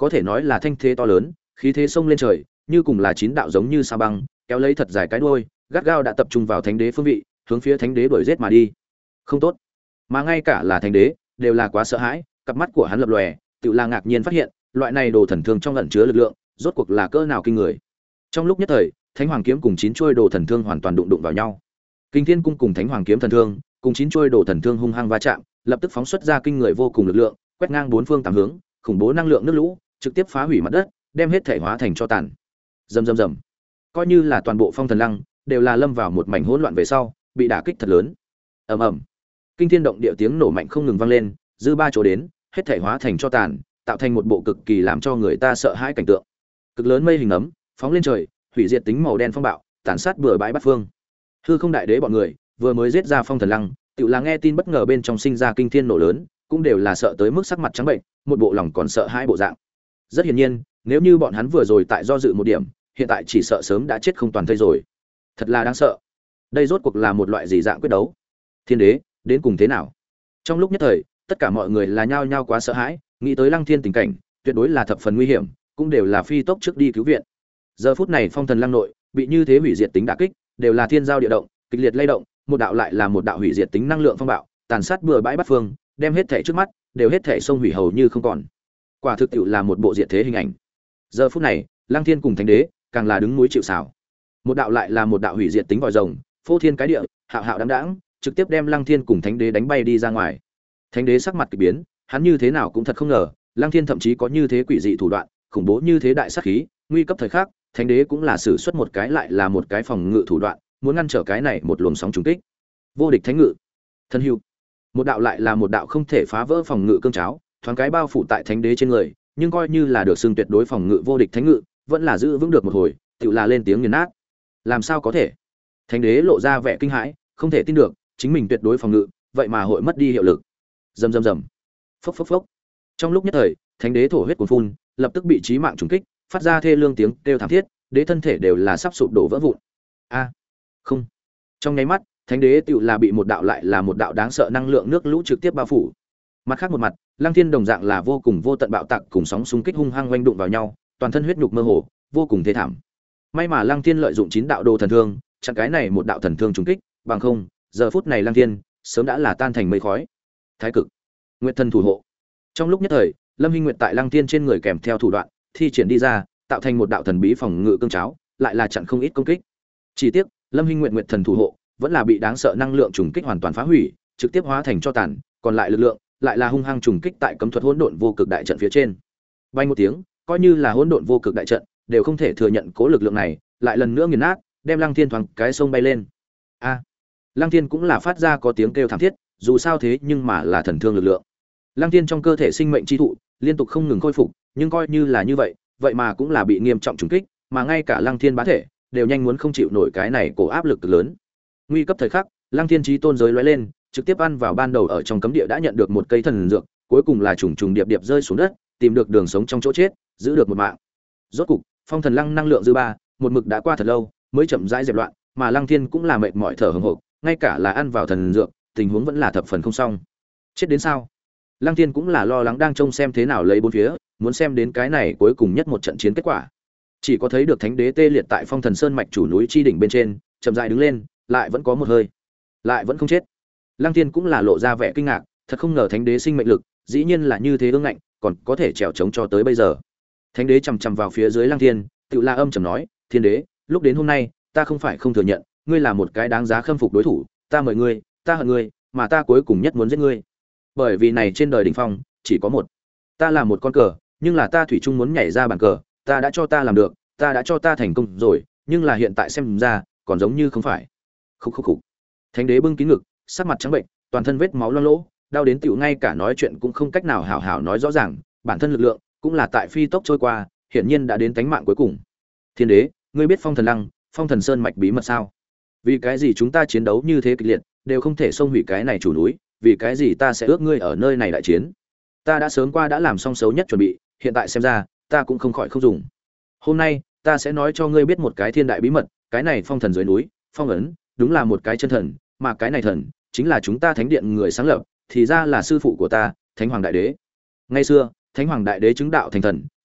Speaker 1: có thể nói là thanh thế to lớn, khí thế sông lên trời, như cùng là chín đạo giống như sao băng, kéo lấy thật dài cái đuôi, gắt gao đã tập trung vào thánh đế phương vị, hướng phía thánh đế đuổi giết mà đi. Không tốt, mà ngay cả là thánh đế đều là quá sợ hãi, cặp mắt của hắn lập lòe, tự là ngạc nhiên phát hiện, loại này đồ thần thương trong ẩn chứa lực lượng, rốt cuộc là cỡ nào kinh người. Trong lúc nhất thời, Thánh Hoàng kiếm cùng chín chuôi đồ thần thương hoàn toàn đụng đụng vào nhau. Kinh Thiên cung cùng Thánh Hoàng kiếm thần thương, cùng chín chuôi đồ thần thương hung hăng va chạm, lập tức phóng xuất ra kinh người vô cùng lực lượng, quét ngang bốn phương tám hướng, khủng bố năng lượng nước lũ, trực tiếp phá hủy mặt đất, đem hết thể hóa thành tro tàn. Rầm rầm rầm. Coi như là toàn bộ Phong Thần Lăng đều là lâm vào một mảnh hỗn loạn về sau, bị đả kích thật lớn. Ầm ầm. Kinh thiên động địa tiếng nổ mạnh không ngừng vang lên, dư ba chỗ đến, hết thể hóa thành tro tàn, tạo thành một bộ cực kỳ làm cho người ta sợ hãi cảnh tượng. Cực lớn mây hình ấm, phóng lên trời, hủy diệt tính màu đen phong bạo, tàn sát bừa bãi bát phương. Hư Không Đại Đế bọn người vừa mới giết ra Phong Thần Lăng, tự là nghe tin bất ngờ bên trong sinh ra kinh thiên nổ lớn, cũng đều là sợ tới mức sắc mặt trắng bệnh, một bộ lòng còn sợ hãi bộ dạng. Rất hiển nhiên, nếu như bọn hắn vừa rồi tại do dự một điểm, hiện tại chỉ sợ sớm đã chết không toàn thây rồi. Thật là đáng sợ. Đây rốt cuộc là một loại gì dạng quyết đấu? Thiên đế, đến cùng thế nào? Trong lúc nhất thời, tất cả mọi người là nhao nhao quá sợ hãi, nghĩ tới Lăng Thiên tình cảnh, tuyệt đối là thập phần nguy hiểm, cũng đều là phi tốc trước đi cứu viện. Giờ phút này Phong Thần Lăng nội bị như thế hủy diệt tính đả kích, đều là thiên giao địa động, kịch liệt lay động, một đạo lại là một đạo hủy diệt tính năng lượng phong bạo, tàn sát bừa bãi bát phương, đem hết thể trước mắt đều hết thể xông hủy hầu như không còn. Quả thực tiệu là một bộ diệt thế hình ảnh. Giờ phút này, Lăng Thiên cùng Thánh Đế càng là đứng núi chịu sào. Một đạo lại là một đạo hủy diệt tính vòi rồng, phô thiên cái địa, hạo hạo đãng đãng, trực tiếp đem Lăng Thiên cùng Thánh Đế đánh bay đi ra ngoài. Thánh Đế sắc mặt kỳ biến, hắn như thế nào cũng thật không ngờ, Lăng Thiên thậm chí có như thế quỷ dị thủ đoạn, khủng bố như thế đại sát khí, nguy cấp thời khắc, Thánh Đế cũng là sử xuất một cái lại là một cái phòng ngự thủ đoạn, muốn ngăn trở cái này một luồng sóng trùng kích. Vô địch thánh ngự, thân hưu. Một đạo lại là một đạo không thể phá vỡ phòng ngự cương cháo, thoáng cái bao phủ tại Thánh Đế trên người, nhưng coi như là được xưng tuyệt đối phòng ngự vô địch thánh ngự, vẫn là giữ vững được một hồi, tựu là lên tiếng nghiền nát. Làm sao có thể? Thánh Đế lộ ra vẻ kinh hãi, không thể tin được, chính mình tuyệt đối phòng ngự, vậy mà hội mất đi hiệu lực. Rầm rầm rầm. Phốc phốc phốc. Trong lúc nhất thời, Thánh Đế thổ huyết cuồn phun, lập tức bị chí mạng trùng kích, phát ra thê lương tiếng kêu thảm thiết, đế thân thể đều là sắp sụp đổ vỡ vụn. A, không. Trong nháy mắt, Thánh Đế tựu là bị một đạo lại là một đạo đáng sợ năng lượng nước lũ trực tiếp bao phủ. Mặt khác một mặt, Lăng Thiên đồng dạng là vô cùng vô tận bạo tạc cùng sóng xung kích hung hăng oanh đụng vào nhau, toàn thân huyết nhục mơ hồ, vô cùng thê thảm. May mà Lăng Thiên lợi dụng chín đạo đồ thần thương, chặn cái này một đạo thần thương trùng kích, bằng không, giờ phút này Lăng Thiên sớm đã là tan thành mây khói. Thái cực, Nguyệt thần thủ hộ. Trong lúc nhất thời, Lâm Hinh Nguyệt tại Lăng Thiên trên người kèm theo thủ đoạn, thi triển đi ra, tạo thành một đạo thần bí phòng ngự cương cháo, lại là chặn không ít công kích. Chỉ tiếc, Lâm Hinh Nguyệt Nguyệt thần thủ hộ, vẫn là bị đáng sợ năng lượng trùng kích hoàn toàn phá hủy, trực tiếp hóa thành tro tàn, còn lại lực lượng lại là hung hăng trùng kích tại cấm thuật hỗn độn vô cực đại trận phía trên. Bay một tiếng, coi như là hỗn độn vô cực đại trận, đều không thể thừa nhận cố lực lượng này, lại lần nữa nghiền nát, đem Lăng Thiên thoáng cái sông bay lên. A, Lăng Thiên cũng là phát ra có tiếng kêu thảm thiết, dù sao thế nhưng mà là thần thương lực lượng. Lăng Thiên trong cơ thể sinh mệnh chi thụ liên tục không ngừng khôi phục, nhưng coi như là như vậy, vậy mà cũng là bị nghiêm trọng trùng kích, mà ngay cả Lăng Thiên bá thể đều nhanh muốn không chịu nổi cái này cổ áp lực lớn. Nguy cấp thời khắc, Lăng Thiên chí tôn giới lóe lên, trực tiếp ăn vào ban đầu ở trong cấm địa đã nhận được một cây thần dược, cuối cùng là trùng trùng điệp điệp rơi xuống đất, tìm được đường sống trong chỗ chết, giữ được một mạng. Rốt cục, Phong Thần Lăng năng lượng dư ba, một mực đã qua thật lâu, mới chậm rãi dẹp loạn, mà Lăng Thiên cũng là mệt mỏi thở hổn hộc, ngay cả là ăn vào thần dược, tình huống vẫn là thập phần không xong. Chết đến sao? Lăng Thiên cũng là lo lắng đang trông xem thế nào lấy bốn phía, muốn xem đến cái này cuối cùng nhất một trận chiến kết quả. Chỉ có thấy được Thánh Đế tê liệt tại Phong Thần Sơn mạch chủ núi chi đỉnh bên trên, chậm rãi đứng lên, lại vẫn có một hơi, lại vẫn không chết. Lăng Thiên cũng là lộ ra vẻ kinh ngạc, thật không ngờ Thánh Đế sinh mệnh lực, dĩ nhiên là như thế ương ngạnh, còn có thể trèo chống cho tới bây giờ. Thánh Đế chằm chằm vào phía dưới Lăng Thiên, tự la âm trầm nói, "Thiên Đế, lúc đến hôm nay, ta không phải không thừa nhận, ngươi là một cái đáng giá khâm phục đối thủ, ta mời ngươi, ta hận ngươi, mà ta cuối cùng nhất muốn giết ngươi. Bởi vì này trên đời đỉnh phong, chỉ có một. Ta là một con cờ, nhưng là ta thủy chung muốn nhảy ra bàn cờ, ta đã cho ta làm được, ta đã cho ta thành công rồi, nhưng là hiện tại xem ra, còn giống như không phải." Khúc khúc khúc. Thánh Đế bưng kín ngực, sắc mặt trắng bệnh, toàn thân vết máu loang lỗ, đau đến tựu ngay cả nói chuyện cũng không cách nào hảo hảo nói rõ ràng, bản thân lực lượng cũng là tại phi tốc trôi qua, hiển nhiên đã đến tánh mạng cuối cùng. "Thiên Đế, ngươi biết Phong Thần Lăng, Phong Thần Sơn mạch bí mật sao? Vì cái gì chúng ta chiến đấu như thế kịch liệt, đều không thể xông hủy cái này chủ núi, vì cái gì ta sẽ ước ngươi ở nơi này đại chiến? Ta đã sớm qua đã làm xong xấu nhất chuẩn bị, hiện tại xem ra, ta cũng không khỏi không dùng. Hôm nay, ta sẽ nói cho ngươi biết một cái thiên đại bí mật, cái này phong thần dưới núi, phong ấn, đúng là một cái chân thần, mà cái này thần chính là chúng ta thánh điện người sáng lập, thì ra là sư phụ của ta, Thánh Hoàng Đại Đế. Ngày xưa, Thánh Hoàng Đại Đế chứng đạo thành thần,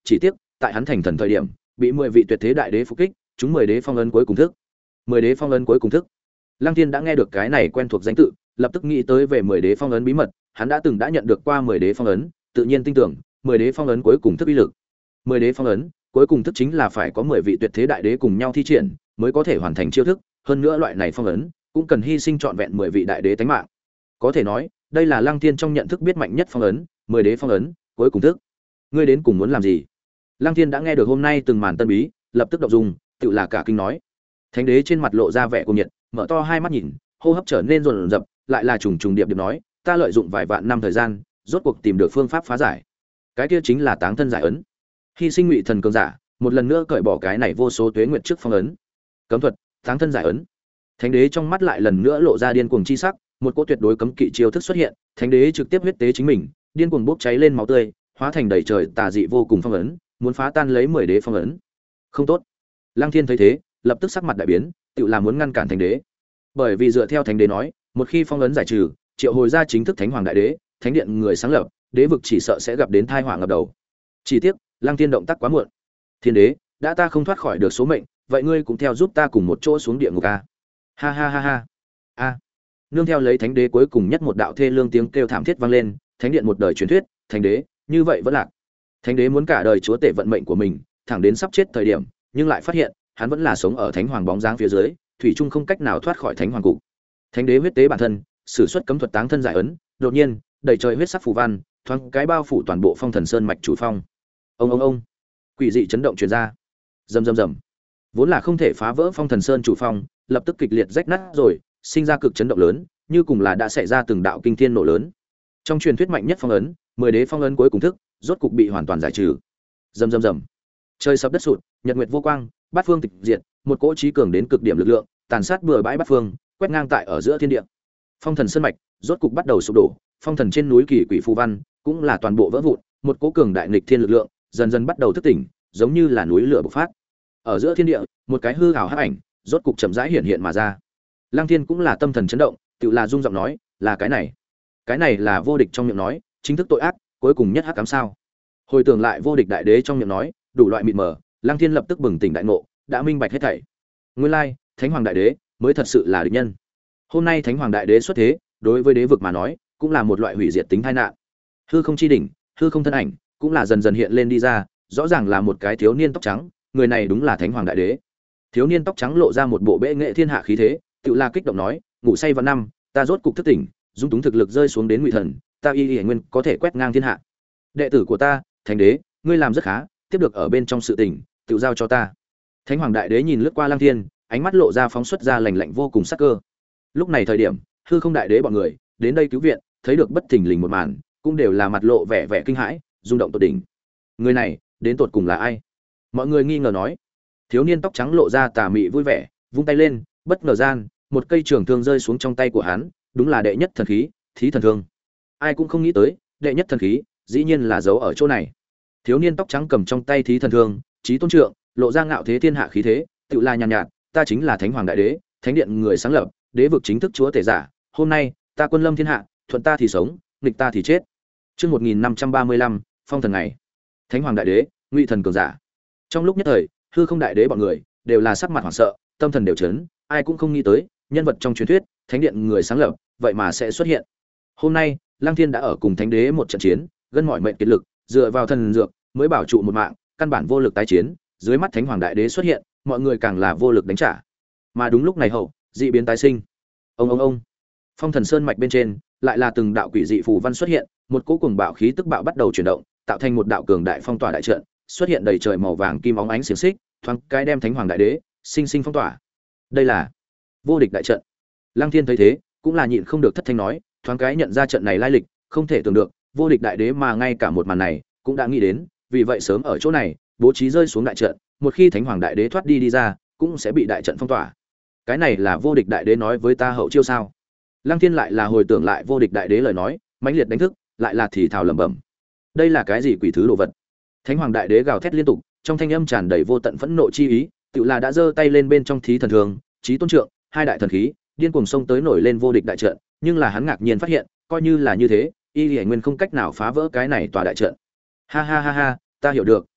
Speaker 1: chỉ tiếc tại hắn thành thần thời điểm bị mười vị tuyệt thế đại đế phục kích, chúng mười đế phong ấn cuối cùng thức. Mười đế phong ấn cuối cùng thức. Lăng Thiên đã nghe được cái này quen thuộc danh tự, lập tức nghĩ tới về mười đế phong ấn bí mật, hắn đã từng đã nhận được qua mười đế phong ấn, tự nhiên tin tưởng mười đế phong ấn cuối cùng thức uy lực. Mười đế phong ấn cuối cùng thức chính là phải có mười vị tuyệt thế đại đế cùng nhau thi triển mới có thể hoàn thành chiêu thức, hơn nữa loại này phong ấn cũng cần hy sinh trọn vẹn mười vị đại đế tánh mạng. Có thể nói, đây là Lăng Thiên trong nhận thức biết mạnh nhất phong ấn, mười đế phong ấn cuối cùng thức. Ngươi đến cùng muốn làm gì? Lăng Thiên đã nghe được hôm nay từng màn tân bí, lập tức động dung, tự là cả kinh nói. Thánh đế trên mặt lộ ra vẻ cuồng nhiệt, mở to hai mắt nhìn, hô hấp trở nên rồn rập, lại là trùng trùng điệp điệp nói, ta lợi dụng vài vạn năm thời gian, rốt cuộc tìm được phương pháp phá giải. Cái kia chính là táng thân giải ấn. Hy sinh ngụy thần cường giả, một lần nữa cởi bỏ cái này vô số tuế nguyệt trước phong ấn. Cấm thuật, táng thân giải ấn. Thánh đế trong mắt lại lần nữa lộ ra điên cuồng chi sắc, một cỗ tuyệt đối cấm kỵ chiêu thức xuất hiện, thánh đế trực tiếp huyết tế chính mình, điên cuồng bốc cháy lên máu tươi, hóa thành đầy trời tà dị vô cùng phong ấn, muốn phá tan lấy mười đế phong ấn. Không tốt. Lăng Thiên thấy thế, lập tức sắc mặt đại biến, tự là muốn ngăn cản thánh đế. Bởi vì dựa theo thánh đế nói, một khi phong ấn giải trừ, triệu hồi ra chính thức thánh hoàng đại đế, thánh điện người sáng lập, đế vực chỉ sợ sẽ gặp đến tai họa ngập đầu. Chỉ tiếc, Lăng Thiên động tác quá muộn. Thiên đế, đã ta không thoát khỏi được số mệnh, vậy ngươi cũng theo giúp ta cùng một chỗ xuống địa ngục a. Ha ha ha ha. A. Nương theo lấy thánh đế cuối cùng nhất một đạo thê lương tiếng kêu thảm thiết vang lên, thánh điện một đời truyền thuyết, thánh đế, như vậy vẫn lạc. Thánh đế muốn cả đời chúa tể vận mệnh của mình, thẳng đến sắp chết thời điểm, nhưng lại phát hiện, hắn vẫn là sống ở thánh hoàng bóng dáng phía dưới, thủy chung không cách nào thoát khỏi thánh hoàng cục. Thánh đế huyết tế bản thân, sử xuất cấm thuật táng thân giải ấn, đột nhiên, đầy trời huyết sắc phù văn, thoáng cái bao phủ toàn bộ Phong Thần Sơn mạch chủ phong. Ông ông ông, quỷ dị chấn động truyền ra. Rầm rầm rầm. Vốn là không thể phá vỡ Phong Thần Sơn chủ phong, lập tức kịch liệt rách nát rồi, sinh ra cực chấn động lớn, như cùng là đã xảy ra từng đạo kinh thiên nổ lớn. Trong truyền thuyết mạnh nhất phong ấn, mười đế phong ấn cuối cùng thức, rốt cục bị hoàn toàn giải trừ. Rầm rầm rầm. Trời sập đất sụt, nhật nguyệt vô quang, bát phương tịch diệt, một cỗ trí cường đến cực điểm lực lượng, tàn sát bừa bãi bát phương, quét ngang tại ở giữa thiên địa. Phong Thần Sơn mạch rốt cục bắt đầu sụp đổ, phong thần trên núi kỳ quỷ phù văn cũng là toàn bộ vỡ vụn, một cỗ cường đại nghịch thiên lực lượng dần dần bắt đầu thức tỉnh, giống như là núi lửa bộc phát. Ở giữa thiên địa, một cái hư ảo hắc ảnh rốt cục chậm rãi hiện hiện mà ra. Lăng Thiên cũng là tâm thần chấn động, tự là rung giọng nói, là cái này. Cái này là vô địch trong miệng nói, chính thức tội ác, cuối cùng nhất hắc ám sao? Hồi tưởng lại vô địch đại đế trong miệng nói, đủ loại mịt mờ, Lăng Thiên lập tức bừng tỉnh đại ngộ, đã minh bạch hết thảy. Nguyên lai, Thánh Hoàng đại đế mới thật sự là địch nhân. Hôm nay Thánh Hoàng đại đế xuất thế, đối với đế vực mà nói, cũng là một loại hủy diệt tính tai nạn. Hư không chi đỉnh, hư không thân ảnh, cũng là dần dần hiện lên đi ra, rõ ràng là một cái thiếu niên tóc trắng, người này đúng là Thánh Hoàng đại đế. Thiếu niên tóc trắng lộ ra một bộ bệ nghệ thiên hạ khí thế, tự la kích động nói, ngủ say vào năm, ta rốt cục thức tỉnh, dung túng thực lực rơi xuống đến ngụy thần, ta y y nguyên có thể quét ngang thiên hạ. Đệ tử của ta, Thánh đế, ngươi làm rất khá, tiếp được ở bên trong sự tỉnh, tự giao cho ta. Thánh Hoàng đại đế nhìn lướt qua Lăng Thiên, ánh mắt lộ ra phóng xuất ra lạnh lạnh vô cùng sắc cơ. Lúc này thời điểm, hư không đại đế bọn người đến đây cứu viện, thấy được bất thình lình một màn, cũng đều là mặt lộ vẻ vẻ kinh hãi, rung động tột đỉnh. Người này, đến tột cùng là ai? Mọi người nghi ngờ nói. Thiếu niên tóc trắng lộ ra tà mị vui vẻ, vung tay lên, bất ngờ gian, một cây trường thương rơi xuống trong tay của hắn, đúng là đệ nhất thần khí, Thí thần thương. Ai cũng không nghĩ tới, đệ nhất thần khí, dĩ nhiên là giấu ở chỗ này. Thiếu niên tóc trắng cầm trong tay Thí thần thương, chí tôn trượng, lộ ra ngạo thế thiên hạ khí thế, tự la nhàn nhạt, ta chính là Thánh Hoàng đại đế, thánh điện người sáng lập, đế vực chính thức chúa tể giả, hôm nay, ta quân lâm thiên hạ, thuận ta thì sống, nghịch ta thì chết. Chương một nghìn năm trăm ba mươi lăm, phong thần ngày. Thánh Hoàng đại đế, ngụy thần cường giả. Trong lúc nhất thời, hư không đại đế bọn người đều là sắc mặt hoảng sợ, tâm thần đều chấn, ai cũng không nghĩ tới, nhân vật trong truyền thuyết, thánh điện người sáng lập, vậy mà sẽ xuất hiện. Hôm nay, Lăng Thiên đã ở cùng thánh đế một trận chiến, gân mỏi mệnh kiệt lực, dựa vào thần dược mới bảo trụ một mạng, căn bản vô lực tái chiến, dưới mắt Thánh Hoàng đại đế xuất hiện, mọi người càng là vô lực đánh trả. Mà đúng lúc này hậu, dị biến tái sinh. Ông ông ông. Phong Thần Sơn mạch bên trên, lại là từng đạo quỷ dị phù văn xuất hiện, một cỗ cuồng bạo khí tức bạo bắt đầu chuyển động, tạo thành một đạo cường đại phong tỏa đại trận, xuất hiện đầy trời màu vàng kim óng ánh xiển xích, thoáng cái đem Thánh Hoàng đại đế sinh sinh phong tỏa. Đây là vô địch đại trận. Lăng Thiên thấy thế, cũng là nhịn không được thất thanh nói, thoáng cái nhận ra trận này lai lịch, không thể tưởng được, vô địch đại đế mà ngay cả một màn này cũng đã nghĩ đến, vì vậy sớm ở chỗ này bố trí rơi xuống đại trận, một khi Thánh Hoàng đại đế thoát đi đi ra, cũng sẽ bị đại trận phong tỏa. Cái này là vô địch đại đế nói với ta hậu chiêu sao? Lăng Thiên lại là hồi tưởng lại vô địch đại đế lời nói, mãnh liệt đánh thức, lại là thì thào lẩm bẩm. Đây là cái gì quỷ thứ đồ vật? Thánh Hoàng đại đế gào thét liên tục, trong thanh âm tràn đầy vô tận phẫn nộ chi ý, tự là đã giơ tay lên bên trong Thí thần thương, Chí tôn trượng, hai đại thần khí, điên cuồng xông tới nổi lên vô địch đại trận, nhưng là hắn ngạc nhiên phát hiện, coi như là như thế, y Liễu Nguyên không cách nào phá vỡ cái này tòa đại trận. Ha ha ha ha, ta hiểu được,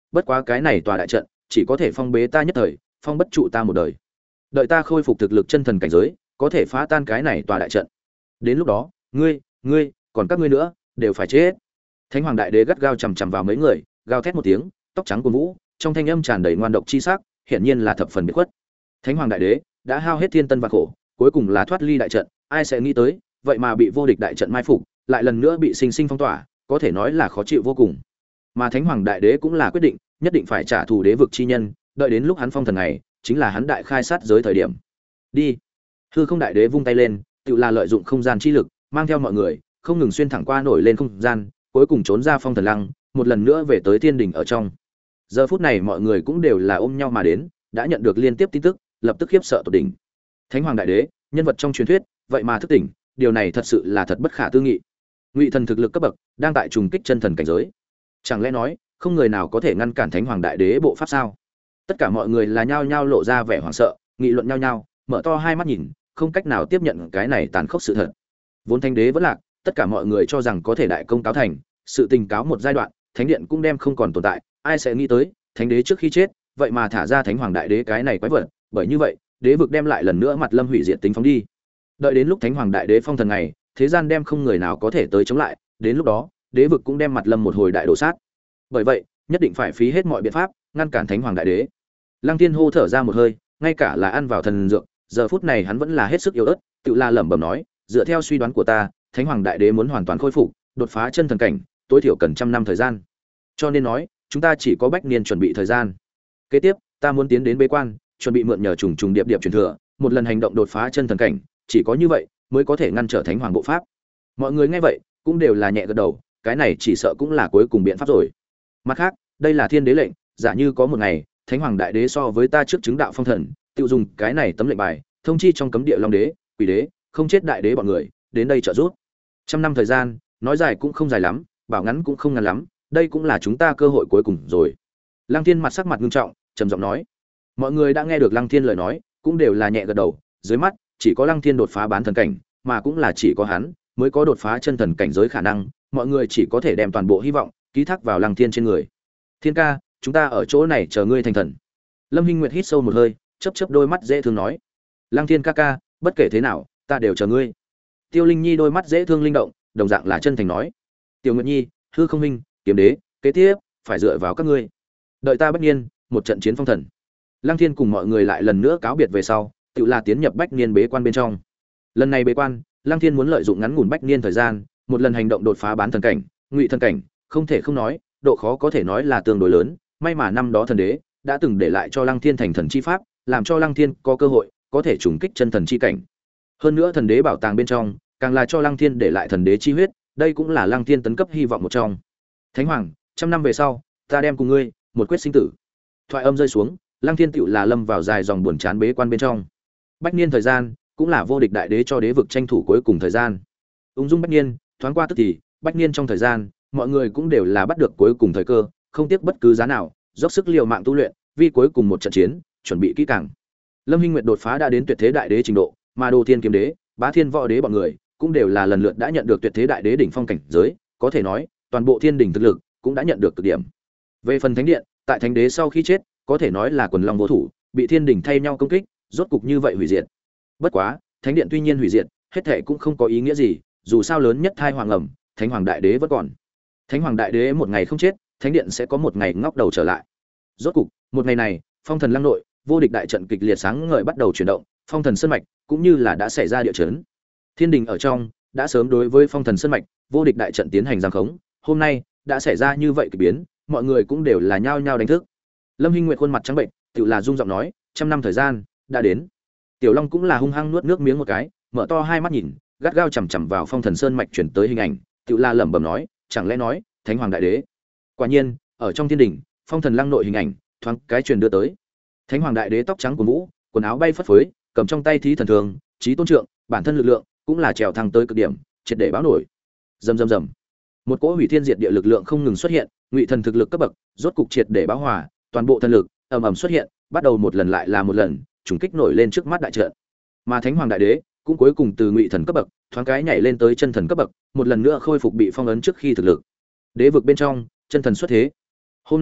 Speaker 1: bất quá cái này tòa đại trận chỉ có thể phong bế ta nhất thời, phong bất trụ ta một đời. Đợi ta khôi phục thực lực chân thần cảnh giới, có thể phá tan cái này tòa đại trận. Đến lúc đó, ngươi, ngươi, còn các ngươi nữa, đều phải chết. Thánh Hoàng Đại Đế gắt gao chằm chằm vào mấy người, gào thét một tiếng, tóc trắng cuồn vũ, trong thanh âm tràn đầy ngoan độc chi sắc, hiển nhiên là thập phần biệt khuất. Thánh Hoàng Đại Đế đã hao hết thiên tân và khổ, cuối cùng là thoát ly đại trận, ai sẽ nghĩ tới, vậy mà bị vô địch đại trận mai phục, lại lần nữa bị sinh sinh phong tỏa, có thể nói là khó chịu vô cùng. Mà Thánh Hoàng Đại Đế cũng là quyết định, nhất định phải trả thù đế vực chi nhân, đợi đến lúc hắn phong thần này, chính là hắn đại khai sát giới thời điểm. Đi. Hư Không Đại Đế vung tay lên, tự là lợi dụng không gian chi lực, mang theo mọi người, không ngừng xuyên thẳng qua nổi lên không gian, cuối cùng trốn ra phong thần lăng, một lần nữa về tới thiên đình ở trong. Giờ phút này mọi người cũng đều là ôm nhau mà đến, đã nhận được liên tiếp tin tức, lập tức khiếp sợ tột đỉnh. Thánh Hoàng Đại Đế, nhân vật trong truyền thuyết, vậy mà thức tỉnh, điều này thật sự là thật bất khả tư nghị. Ngụy thần thực lực cấp bậc, đang tại trùng kích chân thần cảnh giới. Chẳng lẽ nói, không người nào có thể ngăn cản Thánh Hoàng Đại Đế bộ pháp sao? Tất cả mọi người là nhao nhao lộ ra vẻ hoảng sợ, nghị luận nhao nhao, mở to hai mắt nhìn, không cách nào tiếp nhận cái này tàn khốc sự thật. Vốn Thánh Đế vẫn lạc, tất cả mọi người cho rằng có thể đại công cáo thành, sự tình cáo một giai đoạn, Thánh điện cũng đem không còn tồn tại, ai sẽ nghĩ tới, Thánh Đế trước khi chết, vậy mà thả ra Thánh Hoàng Đại Đế cái này quái vật, bởi như vậy, đế vực đem lại lần nữa mặt lâm hủy diệt tính phóng đi. Đợi đến lúc Thánh Hoàng Đại Đế phong thần ngày, thế gian đem không người nào có thể tới chống lại, đến lúc đó, đế vực cũng đem mặt lâm một hồi đại đổ sát. Bởi vậy, nhất định phải phí hết mọi biện pháp ngăn cản Thánh Hoàng Đại Đế. Lăng Tiên hô thở ra một hơi, ngay cả là ăn vào thần dược, giờ phút này hắn vẫn là hết sức yếu ớt, tự la lẩm bẩm nói, dựa theo suy đoán của ta, Thánh Hoàng Đại Đế muốn hoàn toàn khôi phục, đột phá chân thần cảnh, tối thiểu cần trăm năm thời gian. Cho nên nói, chúng ta chỉ có bách niên chuẩn bị thời gian. Kế tiếp, ta muốn tiến đến bế quan, chuẩn bị mượn nhờ trùng trùng điệp điệp truyền thừa, một lần hành động đột phá chân thần cảnh, chỉ có như vậy mới có thể ngăn trở Thánh Hoàng bộ pháp. Mọi người nghe vậy, cũng đều là nhẹ gật đầu, cái này chỉ sợ cũng là cuối cùng biện pháp rồi. Mặt khác, đây là thiên đế lệnh, giả như có một ngày, Thánh Hoàng Đại Đế so với ta trước chứng đạo phong thần, tiêu dùng cái này tấm lệnh bài, thông chi trong cấm địa Long Đế, Quỷ Đế, không chết đại đế bọn người, đến đây trợ giúp. Trăm năm thời gian, nói dài cũng không dài lắm, bảo ngắn cũng không ngắn lắm, đây cũng là chúng ta cơ hội cuối cùng rồi. Lăng Thiên mặt sắc mặt nghiêm trọng, trầm giọng nói. Mọi người đã nghe được Lăng Thiên lời nói, cũng đều là nhẹ gật đầu, dưới mắt chỉ có Lăng Thiên đột phá bán thần cảnh, mà cũng là chỉ có hắn mới có đột phá chân thần cảnh giới khả năng, mọi người chỉ có thể đem toàn bộ hy vọng ký thác vào Lăng Thiên trên người. Thiên ca, chúng ta ở chỗ này chờ ngươi thành thần. Lâm Hinh Nguyệt hít sâu một hơi, chớp chớp đôi mắt dễ thương nói. Lăng Thiên ca ca, bất kể thế nào, ta đều chờ ngươi. Tiêu Linh Nhi đôi mắt dễ thương linh động, đồng dạng là chân thành nói. Tiểu Nguyệt Nhi, Hư Không Minh, Kiếm Đế, kế tiếp phải dựa vào các ngươi. Đợi ta bách niên, một trận chiến phong thần. Lăng Thiên cùng mọi người lại lần nữa cáo biệt về sau, tự là tiến nhập bách niên bế quan bên trong. Lần này bế quan, Lăng Thiên muốn lợi dụng ngắn ngủn bách niên thời gian, một lần hành động đột phá bán thần cảnh, ngụy thần cảnh, không thể không nói, độ khó có thể nói là tương đối lớn, may mà năm đó thần đế đã từng để lại cho Lăng Thiên thành thần chi pháp, làm cho Lăng Thiên có cơ hội có thể trùng kích chân thần chi cảnh. Hơn nữa thần đế bảo tàng bên trong, càng là cho Lăng Thiên để lại thần đế chi huyết, đây cũng là Lăng Thiên tấn cấp hy vọng một trong. Thánh Hoàng, trăm năm về sau, ta đem cùng ngươi một quyết sinh tử. Thoại âm rơi xuống, Lăng Thiên tựu là lâm vào dài dòng buồn chán bế quan bên trong. Bách niên thời gian, cũng là vô địch đại đế cho đế vực tranh thủ cuối cùng thời gian. Ung dung bách niên, thoáng qua tức thì, bách niên trong thời gian, mọi người cũng đều là bắt được cuối cùng thời cơ, không tiếc bất cứ giá nào, dốc sức liều mạng tu luyện, vì cuối cùng một trận chiến, chuẩn bị kỹ càng. Lâm Hinh Nguyệt đột phá đã đến tuyệt thế đại đế trình độ, mà Đồ Thiên Kiếm Đế, Bá Thiên Võ Đế bọn người, cũng đều là lần lượt đã nhận được tuyệt thế đại đế đỉnh phong cảnh giới, có thể nói, toàn bộ thiên đỉnh thực lực cũng đã nhận được cực điểm. Về phần thánh điện, tại thánh đế sau khi chết, có thể nói là quần long vô thủ, bị thiên đỉnh thay nhau công kích, rốt cục như vậy hủy diệt. Bất quá, thánh điện tuy nhiên hủy diệt, hết thảy cũng không có ý nghĩa gì, dù sao lớn nhất thai hoàng ẩm, Thánh Hoàng Đại Đế vẫn còn. Thánh Hoàng Đại Đế một ngày không chết, thánh điện sẽ có một ngày ngóc đầu trở lại. Rốt cục, một ngày này, phong thần lăng nội, vô địch đại trận kịch liệt sáng ngời bắt đầu chuyển động, phong thần sơn mạch cũng như là đã xảy ra địa chấn. Thiên đình ở trong đã sớm đối với phong thần sơn mạch, vô địch đại trận tiến hành giằng khống, hôm nay đã xảy ra như vậy kỳ biến, mọi người cũng đều là nhao nhao đánh thức. Lâm Hinh Nguyệt khuôn mặt trắng bệnh, tự là rung giọng nói, trăm năm thời gian đã đến. Tiểu Long cũng là hung hăng nuốt nước miếng một cái, mở to hai mắt nhìn, gắt gao chằm chằm vào phong thần sơn mạch chuyển tới hình ảnh, tự la lẩm bẩm nói, chẳng lẽ nói Thánh Hoàng Đại Đế. Quả nhiên, ở trong thiên đình, phong thần lăng nội hình ảnh thoáng cái truyền đưa tới. Thánh Hoàng Đại Đế tóc trắng của vũ, quần áo bay phất phới, cầm trong tay thí thần thường, chí tôn trượng, bản thân lực lượng cũng là trèo thăng tới cực điểm, triệt để báo nổi. Rầm rầm rầm. Một cỗ hủy thiên diệt địa lực lượng không ngừng xuất hiện, ngụy thần thực lực cấp bậc, rốt cục triệt để báo hòa, toàn bộ thần lực ầm ầm xuất hiện, bắt đầu một lần lại là một lần, trùng kích nổi lên trước mắt đại trận. Mà Thánh Hoàng Đại Đế cũng cuối cùng từ ngụy thần cấp bậc, thoáng cái nhảy lên tới chân thần cấp bậc, một lần nữa khôi phục bị phong ấn trước khi thực lực. Đế vực bên trong, chân thần xuất thế. Hôm nay,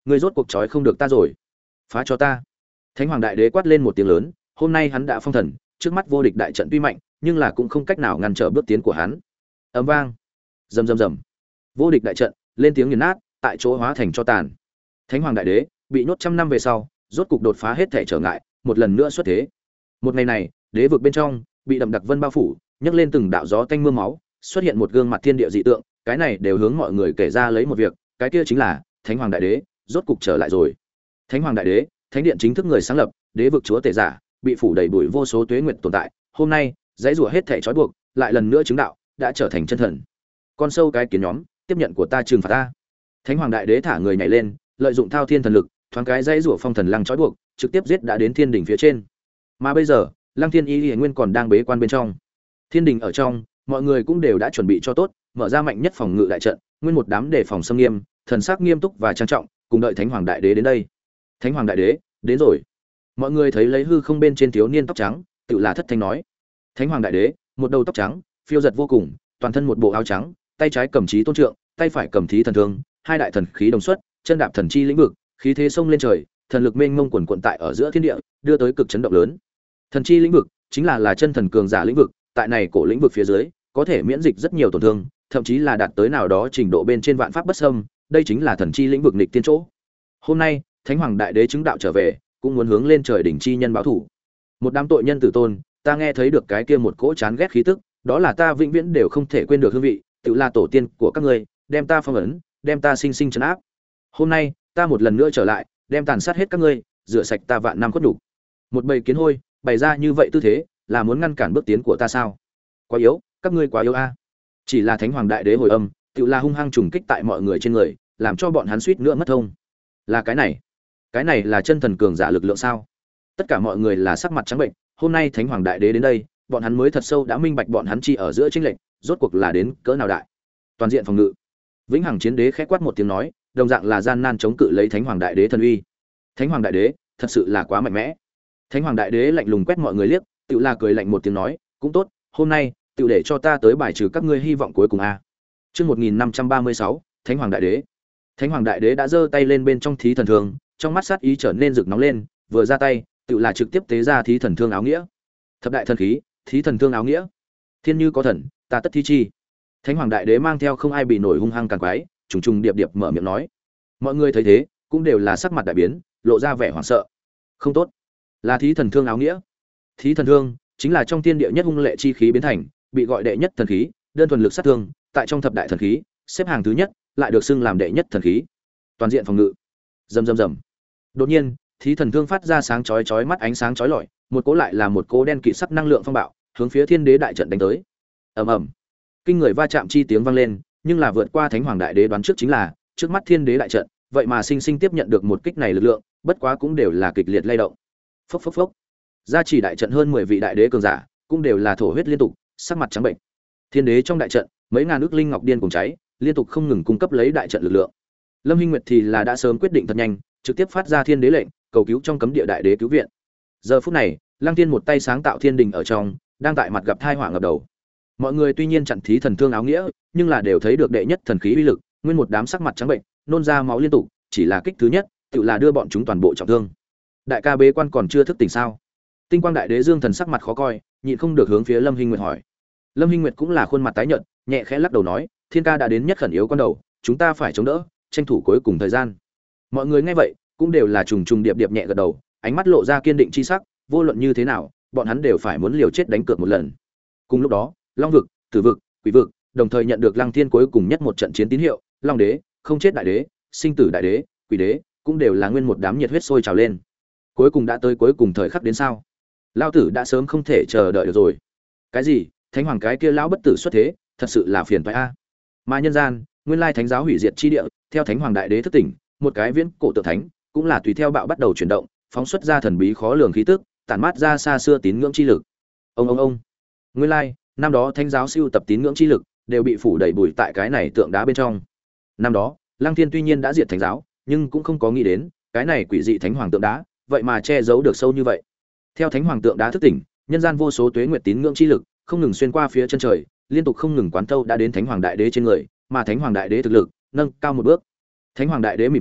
Speaker 1: ngươi rốt cuộc trói không được ta rồi, phá cho ta. Thánh Hoàng Đại Đế quát lên một tiếng lớn, hôm nay hắn đã phong thần, trước mắt vô địch đại trận tuy mạnh, nhưng là cũng không cách nào ngăn trở bước tiến của hắn. Ầm vang, rầm rầm rầm, vô địch đại trận lên tiếng nghiền nát, tại chỗ hóa thành cho tàn. Thánh Hoàng Đại Đế bị nhốt trăm năm về sau, rốt cục đột phá hết thể trở ngại, một lần nữa xuất thế. Một ngày này, đế vực bên trong bị đậm đặc vân bao phủ, nhấc lên từng đạo gió tanh mưa máu, xuất hiện một gương mặt thiên địa dị tượng, cái này đều hướng mọi người kể ra lấy một việc, cái kia chính là Thánh Hoàng Đại Đế rốt cục trở lại rồi. Thánh Hoàng Đại Đế, thánh điện chính thức người sáng lập, đế vực chúa tể giả, bị phủ đầy bụi vô số tuế nguyệt tồn tại, hôm nay, dãy rủa hết thể trói buộc, lại lần nữa chứng đạo, đã trở thành chân thần. Con sâu cái kiến nhóm, tiếp nhận của ta trừng phạt ta. Thánh Hoàng Đại Đế thả người nhảy lên, lợi dụng thao thiên thần lực, thoáng cái dãy rủa phong thần lăng trói buộc, trực tiếp giết đã đến thiên đỉnh phía trên. Mà bây giờ, Lăng Thiên Y Nguyên còn đang bế quan bên trong. Thiên đình ở trong, mọi người cũng đều đã chuẩn bị cho tốt, mở ra mạnh nhất phòng ngự đại trận, nguyên một đám đề phòng xâm nghiêm, thần sắc nghiêm túc và trang trọng, cùng đợi Thánh Hoàng Đại Đế đến đây. Thánh Hoàng Đại Đế đến rồi. Mọi người thấy lấy hư không bên trên thiếu niên tóc trắng, tự là thất thanh nói. Thánh Hoàng Đại Đế, một đầu tóc trắng, phiêu giật vô cùng, toàn thân một bộ áo trắng, tay trái cầm chí tôn trượng, tay phải cầm thí thần thương, hai đại thần khí đồng xuất, chân đạp thần chi lĩnh vực, khí thế sông lên trời, thần lực mênh mông quần quần tại ở giữa thiên địa, đưa tới cực chấn động lớn. Thần chi lĩnh vực chính là là chân thần cường giả lĩnh vực, tại này cổ lĩnh vực phía dưới, có thể miễn dịch rất nhiều tổn thương, thậm chí là đạt tới nào đó trình độ bên trên vạn pháp bất xâm, đây chính là thần chi lĩnh vực nghịch tiên chỗ. Hôm nay, Thánh Hoàng Đại Đế chứng đạo trở về, cũng muốn hướng lên trời đỉnh chi nhân báo thủ. Một đám tội nhân tử tôn, ta nghe thấy được cái kia một cỗ chán ghét khí tức, đó là ta vĩnh viễn đều không thể quên được hương vị, tự là tổ tiên của các ngươi, đem ta phong ấn, đem ta sinh sinh trấn áp. Hôm nay, ta một lần nữa trở lại, đem tàn sát hết các ngươi, rửa sạch ta vạn năm cốt đủ. Một bầy kiến hôi, bày ra như vậy tư thế, là muốn ngăn cản bước tiến của ta sao? Quá yếu, các ngươi quá yếu a. Chỉ là Thánh Hoàng Đại Đế hồi âm, tự là hung hăng trùng kích tại mọi người trên người, làm cho bọn hắn suýt nữa mất thông. Là cái này, cái này là chân thần cường giả lực lượng sao? Tất cả mọi người là sắc mặt trắng bệnh, hôm nay Thánh Hoàng Đại Đế đến đây, bọn hắn mới thật sâu đã minh bạch bọn hắn chi ở giữa chênh lệch, rốt cuộc là đến cỡ nào đại. Toàn diện phòng ngự. Vĩnh Hằng Chiến Đế khẽ quát một tiếng nói, đồng dạng là gian nan chống cự lấy Thánh Hoàng Đại Đế thần uy. Thánh Hoàng Đại Đế, thật sự là quá mạnh mẽ. Thánh Hoàng Đại Đế lạnh lùng quét mọi người liếc, tự là cười lạnh một tiếng nói, cũng tốt, hôm nay, tự để cho ta tới bài trừ các ngươi hy vọng cuối cùng a. Chương một nghìn năm trăm ba mươi sáu, Thánh Hoàng Đại Đế. Thánh Hoàng Đại Đế đã giơ tay lên bên trong thí thần thương, trong mắt sát ý trở nên rực nóng lên, vừa ra tay, tự là trực tiếp tế ra thí thần thương áo nghĩa. Thập đại thần khí, thí thần thương áo nghĩa. Thiên như có thần, ta tất thi chi. Thánh Hoàng Đại Đế mang theo không ai bị nổi hung hăng càn quái, trùng trùng điệp điệp mở miệng nói. Mọi người thấy thế, cũng đều là sắc mặt đại biến, lộ ra vẻ hoảng sợ. Không tốt, là thí thần thương áo nghĩa. Thí thần thương chính là trong thiên địa nhất hung lệ chi khí biến thành, bị gọi đệ nhất thần khí, đơn thuần lực sát thương, tại trong thập đại thần khí, xếp hàng thứ nhất, lại được xưng làm đệ nhất thần khí. Toàn diện phòng ngự. Rầm rầm rầm. Đột nhiên, thí thần thương phát ra sáng chói chói mắt ánh sáng chói lọi, một cỗ lại là một cỗ đen kịt sắc năng lượng phong bạo, hướng phía Thiên Đế đại trận đánh tới. Ầm ầm. Kinh người va chạm chi tiếng vang lên, nhưng là vượt qua Thánh Hoàng Đại Đế đoán trước chính là, trước mắt Thiên Đế đại trận, vậy mà sinh sinh tiếp nhận được một kích này lực lượng, bất quá cũng đều là kịch liệt lay động. Phốc phốc phốc. Gia chỉ đại trận hơn mười vị đại đế cường giả, cũng đều là thổ huyết liên tục, sắc mặt trắng bệnh. Thiên Đế trong đại trận, mấy ngàn ức linh ngọc điên cùng cháy, liên tục không ngừng cung cấp lấy đại trận lực lượng. Lâm Hinh Nguyệt thì là đã sớm quyết định thật nhanh, trực tiếp phát ra Thiên Đế lệnh, cầu cứu trong cấm địa đại đế cứu viện. Giờ phút này, Lăng Thiên một tay sáng tạo thiên đình ở trong, đang tại mặt gặp tai họa ngập đầu. Mọi người tuy nhiên chặn thí thần thương áo nghĩa, nhưng là đều thấy được đệ nhất thần khí uy lực, nguyên một đám sắc mặt trắng bệnh, nôn ra máu liên tục, chỉ là kích thứ nhất, tự là đưa bọn chúng toàn bộ trọng thương. Đại ca bế quan còn chưa thức tỉnh sao? Tinh Quang Đại Đế Dương thần sắc mặt khó coi, nhịn không được hướng phía Lâm Hinh Nguyệt hỏi. Lâm Hinh Nguyệt cũng là khuôn mặt tái nhợt, nhẹ khẽ lắc đầu nói, Thiên ca đã đến nhất khẩn yếu con đầu, chúng ta phải chống đỡ, tranh thủ cuối cùng thời gian. Mọi người nghe vậy, cũng đều là trùng trùng điệp điệp nhẹ gật đầu, ánh mắt lộ ra kiên định chi sắc, vô luận như thế nào, bọn hắn đều phải muốn liều chết đánh cược một lần. Cùng lúc đó, Long vực, Tử vực, Quỷ vực, đồng thời nhận được Lăng Thiên cuối cùng nhất một trận chiến tín hiệu, Long Đế, Không Chết Đại Đế, Sinh Tử Đại Đế, Quỷ Đế, cũng đều là nguyên một đám nhiệt huyết sôi trào lên. Cuối cùng đã tới cuối cùng thời khắc đến sao? Lão tử đã sớm không thể chờ đợi được rồi. Cái gì? Thánh hoàng cái kia lão bất tử xuất thế, thật sự là phiền toái a. Mà nhân gian, nguyên lai thánh giáo hủy diệt chi địa, theo Thánh Hoàng Đại Đế thức tỉnh, một cái viễn cổ tượng thánh, cũng là tùy theo bạo bắt đầu chuyển động, phóng xuất ra thần bí khó lường khí tức, tản mát ra xa xưa tín ngưỡng chi lực. Ông ông ông. Nguyên lai, năm đó thánh giáo siêu tập tín ngưỡng chi lực, đều bị phủ đầy bụi tại cái này tượng đá bên trong. Năm đó, Lăng Thiên tuy nhiên đã diệt thánh giáo, nhưng cũng không có nghĩ đến, cái này quỷ dị thánh hoàng tượng đá, vậy mà che giấu được sâu như vậy. Theo thánh hoàng tượng đá thức tỉnh, nhân gian vô số tuế nguyệt tín ngưỡng chi lực, không ngừng xuyên qua phía chân trời, liên tục không ngừng quán thâu đã đến thánh hoàng đại đế trên người, mà thánh hoàng đại đế thực lực nâng cao một bước. Thánh hoàng đại đế mỉm cười,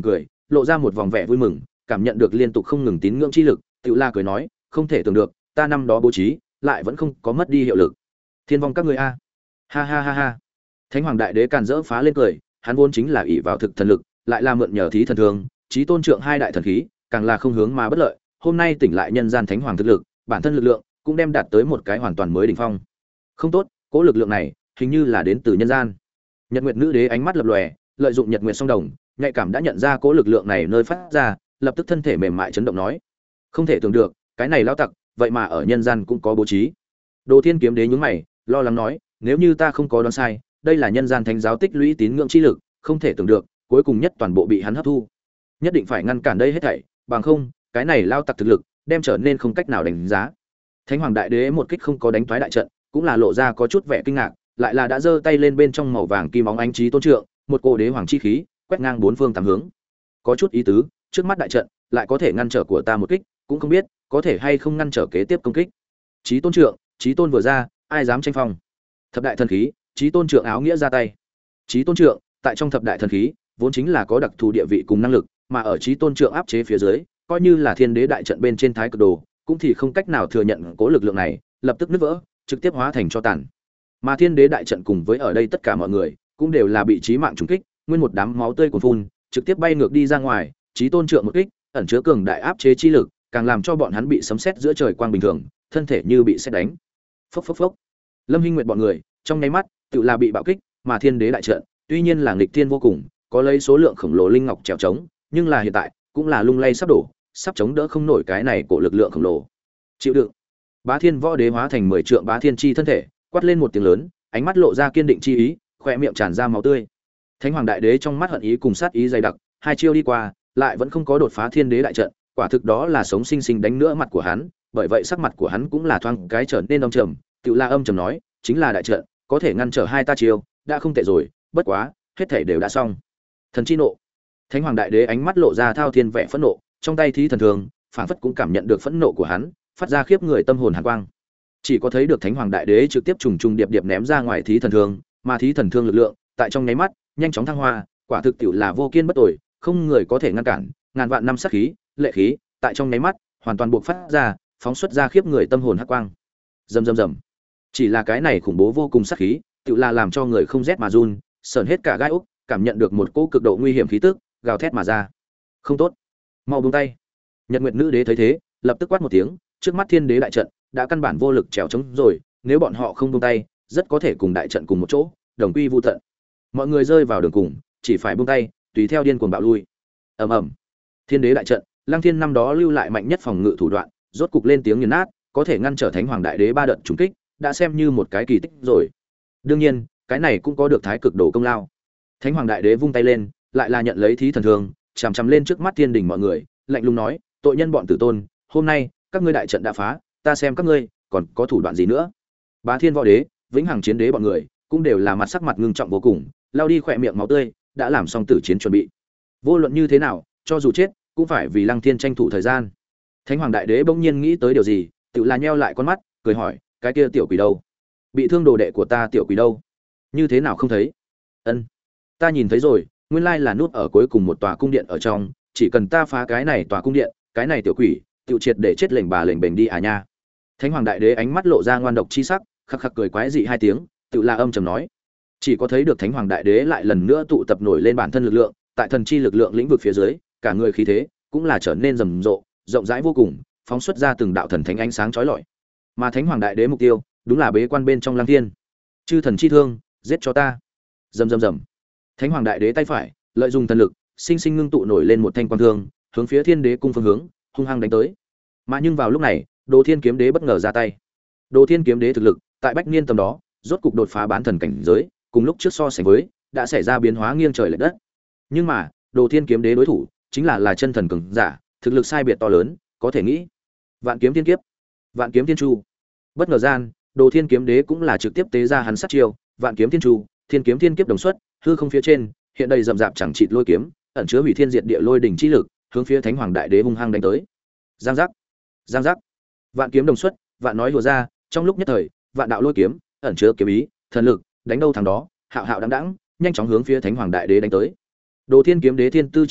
Speaker 1: lộ ra một vòng vẻ vui mừng, cảm nhận được liên tục không ngừng tín ngưỡng chi lực, Tiểu La cười nói, không thể tưởng được, ta năm đó bố trí, lại vẫn không có mất đi hiệu lực. Thiên vong các ngươi a. Ha ha ha ha. Thánh Hoàng Đại Đế càn rỡ phá lên cười, hắn vốn chính là ỷ vào thực thần lực, lại là mượn nhờ thí thần thương, chí tôn trượng hai đại thần khí, càng là không hướng mà bất lợi, hôm nay tỉnh lại nhân gian thánh hoàng thực lực, bản thân lực lượng cũng đem đạt tới một cái hoàn toàn mới đỉnh phong. Không tốt, cỗ lực lượng này hình như là đến từ nhân gian. Nhật Nguyệt Nữ Đế ánh mắt lập lòe, lợi dụng Nhật Nguyệt song đồng, nhạy cảm đã nhận ra cỗ lực lượng này nơi phát ra, lập tức thân thể mềm mại chấn động nói: "Không thể tưởng được, cái này lão tặc, vậy mà ở nhân gian cũng có bố trí." Đồ Thiên Kiếm Đế nhướng mày, lo lắng nói: "Nếu như ta không có đoán sai, đây là nhân gian thánh giáo tích lũy tín ngưỡng chi lực, không thể tưởng được, cuối cùng nhất toàn bộ bị hắn hấp thu. Nhất định phải ngăn cản đây hết thảy, bằng không, cái này lao tặc thực lực đem trở nên không cách nào đánh giá." Thánh Hoàng Đại Đế một kích không có đánh toái đại trận, cũng là lộ ra có chút vẻ kinh ngạc, lại là đã giơ tay lên bên trong màu vàng kim óng ánh chí tôn trượng, một cỗ đế hoàng chi khí quét ngang bốn phương tám hướng. Có chút ý tứ, trước mắt đại trận lại có thể ngăn trở của ta một kích, cũng không biết có thể hay không ngăn trở kế tiếp công kích. Chí tôn trượng, chí tôn vừa ra, ai dám tranh phong. Thập đại thần khí, chí tôn trượng áo nghĩa ra tay. Chí tôn trượng, tại trong thập đại thần khí, vốn chính là có đặc thù địa vị cùng năng lực, mà ở chí tôn trượng áp chế phía dưới, coi như là thiên đế đại trận bên trên thái cực đồ, cũng thì không cách nào thừa nhận cố lực lượng này, lập tức nứt vỡ, trực tiếp hóa thành cho tàn. Mà thiên đế đại trận cùng với ở đây tất cả mọi người, cũng đều là bị chí mạng trùng kích, nguyên một đám máu tươi cuồn phun, trực tiếp bay ngược đi ra ngoài, chí tôn trượng một kích, ẩn chứa cường đại áp chế chi lực, càng làm cho bọn hắn bị sấm sét giữa trời quang bình thường, thân thể như bị sét đánh. Phốc phốc phốc. Lâm Hinh Nguyệt bọn người, trong nháy mắt, tự là bị bạo kích, mà thiên đế đại trận, tuy nhiên là nghịch thiên vô cùng, có lấy số lượng khổng lồ linh ngọc trèo trống, nhưng là hiện tại, cũng là lung lay sắp đổ, sắp chống đỡ không nổi cái này của lực lượng khổng lồ. Chịu đựng. Bá Thiên Võ Đế hóa thành mười trượng bá thiên chi thân thể, quát lên một tiếng lớn, ánh mắt lộ ra kiên định chi ý, khóe miệng tràn ra máu tươi. Thánh Hoàng Đại Đế trong mắt hận ý cùng sát ý dày đặc, hai chiêu đi qua, lại vẫn không có đột phá thiên đế đại trận, quả thực đó là sống sinh sinh đánh nữa mặt của hắn, bởi vậy sắc mặt của hắn cũng là thoáng cái trở nên âm trầm, Tự La âm trầm nói, chính là đại trận, có thể ngăn trở hai ta chiêu, đã không tệ rồi, bất quá, hết thảy đều đã xong. Thần chi nộ. Thánh Hoàng Đại Đế ánh mắt lộ ra thao thiên vẻ phẫn nộ, trong tay thí thần thường, phảng phất cũng cảm nhận được phẫn nộ của hắn, phát ra khiếp người tâm hồn hàn quang. Chỉ có thấy được Thánh Hoàng Đại Đế trực tiếp trùng trùng điệp điệp ném ra ngoài thí thần thương, mà thí thần thương lực lượng, tại trong nháy mắt, nhanh chóng thăng hoa, quả thực tiểu là vô kiên bất tồi, không người có thể ngăn cản, ngàn vạn năm sát khí, lệ khí, tại trong nháy mắt, hoàn toàn buộc phát ra, phóng xuất ra khiếp người tâm hồn hắc quang. Rầm rầm rầm. Chỉ là cái này khủng bố vô cùng sát khí, tiểu là làm cho người không rét mà run, sởn hết cả gai ốc, cảm nhận được một cỗ cực độ nguy hiểm khí tức, gào thét mà ra. Không tốt, mau buông tay. Nhật Nguyệt Nữ Đế thấy thế, lập tức quát một tiếng, trước mắt thiên đế đại trận đã căn bản vô lực trèo chống rồi, nếu bọn họ không buông tay, rất có thể cùng đại trận cùng một chỗ, đồng quy vu tận. Mọi người rơi vào đường cùng, chỉ phải buông tay, tùy theo điên cuồng bạo lui. Ầm ầm. Thiên đế đại trận, Lăng Thiên năm đó lưu lại mạnh nhất phòng ngự thủ đoạn, rốt cục lên tiếng nghiền nát, có thể ngăn trở Thánh Hoàng Đại Đế ba đợt trùng kích, đã xem như một cái kỳ tích rồi. Đương nhiên, cái này cũng có được thái cực đồ công lao. Thánh Hoàng Đại Đế vung tay lên, lại là nhận lấy thí thần thương, chằm chằm lên trước mắt thiên đình mọi người, lạnh lùng nói, tội nhân bọn tử tôn, hôm nay các ngươi đại trận đã phá, ta xem các ngươi còn có thủ đoạn gì nữa. Bá Thiên Võ Đế, Vĩnh Hằng Chiến Đế bọn người, cũng đều là mặt sắc mặt ngưng trọng vô cùng, lao đi khỏe miệng máu tươi, đã làm xong tử chiến chuẩn bị. Vô luận như thế nào, cho dù chết, cũng phải vì Lăng Thiên tranh thủ thời gian. Thánh Hoàng Đại Đế bỗng nhiên nghĩ tới điều gì, tự là nheo lại con mắt, cười hỏi, cái kia tiểu quỷ đâu? Bị thương đồ đệ của ta tiểu quỷ đâu? Như thế nào không thấy? Ân, ta nhìn thấy rồi, nguyên lai là nút ở cuối cùng một tòa cung điện ở trong, chỉ cần ta phá cái này tòa cung điện, cái này tiểu quỷ, tiểu triệt để chết lệnh bà lệnh bềnh đi à nha. Thánh Hoàng Đại Đế ánh mắt lộ ra ngoan độc chi sắc, khắc khắc cười quái dị hai tiếng, tự là âm trầm nói. Chỉ có thấy được Thánh Hoàng Đại Đế lại lần nữa tụ tập nổi lên bản thân lực lượng, tại thần chi lực lượng lĩnh vực phía dưới, cả người khí thế cũng là trở nên rầm rộ, rộng rãi vô cùng, phóng xuất ra từng đạo thần thánh ánh sáng chói lọi. Mà Thánh Hoàng Đại Đế mục tiêu, đúng là bế quan bên trong Lăng Thiên. Chư thần chi thương, giết cho ta. Rầm rầm rầm. Thánh Hoàng Đại Đế tay phải, lợi dụng thần lực, sinh sinh ngưng tụ nổi lên một thanh quang thương, hướng phía Thiên Đế cung phương hướng, hung hăng đánh tới. Mà nhưng vào lúc này, Đồ Thiên Kiếm Đế bất ngờ ra tay. Đồ Thiên Kiếm Đế thực lực, tại Bách Niên tầm đó, rốt cục đột phá bán thần cảnh giới, cùng lúc trước so sánh với, đã xảy ra biến hóa nghiêng trời lệch đất. Nhưng mà, Đồ Thiên Kiếm Đế đối thủ, chính là là chân thần cường giả, thực lực sai biệt to lớn, có thể nghĩ. Vạn kiếm thiên kiếp, Vạn kiếm thiên chu. Bất ngờ gian, Đồ Thiên Kiếm Đế cũng là trực tiếp tế ra hắn sát chiêu, Vạn kiếm thiên chu, Thiên kiếm thiên kiếp đồng xuất, hư không phía trên, hiện đầy rậm rạp chẳng chịt lôi kiếm, ẩn chứa hủy thiên diệt địa lôi đỉnh chi lực, hướng phía Thánh Hoàng Đại Đế hung hăng đánh tới. Giang giác, giang giác. Vạn kiếm đồng xuất, vạn nói hùa ra, trong lúc nhất thời, vạn đạo lôi kiếm, ẩn chứa kiếm ý, thần lực, đánh đâu thằng đó, hạo hạo đãng đãng, nhanh chóng hướng phía Thánh Hoàng Đại Đế đánh tới. Đồ Thiên Kiếm Đế thiên tư chắc tuyệt,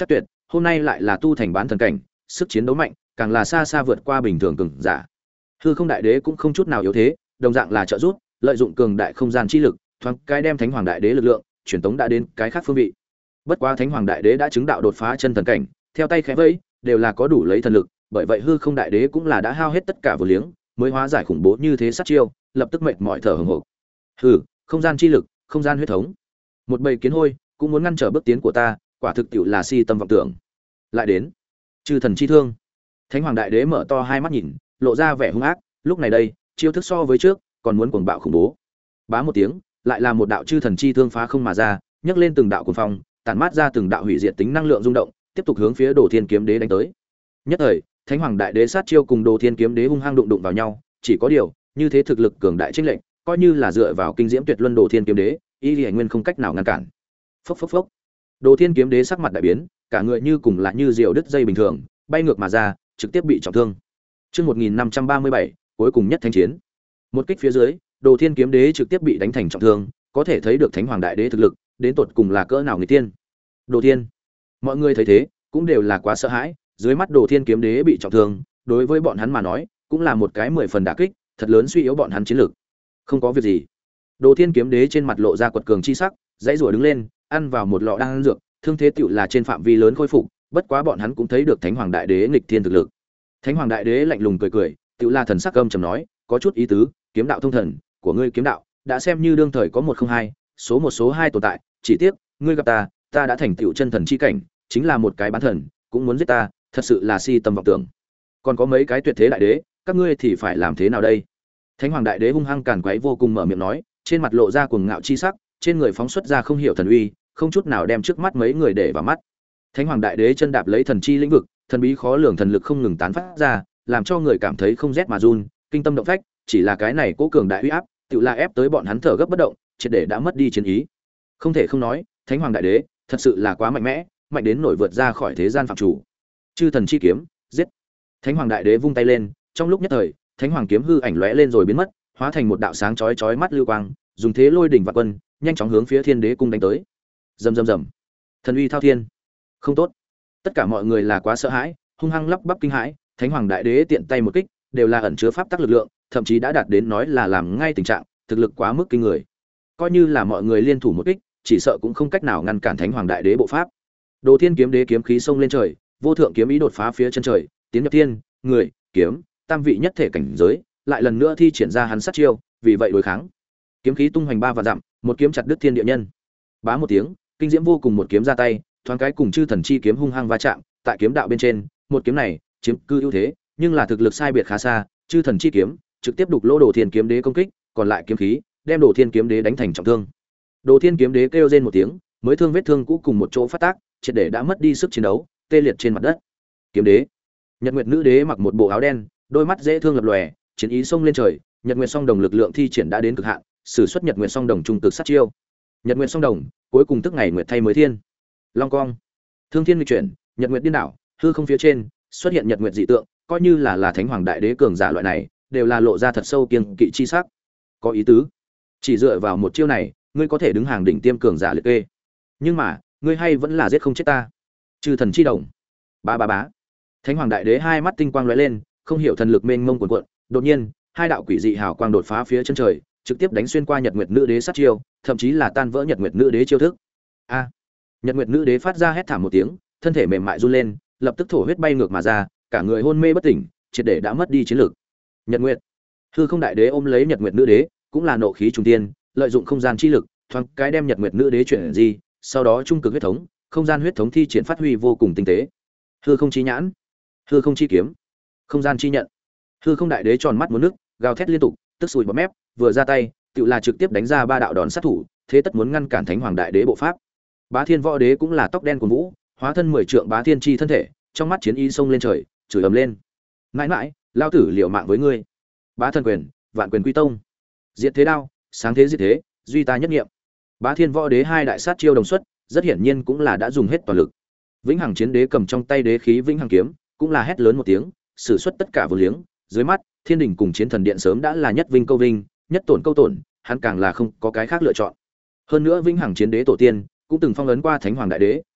Speaker 1: hôm nay lại là tu thành bán thần cảnh, sức chiến đấu mạnh, càng là xa xa vượt qua bình thường cường giả. Hư Không Đại Đế cũng không chút nào yếu thế, đồng dạng là trợ giúp, lợi dụng cường đại không gian chi lực, thoáng cái đem Thánh Hoàng Đại Đế lực lượng truyền tống đã đến cái khác phương vị. Bất quá Thánh Hoàng Đại Đế đã chứng đạo đột phá chân thần cảnh, theo tay khẽ vẫy, đều là có đủ lấy thần lực, bởi vậy Hư Không Đại Đế cũng là đã hao hết tất cả vô liếng, mới hóa giải khủng bố như thế sát chiêu, lập tức mệt mỏi thở hổn hộc. Hừ, không gian chi lực, không gian huyết thống. Một bầy kiến hôi, cũng muốn ngăn trở bước tiến của ta, quả thực tiệu là si tâm vọng tưởng. Lại đến, chư thần chi thương. Thánh Hoàng Đại Đế mở to hai mắt nhìn, lộ ra vẻ hung ác, lúc này đây, chiêu thức so với trước, còn muốn cuồng bạo khủng bố. Bá một tiếng, lại là một đạo chư thần chi thương phá không mà ra, nhấc lên từng đạo cuồng phong, tản mát ra từng đạo hủy diệt tính năng lượng rung động, tiếp tục hướng phía Đồ Thiên Kiếm Đế đánh tới. Nhất thời, Thánh Hoàng Đại Đế sát chiêu cùng Đồ Thiên Kiếm Đế hung hăng đụng đụng vào nhau, chỉ có điều, như thế thực lực cường đại chênh lệch, coi như là dựa vào kinh diễm tuyệt luân Đồ Thiên Kiếm Đế, y Liễu Nguyên không cách nào ngăn cản. Phốc phốc phốc. Đồ Thiên Kiếm Đế sắc mặt đại biến, cả người như cùng là như diều đứt dây bình thường, bay ngược mà ra, trực tiếp bị trọng thương. Chương một nghìn năm trăm ba mươi bảy, cuối cùng nhất thánh chiến. Một kích phía dưới, Đồ Thiên Kiếm Đế trực tiếp bị đánh thành trọng thương, có thể thấy được Thánh Hoàng Đại Đế thực lực, đến tột cùng là cỡ nào người tiên. Đồ Thiên. Mọi người thấy thế, cũng đều là quá sợ hãi, dưới mắt Đồ Thiên Kiếm Đế bị trọng thương, đối với bọn hắn mà nói, cũng là một cái mười phần đả kích, thật lớn suy yếu bọn hắn chiến lực. Không có việc gì. Đồ Thiên Kiếm Đế trên mặt lộ ra quật cường chi sắc, dãy rủa đứng lên, ăn vào một lọ đan dược, thương thế tựu là trên phạm vi lớn khôi phục, bất quá bọn hắn cũng thấy được Thánh Hoàng Đại Đế nghịch thiên thực lực. Thánh Hoàng Đại Đế lạnh lùng cười cười, tựu là thần sắc âm trầm nói, có chút ý tứ, kiếm đạo thông thần của ngươi kiếm đạo, đã xem như đương thời có một không hai, số một số hai tồn tại, chỉ tiếc, ngươi gặp ta, ta đã thành tựu chân thần chi cảnh, chính là một cái bán thần, cũng muốn giết ta, thật sự là si tâm vọng tưởng. Còn có mấy cái tuyệt thế đại đế, các ngươi thì phải làm thế nào đây? Thánh Hoàng Đại Đế hung hăng càn quấy vô cùng mở miệng nói, trên mặt lộ ra cuồng ngạo chi sắc, trên người phóng xuất ra không hiểu thần uy, không chút nào đem trước mắt mấy người để vào mắt. Thánh Hoàng Đại Đế chân đạp lấy thần chi lĩnh vực, thần bí khó lường thần lực không ngừng tán phát ra, làm cho người cảm thấy không rét mà run, kinh tâm động phách, chỉ là cái này cố cường đại uy áp, tự là ép tới bọn hắn thở gấp bất động, triệt để đã mất đi chiến ý. Không thể không nói, Thánh Hoàng Đại Đế thật sự là quá mạnh mẽ, mạnh đến nổi vượt ra khỏi thế gian phạm chủ. Chư thần chi kiếm, giết. Thánh Hoàng Đại Đế vung tay lên, trong lúc nhất thời, Thánh Hoàng kiếm hư ảnh lóe lên rồi biến mất, hóa thành một đạo sáng chói chói mắt lưu quang, dùng thế lôi đỉnh vạn quân, nhanh chóng hướng phía Thiên Đế cung đánh tới. Rầm rầm rầm. Thần uy thao thiên. Không tốt. Tất cả mọi người là quá sợ hãi, hung hăng lắp bắp kinh hãi, Thánh Hoàng Đại Đế tiện tay một kích, đều là ẩn chứa pháp tắc lực lượng, thậm chí đã đạt đến nói là làm ngay tình trạng, thực lực quá mức kinh người. Coi như là mọi người liên thủ một kích, chỉ sợ cũng không cách nào ngăn cản Thánh Hoàng Đại Đế bộ pháp. Đồ Thiên Kiếm Đế kiếm khí xông lên trời, vô thượng kiếm ý đột phá phía chân trời, tiến nhập thiên, người, kiếm, tam vị nhất thể cảnh giới, lại lần nữa thi triển ra hắn sát chiêu, vì vậy đối kháng. Kiếm khí tung hoành ba và dặm, một kiếm chặt đứt thiên địa nhân. Bá một tiếng, kinh diễm vô cùng một kiếm ra tay, thoáng cái cùng chư thần chi kiếm hung hăng va chạm, tại kiếm đạo bên trên, một kiếm này chiếm cư ưu thế, nhưng là thực lực sai biệt khá xa, chư thần chi kiếm trực tiếp đục lỗ Đồ Thiên Kiếm Đế công kích, còn lại kiếm khí đem Đồ Thiên Kiếm Đế đánh thành trọng thương. Đồ Thiên Kiếm Đế kêu rên một tiếng, mới thương vết thương cũ cùng một chỗ phát tác, triệt để đã mất đi sức chiến đấu, tê liệt trên mặt đất. Kiếm Đế, Nhật Nguyệt Nữ Đế mặc một bộ áo đen, đôi mắt dễ thương lập lòe, chiến ý xông lên trời, Nhật Nguyệt Song Đồng lực lượng thi triển đã đến cực hạn, sử xuất Nhật Nguyệt Song Đồng trung cực sát chiêu. Nhật Nguyệt Song Đồng, cuối cùng tức ngày nguyệt thay mới thiên. Long cong, thương thiên nghịch chuyển, Nhật Nguyệt điên đảo, hư không phía trên xuất hiện Nhật Nguyệt dị tượng, coi như là là Thánh Hoàng Đại Đế cường giả loại này, đều là lộ ra thật sâu kiêng kỵ chi sắc. Có ý tứ, chỉ dựa vào một chiêu này, ngươi có thể đứng hàng đỉnh tiêm cường giả liệt kê. Nhưng mà, ngươi hay vẫn là giết không chết ta. Chư thần chi đồng. Ba ba bá. Thánh Hoàng Đại Đế hai mắt tinh quang lóe lên, không hiểu thần lực mênh mông cuồn cuộn, đột nhiên, hai đạo quỷ dị hào quang đột phá phía chân trời, trực tiếp đánh xuyên qua Nhật Nguyệt Nữ Đế sát chiêu, thậm chí là tan vỡ Nhật Nguyệt Nữ Đế chiêu thức. A! Nhật Nguyệt Nữ Đế phát ra hét thảm một tiếng, thân thể mềm mại run lên, lập tức thổ huyết bay ngược mà ra, cả người hôn mê bất tỉnh, triệt để đã mất đi chiến lực. Nhật Nguyệt, Hư Không Đại Đế ôm lấy Nhật Nguyệt Nữ Đế, cũng là nộ khí trùng tiên, lợi dụng không gian chi lực, thoáng cái đem Nhật Nguyệt Nữ Đế chuyển di, sau đó trung cực huyết thống, không gian huyết thống thi triển phát huy vô cùng tinh tế. Hư không chi nhãn, hư không chi kiếm, không gian chi nhận. Hư Không Đại Đế tròn mắt muốn nước, gào thét liên tục, tức sùi bọt mép, vừa ra tay, tựu là trực tiếp đánh ra ba đạo đòn sát thủ, thế tất muốn ngăn cản Thánh Hoàng Đại Đế bộ pháp. Bá Thiên Võ Đế cũng là tóc đen của vũ, hóa thân mười trượng bá thiên chi thân thể, trong mắt chiến ý xông lên trời, chửi ầm lên. Mãi mãi, lao tử liều mạng với ngươi. Bá Thần Quyền, Vạn Quyền Quy Tông. Diệt thế đao, sáng thế diệt thế, duy ta nhất nghiệm. Bá Thiên Võ Đế hai đại sát chiêu đồng xuất, rất hiển nhiên cũng là đã dùng hết toàn lực. Vĩnh Hằng Chiến Đế cầm trong tay đế khí Vĩnh Hằng kiếm, cũng là hét lớn một tiếng, sử xuất tất cả vô liếng, dưới mắt, Thiên Đình cùng Chiến Thần Điện sớm đã là nhất vinh câu vinh, nhất tổn câu tổn, hắn càng là không có cái khác lựa chọn. Hơn nữa Vĩnh Hằng Chiến Đế tổ tiên cũng từng phong ấn qua Thánh Hoàng Đại Đế,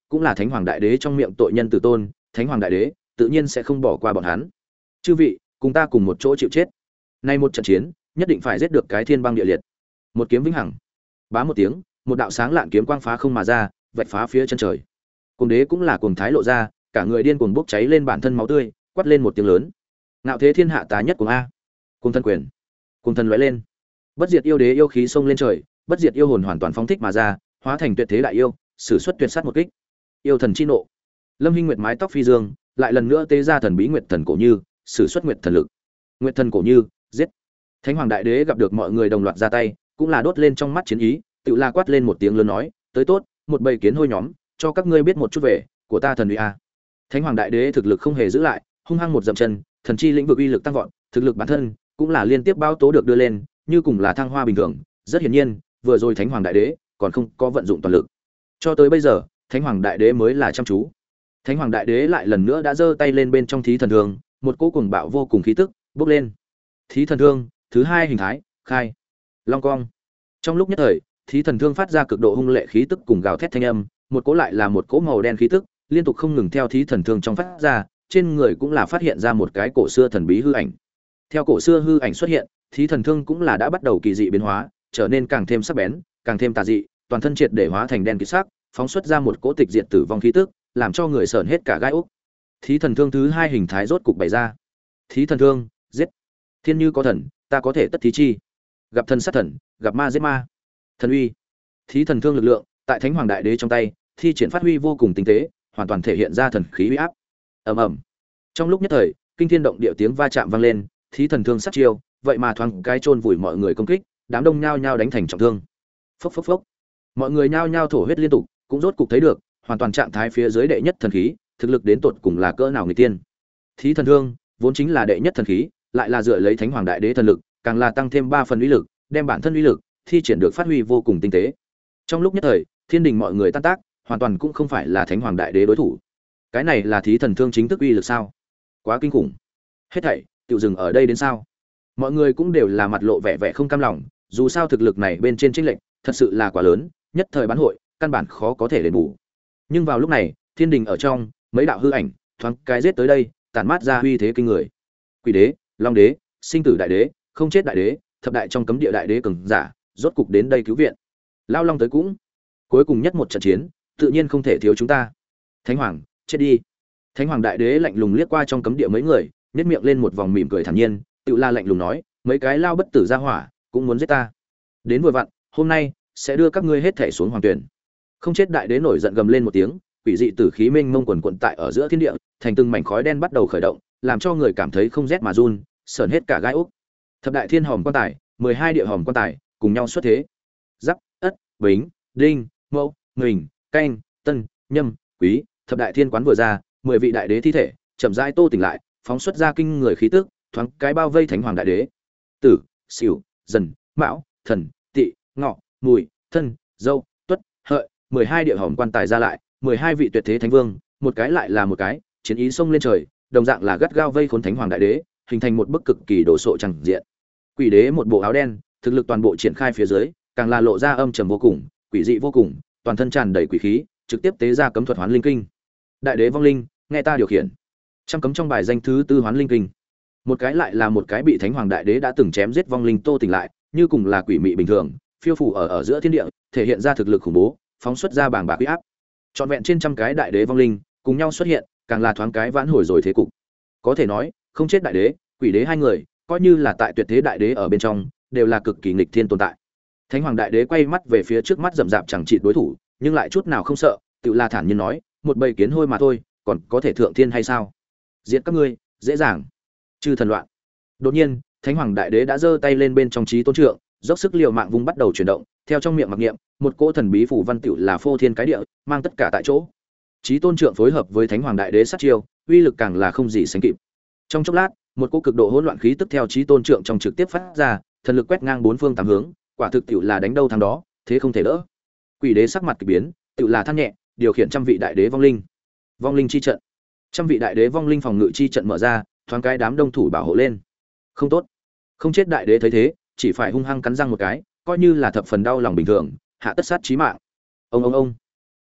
Speaker 1: cũng là thánh hoàng đại đế trong miệng tội nhân tử tôn, thánh hoàng đại đế tự nhiên sẽ không bỏ qua bọn hắn. Chư vị, cùng ta cùng một chỗ chịu chết. Nay một trận chiến, nhất định phải giết được cái thiên băng địa liệt. Một kiếm vĩnh hằng. Bá một tiếng, một đạo sáng lạn kiếm quang phá không mà ra, vạch phá phía chân trời. Cuồng đế cũng là cuồng thái lộ ra, cả người điên cuồng bốc cháy lên bản thân máu tươi, quát lên một tiếng lớn. Ngạo thế thiên hạ tá nhất cuồng a. Cuồng thân quyền. Cuồng thần lóe lên. Bất diệt yêu đế yêu khí xông lên trời, bất diệt yêu hồn hoàn toàn phóng thích mà ra, hóa thành tuyệt thế đại yêu, sử xuất tuyệt sát một kích. Yêu thần chi nộ. Lâm Hinh Nguyệt mái tóc phi dương, lại lần nữa tế ra thần bí nguyệt thần cổ như, sử xuất nguyệt thần lực. Nguyệt thần cổ như, giết. Thánh hoàng đại đế gặp được mọi người đồng loạt ra tay, cũng là đốt lên trong mắt chiến ý, tự la quát lên một tiếng lớn nói, tới tốt, một bầy kiến hôi nhóm, cho các ngươi biết một chút về của ta thần uy a. Thánh hoàng đại đế thực lực không hề giữ lại, hung hăng một dậm chân, thần chi lĩnh vực uy lực tăng vọt, thực lực bản thân cũng là liên tiếp bao tố được đưa lên, như cùng là thăng hoa bình thường. Rất hiển nhiên, vừa rồi thánh hoàng đại đế còn không có vận dụng toàn lực. Cho tới bây giờ, thánh hoàng đại đế mới là chăm chú. Thánh hoàng đại đế lại lần nữa đã giơ tay lên bên trong thí thần thương, một cỗ cuồng bạo vô cùng khí tức bốc lên. Thí thần thương thứ hai hình thái khai long cong. Trong lúc nhất thời, thí thần thương phát ra cực độ hung lệ khí tức cùng gào thét thanh âm, một cỗ lại là một cỗ màu đen khí tức liên tục không ngừng theo thí thần thương trong phát ra, trên người cũng là phát hiện ra một cái cổ xưa thần bí hư ảnh. Theo cổ xưa hư ảnh xuất hiện, thí thần thương cũng là đã bắt đầu kỳ dị biến hóa, trở nên càng thêm sắc bén, càng thêm tà dị, toàn thân triệt để hóa thành đen kịt sắc, phóng xuất ra một cỗ tịch diệt tử vong khí tức, làm cho người sởn hết cả gai ốc. Thí thần thương thứ hai hình thái rốt cục bày ra. Thí thần thương, giết. Thiên như có thần, ta có thể tất thí chi. Gặp thần sát thần, gặp ma giết ma. Thần uy. Thí thần thương lực lượng, tại Thánh Hoàng Đại Đế trong tay, thi triển phát huy vô cùng tinh tế, hoàn toàn thể hiện ra thần khí uy áp. Ầm ầm. Trong lúc nhất thời, kinh thiên động địa tiếng va chạm vang lên, thí thần thương sát chiêu, vậy mà thoáng cái chôn vùi mọi người công kích, đám đông nhao nhao đánh thành trọng thương. Phốc phốc phốc. Mọi người nhao nhao thổ huyết liên tục, cũng rốt cục thấy được, hoàn toàn trạng thái phía dưới đệ nhất thần khí, thực lực đến tột cùng là cỡ nào người tiên. Thí thần thương vốn chính là đệ nhất thần khí, lại là dựa lấy Thánh Hoàng Đại Đế thần lực, càng là tăng thêm ba phần uy lực, đem bản thân uy lực thi triển được phát huy vô cùng tinh tế. Trong lúc nhất thời, thiên đình mọi người tan tác, hoàn toàn cũng không phải là Thánh Hoàng Đại Đế đối thủ. Cái này là thí thần thương chính thức uy lực sao? Quá kinh khủng. Hết thảy tiểu dừng ở đây đến sao? Mọi người cũng đều là mặt lộ vẻ vẻ không cam lòng, dù sao thực lực này bên trên chênh lệch thật sự là quá lớn, nhất thời bán hội, căn bản khó có thể đền bù. Nhưng vào lúc này, thiên đình ở trong, mấy đạo hư ảnh thoáng cái giết tới đây, tản mát ra uy thế kinh người. Quỷ đế, Long đế, Sinh tử đại đế, không chết đại đế, thập đại trong cấm địa đại đế cường giả, rốt cục đến đây cứu viện. Lao Long tới cũng. Cuối cùng nhất một trận chiến, tự nhiên không thể thiếu chúng ta. Thánh Hoàng, chết đi. Thánh Hoàng đại đế lạnh lùng liếc qua trong cấm địa mấy người, nhếch miệng lên một vòng mỉm cười thản nhiên, tự la lạnh lùng nói, mấy cái lao bất tử ra hỏa, cũng muốn giết ta. Đến vừa vặn, hôm nay sẽ đưa các ngươi hết thể xuống hoàng tuyển. Không chết đại đế nổi giận gầm lên một tiếng, quỷ dị tử khí mênh mông quần quần tại ở giữa thiên địa, thành từng mảnh khói đen bắt đầu khởi động, làm cho người cảm thấy không rét mà run, sởn hết cả gai ốc. Thập đại thiên hòm quan tài, mười hai địa hòm quan tài, cùng nhau xuất thế. Giáp, Ất, Bính, Đinh, Mậu, Ngỳnh, Canh, Tân, Nhâm, Quý, thập đại thiên quán vừa ra, mười vị đại đế thi thể, chậm rãi tô tỉnh lại, phóng xuất ra kinh người khí tức, thoáng cái bao vây Thánh Hoàng đại đế. Tử, Sửu, Dần, Mão, Thần, Tỵ, Ngọ, Mùi, Thân, Dâu, Tuất, Hợi, mười hai địa hòm quan tài ra lại, mười hai vị tuyệt thế thánh vương, một cái lại là một cái, chiến ý xông lên trời, đồng dạng là gắt gao vây khốn Thánh Hoàng đại đế, hình thành một bức cực kỳ đồ sộ chẳng diện. Quỷ đế một bộ áo đen, thực lực toàn bộ triển khai phía dưới, càng là lộ ra âm trầm vô cùng, quỷ dị vô cùng, toàn thân tràn đầy quỷ khí, trực tiếp tế ra cấm thuật Hoán Linh Kinh. Đại đế vong linh, nghe ta điều khiển. Trăm cấm trong bài danh thứ tư Hoán Linh Kinh. Một cái lại là một cái bị Thánh Hoàng đại đế đã từng chém giết vong linh tô tỉnh lại, như cùng là quỷ mị bình thường, phiêu phù ở ở giữa thiên địa, thể hiện ra thực lực khủng bố, phóng xuất ra bảng bạc uy áp. Trọn vẹn trên trăm cái đại đế vong linh cùng nhau xuất hiện, càng là thoáng cái vãn hồi rồi thế cục. Có thể nói, không chết đại đế, quỷ đế hai người, coi như là tại tuyệt thế đại đế ở bên trong, đều là cực kỳ nghịch thiên tồn tại. Thánh Hoàng đại đế quay mắt về phía trước mắt rậm rạp chẳng trị đối thủ, nhưng lại chút nào không sợ, tự là thản nhiên nói, một bầy kiến hôi mà thôi, còn có thể thượng thiên hay sao? Giết các ngươi, dễ dàng. Chư thần loạn. Đột nhiên, Thánh Hoàng đại đế đã giơ tay lên bên trong chí tôn trượng, dốc sức liều mạng vung bắt đầu chuyển động, theo trong miệng mặc niệm, một cỗ thần bí phủ văn tiểu là phô thiên cái địa, mang tất cả tại chỗ. Chí tôn trượng phối hợp với Thánh Hoàng đại đế sát chiêu, uy lực càng là không gì sánh kịp. Trong chốc lát, một cỗ cực độ hỗn loạn khí tức theo chí tôn trượng trong trực tiếp phát ra, thần lực quét ngang bốn phương tám hướng, quả thực tiểu là đánh đâu thắng đó, thế không thể đỡ. Quỷ đế sắc mặt kỳ biến, tiểu là than nhẹ, điều khiển trăm vị đại đế vong linh. Vong linh chi trận. Trăm vị đại đế vong linh phòng ngự chi trận mở ra, thoáng cái đám đông thủ bảo hộ lên. Không tốt. Không chết đại đế thấy thế, chỉ phải hung hăng cắn răng một cái, coi như là thập phần đau lòng bình thường, hạ tất sát chí mạng. Ông ông ông.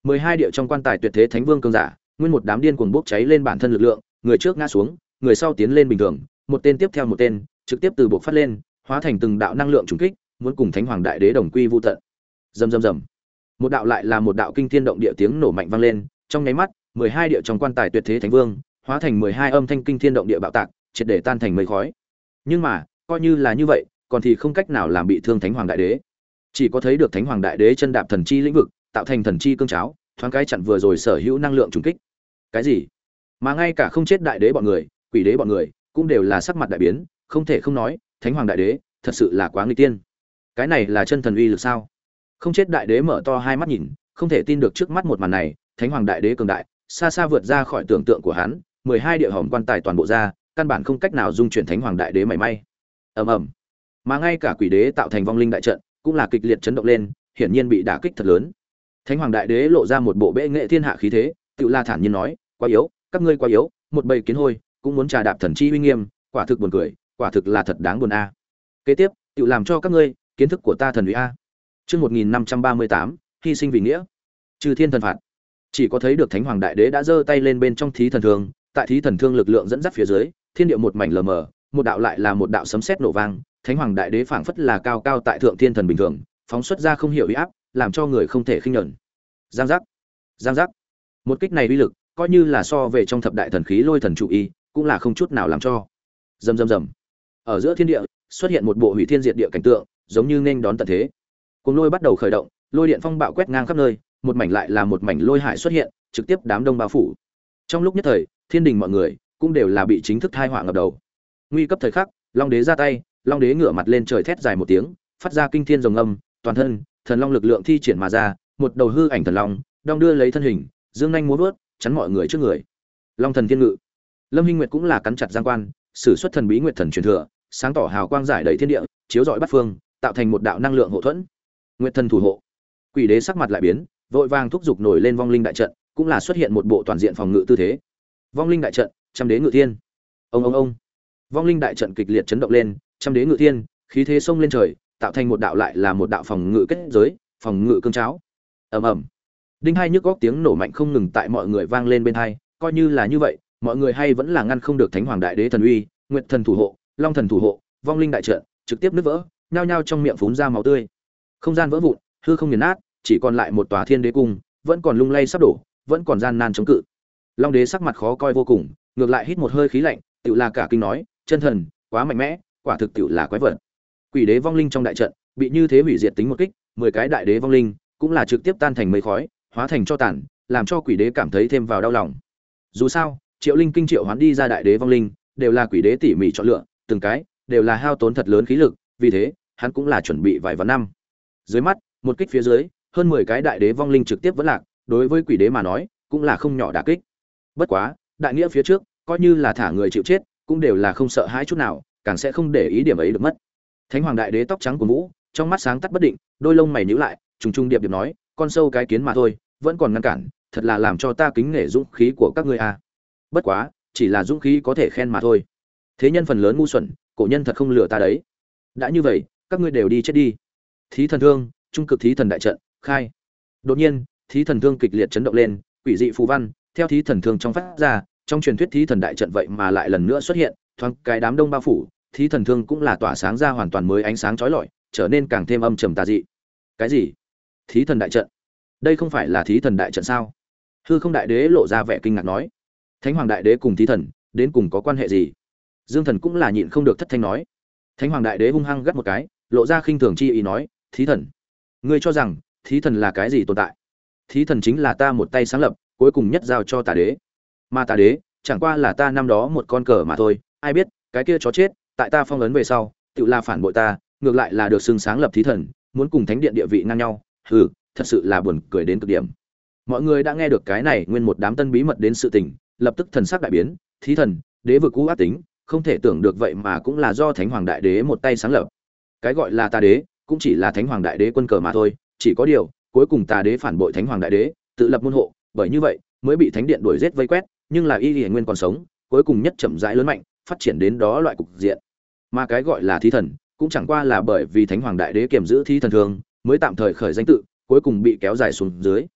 Speaker 1: mười hai địa trong quan tài tuyệt thế thánh vương cường giả, nguyên một đám điên cuồng bốc cháy lên bản thân lực lượng, người trước ngã xuống, người sau tiến lên bình thường, một tên tiếp theo một tên, trực tiếp từ bộc phát lên, hóa thành từng đạo năng lượng trùng kích, muốn cùng Thánh Hoàng Đại Đế đồng quy vu tận. Rầm rầm rầm. Một đạo lại là một đạo kinh thiên động địa tiếng nổ mạnh vang lên, trong nháy mắt, mười hai địa trong quan tài tuyệt thế thánh vương, hóa thành mười hai âm thanh kinh thiên động địa bạo tạc, triệt để tan thành mây khói. Nhưng mà, coi như là như vậy, còn thì không cách nào làm bị thương Thánh Hoàng Đại Đế. Chỉ có thấy được Thánh Hoàng Đại Đế chân đạp thần chi lĩnh vực, tạo thành thần chi cương cháo, thoáng cái chặn vừa rồi sở hữu năng lượng trùng kích. Cái gì? Mà ngay cả không chết đại đế bọn người, quỷ đế bọn người, cũng đều là sắc mặt đại biến, không thể không nói, Thánh Hoàng Đại Đế, thật sự là quá nghịch tiên. Cái này là chân thần uy lực sao? Không chết đại đế mở to hai mắt nhìn, không thể tin được trước mắt một màn này, Thánh Hoàng Đại Đế cường đại, xa xa vượt ra khỏi tưởng tượng của hắn, mười hai địa hòm quan tài toàn bộ ra, căn bản không cách nào dung chuyển Thánh Hoàng Đại Đế mảy may. Ầm ầm. Mà ngay cả quỷ đế tạo thành vong linh đại trận, cũng là kịch liệt chấn động lên, hiển nhiên bị đả kích thật lớn. Thánh Hoàng Đại Đế lộ ra một bộ bệ nghệ thiên hạ khí thế, tự la thản nhiên nói, quá yếu, các ngươi quá yếu, một bầy kiến hôi, cũng muốn trà đạp thần chi uy nghiêm, quả thực buồn cười, quả thực là thật đáng buồn a. Kế tiếp, tự làm cho các ngươi kiến thức của ta thần uy a. Chương một nghìn năm trăm ba mươi tám, hy sinh vì nghĩa. Trừ thiên thần phạt. Chỉ có thấy được Thánh Hoàng Đại Đế đã giơ tay lên bên trong thí thần thương, tại thí thần thương lực lượng dẫn dắt phía dưới, thiên địa một mảnh lờ mờ, một đạo lại là một đạo sấm sét nổ vang, Thánh Hoàng Đại Đế phảng phất là cao cao tại thượng thiên thần bình thường, phóng xuất ra không hiểu uy áp, làm cho người không thể khinh nhẫn. Giang giác, giang giác. Một kích này uy lực, coi như là so về trong thập đại thần khí lôi thần trụ y, cũng là không chút nào làm cho. Rầm rầm rầm. Ở giữa thiên địa, xuất hiện một bộ hủy thiên diệt địa cảnh tượng, giống như nên đón tận thế. Cuồng lôi bắt đầu khởi động, lôi điện phong bạo quét ngang khắp nơi, một mảnh lại là một mảnh lôi hải xuất hiện, trực tiếp đám đông bao phủ. Trong lúc nhất thời, thiên đình mọi người cũng đều là bị chính thức thai họa ngập đầu. Nguy cấp thời khắc, Long Đế ra tay, Long Đế ngửa mặt lên trời thét dài một tiếng, phát ra kinh thiên rồng âm, toàn thân thần long lực lượng thi triển mà ra, một đầu hư ảnh thần long, đong đưa lấy thân hình, dương nhanh múa vớt, chắn mọi người trước người. Long thần thiên ngự. Lâm Hinh Nguyệt cũng là cắn chặt giang quan, sử xuất thần bí nguyệt thần truyền thừa, sáng tỏ hào quang giải đầy thiên địa, chiếu rọi bát phương, tạo thành một đạo năng lượng hộ thuẫn. Nguyệt thần thủ hộ. Quỷ đế sắc mặt lại biến, vội vàng thúc giục nổi lên vong linh đại trận, cũng là xuất hiện một bộ toàn diện phòng ngự tư thế. Vong linh đại trận, trăm đế ngự thiên. Ông ông ông. Vong linh đại trận kịch liệt chấn động lên, trăm đế ngự thiên, khí thế xông lên trời, tạo thành một đạo lại là một đạo phòng ngự kết giới, phòng ngự cương cháo. Ầm ầm. Đinh hai nhức góc tiếng nổ mạnh không ngừng tại mọi người vang lên bên tai, coi như là như vậy, mọi người hay vẫn là ngăn không được Thánh Hoàng Đại Đế thần uy, Nguyệt thần thủ hộ, Long thần thủ hộ, vong linh đại trận, trực tiếp nứt vỡ, nhao nhao trong miệng phún ra máu tươi. Không gian vỡ vụn, hư không nghiền nát, chỉ còn lại một tòa Thiên Đế cung, vẫn còn lung lay sắp đổ, vẫn còn gian nan chống cự. Long Đế sắc mặt khó coi vô cùng, ngược lại hít một hơi khí lạnh, tựu là cả kinh nói, chân thần, quá mạnh mẽ, quả thực tựu là quái vật. Quỷ đế vong linh trong đại trận, bị như thế hủy diệt tính một kích, mười cái đại đế vong linh, cũng là trực tiếp tan thành mây khói, hóa thành cho tàn, làm cho quỷ đế cảm thấy thêm vào đau lòng. Dù sao, Triệu Linh kinh triệu hoán đi ra đại đế vong linh, đều là quỷ đế tỉ mỉ chọn lựa, từng cái đều là hao tốn thật lớn khí lực, vì thế, hắn cũng là chuẩn bị vài vạn năm. Dưới mắt, một kích phía dưới, hơn mười cái đại đế vong linh trực tiếp vẫn lạc, đối với quỷ đế mà nói, cũng là không nhỏ đả kích. Bất quá, đại nghĩa phía trước, coi như là thả người chịu chết, cũng đều là không sợ hãi chút nào, càng sẽ không để ý điểm ấy được mất. Thánh Hoàng Đại Đế tóc trắng của Vũ, trong mắt sáng tắt bất định, đôi lông mày nhíu lại, trùng trùng điệp điệp nói, con sâu cái kiến mà thôi, vẫn còn ngăn cản, thật là làm cho ta kính nể dũng khí của các ngươi a. Bất quá, chỉ là dũng khí có thể khen mà thôi. Thế nhân phần lớn ngu xuẩn, cổ nhân thật không lừa ta đấy. Đã như vậy, các ngươi đều đi chết đi. Thí thần thương, trung cực thí thần đại trận, khai. Đột nhiên, thí thần thương kịch liệt chấn động lên, quỷ dị phù văn, theo thí thần thương trong phát ra, trong truyền thuyết thí thần đại trận vậy mà lại lần nữa xuất hiện, thoáng cái đám đông bao phủ, thí thần thương cũng là tỏa sáng ra hoàn toàn mới ánh sáng chói lọi, trở nên càng thêm âm trầm tà dị. Cái gì? Thí thần đại trận? Đây không phải là thí thần đại trận sao? Hư Không Đại Đế lộ ra vẻ kinh ngạc nói. Thánh Hoàng Đại Đế cùng thí thần, đến cùng có quan hệ gì? Dương Thần cũng là nhịn không được thất thanh nói. Thánh Hoàng Đại Đế hung hăng gắt một cái, lộ ra khinh thường chi ý nói, thí thần, ngươi cho rằng thí thần là cái gì tồn tại? Thí thần chính là ta một tay sáng lập, cuối cùng nhất giao cho Tà Đế. Mà Tà Đế, chẳng qua là ta năm đó một con cờ mà thôi, ai biết, cái kia chó chết, tại ta phong ấn về sau, tự là phản bội ta, ngược lại là được xưng sáng lập thí thần, muốn cùng thánh điện địa vị ngang nhau, hừ, thật sự là buồn cười đến cực điểm. Mọi người đã nghe được cái này nguyên một đám tân bí mật đến sự tình, lập tức thần sắc đại biến, thí thần, đế vực cũ ác tính, không thể tưởng được vậy mà cũng là do Thánh Hoàng Đại Đế một tay sáng lập. Cái gọi là Tà Đế, cũng chỉ là Thánh Hoàng Đại Đế quân cờ mà thôi, chỉ có điều, cuối cùng Tà Đế phản bội Thánh Hoàng Đại Đế, tự lập môn hộ, bởi như vậy, mới bị thánh điện đuổi giết vây quét, nhưng là y nguyên còn sống, cuối cùng nhất chậm rãi lớn mạnh, phát triển đến đó loại cục diện. Mà cái gọi là thí thần, cũng chẳng qua là bởi vì Thánh Hoàng Đại Đế kiềm giữ thí thần thương, mới tạm thời khởi danh tự, cuối cùng bị kéo dài xuống dưới.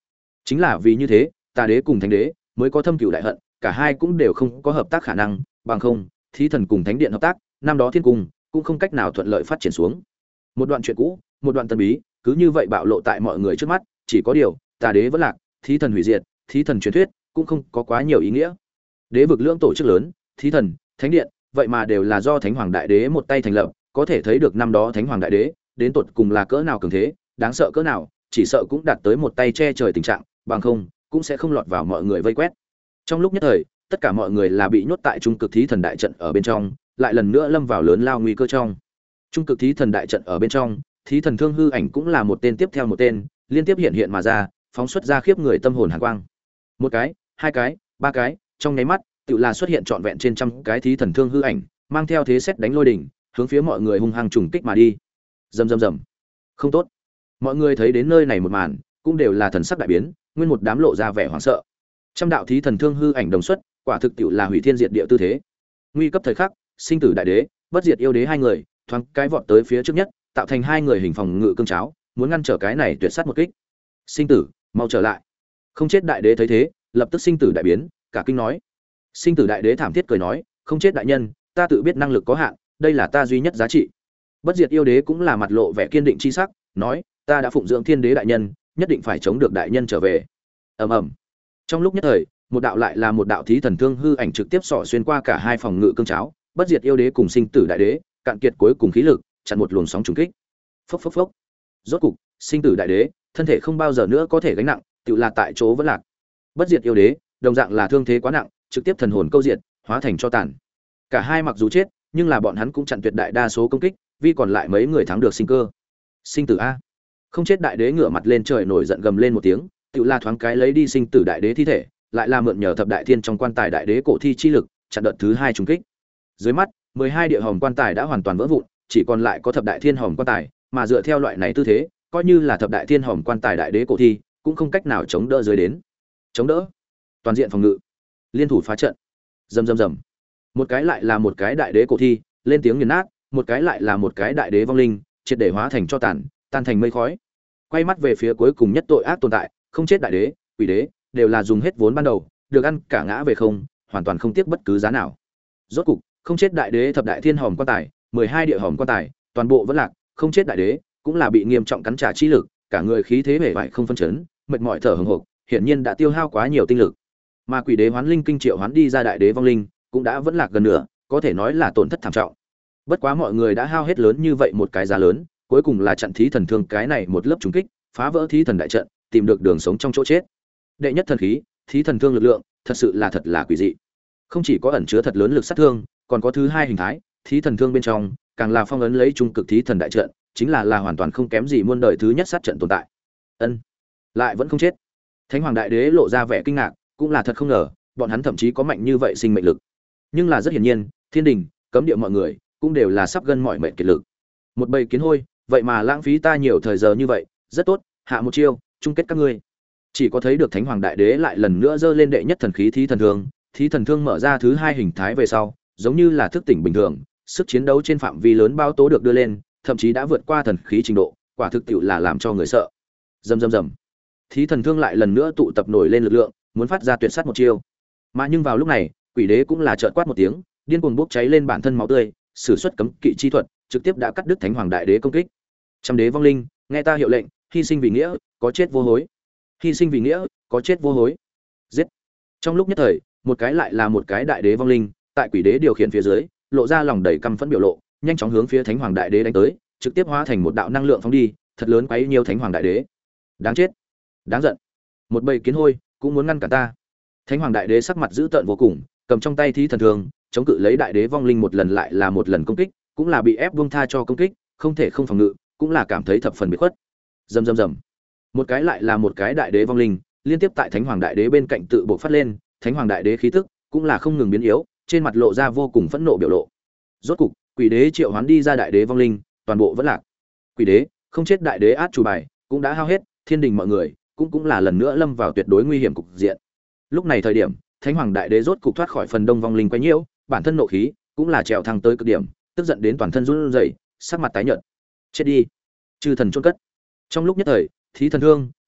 Speaker 1: Chính là vì như thế, Tà đế cùng Thánh đế mới có thâm cửu đại hận, cả hai cũng đều không có hợp tác khả năng, bằng không, Thí thần cùng Thánh điện hợp tác, năm đó Thiên cung cũng không cách nào thuận lợi phát triển xuống. Một đoạn chuyện cũ, một đoạn tân bí, cứ như vậy bạo lộ tại mọi người trước mắt, chỉ có điều, Tà đế vẫn lạc, Thí thần hủy diệt, Thí thần truyền thuyết cũng không có quá nhiều ý nghĩa. Đế vực lưỡng tổ chức lớn, Thí thần, Thánh điện, vậy mà đều là do Thánh Hoàng Đại Đế một tay thành lập, có thể thấy được năm đó Thánh Hoàng Đại Đế đến tột cùng là cỡ nào cường thế, đáng sợ cỡ nào, chỉ sợ cũng đạt tới một tay che trời tình trạng, bằng không cũng sẽ không lọt vào mọi người vây quét. Trong lúc nhất thời, tất cả mọi người là bị nhốt tại trung cực thí thần đại trận ở bên trong, lại lần nữa lâm vào lớn lao nguy cơ trong. Trung cực thí thần đại trận ở bên trong, thí thần thương hư ảnh cũng là một tên tiếp theo một tên, liên tiếp hiện hiện mà ra, phóng xuất ra khiếp người tâm hồn hàn quang. Một cái, hai cái, ba cái, trong nháy mắt, tự là xuất hiện trọn vẹn trên trăm cái thí thần thương hư ảnh, mang theo thế xét đánh lôi đỉnh, hướng phía mọi người hung hăng trùng kích mà đi. Rầm rầm rầm. Không tốt. Mọi người thấy đến nơi này một màn, cũng đều là thần sắc đại biến, nguyên một đám lộ ra vẻ hoảng sợ. Trăm đạo thí thần thương hư ảnh đồng xuất, quả thực tiệu là hủy thiên diệt địa tư thế. Nguy cấp thời khắc, sinh tử đại đế, bất diệt yêu đế hai người, thoáng cái vọt tới phía trước nhất, tạo thành hai người hình phòng ngự cương cháo, muốn ngăn trở cái này tuyệt sát một kích. Sinh tử, mau trở lại. Không chết đại đế thấy thế, lập tức sinh tử đại biến, cả kinh nói. Sinh tử đại đế thảm thiết cười nói, không chết đại nhân, ta tự biết năng lực có hạn, đây là ta duy nhất giá trị. Bất diệt yêu đế cũng là mặt lộ vẻ kiên định chi sắc, nói, ta đã phụng dưỡng thiên đế đại nhân, nhất định phải chống được đại nhân trở về. Ầm ầm. Trong lúc nhất thời, một đạo lại là một đạo thí thần thương hư ảnh trực tiếp xỏ xuyên qua cả hai phòng ngự cương cháo, bất diệt yêu đế cùng sinh tử đại đế, cạn kiệt cuối cùng khí lực, chặn một luồng sóng trùng kích. Phốc phốc phốc. Rốt cục, sinh tử đại đế, thân thể không bao giờ nữa có thể gánh nặng, tự là tại chỗ vẫn lạc. Bất diệt yêu đế, đồng dạng là thương thế quá nặng, trực tiếp thần hồn câu diệt, hóa thành cho tàn. Cả hai mặc dù chết, nhưng là bọn hắn cũng chặn tuyệt đại đa số công kích, vì còn lại mấy người thắng được sinh cơ. Sinh tử a. Không chết đại đế ngửa mặt lên trời nổi giận gầm lên một tiếng, tự la thoáng cái lấy đi sinh tử đại đế thi thể, lại là mượn nhờ thập đại thiên trong quan tài đại đế cổ thi chi lực, chặn đợt thứ hai trùng kích. Dưới mắt, mười hai địa hồng quan tài đã hoàn toàn vỡ vụn, chỉ còn lại có thập đại thiên hồng quan tài, mà dựa theo loại này tư thế, coi như là thập đại thiên hồng quan tài đại đế cổ thi, cũng không cách nào chống đỡ dưới đến. Chống đỡ, toàn diện phòng ngự, liên thủ phá trận. Rầm rầm rầm. Một cái lại là một cái đại đế cổ thi, lên tiếng nghiền nát, một cái lại là một cái đại đế vong linh, triệt để hóa thành cho tàn, tan thành mây khói. Quay mắt về phía cuối cùng nhất tội ác tồn tại, không chết đại đế, quỷ đế, đều là dùng hết vốn ban đầu, được ăn cả ngã về không, hoàn toàn không tiếc bất cứ giá nào. Rốt cục, không chết đại đế thập đại thiên hồng quan tài, mười hai địa hồng quan tài, toàn bộ vẫn lạc, không chết đại đế, cũng là bị nghiêm trọng cắn trả chi lực, cả người khí thế vẻ vải không phân chấn, mệt mỏi thở hổn hộc, hiển nhiên đã tiêu hao quá nhiều tinh lực. Mà quỷ đế hoán linh kinh triệu hoán đi ra đại đế vong linh, cũng đã vẫn lạc gần nửa, có thể nói là tổn thất thảm trọng. Bất quá mọi người đã hao hết lớn như vậy một cái giá lớn, cuối cùng là chặn thí thần thương cái này một lớp trùng kích, phá vỡ thí thần đại trận, tìm được đường sống trong chỗ chết. Đệ nhất thần khí, thí thần thương lực lượng, thật sự là thật là quỷ dị. Không chỉ có ẩn chứa thật lớn lực sát thương, còn có thứ hai hình thái, thí thần thương bên trong, càng là phong ấn lấy trung cực thí thần đại trận, chính là là hoàn toàn không kém gì muôn đời thứ nhất sát trận tồn tại. Ân, lại vẫn không chết. Thánh Hoàng Đại Đế lộ ra vẻ kinh ngạc, cũng là thật không ngờ, bọn hắn thậm chí có mạnh như vậy sinh mệnh lực. Nhưng là rất hiển nhiên, thiên đình, cấm địa mọi người, cũng đều là sắp gân mỏi mệt kiệt lực. Một bầy kiến hôi, vậy mà lãng phí ta nhiều thời giờ như vậy, rất tốt, hạ một chiêu, chung kết các ngươi. Chỉ có thấy được Thánh Hoàng Đại Đế lại lần nữa giơ lên đệ nhất thần khí thí thần thương, thí thần thương mở ra thứ hai hình thái về sau, giống như là thức tỉnh bình thường, sức chiến đấu trên phạm vi lớn bao tố được đưa lên, thậm chí đã vượt qua thần khí trình độ, quả thực tiệu là làm cho người sợ. Rầm rầm rầm. Thí thần thương lại lần nữa tụ tập nổi lên lực lượng, muốn phát ra tuyệt sát một chiêu. Mà nhưng vào lúc này, Quỷ Đế cũng là chợt quát một tiếng, điên cuồng bốc cháy lên bản thân máu tươi, sử xuất cấm kỵ chi thuật, trực tiếp đã cắt đứt Thánh Hoàng Đại Đế công kích. Trăm đế vong linh, nghe ta hiệu lệnh, hy sinh vì nghĩa, có chết vô hối. Hy sinh vì nghĩa, có chết vô hối. Giết. Trong lúc nhất thời, một cái lại là một cái đại đế vong linh, tại Quỷ Đế điều khiển phía dưới, lộ ra lòng đầy căm phẫn biểu lộ, nhanh chóng hướng phía Thánh Hoàng Đại Đế đánh tới, trực tiếp hóa thành một đạo năng lượng phóng đi, thật lớn quấy nhiều Thánh Hoàng Đại Đế. Đáng chết, đáng giận. Một bầy kiến hôi cũng muốn ngăn cản ta. Thánh Hoàng Đại Đế sắc mặt dữ tợn vô cùng, cầm trong tay thí thần thương, chống cự lấy đại đế vong linh một lần lại là một lần công kích, cũng là bị ép buông tha cho công kích, không thể không phòng ngự, cũng là cảm thấy thập phần bị khuất. Rầm rầm rầm. Một cái lại là một cái đại đế vong linh, liên tiếp tại Thánh Hoàng Đại Đế bên cạnh tự bộc phát lên, Thánh Hoàng Đại Đế khí tức cũng là không ngừng biến yếu, trên mặt lộ ra vô cùng phẫn nộ biểu lộ. Rốt cục, Quỷ Đế triệu hoán đi ra đại đế vong linh, toàn bộ vẫn lạc. Quỷ Đế, không chết đại đế át chủ bài, cũng đã hao hết, thiên đình mọi người cũng cũng là lần nữa lâm vào tuyệt đối nguy hiểm cục diện. Lúc này thời điểm, Thánh Hoàng Đại Đế rốt cục thoát khỏi phần đông vong linh quấy nhiễu, bản thân nộ khí cũng là trèo thăng tới cực điểm, tức giận đến toàn thân run rẩy, sắc mặt tái nhợt. Chết đi, chư thần chôn cất. Trong lúc nhất thời, thí thần thương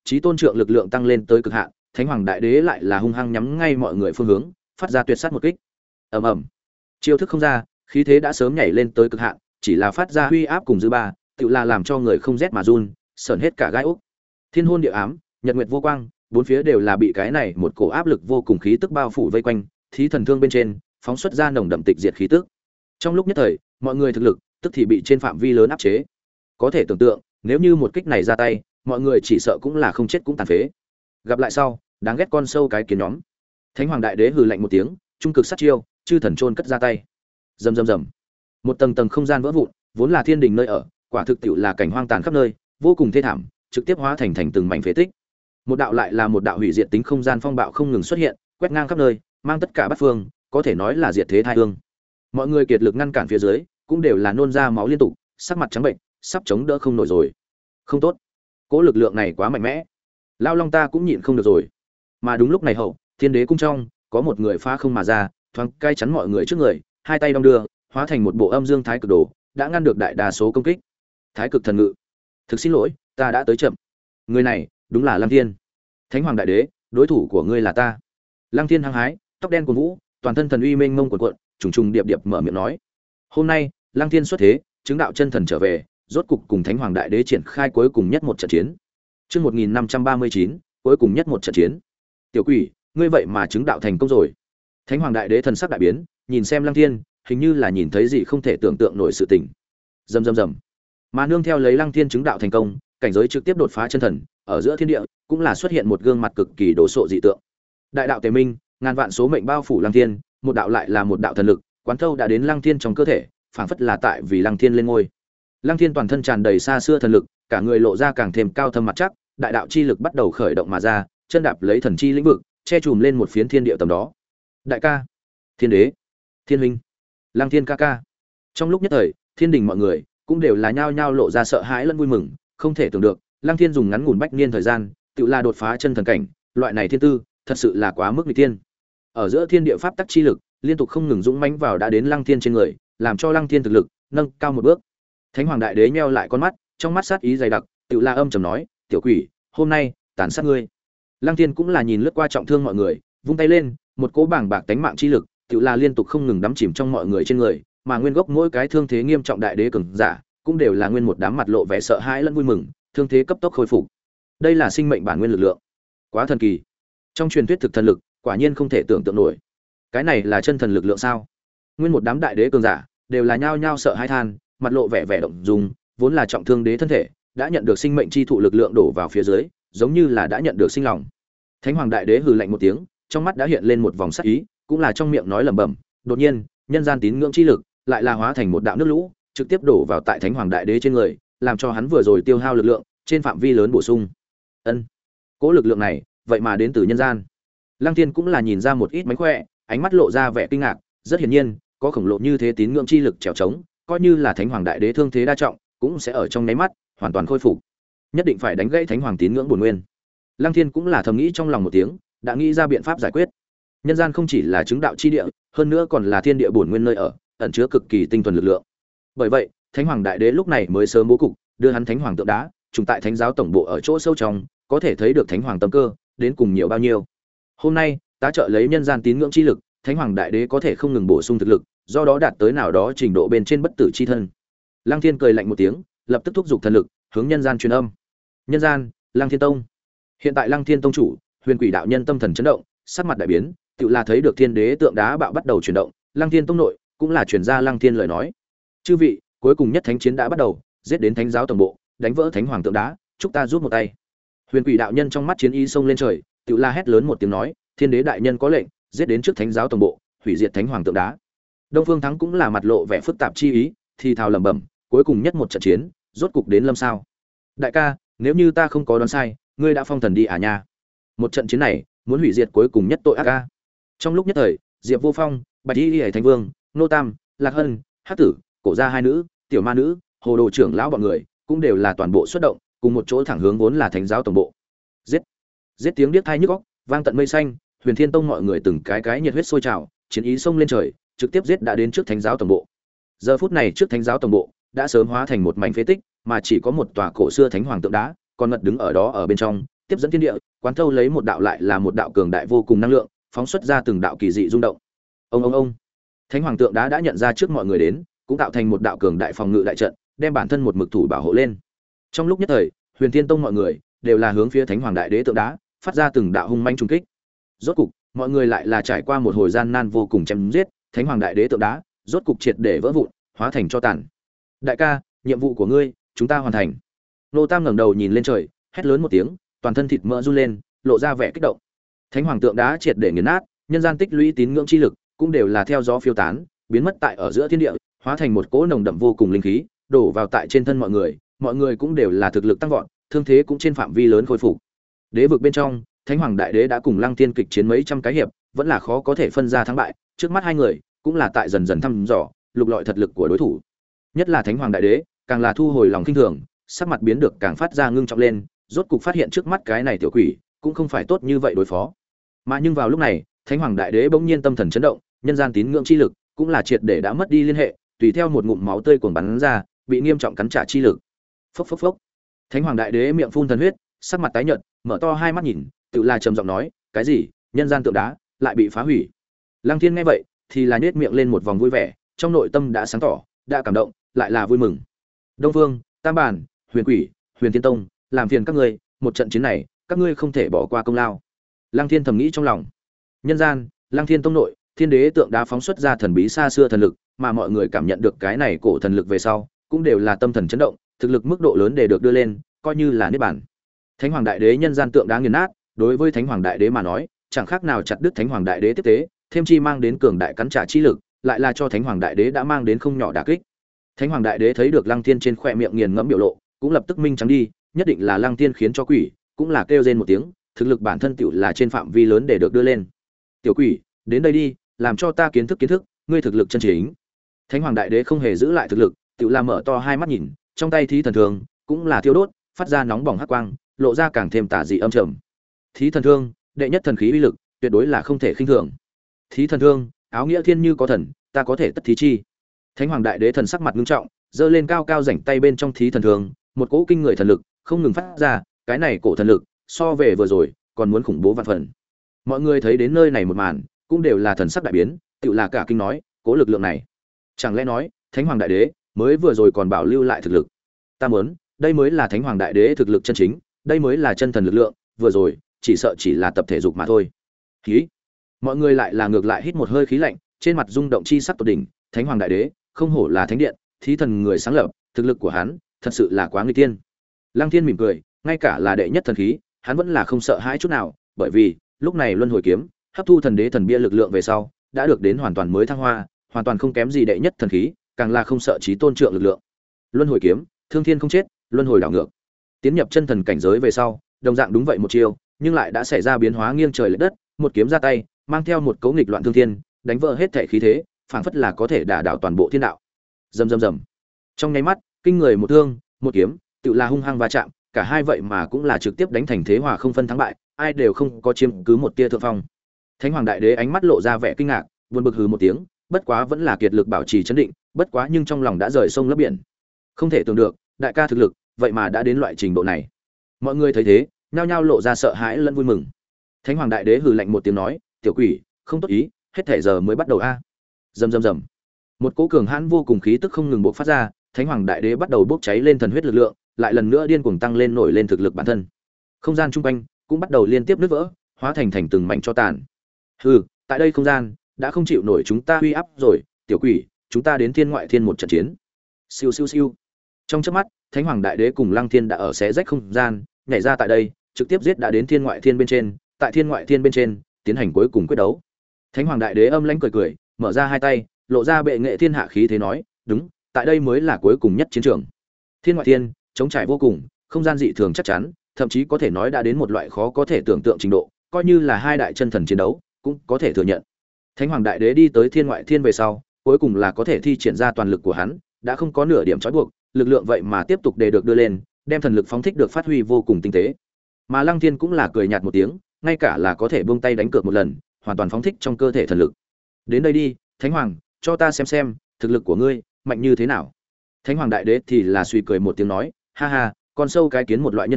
Speaker 1: Chí tôn trượng lực lượng tăng lên tới cực hạn, Thánh Hoàng Đại Đế lại là hung hăng nhắm ngay mọi người phương hướng, phát ra tuyệt sát một kích. Ầm ầm. Chiêu thức không ra, khí thế đã sớm nhảy lên tới cực hạn, chỉ là phát ra huy áp cùng dư ba, tự là làm cho người không rét mà run, sởn hết cả gai ốc. Thiên hôn địa ám, nhật nguyệt vô quang, bốn phía đều là bị cái này một cổ áp lực vô cùng khí tức bao phủ vây quanh, thí thần thương bên trên, phóng xuất ra nồng đậm tịch diệt khí tức. Trong lúc nhất thời, mọi người thực lực tức thì bị trên phạm vi lớn áp chế. Có thể tưởng tượng, nếu như một kích này ra tay, mọi người chỉ sợ cũng là không chết cũng tàn phế. Gặp lại sau, đáng ghét con sâu cái kiến nhóm. Thánh Hoàng Đại Đế hừ lạnh một tiếng, trung cực sát chiêu, chư thần chôn cất ra tay. Rầm rầm rầm. Một tầng tầng không gian vỡ vụn, vốn là thiên đình nơi ở, quả thực tiệu là cảnh hoang tàn khắp nơi, vô cùng thê thảm, trực tiếp hóa thành thành từng mảnh phế tích. Một đạo lại là một đạo hủy diệt tính không gian phong bạo không ngừng xuất hiện, quét ngang khắp nơi, mang tất cả bát phương, có thể nói là diệt thế tai hương. Mọi người kiệt lực ngăn cản phía dưới, cũng đều là nôn ra máu liên tục, sắc mặt trắng bệnh, sắp chống đỡ không nổi rồi. Không tốt, cỗ lực lượng này quá mạnh mẽ, Lao Long ta cũng nhịn không được rồi. Mà đúng lúc này hậu, Thiên Đế cung trong, có một người phá không mà ra, thoáng cai chắn mọi người trước người, hai tay đong đưa, hóa thành một bộ âm dương thái cực đồ, đã ngăn được đại đa số công kích. Thái cực thần ngự. Thực xin lỗi, ta đã tới chậm. Người này, đúng là Lăng Thiên. Thánh Hoàng Đại Đế, đối thủ của ngươi là ta. Lăng Thiên hăng hái, tóc đen cuồn vũ, toàn thân thần uy mênh mông cuộn cuộn, trùng trùng điệp điệp mở miệng nói: "Hôm nay, Lăng Thiên xuất thế, chứng đạo chân thần trở về, rốt cục cùng Thánh Hoàng Đại Đế triển khai cuối cùng nhất một trận chiến." Chương một nghìn năm trăm ba mươi chín, cuối cùng nhất một trận chiến. "Tiểu quỷ, ngươi vậy mà chứng đạo thành công rồi." Thánh Hoàng Đại Đế thần sắc đại biến, nhìn xem Lăng Thiên, hình như là nhìn thấy gì không thể tưởng tượng nổi sự tình. Rầm rầm rầm. Mà nương theo lấy Lăng Thiên chứng đạo thành công, cảnh giới trực tiếp đột phá chân thần, ở giữa thiên địa cũng là xuất hiện một gương mặt cực kỳ đồ sộ dị tượng. Đại đạo Tề Minh, ngàn vạn số mệnh bao phủ Lăng Thiên, một đạo lại là một đạo thần lực, quán thâu đã đến Lăng Thiên trong cơ thể, phảng phất là tại vì Lăng Thiên lên ngôi. Lăng Thiên toàn thân tràn đầy xa xưa thần lực, cả người lộ ra càng thêm cao thâm mặt chắc, đại đạo chi lực bắt đầu khởi động mà ra, chân đạp lấy thần chi lĩnh vực, che chùm lên một phiến thiên địa tầm đó. Đại ca, Thiên Đế, Thiên huynh, Lăng Thiên ca ca. Trong lúc nhất thời, thiên đình mọi người cũng đều là nhao nhao lộ ra sợ hãi lẫn vui mừng, không thể tưởng được, Lăng Thiên dùng ngắn ngủn bách niên thời gian, tự là đột phá chân thần cảnh, loại này thiên tư, thật sự là quá mức nghịch thiên. Ở giữa thiên địa pháp tắc chi lực, liên tục không ngừng dũng mãnh vào đã đến Lăng Thiên trên người, làm cho Lăng Thiên thực lực nâng cao một bước. Thánh Hoàng Đại Đế nheo lại con mắt, trong mắt sát ý dày đặc, tự la âm trầm nói: "Tiểu quỷ, hôm nay tàn sát ngươi." Lăng Thiên cũng là nhìn lướt qua trọng thương mọi người, vung tay lên, một cỗ bảng bạc tánh mạng chi lực, tự là liên tục không ngừng đắm chìm trong mọi người trên người, mà nguyên gốc mỗi cái thương thế nghiêm trọng đại đế cường giả, cũng đều là nguyên một đám mặt lộ vẻ sợ hãi lẫn vui mừng, thương thế cấp tốc khôi phục. Đây là sinh mệnh bản nguyên lực lượng, quá thần kỳ. Trong truyền thuyết thực thần lực, quả nhiên không thể tưởng tượng nổi. Cái này là chân thần lực lượng sao? Nguyên một đám đại đế cường giả đều là nhao nhao sợ hãi than, mặt lộ vẻ vẻ động dung, vốn là trọng thương đế thân thể, đã nhận được sinh mệnh chi thụ lực lượng đổ vào phía dưới, giống như là đã nhận được sinh lòng. Thánh Hoàng Đại Đế hừ lạnh một tiếng, trong mắt đã hiện lên một vòng sắc ý, cũng là trong miệng nói lẩm bẩm, đột nhiên, nhân gian tín ngưỡng chi lực lại là hóa thành một đạo nước lũ, trực tiếp đổ vào tại Thánh Hoàng Đại Đế trên người, làm cho hắn vừa rồi tiêu hao lực lượng, trên phạm vi lớn bổ sung. Ân, cỗ lực lượng này, vậy mà đến từ nhân gian. Lăng Thiên cũng là nhìn ra một ít mánh khỏe, ánh mắt lộ ra vẻ kinh ngạc, rất hiển nhiên, có khổng lồ như thế tín ngưỡng chi lực trèo trống, coi như là Thánh Hoàng Đại Đế thương thế đa trọng, cũng sẽ ở trong nháy mắt hoàn toàn khôi phục. Nhất định phải đánh gãy Thánh Hoàng tín ngưỡng bổn nguyên. Lăng Thiên cũng là thầm nghĩ trong lòng một tiếng, đã nghĩ ra biện pháp giải quyết. Nhân gian không chỉ là chứng đạo chi địa, hơn nữa còn là thiên địa bổn nguyên nơi ở, ẩn chứa cực kỳ tinh thuần lực lượng. Bởi vậy, Thánh Hoàng Đại Đế lúc này mới sớm bố cục, đưa hắn Thánh Hoàng tượng đá, trùng tại Thánh giáo tổng bộ ở chỗ sâu trong, có thể thấy được Thánh Hoàng tâm cơ đến cùng nhiều bao nhiêu. Hôm nay, tá trợ lấy nhân gian tín ngưỡng chi lực, Thánh Hoàng Đại Đế có thể không ngừng bổ sung thực lực, do đó đạt tới nào đó trình độ bên trên bất tử chi thân. Lăng Thiên cười lạnh một tiếng, lập tức thúc giục thần lực, hướng nhân gian truyền âm. Nhân gian, Lăng Thiên Tông. Hiện tại Lăng Thiên Tông chủ, Huyền Quỷ đạo nhân tâm thần chấn động, sắc mặt đại biến, tự là thấy được Thiên Đế tượng đá bạo bắt đầu chuyển động, Lăng Thiên Tông nội cũng là truyền ra Lăng Thiên lời nói. Chư vị, cuối cùng nhất thánh chiến đã bắt đầu, giết đến Thánh giáo tổng bộ, đánh vỡ Thánh Hoàng tượng đá, chúc ta giúp một tay. Huyền Quỷ đạo nhân trong mắt chiến ý xông lên trời, tự la hét lớn một tiếng nói, Thiên Đế đại nhân có lệnh, giết đến trước Thánh giáo tổng bộ, hủy diệt Thánh Hoàng tượng đá. Đông Phương Thắng cũng là mặt lộ vẻ phức tạp chi ý, thì thào lẩm bẩm, cuối cùng nhất một trận chiến, rốt cục đến lâm sao? Đại ca, nếu như ta không có đoán sai, ngươi đã phong thần đi à nha? Một trận chiến này, muốn hủy diệt cuối cùng nhất tội ác a. Trong lúc nhất thời, Diệp Vô Phong, Bạch Y Liễu Thánh Vương, Nô Tam, Lạc Hân, Hắc Tử, Cổ gia hai nữ, Tiểu Ma nữ, Hồ Đồ trưởng lão bọn người, cũng đều là toàn bộ xuất động, cùng một chỗ thẳng hướng vốn là Thánh giáo tổng bộ. Giết! Giết tiếng điếc tai nhức óc, vang tận mây xanh, Huyền Thiên Tông mọi người từng cái cái nhiệt huyết sôi trào, chiến ý xông lên trời, trực tiếp giết đã đến trước Thánh giáo tổng bộ. Giờ phút này trước Thánh giáo tổng bộ đã sớm hóa thành một mảnh phế tích, mà chỉ có một tòa cổ xưa Thánh Hoàng tượng đá còn ngật đứng ở đó ở bên trong, tiếp dẫn thiên địa, quán thâu lấy một đạo lại là một đạo cường đại vô cùng năng lượng, phóng xuất ra từng đạo kỳ dị rung động. Ông ông ông. Thánh hoàng tượng đá đã nhận ra trước mọi người đến, cũng tạo thành một đạo cường đại phòng ngự đại trận, đem bản thân một mực thủ bảo hộ lên. Trong lúc nhất thời, Huyền Thiên Tông mọi người đều là hướng phía Thánh hoàng đại đế tượng đá, phát ra từng đạo hung manh trùng kích. Rốt cục, mọi người lại là trải qua một hồi gian nan vô cùng chém giết, Thánh hoàng đại đế tượng đá rốt cục triệt để vỡ vụn, hóa thành tro tàn. Đại ca, nhiệm vụ của ngươi, chúng ta hoàn thành. Nô Tam ngẩng đầu nhìn lên trời, hét lớn một tiếng, toàn thân thịt mỡ run lên, lộ ra vẻ kích động. Thánh hoàng tượng đá triệt để nghiền nát, nhân gian tích lũy tín ngưỡng chi lực cũng đều là theo gió phiêu tán, biến mất tại ở giữa thiên địa, hóa thành một cỗ nồng đậm vô cùng linh khí, đổ vào tại trên thân mọi người, mọi người cũng đều là thực lực tăng vọt, thương thế cũng trên phạm vi lớn khôi phục. Đế vực bên trong, Thánh hoàng đại đế đã cùng Lăng Tiên kịch chiến mấy trăm cái hiệp, vẫn là khó có thể phân ra thắng bại, trước mắt hai người cũng là tại dần dần thăm dò, lục lọi thật lực của đối thủ. Nhất là Thánh hoàng đại đế, càng là thu hồi lòng khinh thường, sắc mặt biến được càng phát ra ngưng trọng lên, rốt cục phát hiện trước mắt cái này tiểu quỷ cũng không phải tốt như vậy đối phó. Mà nhưng vào lúc này, Thánh hoàng đại đế bỗng nhiên tâm thần chấn động, nhân gian tín ngưỡng chi lực cũng là triệt để đã mất đi liên hệ, tùy theo một ngụm máu tươi cuồn bắn ra, bị nghiêm trọng cắn trả chi lực. Phốc phốc phốc. Thánh hoàng đại đế miệng phun thần huyết, sắc mặt tái nhợt, mở to hai mắt nhìn, tự là trầm giọng nói, "Cái gì? Nhân gian tượng đá lại bị phá hủy?" Lăng Thiên nghe vậy, thì là nhếch miệng lên một vòng vui vẻ, trong nội tâm đã sáng tỏ, đã cảm động, lại là vui mừng. Đông Vương, Tam Bản, Huyền Quỷ, Huyền Thiên Tông, làm phiền các ngươi, một trận chiến này, các ngươi không thể bỏ qua công lao. Lăng Thiên thầm nghĩ trong lòng. Nhân gian, Lăng Thiên Tông nội, Thiên Đế tượng đá phóng xuất ra thần bí xa xưa thần lực, mà mọi người cảm nhận được cái này cổ thần lực về sau, cũng đều là tâm thần chấn động, thực lực mức độ lớn để được đưa lên, coi như là niết bàn. Thánh hoàng đại đế nhân gian tượng đá nghiền nát, đối với Thánh hoàng đại đế mà nói, chẳng khác nào chặt đứt Thánh hoàng đại đế tiếp tế, thêm chi mang đến cường đại cắn trả chi lực, lại là cho Thánh hoàng đại đế đã mang đến không nhỏ đả kích. Thánh hoàng đại đế thấy được Lăng Thiên trên khóe miệng nghiền ngẫm biểu lộ, cũng lập tức minh trắng đi, nhất định là Lăng Thiên khiến cho quỷ, cũng là kêu rên một tiếng, thực lực bản thân tiểu là trên phạm vi lớn để được đưa lên. Tiểu quỷ, đến đây đi, làm cho ta kiến thức kiến thức, ngươi thực lực chân chính. Thánh hoàng đại đế không hề giữ lại thực lực, tiểu là mở to hai mắt nhìn, trong tay thí thần thương cũng là thiêu đốt, phát ra nóng bỏng hắc quang, lộ ra càng thêm tà dị âm trầm. Thí thần thương, đệ nhất thần khí uy lực, tuyệt đối là không thể khinh thường. Thí thần thương, áo nghĩa thiên như có thần, ta có thể tất thí chi. Thánh hoàng đại đế thần sắc mặt nghiêm trọng, giơ lên cao cao rảnh tay bên trong thí thần thương, một cỗ kinh người thần lực không ngừng phát ra, cái này cổ thần lực so về vừa rồi còn muốn khủng bố vạn phần. Mọi người thấy đến nơi này một màn, cũng đều là thần sắc đại biến, tựu là cả kinh nói, cỗ lực lượng này, chẳng lẽ nói, Thánh hoàng đại đế mới vừa rồi còn bảo lưu lại thực lực. Ta muốn, đây mới là Thánh hoàng đại đế thực lực chân chính, đây mới là chân thần lực lượng, vừa rồi chỉ sợ chỉ là tập thể dục mà thôi. Khí. Mọi người lại là ngược lại hít một hơi khí lạnh, trên mặt rung động chi sắc tột đỉnh, Thánh hoàng đại đế, không hổ là thánh điện, thí thần người sáng lập, thực lực của hắn, thật sự là quá nguy tiên. Lăng Thiên mỉm cười, ngay cả là đệ nhất thần khí, hắn vẫn là không sợ hãi chút nào, bởi vì, lúc này luân hồi kiếm, hấp thu thần đế thần bia lực lượng về sau, đã được đến hoàn toàn mới thăng hoa, hoàn toàn không kém gì đệ nhất thần khí, càng là không sợ chí tôn trượng lực lượng. Luân hồi kiếm, thương thiên không chết, luân hồi đảo ngược. Tiến nhập chân thần cảnh giới về sau, đồng dạng đúng vậy một chiêu, nhưng lại đã xảy ra biến hóa nghiêng trời lệch đất, một kiếm ra tay, mang theo một cấu nghịch loạn thương thiên, đánh vỡ hết thể khí thế, phảng phất là có thể đả đảo toàn bộ thiên đạo. Rầm rầm rầm. Trong nháy mắt, kinh người một thương, một kiếm, tự là hung hăng va chạm, cả hai vậy mà cũng là trực tiếp đánh thành thế hòa không phân thắng bại, ai đều không có chiếm cứ một tia thượng phong. Thánh hoàng đại đế ánh mắt lộ ra vẻ kinh ngạc, buồn bực hừ một tiếng, bất quá vẫn là kiệt lực bảo trì trấn định, bất quá nhưng trong lòng đã rời sông lấp biển. Không thể tưởng được, đại ca thực lực, vậy mà đã đến loại trình độ này. Mọi người thấy thế, nhao nhao lộ ra sợ hãi lẫn vui mừng. Thánh hoàng đại đế hừ lạnh một tiếng nói, tiểu quỷ, không tốt ý, hết thể giờ mới bắt đầu a. Rầm rầm rầm. Một cỗ cường hãn vô cùng khí tức không ngừng bộc phát ra, Thánh hoàng đại đế bắt đầu bốc cháy lên thần huyết lực lượng, lại lần nữa điên cuồng tăng lên nổi lên thực lực bản thân. Không gian chung quanh cũng bắt đầu liên tiếp nứt vỡ, hóa thành thành từng mảnh cho tàn. Hừ, tại đây không gian đã không chịu nổi chúng ta uy áp rồi, tiểu quỷ, chúng ta đến thiên ngoại thiên một trận chiến. Siêu siêu siêu. Trong chớp mắt, Thánh hoàng đại đế cùng Lăng Thiên đã ở xé rách không gian, nhảy ra tại đây, trực tiếp giết đã đến thiên ngoại thiên bên trên, tại thiên ngoại thiên bên trên tiến hành cuối cùng quyết đấu. Thánh hoàng đại đế âm lãnh cười cười, mở ra hai tay, lộ ra bệ nghệ thiên hạ khí thế nói, đúng, tại đây mới là cuối cùng nhất chiến trường. Thiên ngoại thiên, chống trải vô cùng, không gian dị thường chắc chắn, thậm chí có thể nói đã đến một loại khó có thể tưởng tượng trình độ, coi như là hai đại chân thần chiến đấu, cũng có thể thừa nhận. Thánh hoàng đại đế đi tới thiên ngoại thiên về sau, cuối cùng là có thể thi triển ra toàn lực của hắn, đã không có nửa điểm trói buộc, lực lượng vậy mà tiếp tục để được đưa lên, đem thần lực phóng thích được phát huy vô cùng tinh tế. Mà Lăng Thiên cũng là cười nhạt một tiếng, ngay cả là có thể buông tay đánh cược một lần, hoàn toàn phóng thích trong cơ thể thần lực. Đến đây đi, Thánh hoàng, cho ta xem xem, thực lực của ngươi mạnh như thế nào. Thánh hoàng đại đế thì là suy cười một tiếng nói, ha ha, con sâu cái kiến một loại nhân vật,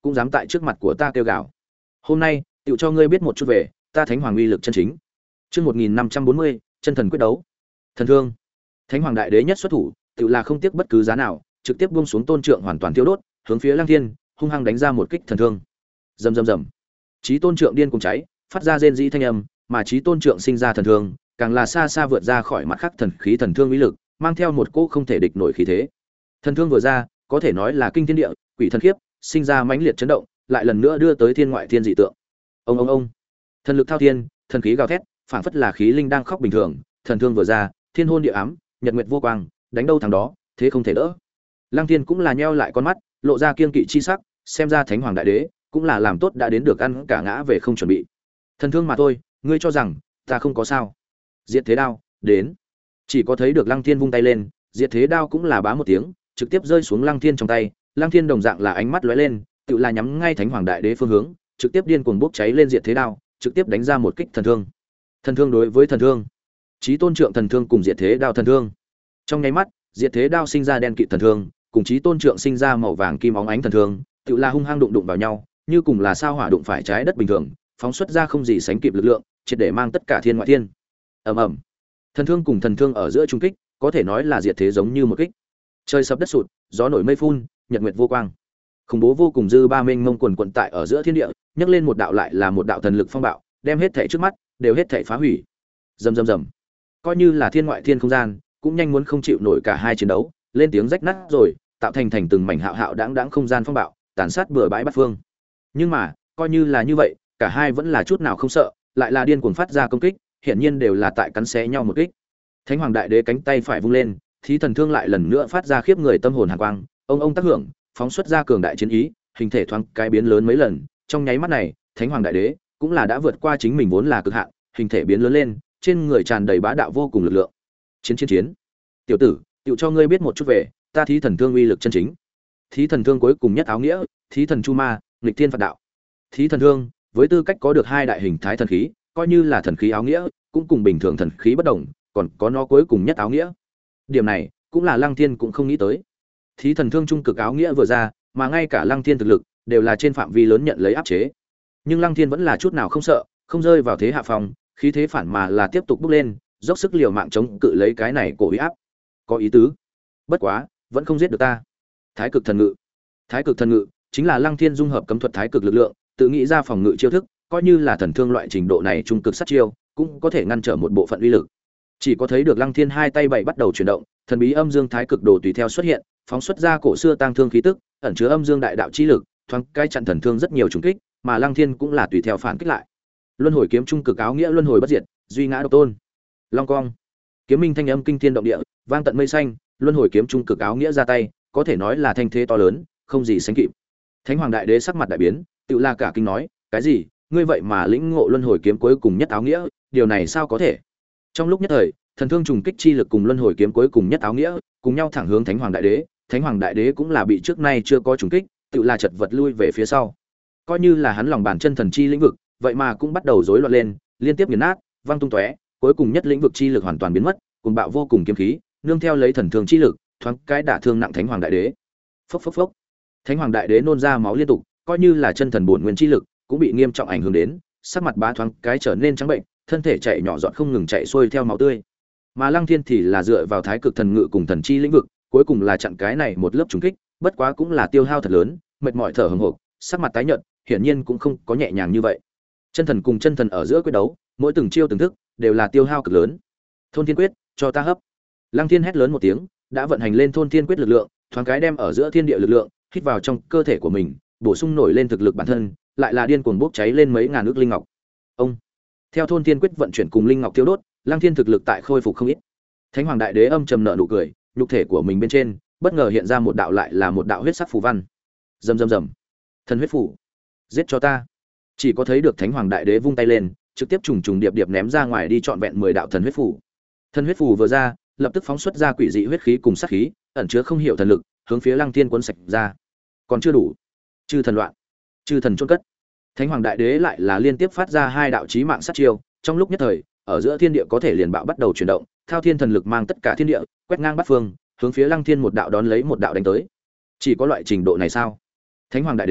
Speaker 1: cũng dám tại trước mặt của ta kêu gào. Hôm nay, tựu cho ngươi biết một chút về ta Thánh Hoàng uy lực chân chính. Chương một nghìn năm trăm bốn mươi, chân thần quyết đấu. Thần thương. Thánh Hoàng đại đế nhất xuất thủ, tựu là không tiếc bất cứ giá nào, trực tiếp buông xuống tôn trượng hoàn toàn thiêu đốt, hướng phía Lăng Thiên, hung hăng đánh ra một kích thần thương. Rầm rầm rầm. Chí tôn trượng điên cùng cháy, phát ra rên rỉ thanh âm, mà chí tôn trượng sinh ra thần thương, càng là xa xa vượt ra khỏi mặt khác thần khí thần thương uy lực, mang theo một cỗ không thể địch nổi khí thế. Thần thương vừa ra, có thể nói là kinh thiên địa, quỷ thần khiếp, sinh ra mãnh liệt chấn động, lại lần nữa đưa tới thiên ngoại thiên dị tượng. Ông ông ông. Thần lực thao thiên, thần khí gào thét, phảng phất là khí linh đang khóc bình thường, thần thương vừa ra, thiên hôn địa ám, nhật nguyệt vô quang, đánh đâu thằng đó, thế không thể đỡ. Lăng Thiên cũng là nheo lại con mắt, lộ ra kiên kỵ chi sắc, xem ra Thánh Hoàng đại đế cũng là làm tốt đã đến được ăn cả ngã về không chuẩn bị. Thần thương mà thôi, ngươi cho rằng ta không có sao? Diệt thế đao, đến. Chỉ có thấy được Lăng Thiên vung tay lên, diệt thế đao cũng là bá một tiếng, trực tiếp rơi xuống Lăng Thiên trong tay. Lăng Thiên đồng dạng là ánh mắt lóe lên, tự là nhắm ngay Thánh Hoàng đại đế phương hướng, trực tiếp điên cuồng bốc cháy lên diệt thế đao, trực tiếp đánh ra một kích thần thương. Thần thương đối với thần thương, chí tôn trượng thần thương cùng diệt thế đao thần thương. Trong nháy mắt, diệt thế đao sinh ra đen kịt thần thương, cùng chí tôn trượng sinh ra màu vàng kim óng ánh thần thương, tự là hung hăng đụng đụng vào nhau, như cùng là sao hỏa đụng phải trái đất bình thường, phóng xuất ra không gì sánh kịp lực lượng, triệt để mang tất cả thiên ngoại thiên. Ầm ầm. Thần thương cùng thần thương ở giữa trung kích, có thể nói là diệt thế giống như một kích. Trời sập đất sụt, gió nổi mây phun, nhật nguyệt vô quang. Khủng bố vô cùng dư ba mênh mông quần quần tại ở giữa thiên địa, nhấc lên một đạo lại là một đạo thần lực phong bạo, đem hết thảy trước mắt đều hết thảy phá hủy. Rầm rầm rầm. Coi như là thiên ngoại thiên không gian, cũng nhanh muốn không chịu nổi cả hai chiến đấu, lên tiếng rách nát rồi, tạo thành thành từng mảnh hạo hạo đãng đãng không gian phong bạo, tàn sát bừa bãi bát phương. Nhưng mà, coi như là như vậy, cả hai vẫn là chút nào không sợ, lại là điên cuồng phát ra công kích, hiển nhiên đều là tại cắn xé nhau một kích. Thánh Hoàng đại đế cánh tay phải vung lên, thí thần thương lại lần nữa phát ra khiếp người tâm hồn hàn quang, ông ông tác hưởng, phóng xuất ra cường đại chiến ý, hình thể thoáng cái biến lớn mấy lần, trong nháy mắt này, Thánh Hoàng đại đế cũng là đã vượt qua chính mình vốn là cực hạn, hình thể biến lớn lên, trên người tràn đầy bá đạo vô cùng lực lượng. Chiến chiến chiến. Tiểu tử, tiểu cho ngươi biết một chút về ta thí thần thương uy lực chân chính. Thí thần thương cuối cùng nhất áo nghĩa, thí thần chu ma, nghịch thiên phạt đạo. Thí thần thương, với tư cách có được hai đại hình thái thần khí, coi như là thần khí áo nghĩa, cũng cùng bình thường thần khí bất đồng, còn có nó cuối cùng nhất áo nghĩa. Điểm này, cũng là Lăng Thiên cũng không nghĩ tới. Thí thần thương trung cực áo nghĩa vừa ra, mà ngay cả Lăng Thiên thực lực đều là trên phạm vi lớn nhận lấy áp chế. Nhưng Lăng Thiên vẫn là chút nào không sợ, không rơi vào thế hạ phòng, khí thế phản mà là tiếp tục bốc lên, dốc sức liều mạng chống cự lấy cái này cổ uy áp. Có ý tứ. Bất quá, vẫn không giết được ta. Thái cực thần ngự. Thái cực thần ngự chính là Lăng Thiên dung hợp cấm thuật thái cực lực lượng, tự nghĩ ra phòng ngự chiêu thức, coi như là thần thương loại trình độ này trung cực sát chiêu, cũng có thể ngăn trở một bộ phận uy lực. Chỉ có thấy được Lăng Thiên hai tay bảy bắt đầu chuyển động, thần bí âm dương thái cực đồ tùy theo xuất hiện, phóng xuất ra cổ xưa tang thương khí tức, ẩn chứa âm dương đại đạo chi lực, thoáng cái chặn thần thương rất nhiều trùng kích, mà Lăng Thiên cũng là tùy theo phản kích lại. Luân hồi kiếm trung cực áo nghĩa luân hồi bất diệt, duy ngã độc tôn. Long cong. Kiếm minh thanh âm kinh thiên động địa, vang tận mây xanh, luân hồi kiếm trung cực áo nghĩa ra tay, có thể nói là thanh thế to lớn, không gì sánh kịp. Thánh Hoàng đại đế sắc mặt đại biến, tự la cả kinh nói, cái gì? Ngươi vậy mà lĩnh ngộ luân hồi kiếm cuối cùng nhất áo nghĩa, điều này sao có thể? Trong lúc nhất thời, thần thương trùng kích chi lực cùng luân hồi kiếm cuối cùng nhất áo nghĩa, cùng nhau thẳng hướng Thánh Hoàng đại đế, Thánh Hoàng đại đế cũng là bị trước nay chưa có trùng kích, tự là chật vật lui về phía sau. Coi như là hắn lòng bàn chân thần chi lĩnh vực, vậy mà cũng bắt đầu rối loạn lên, liên tiếp nghiền nát, văng tung tóe, cuối cùng nhất lĩnh vực chi lực hoàn toàn biến mất, cùng bạo vô cùng kiếm khí, nương theo lấy thần thương chi lực, thoáng cái đả thương nặng Thánh Hoàng đại đế. Phốc phốc phốc. Thánh Hoàng đại đế nôn ra máu liên tục, coi như là chân thần bổn nguyên chi lực, cũng bị nghiêm trọng ảnh hưởng đến, sắc mặt bá thoáng cái trở nên trắng bệnh, thân thể chạy nhỏ giọt không ngừng chạy xuôi theo máu tươi. Mà Lăng Thiên thì là dựa vào thái cực thần ngự cùng thần chi lĩnh vực, cuối cùng là chặn cái này một lớp trùng kích, bất quá cũng là tiêu hao thật lớn, mệt mỏi thở hổn hộc, sắc mặt tái nhợt, hiển nhiên cũng không có nhẹ nhàng như vậy. Chân thần cùng chân thần ở giữa quyết đấu, mỗi từng chiêu từng thức đều là tiêu hao cực lớn. Thôn Thiên Quyết, cho ta hấp. Lăng Thiên hét lớn một tiếng, đã vận hành lên Thôn Thiên Quyết lực lượng, thoáng cái đem ở giữa thiên địa lực lượng hít vào trong cơ thể của mình, bổ sung nổi lên thực lực bản thân, lại là điên cuồng bốc cháy lên mấy ngàn ức linh ngọc. Ông theo Thôn Thiên Quyết vận chuyển cùng linh ngọc tiêu đốt, Lăng Thiên thực lực tại khôi phục không ít. Thánh Hoàng đại đế âm trầm nở nụ cười, nhục thể của mình bên trên bất ngờ hiện ra một đạo lại là một đạo huyết sắc phù văn. Rầm rầm rầm. Thần huyết phù, giết cho ta. Chỉ có thấy được Thánh Hoàng đại đế vung tay lên, trực tiếp trùng trùng điệp điệp ném ra ngoài đi trọn vẹn mười đạo thần huyết phù. Thần huyết phù vừa ra, lập tức phóng xuất ra quỷ dị huyết khí cùng sát khí, ẩn chứa không hiểu thần lực, hướng phía Lăng Thiên cuốn sạch ra. Còn chưa đủ. Chư thần loạn, chư thần chôn cất. Thánh Hoàng đại đế lại là liên tiếp phát ra hai đạo chí mạng sát chiêu, trong lúc nhất thời, ở giữa thiên địa có thể liền bạo bắt đầu chuyển động, thao thiên thần lực mang tất cả thiên địa, quét ngang bát phương, hướng phía Lăng Thiên một đạo đón lấy một đạo đánh tới. Chỉ có loại trình độ này sao? Thánh Hoàng đại đế,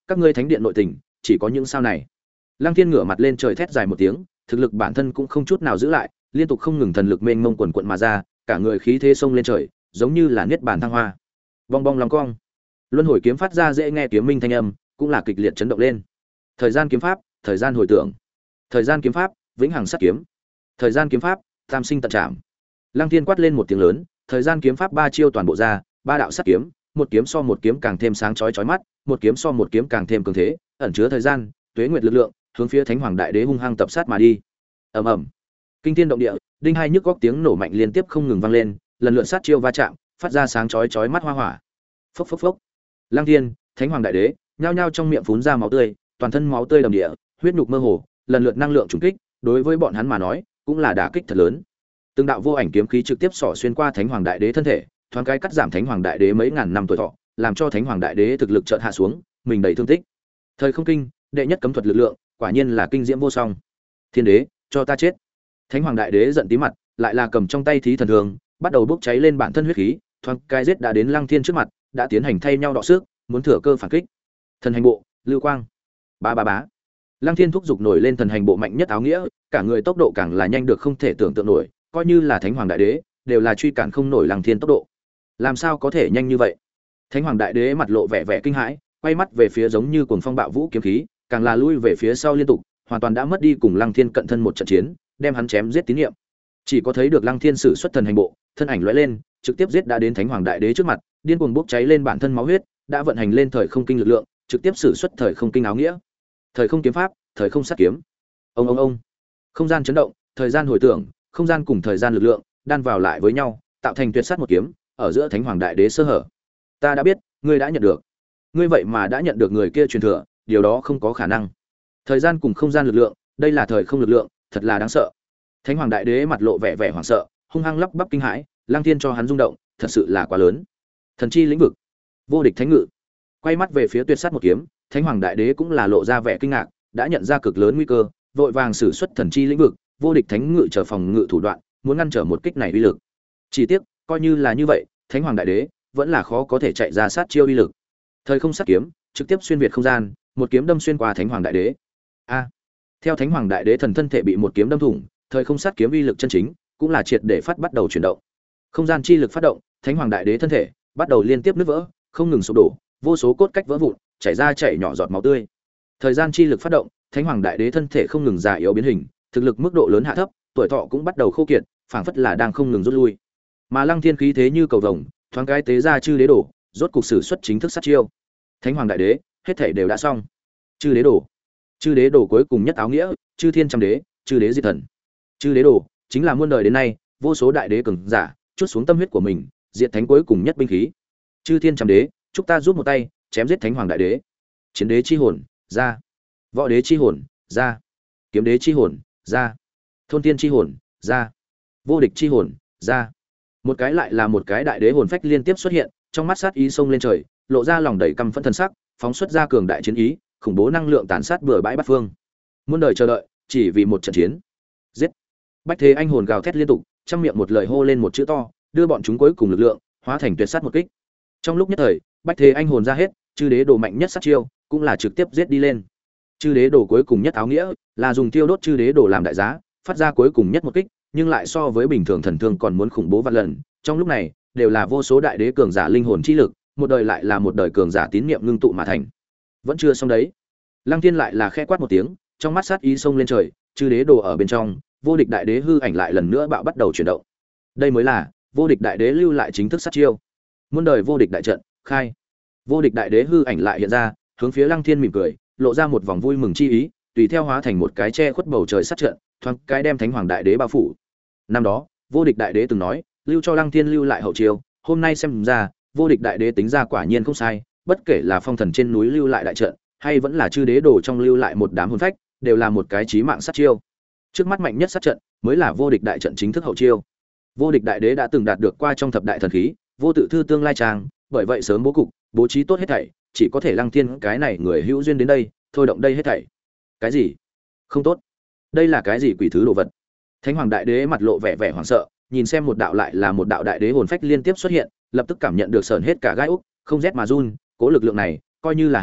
Speaker 1: các ngươi thánh điện nội tình chỉ có những sao này. Lăng Thiên ngửa mặt lên trời thét dài một tiếng, thực lực bản thân cũng không chút nào giữ lại, liên tục không ngừng thần lực mênh mông quần quận mà ra, cả người khí thế sông lên trời, giống như là niết bàn thăng hoa. Bong bong long cong. Luân hồi kiếm phát ra dễ nghe kiếm minh thanh âm, cũng là kịch liệt chấn động lên. Thời gian kiếm pháp, thời gian hồi tưởng. Thời gian kiếm pháp, vĩnh hằng sát kiếm. Thời gian kiếm pháp, tam sinh tận trảm. Lăng Thiên quát lên một tiếng lớn, thời gian kiếm pháp ba chiêu toàn bộ ra, ba đạo sát kiếm, một kiếm so một kiếm càng thêm sáng chói chói mắt, một kiếm so một kiếm càng thêm cường thế, ẩn chứa thời gian, tuế nguyệt lực lượng, hướng phía Thánh Hoàng Đại Đế hung hăng tập sát mà đi. Ầm ầm. Kinh thiên động địa, đinh hai nhức góc tiếng nổ mạnh liên tiếp không ngừng vang lên, lần lượt sát chiêu va chạm, phát ra sáng chói chói mắt hoa hỏa. Phốc phốc phốc. Lăng Thiên, Thánh Hoàng Đại Đế, nhao nhao trong miệng phun ra máu tươi, toàn thân máu tươi đầm địa, huyết nhục mơ hồ, lần lượt năng lượng trùng kích, đối với bọn hắn mà nói, cũng là đả kích thật lớn. Từng đạo vô ảnh kiếm khí trực tiếp xỏ xuyên qua Thánh Hoàng Đại Đế thân thể, thoáng cái cắt giảm Thánh Hoàng Đại Đế mấy ngàn năm tuổi thọ, làm cho Thánh Hoàng Đại Đế thực lực chợt hạ xuống, mình đầy thương tích. Thời không kinh, đệ nhất cấm thuật lực lượng, quả nhiên là kinh diễm vô song. Thiên đế, cho ta chết. Thánh Hoàng Đại Đế giận tí mặt, lại là cầm trong tay thí thần thường, bắt đầu bốc cháy lên bản thân huyết khí, thoáng cái giết đã đến Lăng Thiên trước mặt, đã tiến hành thay nhau đọ sức, muốn thừa cơ phản kích. Thần hành bộ, lưu quang. Ba ba bá. Lăng Thiên thúc giục nổi lên thần hành bộ mạnh nhất áo nghĩa, cả người tốc độ càng là nhanh được không thể tưởng tượng nổi, coi như là Thánh Hoàng Đại Đế, đều là truy cản không nổi Lăng Thiên tốc độ. Làm sao có thể nhanh như vậy? Thánh Hoàng Đại Đế mặt lộ vẻ vẻ kinh hãi, quay mắt về phía giống như cuồng phong bạo vũ kiếm khí, càng là lui về phía sau liên tục, hoàn toàn đã mất đi cùng Lăng Thiên cận thân một trận chiến, đem hắn chém giết tín niệm. Chỉ có thấy được Lăng Thiên sử xuất thần hành bộ, thân ảnh lóe lên, trực tiếp giết đã đến Thánh Hoàng Đại Đế trước mặt, điên cuồng bốc cháy lên bản thân máu huyết, đã vận hành lên thời không kinh lực lượng, trực tiếp sử xuất thời không kinh áo nghĩa. Thời không kiếm pháp, thời không sát kiếm. Ông ông ông. Không gian chấn động, thời gian hồi tưởng, không gian cùng thời gian lực lượng đan vào lại với nhau, tạo thành tuyệt sát một kiếm, ở giữa Thánh Hoàng Đại Đế sơ hở. Ta đã biết, ngươi đã nhận được. Ngươi vậy mà đã nhận được người kia truyền thừa, điều đó không có khả năng. Thời gian cùng không gian lực lượng, đây là thời không lực lượng, thật là đáng sợ. Thánh Hoàng Đại Đế mặt lộ vẻ vẻ hoảng sợ, hung hăng lắp bắp kinh hãi, Lăng Thiên cho hắn rung động, thật sự là quá lớn. Thần chi lĩnh vực, vô địch thánh ngự. Quay mắt về phía tuyệt sát một kiếm, Thánh Hoàng Đại Đế cũng là lộ ra vẻ kinh ngạc, đã nhận ra cực lớn nguy cơ, vội vàng sử xuất thần chi lĩnh vực, vô địch thánh ngự trở phòng ngự thủ đoạn, muốn ngăn trở một kích này uy lực. Chỉ tiếc, coi như là như vậy, Thánh Hoàng Đại Đế vẫn là khó có thể chạy ra sát chiêu uy lực. Thời không sát kiếm, trực tiếp xuyên việt không gian, một kiếm đâm xuyên qua Thánh Hoàng Đại Đế. A! Theo Thánh Hoàng Đại Đế thần thân thể bị một kiếm đâm thủng, thời không sát kiếm uy lực chân chính cũng là triệt để phát bắt đầu chuyển động. Không gian chi lực phát động, Thánh Hoàng Đại Đế thân thể bắt đầu liên tiếp nứt vỡ, không ngừng sụp đổ, vô số cốt cách vỡ vụn, chảy ra chảy nhỏ giọt máu tươi. Thời gian chi lực phát động, Thánh Hoàng Đại Đế thân thể không ngừng già yếu biến hình, thực lực mức độ lớn hạ thấp, tuổi thọ cũng bắt đầu khô kiệt, phảng phất là đang không ngừng rút lui. Mà Lăng Thiên khí thế như cầu vồng, thoáng cái tế ra chư đế đổ, rốt cục sử xuất chính thức sát chiêu. Thánh Hoàng Đại Đế, hết thảy đều đã xong. Chư đế đổ. Chư đế đổ cuối cùng nhất áo nghĩa, chư thiên trăm đế, chư đế diệt thần. Chư đế đổ chính là muôn đời đến nay, vô số đại đế cường giả, chút xuống tâm huyết của mình, diệt thánh cuối cùng nhất binh khí. Chư thiên trăm đế, chúc ta giúp một tay, chém giết Thánh Hoàng Đại Đế. Chiến đế chi hồn, ra. Võ đế chi hồn, ra. Kiếm đế chi hồn, ra. Thôn tiên chi hồn, ra. Vô địch chi hồn, ra. Một cái lại là một cái đại đế hồn phách liên tiếp xuất hiện, trong mắt sát ý xông lên trời, lộ ra lòng đầy căm phẫn thần sắc, phóng xuất ra cường đại chiến ý, khủng bố năng lượng tàn sát bừa bãi bát phương. Muôn đời chờ đợi, chỉ vì một trận chiến. Giết! Bách Thế anh hồn gào thét liên tục, trong miệng một lời hô lên một chữ to, đưa bọn chúng cuối cùng lực lượng hóa thành tuyệt sát một kích. Trong lúc nhất thời, Bách Thế anh hồn ra hết, chư đế đồ mạnh nhất sát chiêu, cũng là trực tiếp giết đi lên. Chư đế đồ cuối cùng nhất áo nghĩa, là dùng tiêu đốt chư đế đồ làm đại giá, phát ra cuối cùng nhất một kích, nhưng lại so với bình thường thần thương còn muốn khủng bố vạn lần. Trong lúc này, đều là vô số đại đế cường giả linh hồn chi lực, một đời lại là một đời cường giả tín niệm ngưng tụ mà thành. Vẫn chưa xong đấy. Lăng Thiên lại là khẽ quát một tiếng, trong mắt sát ý xông lên trời, chư đế đồ ở bên trong, vô địch đại đế hư ảnh lại lần nữa bạo bắt đầu chuyển động. Đây mới là vô địch đại đế lưu lại chính thức sát chiêu. Muôn đời vô địch đại trận, khai. Vô địch đại đế hư ảnh lại hiện ra, hướng phía Lăng Thiên mỉm cười, lộ ra một vòng vui mừng chi ý, tùy theo hóa thành một cái che khuất bầu trời sát trận, thoáng cái đem Thánh Hoàng Đại Đế bao phủ. Năm đó, vô địch đại đế từng nói, lưu cho Lăng Thiên lưu lại hậu chiêu, hôm nay xem ra, vô địch đại đế tính ra quả nhiên không sai, bất kể là phong thần trên núi lưu lại đại trận, hay vẫn là chư đế đồ trong lưu lại một đám hồn phách, đều là một cái chí mạng sát chiêu. Trước mắt mạnh nhất sát trận, mới là vô địch đại trận chính thức hậu chiêu. Vô địch đại đế đã từng đạt được qua trong thập đại thần khí, vô tự thư tương lai trang, bởi vậy sớm bố cục, bố trí tốt hết thảy, chỉ có thể Lăng Thiên cái này người hữu duyên đến đây, thôi động đây hết thảy. Cái gì? Không tốt. Đây là cái gì quỷ thứ đồ vật? Thánh Hoàng Đại Đế mặt lộ vẻ vẻ hoảng sợ, nhìn xem một đạo lại là một đạo đại đế hồn phách liên tiếp xuất hiện, lập tức cảm nhận được sởn hết cả gai ốc, không rét mà run, cố lực lượng này, coi như là hắn,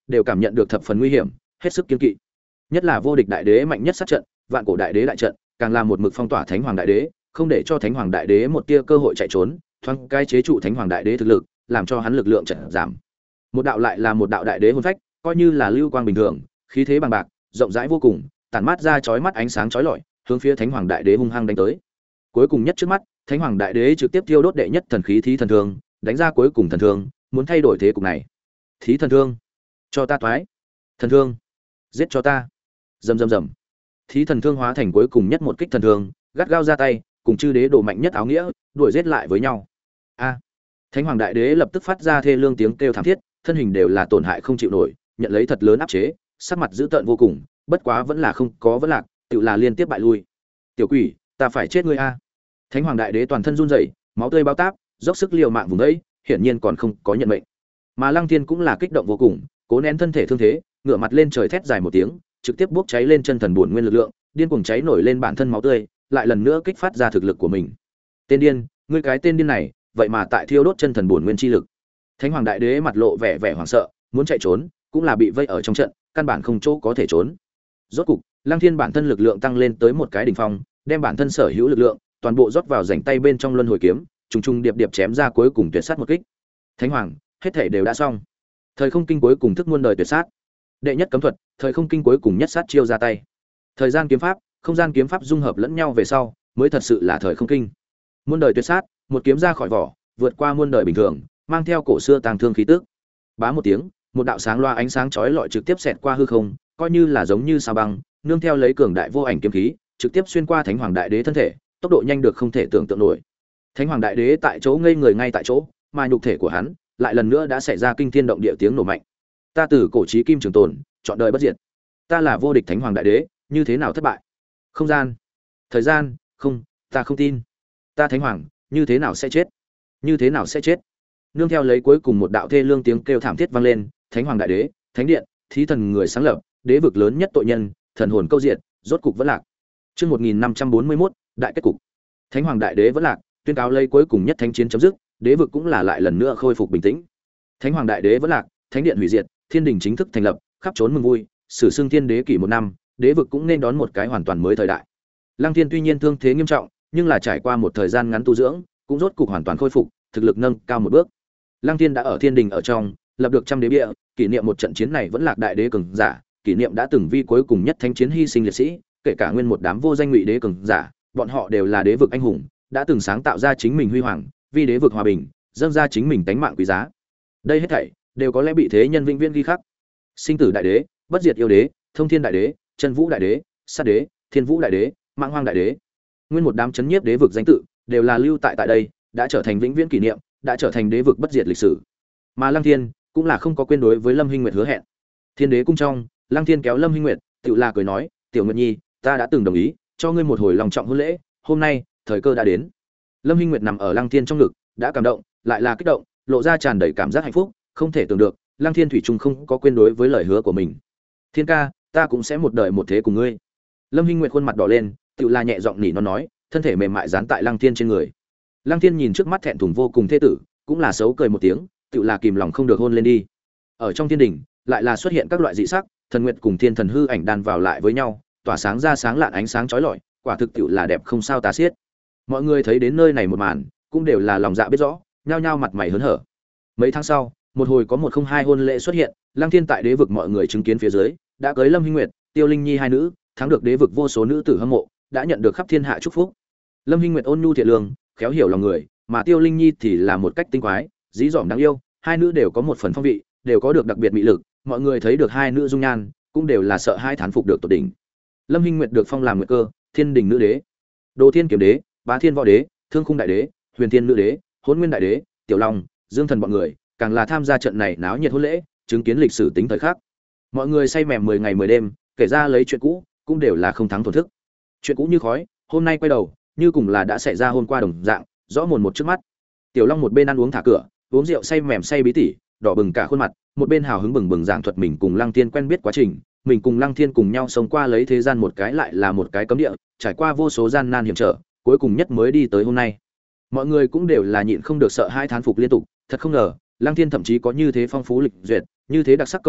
Speaker 1: đều cảm nhận được thập phần nguy hiểm, hết sức kiên kỵ. Nhất là vô địch đại đế mạnh nhất sát trận, vạn cổ đại đế đại trận, càng là một mực phong tỏa Thánh Hoàng đại đế, không để cho Thánh Hoàng đại đế một tia cơ hội chạy trốn, thoáng cái chế trụ Thánh Hoàng đại đế thực lực, làm cho hắn lực lượng chợt giảm. Một đạo lại là một đạo đại đế hồn phách, coi như là lưu quang bình thường, khí thế bằng bạc, rộng rãi vô cùng, tản mát ra chói mắt ánh sáng chói lọi, hướng phía Thánh Hoàng đại đế hung hăng đánh tới. Cuối cùng nhất trước mắt, Thánh Hoàng đại đế trực tiếp tiêu đốt đệ nhất thần khí thí thần thương, đánh ra cuối cùng thần thương, muốn thay đổi thế cục này. Thí thần thương, cho ta toái. Thần thương, giết cho ta. Rầm rầm rầm. Thí thần thương hóa thành cuối cùng nhất một kích thần thương, gắt gao ra tay, cùng chư đế độ mạnh nhất áo nghĩa, đuổi giết lại với nhau. A! Thánh Hoàng đại đế lập tức phát ra thê lương tiếng kêu thảm thiết, thân hình đều là tổn hại không chịu nổi, nhận lấy thật lớn áp chế, sắc mặt dữ tợn vô cùng, bất quá vẫn là không có vấn lạc, tự là liên tiếp bại lui. Tiểu quỷ, ta phải chết ngươi a! Thánh Hoàng đại đế toàn thân run rẩy, máu tươi bao táp, dốc sức liều mạng vùng đấy, hiển nhiên còn không có nhận mệnh. Mà Lăng Thiên cũng là kích động vô cùng, cố nén thân thể thương thế, ngửa mặt lên trời thét dài một tiếng, trực tiếp bốc cháy lên chân thần bổn nguyên lực lượng, điên cuồng cháy nổi lên bản thân máu tươi, lại lần nữa kích phát ra thực lực của mình. Tên điên, ngươi cái tên điên này, vậy mà tại thiêu đốt chân thần bổn nguyên chi lực. Thánh Hoàng đại đế mặt lộ vẻ vẻ hoảng sợ, muốn chạy trốn, cũng là bị vây ở trong trận, căn bản không chỗ có thể trốn. Rốt cục, Lăng Thiên bản thân lực lượng tăng lên tới một cái đỉnh phong, đem bản thân sở hữu lực lượng toàn bộ rót vào rảnh tay bên trong luân hồi kiếm, trùng trùng điệp điệp chém ra cuối cùng tuyệt sát một kích. Thánh Hoàng, hết thể đều đã xong. Thời không kinh cuối cùng thức muôn đời tuyệt sát. Đệ nhất cấm thuật, thời không kinh cuối cùng nhất sát chiêu ra tay. Thời gian kiếm pháp, không gian kiếm pháp dung hợp lẫn nhau về sau, mới thật sự là thời không kinh. Muôn đời tuyệt sát, một kiếm ra khỏi vỏ, vượt qua muôn đời bình thường, mang theo cổ xưa tàng thương khí tức. Bá một tiếng, một đạo sáng loa ánh sáng chói lọi trực tiếp xẹt qua hư không, coi như là giống như sao băng, nương theo lấy cường đại vô ảnh kiếm khí, trực tiếp xuyên qua Thánh Hoàng đại đế thân thể, tốc độ nhanh được không thể tưởng tượng nổi. Thánh Hoàng đại đế tại chỗ ngây người ngay tại chỗ, mà nhục thể của hắn lại lần nữa đã xảy ra kinh thiên động địa tiếng nổ mạnh. Ta từ cổ chí kim trường tồn, chọn đời bất diệt. Ta là vô địch Thánh Hoàng đại đế, như thế nào thất bại? Không gian, thời gian, không, ta không tin. Ta Thánh Hoàng, như thế nào sẽ chết? Như thế nào sẽ chết? Nương theo lấy cuối cùng một đạo thê lương tiếng kêu thảm thiết vang lên, Thánh Hoàng đại đế, thánh điện, thí thần người sáng lập, đế vực lớn nhất tội nhân, thần hồn câu diện, rốt cục vẫn lạc. Chương một nghìn năm trăm bốn mươi mốt, đại kết cục. Thánh Hoàng đại đế vẫn lạc, tuyên cáo lấy cuối cùng nhất thánh chiến chấm dứt, đế vực cũng là lại lần nữa khôi phục bình tĩnh. Thánh Hoàng đại đế vẫn lạc, thánh điện hủy diệt, thiên đình chính thức thành lập, khắp trốn mừng vui, sử xưng thiên đế kỷ một năm, đế vực cũng nên đón một cái hoàn toàn mới thời đại. Lăng Thiên tuy nhiên thương thế nghiêm trọng, nhưng là trải qua một thời gian ngắn tu dưỡng, cũng rốt cục hoàn toàn khôi phục, thực lực nâng cao một bước. Lăng Thiên đã ở thiên đình ở trong, lập được trăm đế bia, kỷ niệm một trận chiến này vẫn lạc đại đế cường giả, kỷ niệm đã từng vi cuối cùng nhất thánh chiến hy sinh liệt sĩ, kể cả nguyên một đám vô danh ngụy đế cường giả, bọn họ đều là đế vực anh hùng, đã từng sáng tạo ra chính mình huy hoàng, vì đế vực hòa bình, dâng ra chính mình tánh mạng quý giá. Đây hết thảy đều có lẽ bị thế nhân vĩnh viễn ghi khắc. Sinh tử đại đế, bất diệt yêu đế, thông thiên đại đế, chân vũ đại đế, sát đế, thiên vũ đại đế, mạng hoang đại đế, nguyên một đám chấn nhiếp đế vực danh tự đều là lưu tại tại đây, đã trở thành vĩnh viễn kỷ niệm, đã trở thành đế vực bất diệt lịch sử. Mà Lăng Thiên cũng là không có quên đối với Lâm Hinh Nguyệt hứa hẹn. Thiên đế cung trong, Lăng Thiên kéo Lâm Hinh Nguyệt, tự là cười nói, "Tiểu Nguyệt Nhi, ta đã từng đồng ý cho ngươi một hồi lòng trọng hôn lễ, hôm nay thời cơ đã đến." Lâm Hinh Nguyệt nằm ở Lăng Thiên trong ngực, đã cảm động, lại là kích động, lộ ra tràn đầy cảm giác hạnh phúc, không thể tưởng được, Lăng Thiên thủy chung không có quên đối với lời hứa của mình. "Thiên ca, ta cũng sẽ một đời một thế cùng ngươi." Lâm Hinh Nguyệt khuôn mặt đỏ lên, tự là nhẹ giọng nỉ nó nói, thân thể mềm mại dán tại Lăng Thiên trên người. Lăng Thiên nhìn trước mắt thẹn thùng vô cùng thê tử, cũng là xấu cười một tiếng, tự là kìm lòng không được hôn lên đi. Ở trong thiên đình, lại là xuất hiện các loại dị sắc, thần nguyệt cùng thiên thần hư ảnh đan vào lại với nhau, tỏa sáng ra sáng lạn ánh sáng chói lọi, quả thực tiệu là đẹp không sao tả xiết. Mọi người thấy đến nơi này một màn, cũng đều là lòng dạ biết rõ, nhao nhao mặt mày hớn hở. Mấy tháng sau, một hồi có một không hai hôn lễ xuất hiện, Lăng Thiên tại đế vực mọi người chứng kiến phía dưới, đã cưới Lâm Hinh Nguyệt, Tiêu Linh Nhi hai nữ, thắng được đế vực vô số nữ tử hâm mộ, đã nhận được khắp thiên hạ chúc phúc. Lâm Hinh Nguyệt ôn nhu thiện lương, khéo hiểu lòng người, mà Tiêu Linh Nhi thì là một cách tinh quái, dí dỏm đáng yêu, hai nữ đều có một phần phong vị, đều có được đặc biệt mỹ lực, mọi người thấy được hai nữ dung nhan, cũng đều là sợ hai thán phục được tột đỉnh. Lâm Hinh Nguyệt được phong làm nguyệt cơ, thiên đình nữ đế, đồ thiên kiếm đế, bá thiên võ đế, thương khung đại đế, huyền thiên nữ đế, hỗn nguyên đại đế, tiểu long, dương thần bọn người, càng là tham gia trận này náo nhiệt hôn lễ, chứng kiến lịch sử tính thời khắc. Mọi người say mềm mười ngày mười đêm, kể ra lấy chuyện cũ, cũng đều là không thắng thổn thức. Chuyện cũ như khói, hôm nay quay đầu, như cùng là đã xảy ra hôm qua đồng dạng, rõ mồn một trước mắt. Tiểu long một bên ăn uống thả cửa, uống rượu say mềm say bí tỉ, đỏ bừng cả khuôn mặt, một bên hào hứng bừng bừng giảng thuật mình cùng Lăng Thiên quen biết quá trình, mình cùng Lăng Thiên cùng nhau sống qua lấy thế gian một cái lại là một cái cấm địa, trải qua vô số gian nan hiểm trở, cuối cùng nhất mới đi tới hôm nay. Mọi người cũng đều là nhịn không được sợ hai thán phục liên tục, thật không ngờ, Lăng Thiên thậm chí có như thế phong phú lịch duyệt, như thế đặc sắc câu chuyện,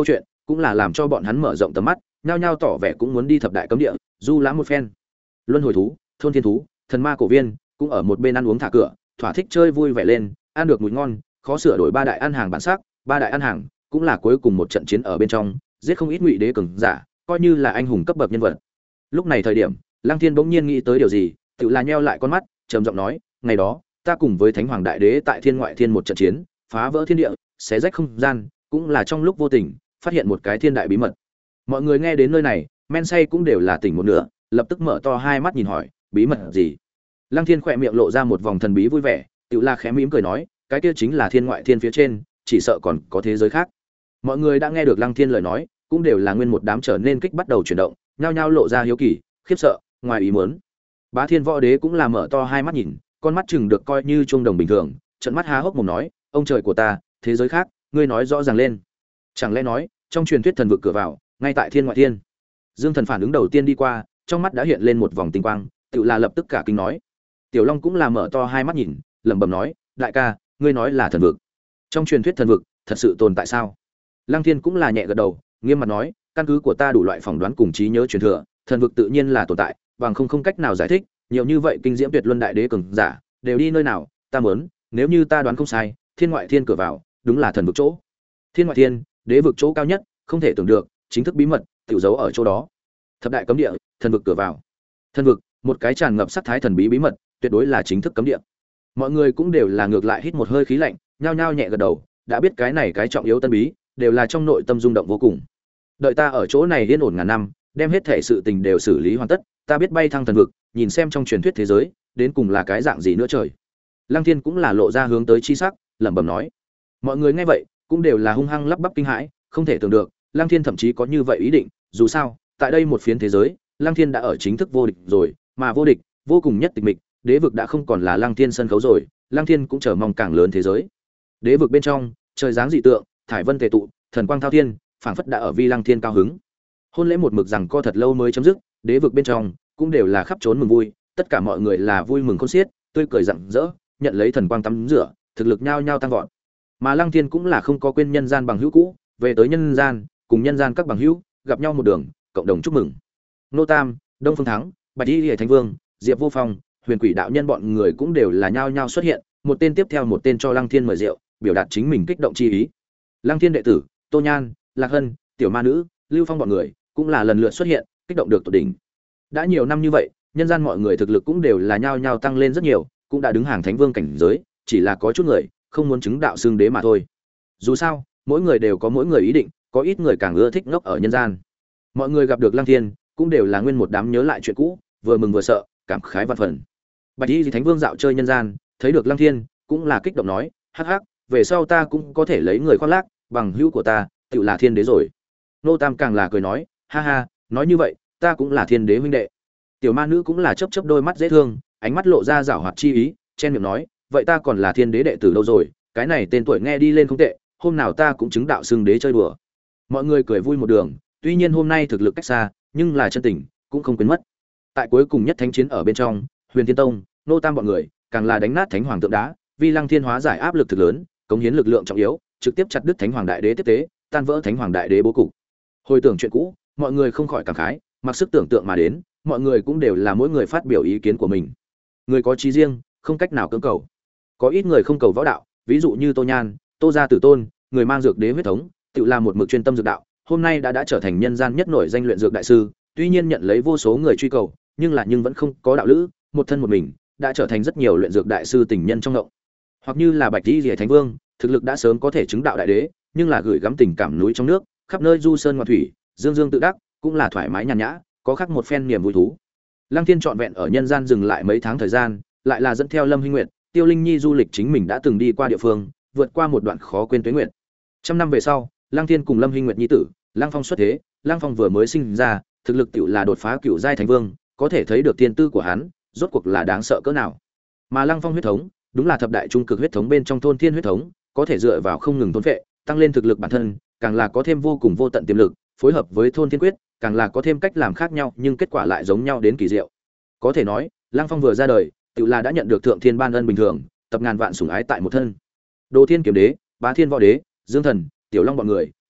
Speaker 1: cũng là làm cho bọn hắn mở rộng tầm mắt, nhao nhao tỏ vẻ cũng muốn đi thập đại cấm địa, du lãm một phen. Luân hồi thú, thôn thiên thú, thần ma cổ viên cũng ở một bên ăn uống thả cửa, thỏa thích chơi vui vẻ lên, ăn được mùi ngon, khó sửa đổi ba đại ăn hàng bản sắc, ba đại ăn hàng cũng là cuối cùng một trận chiến ở bên trong, giết không ít ngụy đế cường giả, coi như là anh hùng cấp bậc nhân vật. Lúc này thời điểm, Lăng Thiên bỗng nhiên nghĩ tới điều gì, tự là nheo lại con mắt, trầm giọng nói, ngày đó, ta cùng với Thánh Hoàng Đại Đế tại Thiên Ngoại Thiên một trận chiến, phá vỡ thiên địa, xé rách không gian, cũng là trong lúc vô tình phát hiện một cái thiên đại bí mật. Mọi người nghe đến nơi này, men say cũng đều là tỉnh một nửa, lập tức mở to hai mắt nhìn hỏi, bí mật gì? Lăng Thiên khỏe miệng lộ ra một vòng thần bí vui vẻ, tự la khẽ mỉm cười nói, cái kia chính là thiên ngoại thiên phía trên, chỉ sợ còn có thế giới khác. Mọi người đã nghe được Lăng Thiên lời nói, cũng đều là nguyên một đám trở nên kích bắt đầu chuyển động, nhao nhao lộ ra hiếu kỳ, khiếp sợ, ngoài ý muốn. Bá Thiên Võ Đế cũng là mở to hai mắt nhìn, con mắt chừng được coi như chuông đồng bình thường, trợn mắt há hốc mồm nói, ông trời của ta, thế giới khác, ngươi nói rõ ràng lên. Chẳng lẽ nói, trong truyền thuyết thần vực cửa vào, ngay tại thiên ngoại thiên? Dương Thần phản ứng đầu tiên đi qua, trong mắt đã hiện lên một vòng tinh quang, tự là lập tức cả kinh nói. Tiểu Long cũng là mở to hai mắt nhìn, lẩm bẩm nói, đại ca, ngươi nói là thần vực? Trong truyền thuyết thần vực, thật sự tồn tại sao? Lăng Thiên cũng là nhẹ gật đầu, nghiêm mặt nói, căn cứ của ta đủ loại phỏng đoán cùng trí nhớ truyền thừa, thần vực tự nhiên là tồn tại, bằng không không cách nào giải thích, nhiều như vậy kinh diễm tuyệt luân đại đế cường giả, đều đi nơi nào, ta muốn, nếu như ta đoán không sai, thiên ngoại thiên cửa vào, đúng là thần vực chỗ. Thiên ngoại thiên, đế vực chỗ cao nhất, không thể tưởng được, chính thức bí mật, tiểu giấu ở chỗ đó. Thập đại cấm địa, thần vực cửa vào. Thần vực, một cái tràn ngập sắc thái thần bí bí mật, tuyệt đối là chính thức cấm địa. Mọi người cũng đều là ngược lại hít một hơi khí lạnh, nhao nhao nhẹ gật đầu, đã biết cái này cái trọng yếu tân bí, đều là trong nội tâm rung động vô cùng. Đợi ta ở chỗ này yên ổn ngàn năm, đem hết thể sự tình đều xử lý hoàn tất, ta biết bay thăng thần vực, nhìn xem trong truyền thuyết thế giới, đến cùng là cái dạng gì nữa trời. Lăng Thiên cũng là lộ ra hướng tới chi sắc, lẩm bẩm nói. Mọi người nghe vậy, cũng đều là hung hăng lắp bắp kinh hãi, không thể tưởng được, Lăng Thiên thậm chí có như vậy ý định, dù sao, tại đây một phiến thế giới, Lăng Thiên đã ở chính thức vô địch rồi, mà vô địch, vô cùng nhất tịch mịch, đế vực đã không còn là Lăng Thiên sân khấu rồi, Lăng Thiên cũng chờ mong càng lớn thế giới. Đế vực bên trong, trời dáng dị tượng, thải vân tề tụ, thần quang thao thiên, phảng phất đã ở vi Lăng Thiên cao hứng. Hôn lễ một mực rằng co thật lâu mới chấm dứt, đế vực bên trong cũng đều là khắp trốn mừng vui, tất cả mọi người là vui mừng khôn xiết, tươi cười rạng rỡ, nhận lấy thần quang tắm rửa, thực lực nhao nhao tăng vọt. Mà Lăng Thiên cũng là không có quên nhân gian bằng hữu cũ, về tới nhân gian, cùng nhân gian các bằng hữu gặp nhau một đường, cộng đồng chúc mừng. Nô Tam, Đông Phương Thắng, Bạch Y Liễu Thánh Vương, Diệp Vô Phong, Huyền Quỷ đạo nhân bọn người cũng đều là nhao nhao xuất hiện, một tên tiếp theo một tên cho Lăng Thiên mời rượu, biểu đạt chính mình kích động chi ý. Lăng Thiên đệ tử, Tô Nhan, Lạc Hân, Tiểu Ma Nữ, Lưu Phong bọn người cũng là lần lượt xuất hiện, kích động được tột đỉnh. Đã nhiều năm như vậy, nhân gian mọi người thực lực cũng đều là nhao nhao tăng lên rất nhiều, cũng đã đứng hàng Thánh Vương cảnh giới, chỉ là có chút người không muốn chứng đạo xương đế mà thôi. Dù sao, mỗi người đều có mỗi người ý định, có ít người càng ưa thích ngốc ở nhân gian. Mọi người gặp được Lăng Thiên, cũng đều là nguyên một đám nhớ lại chuyện cũ, vừa mừng vừa sợ, cảm khái vạn phần. Bạch Y Thánh Vương dạo chơi nhân gian, thấy được Lăng Thiên, cũng là kích động nói, hắc hắc, về sau ta cũng có thể lấy người khoác lác, bằng hữu của ta, tự là thiên đế rồi. Nô Tam càng là cười nói, ha ha, nói như vậy, ta cũng là thiên đế huynh đệ. Tiểu Ma Nữ cũng là chớp chớp đôi mắt dễ thương, ánh mắt lộ ra giảo hoạt chi ý, chen miệng nói, vậy ta còn là thiên đế đệ tử lâu rồi, cái này tên tuổi nghe đi lên không tệ, hôm nào ta cũng chứng đạo xưng đế chơi đùa. Mọi người cười vui một đường, tuy nhiên hôm nay thực lực cách xa, nhưng là chân tình, cũng không quên mất. Tại cuối cùng nhất thánh chiến ở bên trong, Huyền Thiên Tông, Nô Tam bọn người, càng là đánh nát Thánh Hoàng tượng đá, vì Lăng Thiên hóa giải áp lực thực lớn, cống hiến lực lượng trọng yếu, trực tiếp chặt đứt Thánh Hoàng Đại Đế tiếp tế, tan vỡ Thánh Hoàng Đại Đế bố cục. Hồi tưởng chuyện cũ, mọi người không khỏi cảm khái, mặc sức tưởng tượng mà đến, mọi người cũng đều là mỗi người phát biểu ý kiến của mình. Người có chí riêng, không cách nào cưỡng cầu. Có ít người không cầu võ đạo, ví dụ như Tô Nhan, Tô gia tử tôn, người mang dược đế huyết thống, tự làm một mực chuyên tâm dược đạo, hôm nay đã đã trở thành nhân gian nhất nổi danh luyện dược đại sư, tuy nhiên nhận lấy vô số người truy cầu, nhưng là nhưng vẫn không có đạo lữ, một thân một mình, đã trở thành rất nhiều luyện dược đại sư tình nhân trong ngộng. Hoặc như là Bạch Y Liễu Thánh Vương, thực lực đã sớm có thể chứng đạo đại đế, nhưng là gửi gắm tình cảm núi trong nước, khắp nơi du sơn ngoạn thủy, dương dương tự đắc, cũng là thoải mái nhàn nhã, có khác một phen niềm vui thú. Lăng Thiên trọn vẹn ở nhân gian dừng lại mấy tháng thời gian, lại là dẫn theo Lâm Hinh Nguyệt, Tiêu Linh Nhi du lịch chính mình đã từng đi qua địa phương, vượt qua một đoạn khó quên tuế nguyệt. Trăm năm về sau, Lăng Thiên cùng Lâm Hinh Nguyệt nhi tử, Lăng Phong xuất thế, Lăng Phong vừa mới sinh ra, thực lực tiểu là đột phá cửu giai thánh vương, có thể thấy được tiên tư của hắn, rốt cuộc là đáng sợ cỡ nào. Mà Lăng Phong huyết thống, đúng là thập đại trung cực huyết thống bên trong thôn thiên huyết thống, có thể dựa vào không ngừng thôn phệ, tăng lên thực lực bản thân, càng là có thêm vô cùng vô tận tiềm lực, phối hợp với thôn thiên quyết, càng là có thêm cách làm khác nhau, nhưng kết quả lại giống nhau đến kỳ diệu. Có thể nói, Lăng Phong vừa ra đời, tự là đã nhận được thượng thiên ban ân bình thường, tập ngàn vạn sủng ái tại một thân. Đồ Thiên Kiếm Đế, Bá Thiên Võ Đế, Dương Thần, Tiểu Long bọn người,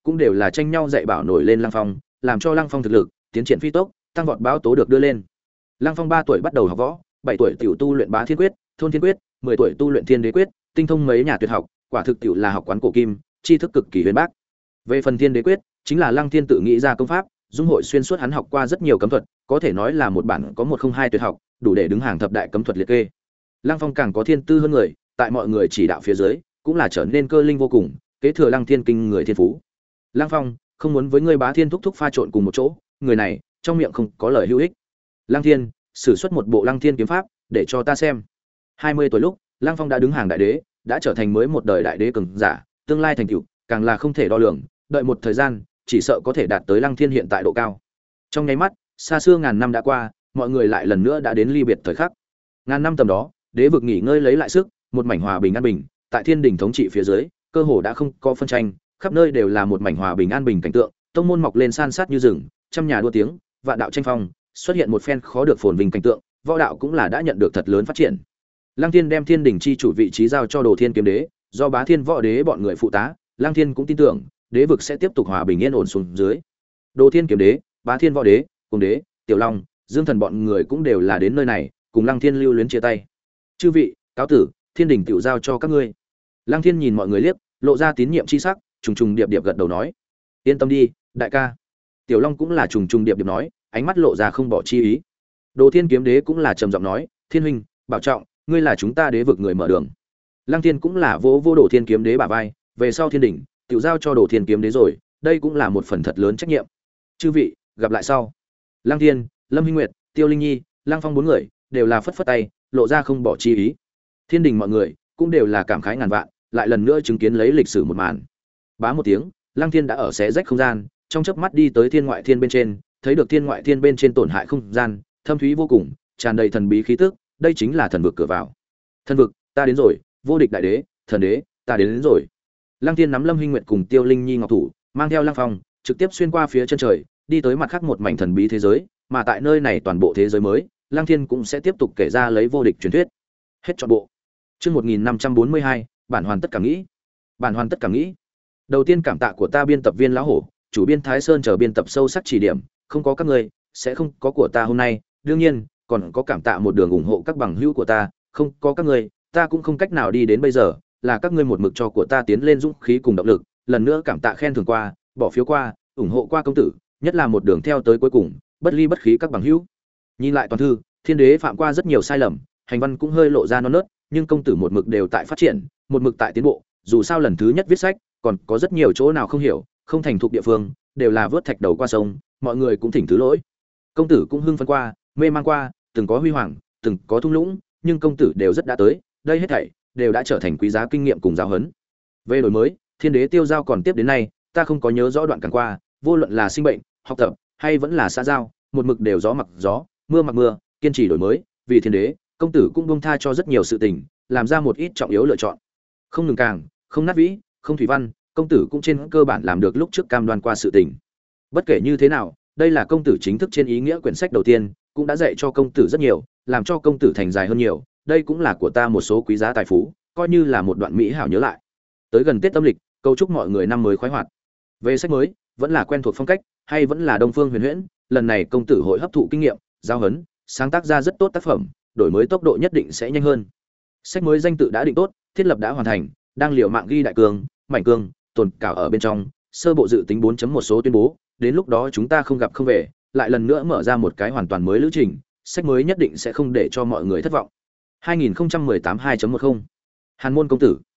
Speaker 1: cũng đều là tranh nhau dạy bảo nổi lên Lăng Phong, làm cho Lăng Phong thực lực tiến triển phi tốc, tăng vọt báo tố được đưa lên. Lăng Phong ba tuổi bắt đầu học võ, bảy tuổi tiểu tu luyện Bá Thiên Quyết, Thôn Thiên Quyết, mười tuổi tu luyện Thiên Đế Quyết, tinh thông mấy nhà tuyệt học, quả thực tiểu là học quán cổ kim, tri thức cực kỳ huyền bác. Về phần Thiên Đế Quyết, chính là Lăng Thiên tự nghĩ ra công pháp, dung hội xuyên suốt hắn học qua rất nhiều cấm thuật, có thể nói là một bản có một không hai tuyệt học, đủ để đứng hàng thập đại cấm thuật liệt kê. Lăng Phong càng có thiên tư hơn người, tại mọi người chỉ đạo phía dưới, cũng là trở nên cơ linh vô cùng, kế thừa Lăng Thiên kinh người thiên phú. Lăng Phong, không muốn với ngươi Bá Thiên thúc thúc pha trộn cùng một chỗ, người này, trong miệng không có lời hữu ích. Lăng Thiên, sử xuất một bộ Lăng Thiên kiếm pháp, để cho ta xem. hai mươi tuổi lúc, Lăng Phong đã đứng hàng đại đế, đã trở thành mới một đời đại đế cường giả, tương lai thành tựu càng là không thể đo lường, đợi một thời gian, chỉ sợ có thể đạt tới Lăng Thiên hiện tại độ cao. Trong nháy mắt, xa xưa ngàn năm đã qua, mọi người lại lần nữa đã đến ly biệt thời khắc. Ngàn năm tầm đó, đế vực nghỉ ngơi lấy lại sức, một mảnh hòa bình an bình, tại Thiên đỉnh thống trị phía dưới, cơ hồ đã không có phân tranh, khắp nơi đều là một mảnh hòa bình an bình cảnh tượng, tông môn mọc lên san sát như rừng, trăm nhà đua tiếng, vạn đạo tranh phong, xuất hiện một phen khó được phồn vinh cảnh tượng, võ đạo cũng là đã nhận được thật lớn phát triển. Lăng Thiên đem Thiên đỉnh chi chủ vị trí giao cho Đồ Thiên kiếm đế, do Bá Thiên võ đế bọn người phụ tá, Lăng Thiên cũng tin tưởng, đế vực sẽ tiếp tục hòa bình yên ổn xuống dưới. Đồ Thiên kiếm đế, Bá Thiên võ đế, Cùng đế, Tiểu Long, Dương Thần bọn người cũng đều là đến nơi này, cùng Lăng Thiên lưu luyến chia tay. Chư vị, cáo tử, Thiên đỉnh tiểu giao cho các ngươi. Lăng Thiên nhìn mọi người liếc, lộ ra tín nhiệm chi sắc, trùng trùng điệp điệp gật đầu nói: "Yên tâm đi, đại ca." Tiểu Long cũng là trùng trùng điệp điệp nói, ánh mắt lộ ra không bỏ chi ý. Đồ Thiên kiếm đế cũng là trầm giọng nói: "Thiên huynh, bảo trọng, ngươi là chúng ta đế vực người mở đường." Lăng Thiên cũng là vỗ vỗ Đồ Thiên kiếm đế bả vai, về sau Thiên đỉnh, tiểu giao cho Đồ Thiên kiếm đế rồi, đây cũng là một phần thật lớn trách nhiệm. Chư vị, gặp lại sau. Lăng Thiên, Lâm Hinh Nguyệt, Tiêu Linh Nhi, Lăng Phong bốn người đều là phất phất tay, lộ ra không bỏ chi ý. Thiên đình mọi người cũng đều là cảm khái ngàn vạn, lại lần nữa chứng kiến lấy lịch sử một màn. Bá một tiếng, Lăng Thiên đã ở xé rách không gian, trong chớp mắt đi tới thiên ngoại thiên bên trên, thấy được thiên ngoại thiên bên trên tổn hại không gian, thâm thúy vô cùng, tràn đầy thần bí khí tức, đây chính là thần vực cửa vào. Thần vực, ta đến rồi, vô địch đại đế, thần đế, ta đến, đến rồi. Lăng Thiên nắm Lâm Hinh Nguyệt cùng Tiêu Linh Nhi ngọc thủ, mang theo Lăng Phong, trực tiếp xuyên qua phía chân trời, đi tới mặt khác một mảnh thần bí thế giới, mà tại nơi này toàn bộ thế giới mới, Lăng Thiên cũng sẽ tiếp tục kể ra lấy vô địch truyền thuyết. Hết trọn bộ. Chương một nghìn năm trăm bốn mươi hai, bản hoàn tất cả nghĩ. Bản hoàn tất cả nghĩ. Đầu tiên cảm tạ của ta biên tập viên lão hổ, chủ biên Thái Sơn chờ biên tập sâu sắc chỉ điểm, không có các ngươi, sẽ không có của ta hôm nay, đương nhiên, còn có cảm tạ một đường ủng hộ các bằng hữu của ta, không có các ngươi, ta cũng không cách nào đi đến bây giờ, là các ngươi một mực cho của ta tiến lên dũng khí cùng động lực, lần nữa cảm tạ khen thưởng qua, bỏ phiếu qua, ủng hộ qua công tử, nhất là một đường theo tới cuối cùng, bất ly bất khí các bằng hữu. Nhìn lại toàn thư, Thiên đế phạm qua rất nhiều sai lầm, hành văn cũng hơi lộ ra non nớt, nhưng công tử một mực đều tại phát triển, một mực tại tiến bộ, dù sao lần thứ nhất viết sách, còn có rất nhiều chỗ nào không hiểu, không thành thục địa phương, đều là vớt thạch đầu qua sông, mọi người cũng thỉnh thứ lỗi. Công tử cũng hưng phấn qua, mê mang qua, từng có huy hoàng, từng có thung lũng, nhưng công tử đều rất đã tới, đây hết thảy đều đã trở thành quý giá kinh nghiệm cùng giáo huấn. Về đổi mới, Thiên đế tiêu giao còn tiếp đến nay, ta không có nhớ rõ đoạn càng qua, vô luận là sinh bệnh, học tập, hay vẫn là xã giao, một mực đều gió mặc gió, mưa mặc mưa, kiên trì đổi mới, vì Thiên đế, công tử cũng buông tha cho rất nhiều sự tình, làm ra một ít trọng yếu lựa chọn. Không ngừng càng, không nát vĩ, không thủy văn, công tử cũng trên cơ bản làm được lúc trước cam đoan qua sự tình. Bất kể như thế nào, đây là công tử chính thức trên ý nghĩa quyển sách đầu tiên, cũng đã dạy cho công tử rất nhiều, làm cho công tử thành dài hơn nhiều, đây cũng là của ta một số quý giá tài phú, coi như là một đoạn mỹ hảo nhớ lại. Tới gần Tết âm lịch, cầu chúc mọi người năm mới khoái hoạt. Về sách mới, vẫn là quen thuộc phong cách, hay vẫn là Đông Phương Huyền Huyễn, lần này công tử hội hấp thụ kinh nghiệm, giáo huấn, sáng tác ra rất tốt tác phẩm, đổi mới tốc độ nhất định sẽ nhanh hơn. Sách mới danh tự đã định tốt, thiết lập đã hoàn thành, đang liều mạng ghi đại cương, mảnh cương, tồn cảo ở bên trong, sơ bộ dự tính bốn chấm một số tuyên bố, đến lúc đó chúng ta không gặp không về, lại lần nữa mở ra một cái hoàn toàn mới lữ trình, sách mới nhất định sẽ không để cho mọi người thất vọng. hai nghìn không trăm mười tám hai chấm mười Hàn môn công tử